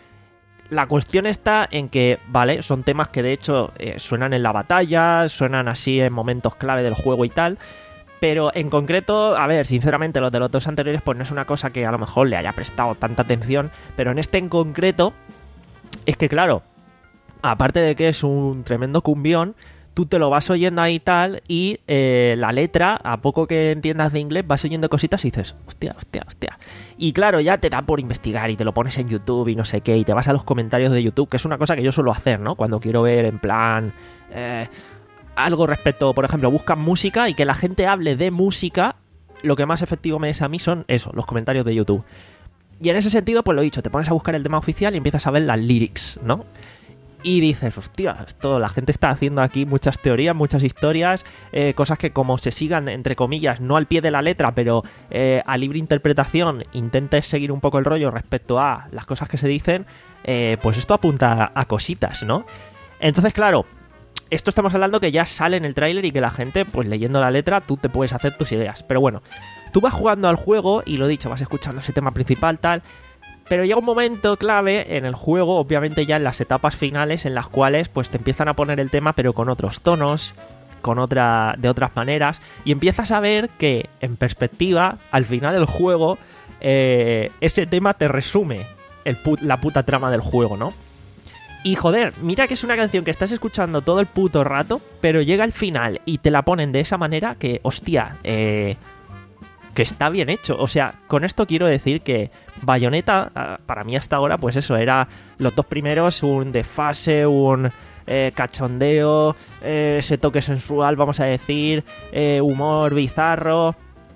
La cuestión está en que, vale, son temas que de hecho eh, suenan en la batalla, suenan así en momentos clave del juego y tal, pero en concreto, a ver, sinceramente los de los dos anteriores pues no es una cosa que a lo mejor le haya prestado tanta atención, pero en este en concreto es que claro, aparte de que es un tremendo cumbión, tú te lo vas oyendo ahí y tal, y eh, la letra, a poco que entiendas de inglés, vas oyendo cositas y dices, hostia, hostia, hostia. Y claro, ya te da por investigar y te lo pones en YouTube y no sé qué, y te vas a los comentarios de YouTube, que es una cosa que yo suelo hacer, ¿no? Cuando quiero ver en plan eh, algo respecto, por ejemplo, buscas música y que la gente hable de música, lo que más efectivo me es a mí son eso, los comentarios de YouTube. Y en ese sentido, pues lo he dicho, te pones a buscar el tema oficial y empiezas a ver las lyrics, ¿no? Y dices, hostia, esto, la gente está haciendo aquí muchas teorías, muchas historias, eh, cosas que como se sigan, entre comillas, no al pie de la letra, pero eh, a libre interpretación, intentes seguir un poco el rollo respecto a las cosas que se dicen, eh, pues esto apunta a, a cositas, ¿no? Entonces, claro, esto estamos hablando que ya sale en el tráiler y que la gente, pues leyendo la letra, tú te puedes hacer tus ideas. Pero bueno, tú vas jugando al juego y lo dicho, vas escuchando ese tema principal, tal. Pero llega un momento clave en el juego, obviamente ya en las etapas finales, en las cuales pues te empiezan a poner el tema pero con otros tonos, con otra, de otras maneras, y empiezas a ver que en perspectiva, al final del juego, eh, ese tema te resume el put- la puta trama del juego, ¿no? Y joder, mira que es una canción que estás escuchando todo el puto rato, pero llega al final y te la ponen de esa manera que, hostia, eh... que está bien hecho. O sea, con esto quiero decir que Bayonetta, para mí hasta ahora, pues eso, era los dos primeros, un desfase, un eh, cachondeo, eh, ese toque sensual, vamos a decir, eh, humor bizarro,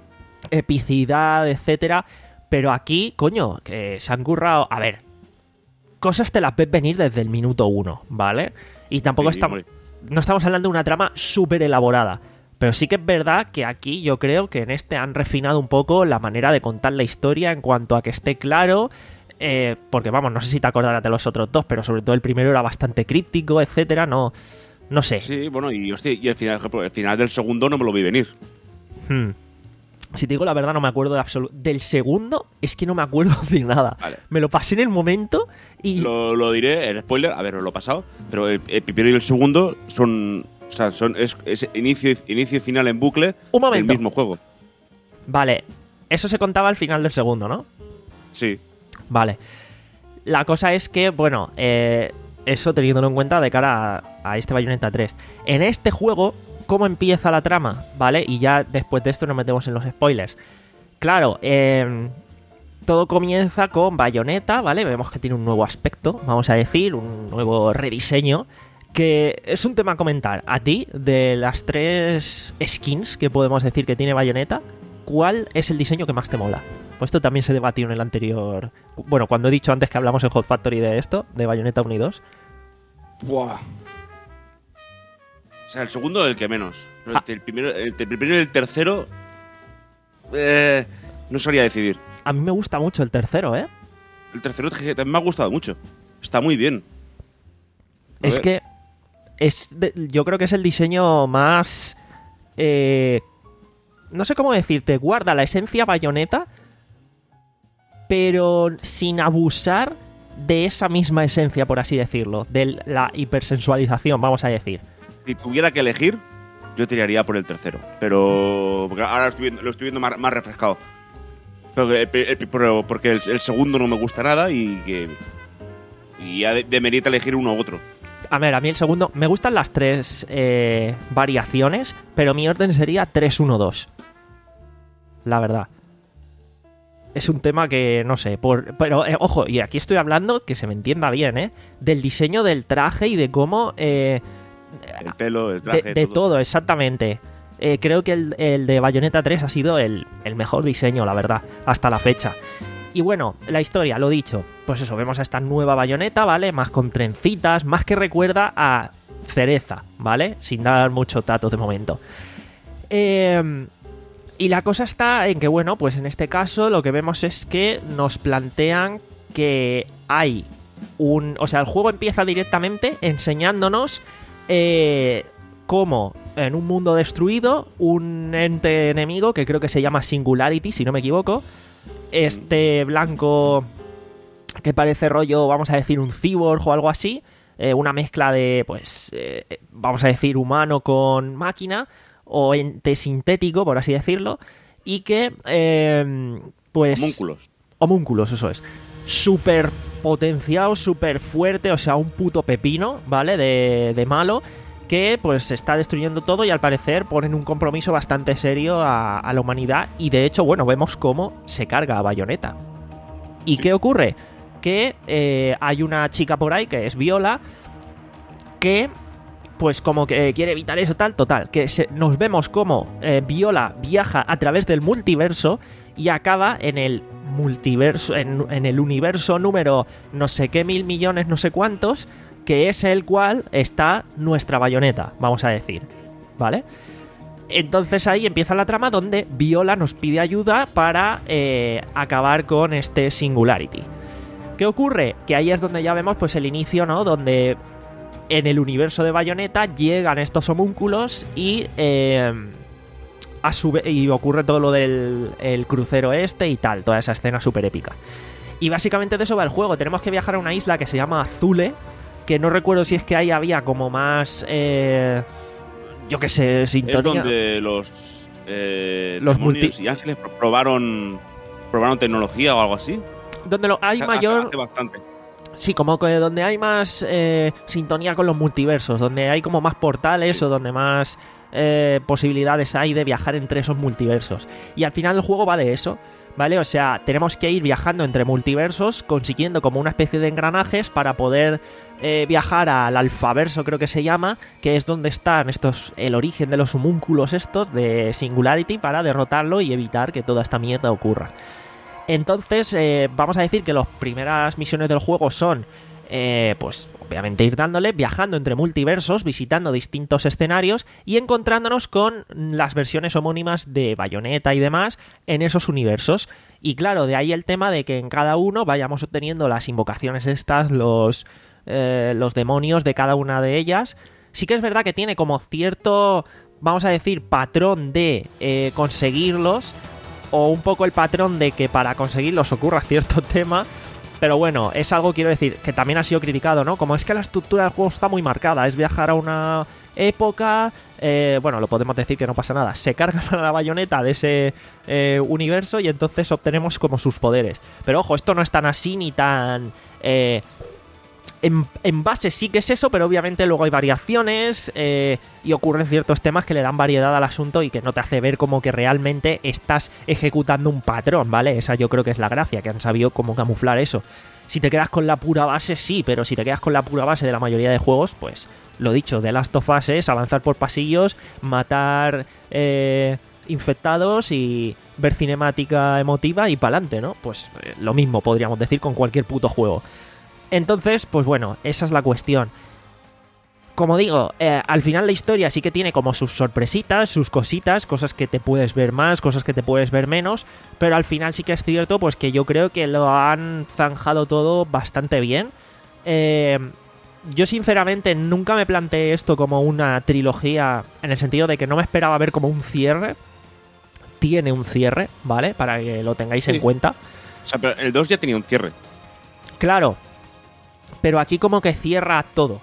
epicidad, etcétera. Pero aquí, coño, que se han currado... A ver, cosas te las ves venir desde el minuto uno, ¿vale? Y tampoco Sí, estamos... hombre. No estamos hablando de una trama súper elaborada. Pero sí que es verdad que aquí yo creo que en este han refinado un poco la manera de contar la historia en cuanto a que esté claro, eh, porque vamos, no sé si te acordarás de los otros dos, pero sobre todo el primero era bastante críptico, etcétera, no, no sé. Sí, bueno, y, hostia, y el, final, por ejemplo, el final del segundo no me lo vi venir. Hmm. Si te digo la verdad no me acuerdo de absoluto. Del segundo es que no me acuerdo de nada. Vale. Me lo pasé en el momento y... Lo, lo diré, el spoiler, a ver, os lo he pasado, pero el, el primero y el segundo son... O sea, son, es, es inicio, inicio y final en bucle Un momento. del mismo juego. Vale, eso se contaba al final del segundo, ¿no? Sí. Vale. La cosa es que, bueno, eh, eso teniéndolo en cuenta de cara a, a este Bayonetta tres. En este juego, ¿cómo empieza la trama? ¿Vale? Y ya después de esto nos metemos en los spoilers. Claro, eh, todo comienza con Bayonetta, ¿vale? Vemos que tiene un nuevo aspecto, vamos a decir, un nuevo rediseño. Que es un tema a comentar. A ti, de las tres skins que podemos decir que tiene Bayonetta, ¿cuál es el diseño que más te mola? Pues esto también se debatió en el anterior... Bueno, cuando he dicho antes que hablamos en Hot Factory de esto, de Bayonetta uno y dos. Buah. O sea, el segundo el que menos. Pero Ah. el, el primero, el, el primero y el tercero... Eh, no sabría decidir. a mí me gusta mucho el tercero, ¿eh? El tercero también me ha gustado mucho. Está muy bien. A es ver. que es de- yo creo que es el diseño más... eh, no sé cómo decirte, guarda la esencia Bayonetta, pero sin abusar de esa misma esencia, por así decirlo, de la hipersensualización, vamos a decir. Si tuviera que elegir, yo tiraría por el tercero. Pero porque ahora lo estoy viendo, lo estoy viendo más, más refrescado. Pero, que- el- el- pero porque el, el segundo no me gusta nada y que... Y ya de, demerita elegir uno u otro. A ver, a mí el segundo... Me gustan las tres eh, variaciones, pero mi orden sería tres uno dos. La verdad. Es un tema que, no sé, por, pero eh, ojo, y aquí estoy hablando, que se me entienda bien, ¿eh? Del diseño del traje y de cómo... eh, El pelo, el de, traje, de todo. exactamente. Eh, creo que el, el de Bayonetta tres ha sido el, el mejor diseño, la verdad, hasta la fecha. Y bueno, la historia, lo dicho, pues eso, vemos a esta nueva Bayonetta, ¿vale? Más con trencitas, más que recuerda a Cereza, ¿vale? Sin dar mucho tato de momento. Eh, y la cosa está en que, bueno, pues en este caso lo que vemos es que nos plantean que hay un... O sea, el juego empieza directamente enseñándonos eh, cómo en un mundo destruido un ente enemigo, que creo que se llama Singularity, si no me equivoco, este blanco que parece rollo, vamos a decir, un cyborg o algo así, eh, una mezcla de, pues, eh, vamos a decir, humano con máquina o ente sintético, por así decirlo, y que, eh, pues... Homúnculos. Homúnculos, eso es. Súper potenciado, súper fuerte, o sea, un puto pepino, ¿vale? De, de malo, que pues está destruyendo todo y al parecer ponen un compromiso bastante serio a, a la humanidad y de hecho, bueno, vemos cómo se carga a Bayonetta. ¿Y Sí. qué ocurre? Que eh, hay una chica por ahí que es Viola que pues como que quiere evitar eso tal, total, que se, nos vemos como eh, Viola viaja a través del multiverso y acaba en el multiverso, en, en el universo número no sé qué mil millones, no sé cuántos, que es el cual está nuestra Bayonetta, vamos a decir, ¿vale? Entonces ahí empieza la trama donde Viola nos pide ayuda para eh, acabar con este Singularity. ¿Qué ocurre? Que ahí es donde ya vemos pues el inicio, ¿no? Donde en el universo de Bayonetta llegan estos homúnculos y eh, a su vez, y ocurre todo lo del el crucero este y tal, toda esa escena súper épica. Y básicamente de eso va el juego. Tenemos que viajar a una isla que se llama Azule, que no recuerdo si es que ahí había como más... Eh, yo qué sé, Es sintonía. donde los, eh, Los demonios multi- y ángeles pro- probaron probaron tecnología o algo así. Donde lo, hay Hace- mayor... hace bastante. Sí, como que donde hay más eh, sintonía con los multiversos, donde hay como más portales Sí. o donde más eh, posibilidades hay de viajar entre esos multiversos. Y al final el juego va de eso, ¿vale? O sea, tenemos que ir viajando entre multiversos, consiguiendo como una especie de engranajes para poder eh, viajar al alfaverso, creo que se llama, que es donde están estos, el origen de los homúnculos estos de Singularity, para derrotarlo y evitar que toda esta mierda ocurra. Entonces, eh, vamos a decir que las primeras misiones del juego son, eh, pues, obviamente ir dándole, viajando entre multiversos, visitando distintos escenarios y encontrándonos con las versiones homónimas de Bayonetta y demás en esos universos. Y claro, de ahí el tema de que en cada uno vayamos obteniendo las invocaciones estas, los, eh, los demonios de cada una de ellas. Sí que es verdad que tiene como cierto, vamos a decir, patrón de eh, conseguirlos, o un poco el patrón de que para conseguirlos ocurra cierto tema, pero bueno, es algo, quiero decir, que también ha sido criticado, ¿no? Como es que la estructura del juego está muy marcada, es viajar a una época, eh, bueno, lo podemos decir que no pasa nada, se carga la Bayonetta de ese eh, universo y entonces obtenemos como sus poderes. Pero ojo, esto no es tan así ni tan... Eh, En, en base sí que es eso, pero obviamente luego hay variaciones eh, y ocurren ciertos temas que le dan variedad al asunto y que no te hace ver como que realmente estás ejecutando un patrón, ¿vale? Esa yo creo que es la gracia, que han sabido cómo camuflar eso. Si te quedas con la pura base, sí, pero si te quedas con la pura base de la mayoría de juegos, pues lo dicho, The Last of Us es avanzar por pasillos, matar eh, infectados y ver cinemática emotiva y pa'lante, ¿no? Pues eh, lo mismo podríamos decir con cualquier puto juego. Entonces, pues bueno, esa es la cuestión. como digo, eh, al final la historia sí que tiene como sus sorpresitas, sus cositas, cosas que te puedes ver más, cosas que te puedes ver menos, pero al final sí que es cierto pues que yo creo que lo han zanjado todo bastante bien. Eh, yo sinceramente nunca me planteé esto como una trilogía, en el sentido de que no me esperaba ver como un cierre. Tiene un cierre, ¿vale? Para que lo tengáis Sí. en cuenta. O sea, pero el dos ya tenía un cierre. Claro, pero aquí como que cierra todo.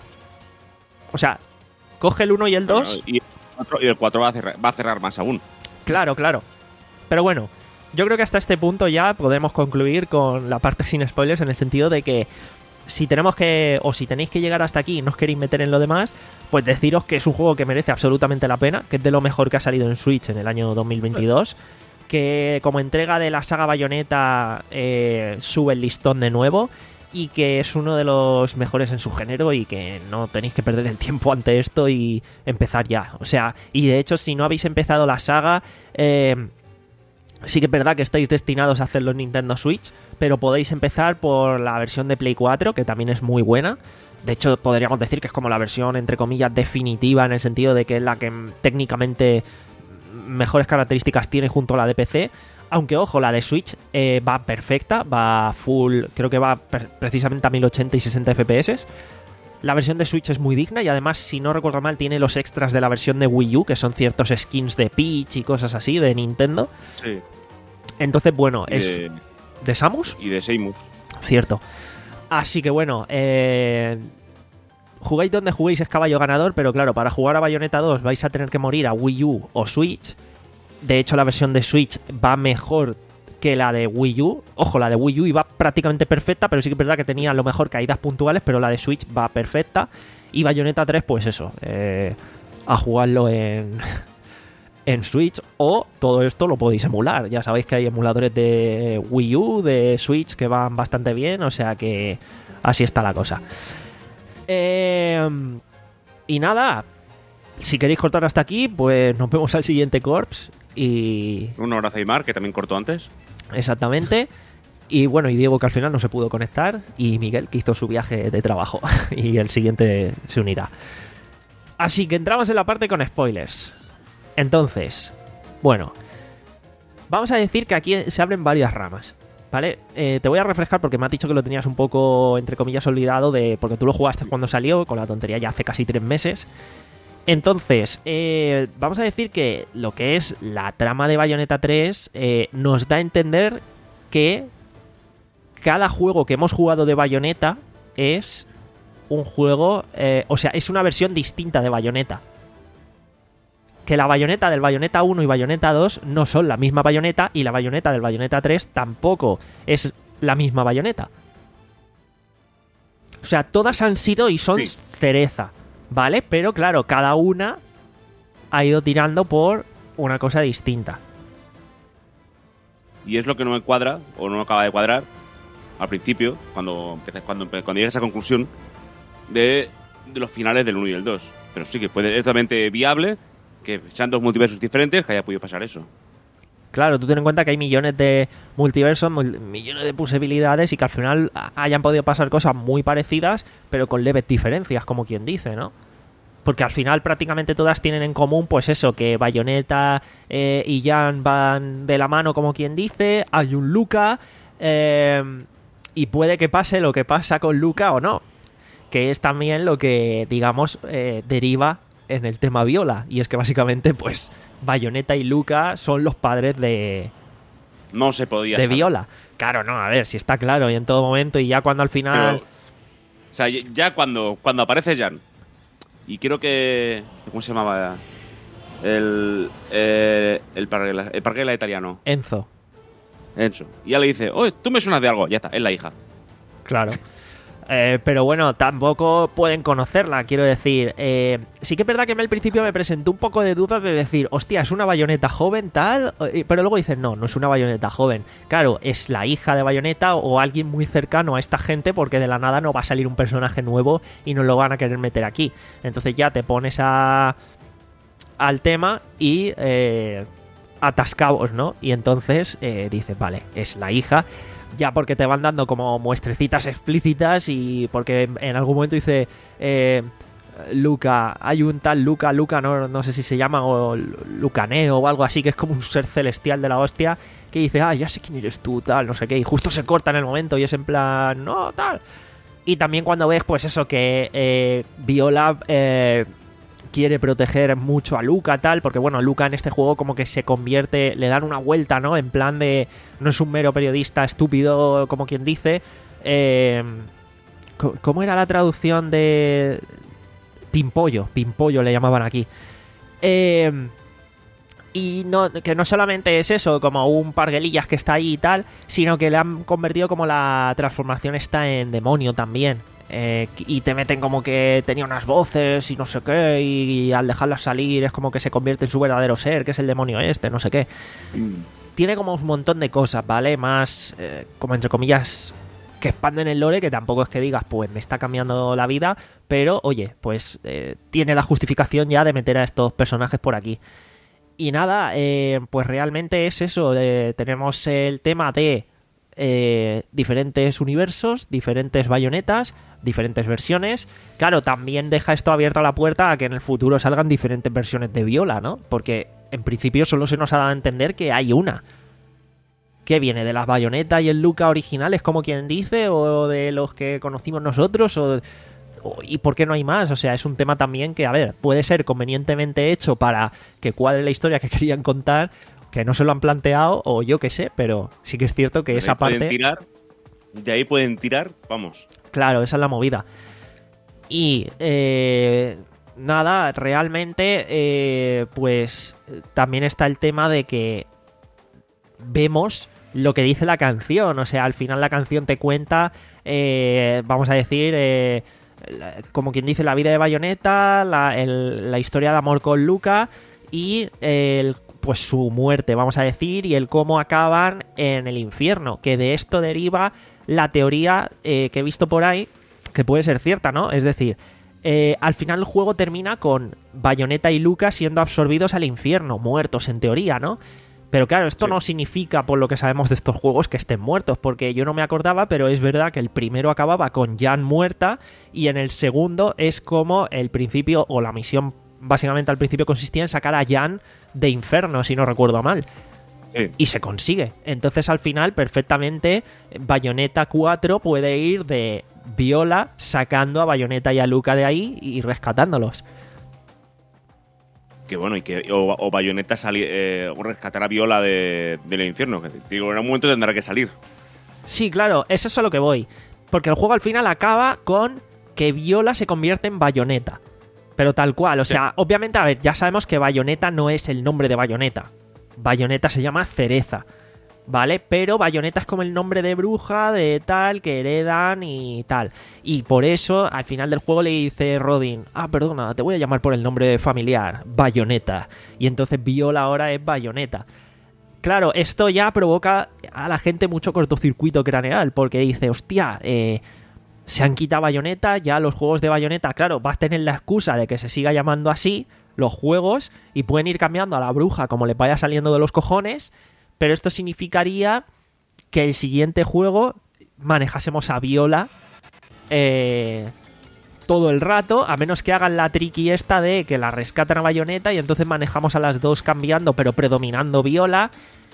O sea, coge el uno y el dos. Y el cuatro, y el cuatro va, a cerrar, va a cerrar más aún. Claro, claro. Pero bueno, yo creo que hasta este punto ya podemos concluir con la parte sin spoilers, en el sentido de que si tenemos que, o si tenéis que llegar hasta aquí y no os queréis meter en lo demás, pues deciros que es un juego que merece absolutamente la pena, que es de lo mejor que ha salido en Switch en el año dos mil veintidós, que como entrega de la saga Bayonetta eh, sube el listón de nuevo, y que es uno de los mejores en su género y que no tenéis que perder el tiempo ante esto y empezar ya. O sea, y de hecho si no habéis empezado la saga, eh, sí que es verdad que estáis destinados a hacerlo en Nintendo Switch, pero podéis empezar por la versión de Play cuatro, que también es muy buena. De hecho, podríamos decir que es como la versión, entre comillas, definitiva, en el sentido de que es la que técnicamente mejores características tiene junto a la de P C. Aunque, ojo, la de Switch eh, va perfecta, va full, creo que va per- precisamente a mil ochenta y sesenta F P S. La versión de Switch es muy digna y además, si no recuerdo mal, tiene los extras de la versión de Wii U, que son ciertos skins de Peach y cosas así de Nintendo. Sí. Entonces, bueno, Y es... de, ¿De Samus? y de Seymour. Cierto. Así que bueno, eh... jugáis donde juguéis es caballo ganador, pero claro, para jugar a Bayonetta dos vais a tener que morir a Wii U o Switch. De hecho, la versión de Switch va mejor que la de Wii U. Ojo, la de Wii U iba prácticamente perfecta, pero sí que es verdad que tenía a lo mejor caídas puntuales, pero la de Switch va perfecta. Y Bayonetta tres, pues eso, eh, a jugarlo en, en Switch, o todo esto lo podéis emular. Ya sabéis que hay emuladores de Wii U, de Switch, que van bastante bien, o sea que así está la cosa. Eh, y nada, si queréis cortar hasta aquí, pues nos vemos al siguiente Corps. Y Un abrazo a Aymar, que también cortó antes. exactamente. Y bueno, y Diego, que al final no se pudo conectar, y Miguel, que hizo su viaje de trabajo. Y el siguiente se unirá. Así que entramos en la parte con spoilers. Entonces, bueno, vamos a decir que aquí se abren varias ramas, ¿vale? Eh, te voy a refrescar porque me has dicho que lo tenías un poco, entre comillas, olvidado, de porque tú lo jugaste cuando salió, con la tontería ya hace casi tres meses. Entonces, eh, vamos a decir que lo que es la trama de Bayonetta tres eh, nos da a entender que cada juego que hemos jugado de Bayonetta es un juego, eh, o sea, es una versión distinta de Bayonetta. Que la Bayonetta del Bayonetta uno y Bayonetta dos no son la misma Bayonetta, y la Bayonetta del Bayonetta tres tampoco es la misma Bayonetta. O sea, todas han sido y son Sí. cereza, ¿vale? Pero claro, cada una ha ido tirando por una cosa distinta. Y es lo que no me cuadra, o no me acaba de cuadrar, al principio, cuando empiezas, cuando, empe- cuando llegas a esa conclusión de, de los finales del uno y el dos. Pero sí que puede, es totalmente viable que sean dos multiversos diferentes, que haya podido pasar eso. Claro, tú ten en cuenta que hay millones de multiversos, mul- millones de posibilidades, y que al final hayan podido pasar cosas muy parecidas, pero con leves diferencias, como quien dice, ¿no? Porque al final prácticamente todas tienen en común, pues eso, que Bayonetta eh, y Jan van de la mano, como quien dice, hay un Luca, eh, y puede que pase lo que pasa con Luca o no, que es también lo que, digamos, eh, deriva en el tema Viola, y es que básicamente, pues, Bayonetta y Luca son los padres de, No se podía de saber. Viola. Claro, no, a ver, si está claro, y en todo momento, y ya cuando al final... Pero, o sea, ya cuando, cuando aparece Jan, y creo que... ¿Cómo se llamaba? El... Eh, el, parguela, el parguela italiano. Enzo, Enzo. Y ya le dice, oye, tú me suenas de algo. Ya está, es la hija. claro. Eh, pero bueno, tampoco pueden conocerla, quiero decir. Eh, sí que es verdad que al principio me presentó un poco de dudas de decir, hostia, es una Bayonetta joven, tal. eh, Pero luego dicen, no, no es una Bayonetta joven. Claro, es la hija de Bayonetta o alguien muy cercano a esta gente, porque de la nada no va a salir un personaje nuevo y no lo van a querer meter aquí. Entonces ya te pones a al tema y eh, atascados, ¿no? Y entonces eh, dices, vale, es la hija. Ya porque te van dando como muestrecitas explícitas, y porque en algún momento dice, eh, Luca, hay un tal Luca, Luca no, no sé si se llama, o Lucaneo o algo así, que es como un ser celestial de la hostia, que dice, ah, ya sé quién eres tú, tal, no sé qué, y justo se corta en el momento y es en plan, no, tal. Y también cuando ves, pues eso, que eh, Viola eh, quiere proteger mucho a Luca, tal, porque bueno, Luca en este juego como que se convierte, le dan una vuelta, ¿no? En plan de, no es un mero periodista estúpido, como quien dice. Eh, ¿Cómo era la traducción de Pimpollo? Pimpollo le llamaban aquí. Eh... Y no, que no solamente es eso, como un parguelillas que está ahí y tal, sino que le han convertido como la transformación está en demonio también. Eh, y te meten como que tenía unas voces y no sé qué, y, y al dejarlas salir es como que se convierte en su verdadero ser, que es el demonio este, no sé qué. Mm. Tiene como un montón de cosas, ¿vale? Más, eh, como entre comillas, que expanden el lore, que tampoco es que digas, pues me está cambiando la vida, pero oye, pues eh, tiene la justificación ya de meter a estos personajes por aquí. Y nada, eh, pues realmente es eso, eh, tenemos el tema de eh, diferentes universos, diferentes bayonetas, diferentes versiones. Claro, también deja esto abierta la puerta a que en el futuro salgan diferentes versiones de Viola, ¿no? Porque en principio solo se nos ha dado a entender que hay una. ¿Qué viene? ¿De las bayonetas y el Luca originales, como quien dice? ¿O de los que conocimos nosotros? ¿O ¿Y por qué no hay más? O sea, es un tema también que, a ver, puede ser convenientemente hecho para que cuadre la historia que querían contar, que no se lo han planteado, o yo qué sé, pero sí que es cierto que de esa parte... Pueden tirar, de ahí pueden tirar, vamos. Claro, esa es la movida. Y, eh, nada, realmente, eh, pues también está el tema de que vemos lo que dice la canción. O sea, al final la canción te cuenta, eh, vamos a decir... Eh, como quien dice, la vida de Bayonetta, la, el, la historia de amor con Luca y el, pues su muerte, vamos a decir, y el cómo acaban en el infierno, que de esto deriva la teoría eh, que he visto por ahí, que puede ser cierta, ¿no? Es decir, eh, al final el juego termina con Bayonetta y Luca siendo absorbidos al infierno, muertos en teoría, ¿no? Pero claro, esto sí. No significa, por lo que sabemos de estos juegos, que estén muertos, porque yo no me acordaba, pero es verdad que el primero acababa con Jan muerta y en el segundo es como el principio, o la misión básicamente al principio consistía en sacar a Jan de infierno, si no recuerdo mal. Sí. Y se consigue. Entonces al final, perfectamente, Bayonetta cuatro puede ir de Viola sacando a Bayonetta y a Luca de ahí y rescatándolos. Que bueno, y que o, o Bayonetta sali, eh, o rescatar a Viola de, del infierno. Que digo, en un momento tendrá que salir. Sí, claro, eso es a lo que voy. Porque el juego al final acaba con que Viola se convierte en Bayonetta. Pero tal cual, o sí. sea, obviamente, a ver, ya sabemos que Bayonetta no es el nombre de Bayonetta. Bayonetta se llama Cereza, ¿vale? Pero Bayonetta es como el nombre de bruja, de tal, que heredan y tal. Y por eso, al final del juego le dice Rodin, ah, perdona, te voy a llamar por el nombre familiar, Bayonetta. Y entonces Viola ahora es Bayonetta. Claro, esto ya provoca a la gente mucho cortocircuito craneal, porque dice, hostia, eh, se han quitado Bayonetta, ya los juegos de Bayonetta, claro, vas a tener la excusa de que se siga llamando así los juegos y pueden ir cambiando a la bruja como le vaya saliendo de los cojones. Pero esto significaría que el siguiente juego manejásemos a Viola eh, todo el rato, a menos que hagan la tricky esta de que la rescatan a Bayonetta y entonces manejamos a las dos cambiando, pero predominando Viola.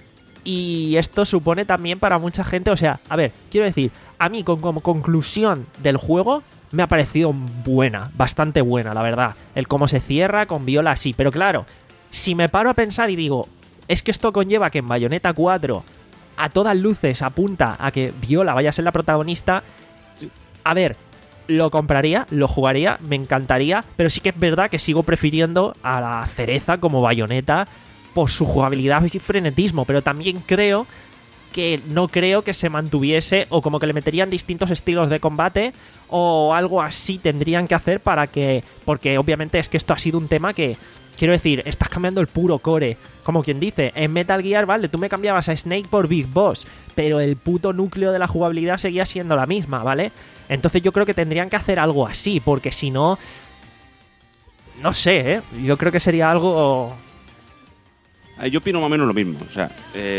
Y esto supone también para mucha gente, o sea, a ver, quiero decir, a mí como, como conclusión del juego me ha parecido buena, bastante buena, la verdad. El cómo se cierra con Viola así, pero claro, si me paro a pensar y digo... Es que esto conlleva que en Bayonetta cuatro a todas luces apunta a que Viola vaya a ser la protagonista. A ver, lo compraría, lo jugaría, me encantaría, pero sí que es verdad que sigo prefiriendo a la Cereza como Bayonetta por su jugabilidad y frenetismo, pero también creo que no creo que se mantuviese, o como que le meterían distintos estilos de combate o algo así tendrían que hacer para que... Porque obviamente es que esto ha sido un tema que... Quiero decir, estás cambiando el puro core. Como quien dice, en Metal Gear, vale, tú me cambiabas a Snake por Big Boss, pero el puto núcleo de la jugabilidad seguía siendo la misma, ¿vale? Entonces yo creo que tendrían que hacer algo así, porque si no... No sé, ¿eh? Yo creo que sería algo... Yo opino más o menos lo mismo. O sea, eh,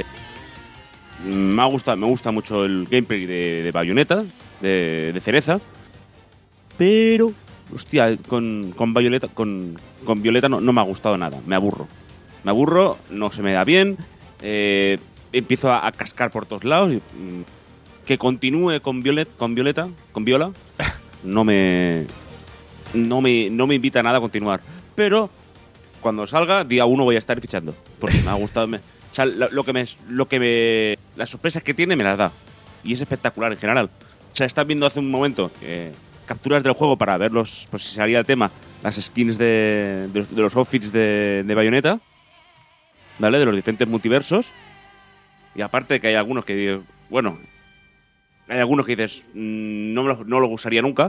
me, ha gustado, me gusta mucho el gameplay de, de Bayonetta, de, de Cereza, pero hostia, con, con Violeta, con, con Violeta no, no me ha gustado nada. Me aburro. Me aburro, no se me da bien. Eh, empiezo a, a cascar por todos lados. Y, mm, que continúe con Violet, con Violeta, con Viola, no me, no me, no me invita a nada a continuar. Pero cuando salga, día uno voy a estar fichando. Porque me ha gustado. Me, o sea, lo, lo que me, lo que me, las sorpresas que tiene me las da. Y es espectacular en general. O sea, estás viendo hace un momento eh, capturas del juego para ver los, pues si salía el tema, las skins de, de, los, de los outfits de, de Bayonetta, ¿vale? De los diferentes multiversos. Y aparte que hay algunos que, bueno, hay algunos que dices, mmm, no, me lo, no lo usaría nunca.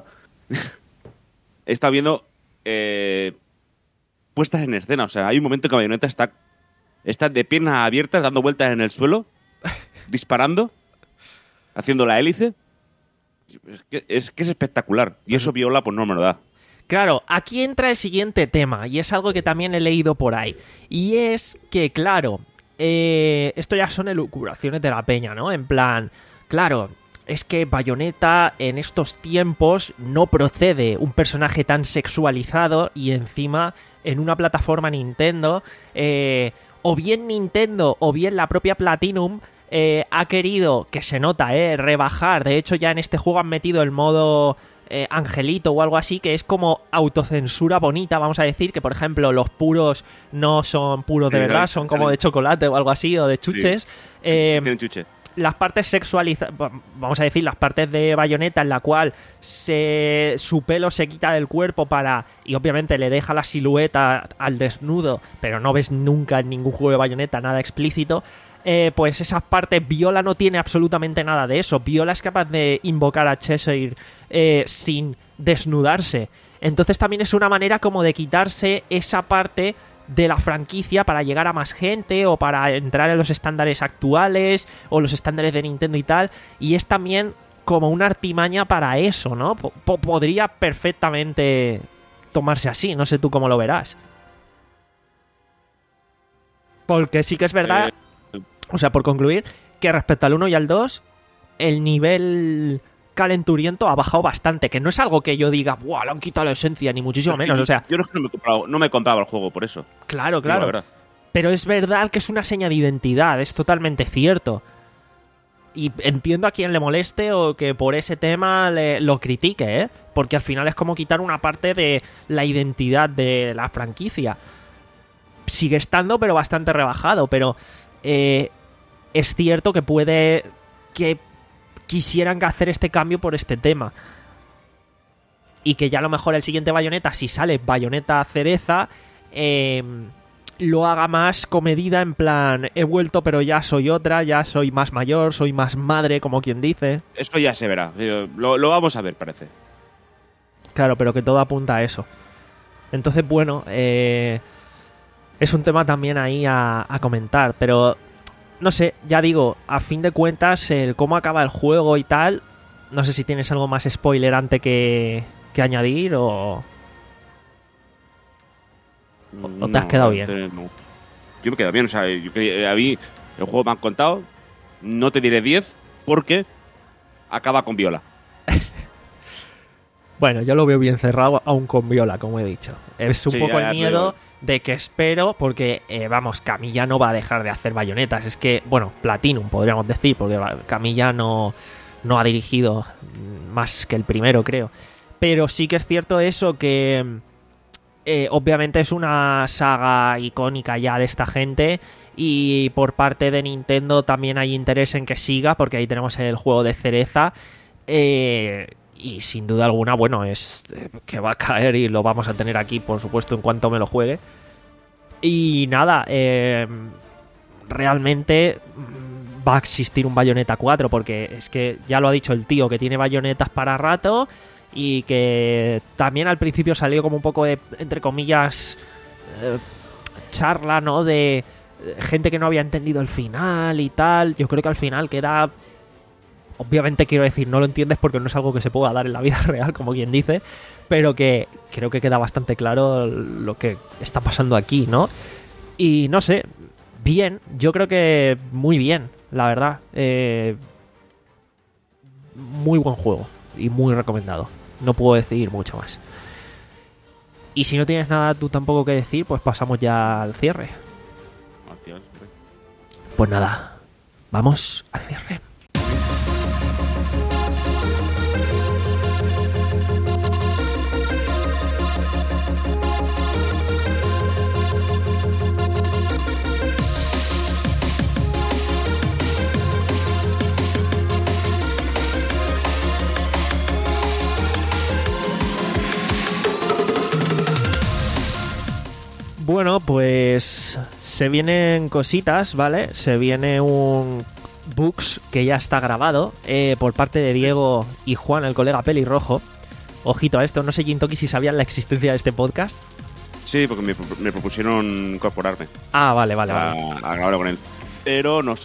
He estado viendo eh, puestas en escena. O sea, hay un momento que Bayonetta está, está de piernas abiertas, dando vueltas en el suelo, disparando, haciendo la hélice. Es que, es que es espectacular. Y eso Viola pues no me lo da. Claro, aquí entra el siguiente tema, y es algo que también he leído por ahí. Y es que, claro, eh, esto ya son elucubraciones de la peña, ¿no? En plan, claro, es que Bayonetta en estos tiempos no procede un personaje tan sexualizado y encima en una plataforma Nintendo, eh, o bien Nintendo o bien la propia Platinum eh, ha querido, que se nota, eh, rebajar. De hecho ya en este juego han metido el modo eh, angelito o algo así, que es como autocensura bonita, vamos a decir, que por ejemplo los puros no son puros de Sí, verdad, claro, son salen. como de chocolate o algo así, o de chuches. Sí. Eh, Tienen chuche. las partes sexualizadas, vamos a decir, las partes de Bayonetta en la cual se, su pelo se quita del cuerpo para, y obviamente le deja la silueta al desnudo, pero no ves nunca en ningún juego de Bayonetta nada explícito, eh, pues esas partes Viola no tiene absolutamente nada de eso. Viola es capaz de invocar a Cheshire eh, sin desnudarse. Entonces también es una manera como de quitarse esa parte de la franquicia para llegar a más gente o para entrar en los estándares actuales o los estándares de Nintendo y tal, y es también como una artimaña para eso, ¿no? Po- po- podría perfectamente tomarse así, no sé tú cómo lo verás. Porque sí que es verdad, Eh, o sea, por concluir, que respecto al uno y al dos, el nivel calenturiento ha bajado bastante, que no es algo que yo diga, ¡buah, le han quitado la esencia! Ni muchísimo Es que menos, yo- o sea, Yo no, es que no me, he comprado, no me he comprado el juego por eso. claro, Digo la claro. verdad. Pero es verdad que es una seña de identidad, es totalmente cierto. Y entiendo a quien le moleste o que por ese tema le- lo critique, ¿eh? Porque al final es como quitar una parte de la identidad de la franquicia. Sigue estando, pero bastante rebajado. Pero eh, es cierto que puede que quisieran hacer este cambio por este tema. Y que ya a lo mejor el siguiente Bayonetta, si sale Bayonetta cereza, eh, lo haga más comedida, en plan, he vuelto pero ya soy otra, ya soy más mayor, soy más madre, como quien dice. Eso ya se verá. Eh, Lo, lo vamos a ver, parece. Claro, pero que todo apunta a eso. Entonces, bueno, eh, es un tema también ahí a, a comentar, pero no sé, ya digo, a fin de cuentas, el cómo acaba el juego y tal, no sé si tienes algo más spoilerante que, que añadir o... ¿O- o te has quedado bien? te- no. Yo me he quedado bien. O sea, yo quería- a mí el juego me han contado. No te diré diez porque acaba con Viola. Bueno, yo lo veo bien cerrado, aún con Viola, como he dicho. Es un Sí, poco ya el te miedo digo. de que espero, porque, eh, vamos, Camilla no va a dejar de hacer bayonetas. Es que, bueno, Platinum, podríamos decir, porque va- Camilla no, no ha dirigido mm, más que el primero, creo. Pero sí que es cierto eso, que eh, obviamente es una saga icónica ya de esta gente. Y por parte de Nintendo también hay interés en que siga, porque ahí tenemos el juego de cereza. Eh, y sin duda alguna, bueno, es eh, que va a caer y lo vamos a tener aquí, por supuesto, en cuanto me lo juegue. Y nada, eh, realmente mm, va a existir un Bayonetta cuatro, porque es que ya lo ha dicho el tío, que tiene bayonetas para rato y que también al principio salió como un poco de, entre comillas, eh, charla, ¿no? De gente que no había entendido el final y tal. Yo creo que al final queda... Obviamente quiero decir, no lo entiendes porque no es algo que se pueda dar en la vida real, como quien dice, pero que creo que queda bastante claro lo que está pasando aquí, ¿no? Y no sé, bien, yo creo que muy bien, la verdad. Eh, muy buen juego y muy recomendado. No puedo decir mucho más. Y si no tienes nada tú tampoco que decir, pues pasamos ya al cierre. Hostia, Pues nada, vamos al cierre. Bueno, pues se vienen cositas, ¿vale? Se viene un Books que ya está grabado eh, por parte de Diego y Juan, el colega pelirrojo. Ojito a esto, no sé, Jintoki, si sabían la existencia de este podcast. Sí, porque me, me propusieron incorporarme Ah, vale, vale, a, vale. a grabar con él. Pero no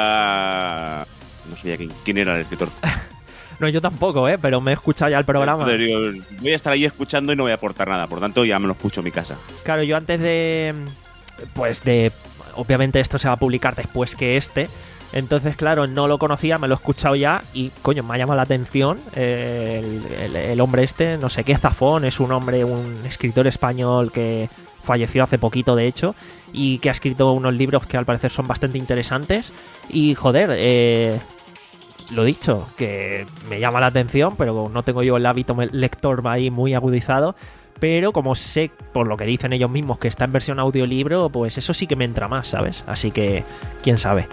sabía... No sabía quién, quién era el escritor. No, yo tampoco, ¿eh? Pero me he escuchado ya el programa. Entonces, digo, voy a estar ahí escuchando y no voy a aportar nada. Por tanto, ya me lo escucho en mi casa. Claro, yo antes de... Pues de... Obviamente esto se va a publicar después que este. Entonces, claro, no lo conocía, me lo he escuchado ya y, coño, me ha llamado la atención eh, el, el, el hombre este, no sé qué, Zafón, es un hombre, un escritor español que falleció hace poquito, de hecho, y que ha escrito unos libros que al parecer son bastante interesantes. Y, joder, eh... lo dicho, que me llama la atención, pero no tengo yo el hábito lector ahí muy agudizado. Pero como sé, por lo que dicen ellos mismos, que está en versión audiolibro, pues eso sí que me entra más, ¿sabes? Así que, quién sabe.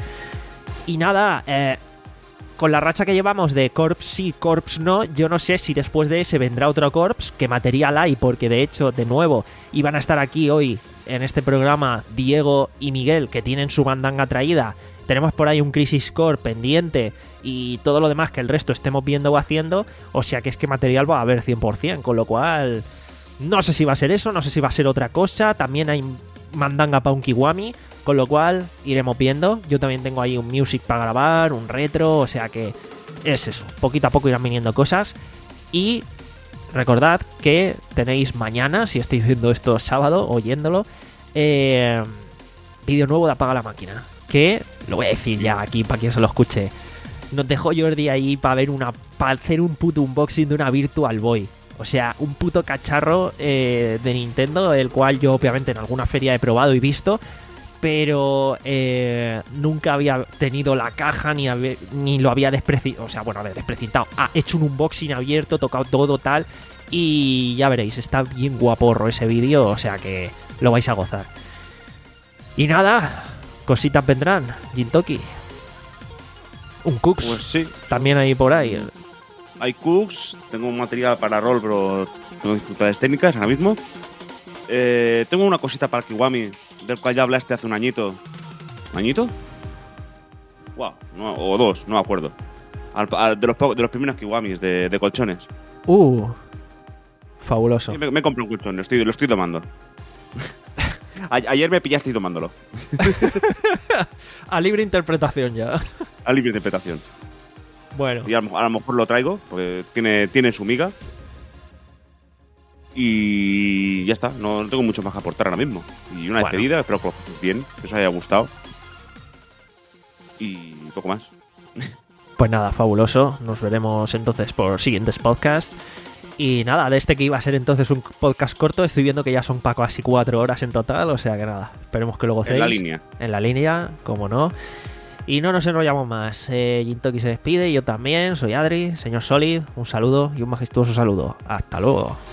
Y nada, eh, con la racha que llevamos de Corps sí, Corps no, yo no sé si después de ese vendrá otro Corps, que material hay, porque de hecho, de nuevo, iban a estar aquí hoy en este programa Diego y Miguel, que tienen su bandanga traída. Tenemos por ahí un Crisis Core pendiente y todo lo demás que el resto estemos viendo o haciendo, o sea que es que material va a haber cien por ciento, con lo cual no sé si va a ser eso, no sé si va a ser otra cosa. También hay mandanga para un Kiwami, con lo cual iremos viendo. Yo también tengo ahí un music para grabar, un retro, o sea que es eso, poquito a poco irán viniendo cosas. Y recordad que tenéis mañana, si estáis viendo esto sábado, oyéndolo, eh, vídeo nuevo de Apaga la Máquina, que lo voy a decir ya aquí para quien se lo escuche. Nos dejó Jordi ahí para ver una para hacer un puto unboxing de una Virtual Boy. O sea, un puto cacharro eh, de Nintendo, el cual yo obviamente en alguna feria he probado y visto, pero eh, nunca había tenido la caja ni, habe, ni lo había desprecintado. O sea, bueno, a ver, desprecintado. Ha hecho un unboxing abierto, tocado todo tal, y ya veréis, está bien guaporro ese vídeo, o sea que lo vais a gozar. Y nada, cositas vendrán, Jintoki. Un Cooks. Pues sí. También hay por ahí. Hay Cooks, tengo un material para rol, pero tengo dificultades técnicas ahora mismo. Eh, tengo una cosita para el Kiwami, del cual ya hablaste hace un añito. ¿Un añito? Wow, no, o dos, no me acuerdo. Al, al, de, los, de los primeros Kiwamis, de, de colchones. Uh, fabuloso. Me, me compré un colchón, lo estoy, lo estoy tomando. A, ayer me pillaste tomándolo. A libre interpretación ya. A libre interpretación. Bueno. Y a, a lo mejor lo traigo, porque tiene, tiene su miga. Y ya está, no tengo mucho más que aportar ahora mismo. Y una bueno. despedida, espero que lo paséis bien, que os haya gustado. Y poco más. Pues nada, fabuloso. Nos veremos entonces por siguientes podcasts. Y nada, de este que iba a ser entonces un podcast corto, estoy viendo que ya son para casi cuatro horas en total, o sea que nada, esperemos que lo gocéis. En la línea. En la línea, como no. Y no nos enrollamos más. Eh, Jintoki se despide, yo también, soy Adri, señor Solid, un saludo y un majestuoso saludo. Hasta luego.